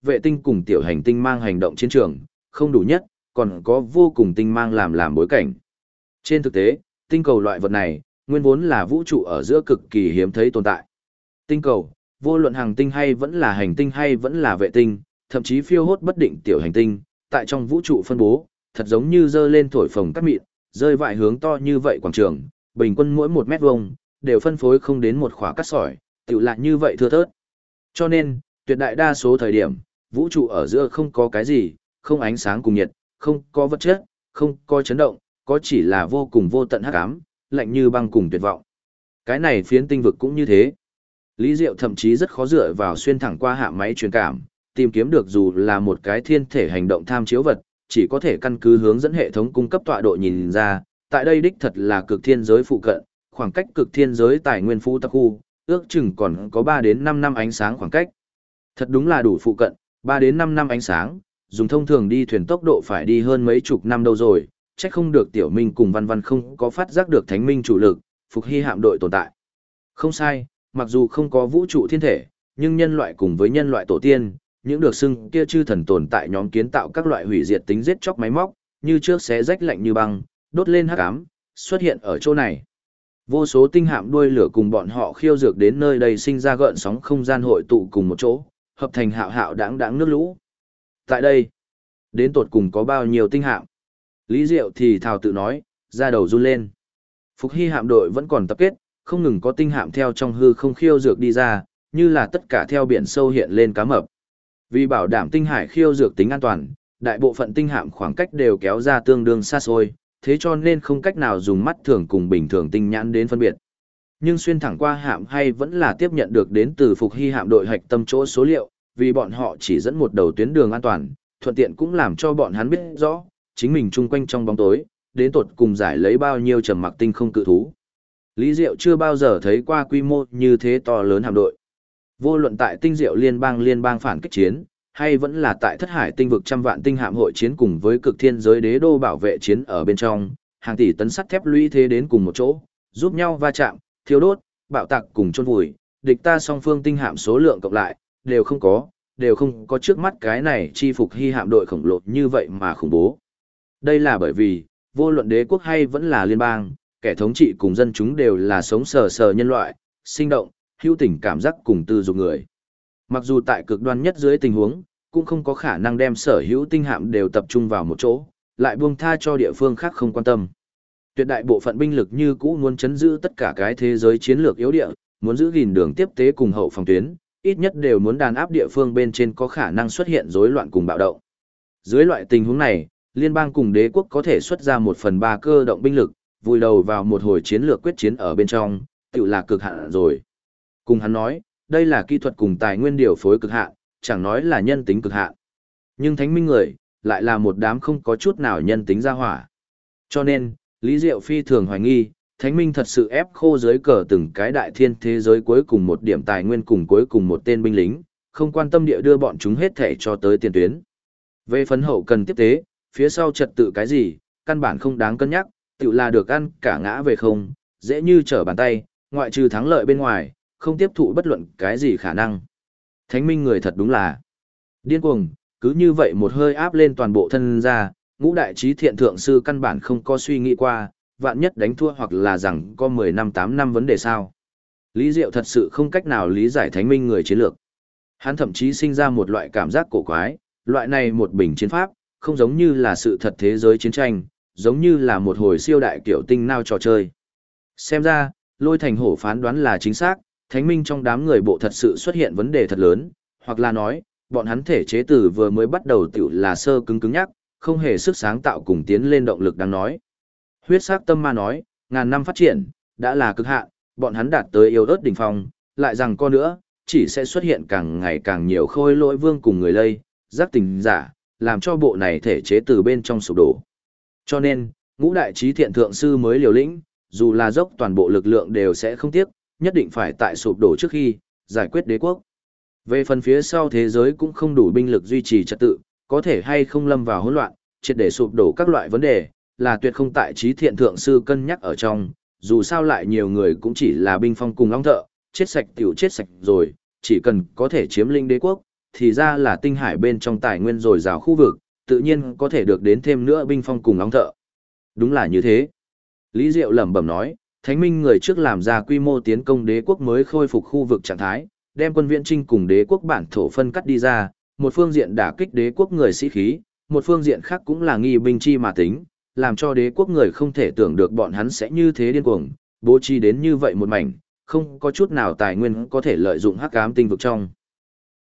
vệ tinh cùng tiểu hành tinh mang hành động chiến trường, không đủ nhất, còn có vô cùng tinh mang làm bối cảnh. Trên thực tế, tinh cầu loại vật này, nguyên vốn là vũ trụ ở giữa cực kỳ hiếm thấy tồn tại. Tinh cầu, vô luận hành tinh hay vẫn là hành tinh hay vẫn là vệ tinh, thậm chí phiêu hốt bất định tiểu hành tinh, tại trong vũ trụ phân bố, thật giống như dơ lên thổi phồng cát mịn, rơi vại hướng to như vậy quảng trường, bình quân mỗi 1 mét vuông đều phân phối không đến một khóa cát sỏi, tự lại như vậy thưa thớt. Cho nên, tuyệt đại đa số thời điểm, vũ trụ ở giữa không có cái gì, không ánh sáng cùng nhiệt, không có vật chất, không có chấn động, có chỉ là vô cùng vô tận hắc ám, lạnh như băng cùng tuyệt vọng. Cái này phiến tinh vực cũng như thế. Lý Diệu thậm chí rất khó dựa vào xuyên thẳng qua hạ máy truyền cảm, tìm kiếm được dù là một cái thiên thể hành động tham chiếu vật, chỉ có thể căn cứ hướng dẫn hệ thống cung cấp tọa độ nhìn ra, tại đây đích thật là cực thiên giới phụ cận, khoảng cách cực thiên giới tài nguyên phú tập khu, ước chừng còn có 3 đến 5 năm ánh sáng khoảng cách. Thật đúng là đủ phụ cận, 3 đến 5 năm ánh sáng, dùng thông thường đi thuyền tốc độ phải đi hơn mấy chục năm đâu rồi, chắc không được Tiểu Minh cùng Văn Văn không có phát giác được Thánh Minh chủ lực, Phục Hy hạm đội tồn tại. Không sai, mặc dù không có vũ trụ thiên thể, nhưng nhân loại cùng với nhân loại tổ tiên, những được xưng kia chư thần tồn tại nhóm kiến tạo các loại hủy diệt tính giết chóc máy móc, như trước xé rách lạnh như băng, đốt lên hắc ám, xuất hiện ở chỗ này. Vô số tinh hạm đuôi lửa cùng bọn họ khiêu dược đến nơi đây sinh ra gợn sóng không gian hội tụ cùng một chỗ, hợp thành hạo hạo đáng đáng nước lũ. Tại đây, đến tột cùng có bao nhiêu tinh hạm? Lý Diệu thì thào tự nói, ra đầu run lên. Phục Hy hạm đội vẫn còn tập kết, không ngừng có tinh hạm theo trong hư không khiêu dược đi ra, như là tất cả theo biển sâu hiện lên cá mập. Vì bảo đảm tinh hải khiêu dược tính an toàn, đại bộ phận tinh hạm khoảng cách đều kéo ra tương đương xa xôi, thế cho nên không cách nào dùng mắt thường cùng bình thường tinh nhãn đến phân biệt. Nhưng xuyên thẳng qua hạm hay vẫn là tiếp nhận được đến từ Phục Hy hạm đội hạch tâm chỗ số liệu, vì bọn họ chỉ dẫn một đầu tuyến đường an toàn, thuận tiện cũng làm cho bọn hắn biết rõ, chính mình chung quanh trong bóng tối, đến tột cùng giải lấy bao nhiêu trầm mặc tinh không cự thú. Lý Diệu chưa bao giờ thấy qua quy mô như thế to lớn hạm đội. Vô luận tại tinh diệu liên bang phản kích chiến, hay vẫn là tại thất hải tinh vực trăm vạn tinh hạm hội chiến cùng với cực thiên giới đế đô bảo vệ chiến ở bên trong, hàng tỷ tấn sắt thép lũy thế đến cùng một chỗ, giúp nhau va chạm, thiêu đốt, bạo tạc cùng chôn vùi, địch ta song phương tinh hạm số lượng cộng lại, đều không có trước mắt cái này chi Phục Hy hạm đội khổng lồ như vậy mà khủng bố. Đây là bởi vì, vô luận đế quốc hay vẫn là liên bang, kẻ thống trị cùng dân chúng đều là sống sờ sờ nhân loại, sinh động, hữu tình cảm giác cùng tư dục người. Mặc dù tại cực đoan nhất dưới tình huống, cũng không có khả năng đem sở hữu tinh hạm đều tập trung vào một chỗ, lại buông tha cho địa phương khác không quan tâm. Tuyệt đại bộ phận binh lực như cũ muốn chấn giữ tất cả cái thế giới chiến lược yếu địa, muốn giữ gìn đường tiếp tế cùng hậu phòng tuyến, ít nhất đều muốn đàn áp địa phương bên trên có khả năng xuất hiện rối loạn cùng bạo động. Dưới loại tình huống này, liên bang cùng đế quốc có thể xuất ra 1/3 cơ động binh lực, vùi đầu vào một hồi chiến lược quyết chiến ở bên trong, tự là cực hạn rồi. Cùng hắn nói, đây là kỹ thuật cùng tài nguyên điều phối cực hạn, chẳng nói là nhân tính cực hạn. Nhưng thánh minh người, lại là một đám không có chút nào nhân tính ra hỏa. Cho nên, Lý Diệu phi thường hoài nghi, thánh minh thật sự ép khô dưới cờ từng cái đại thiên thế giới cuối cùng một điểm tài nguyên cùng cuối cùng một tên binh lính, không quan tâm địa đưa bọn chúng hết thể cho tới tiền tuyến. Về phấn hậu cần tiếp tế, phía sau trật tự cái gì, căn bản không đáng cân nhắc, tự là được ăn cả ngã về không, dễ như trở bàn tay, ngoại trừ thắng lợi bên ngoài, không tiếp thụ bất luận cái gì khả năng. Thánh minh người thật đúng là điên cuồng, cứ như vậy một hơi áp lên toàn bộ thân ra, ngũ đại trí thiện thượng sư căn bản không có suy nghĩ qua, vạn nhất đánh thua hoặc là rằng có 10 năm 8 năm vấn đề sao. Lý Diệu thật sự không cách nào lý giải thánh minh người chiến lược. Hắn thậm chí sinh ra một loại cảm giác cổ quái, loại này một bình chiến pháp, không giống như là sự thật thế giới chiến tranh, giống như là một hồi siêu đại kiểu tinh nao trò chơi. Xem ra, Lôi Thành Hổ phán đoán là chính xác, thánh minh trong đám người bộ thật sự xuất hiện vấn đề thật lớn, hoặc là nói, bọn hắn thể chế từ vừa mới bắt đầu tiểu là sơ cứng cứng nhắc, không hề sức sáng tạo cùng tiến lên động lực đáng nói. Huyết sắc tâm ma nói, ngàn năm phát triển, đã là cực hạn, bọn hắn đạt tới yếu ớt đỉnh phong, lại rằng co nữa, chỉ sẽ xuất hiện càng ngày càng nhiều khôi lỗi vương cùng người lây, giác tình giả, làm cho bộ này thể chế từ bên trong sụp đổ. Cho nên, ngũ đại trí thiện thượng sư mới liều lĩnh, dù là dốc toàn bộ lực lượng đều sẽ không tiếc, nhất định phải tại sụp đổ trước khi, giải quyết đế quốc. Về phần phía sau thế giới cũng không đủ binh lực duy trì trật tự, có thể hay không lâm vào hỗn loạn, triệt để sụp đổ các loại vấn đề, là tuyệt không tại trí thiện thượng sư cân nhắc ở trong, dù sao lại nhiều người cũng chỉ là binh phong cùng long thợ, chết sạch tiểu chết sạch rồi, chỉ cần có thể chiếm lĩnh đế quốc, thì ra là tinh hải bên trong tài nguyên dồi dào khu vực, tự nhiên có thể được đến thêm nữa binh phong cùng óng thợ. Đúng là như thế. Lý Diệu lẩm bẩm nói, Thánh Minh người trước làm ra quy mô tiến công đế quốc mới khôi phục khu vực trạng thái, đem quân viễn trinh cùng đế quốc bản thổ phân cắt đi ra, một phương diện đả kích đế quốc người sĩ khí, một phương diện khác cũng là nghi binh chi mà tính, làm cho đế quốc người không thể tưởng được bọn hắn sẽ như thế điên cuồng, bố trí đến như vậy một mảnh, không có chút nào tài nguyên có thể lợi dụng hắc ám tinh vực trong.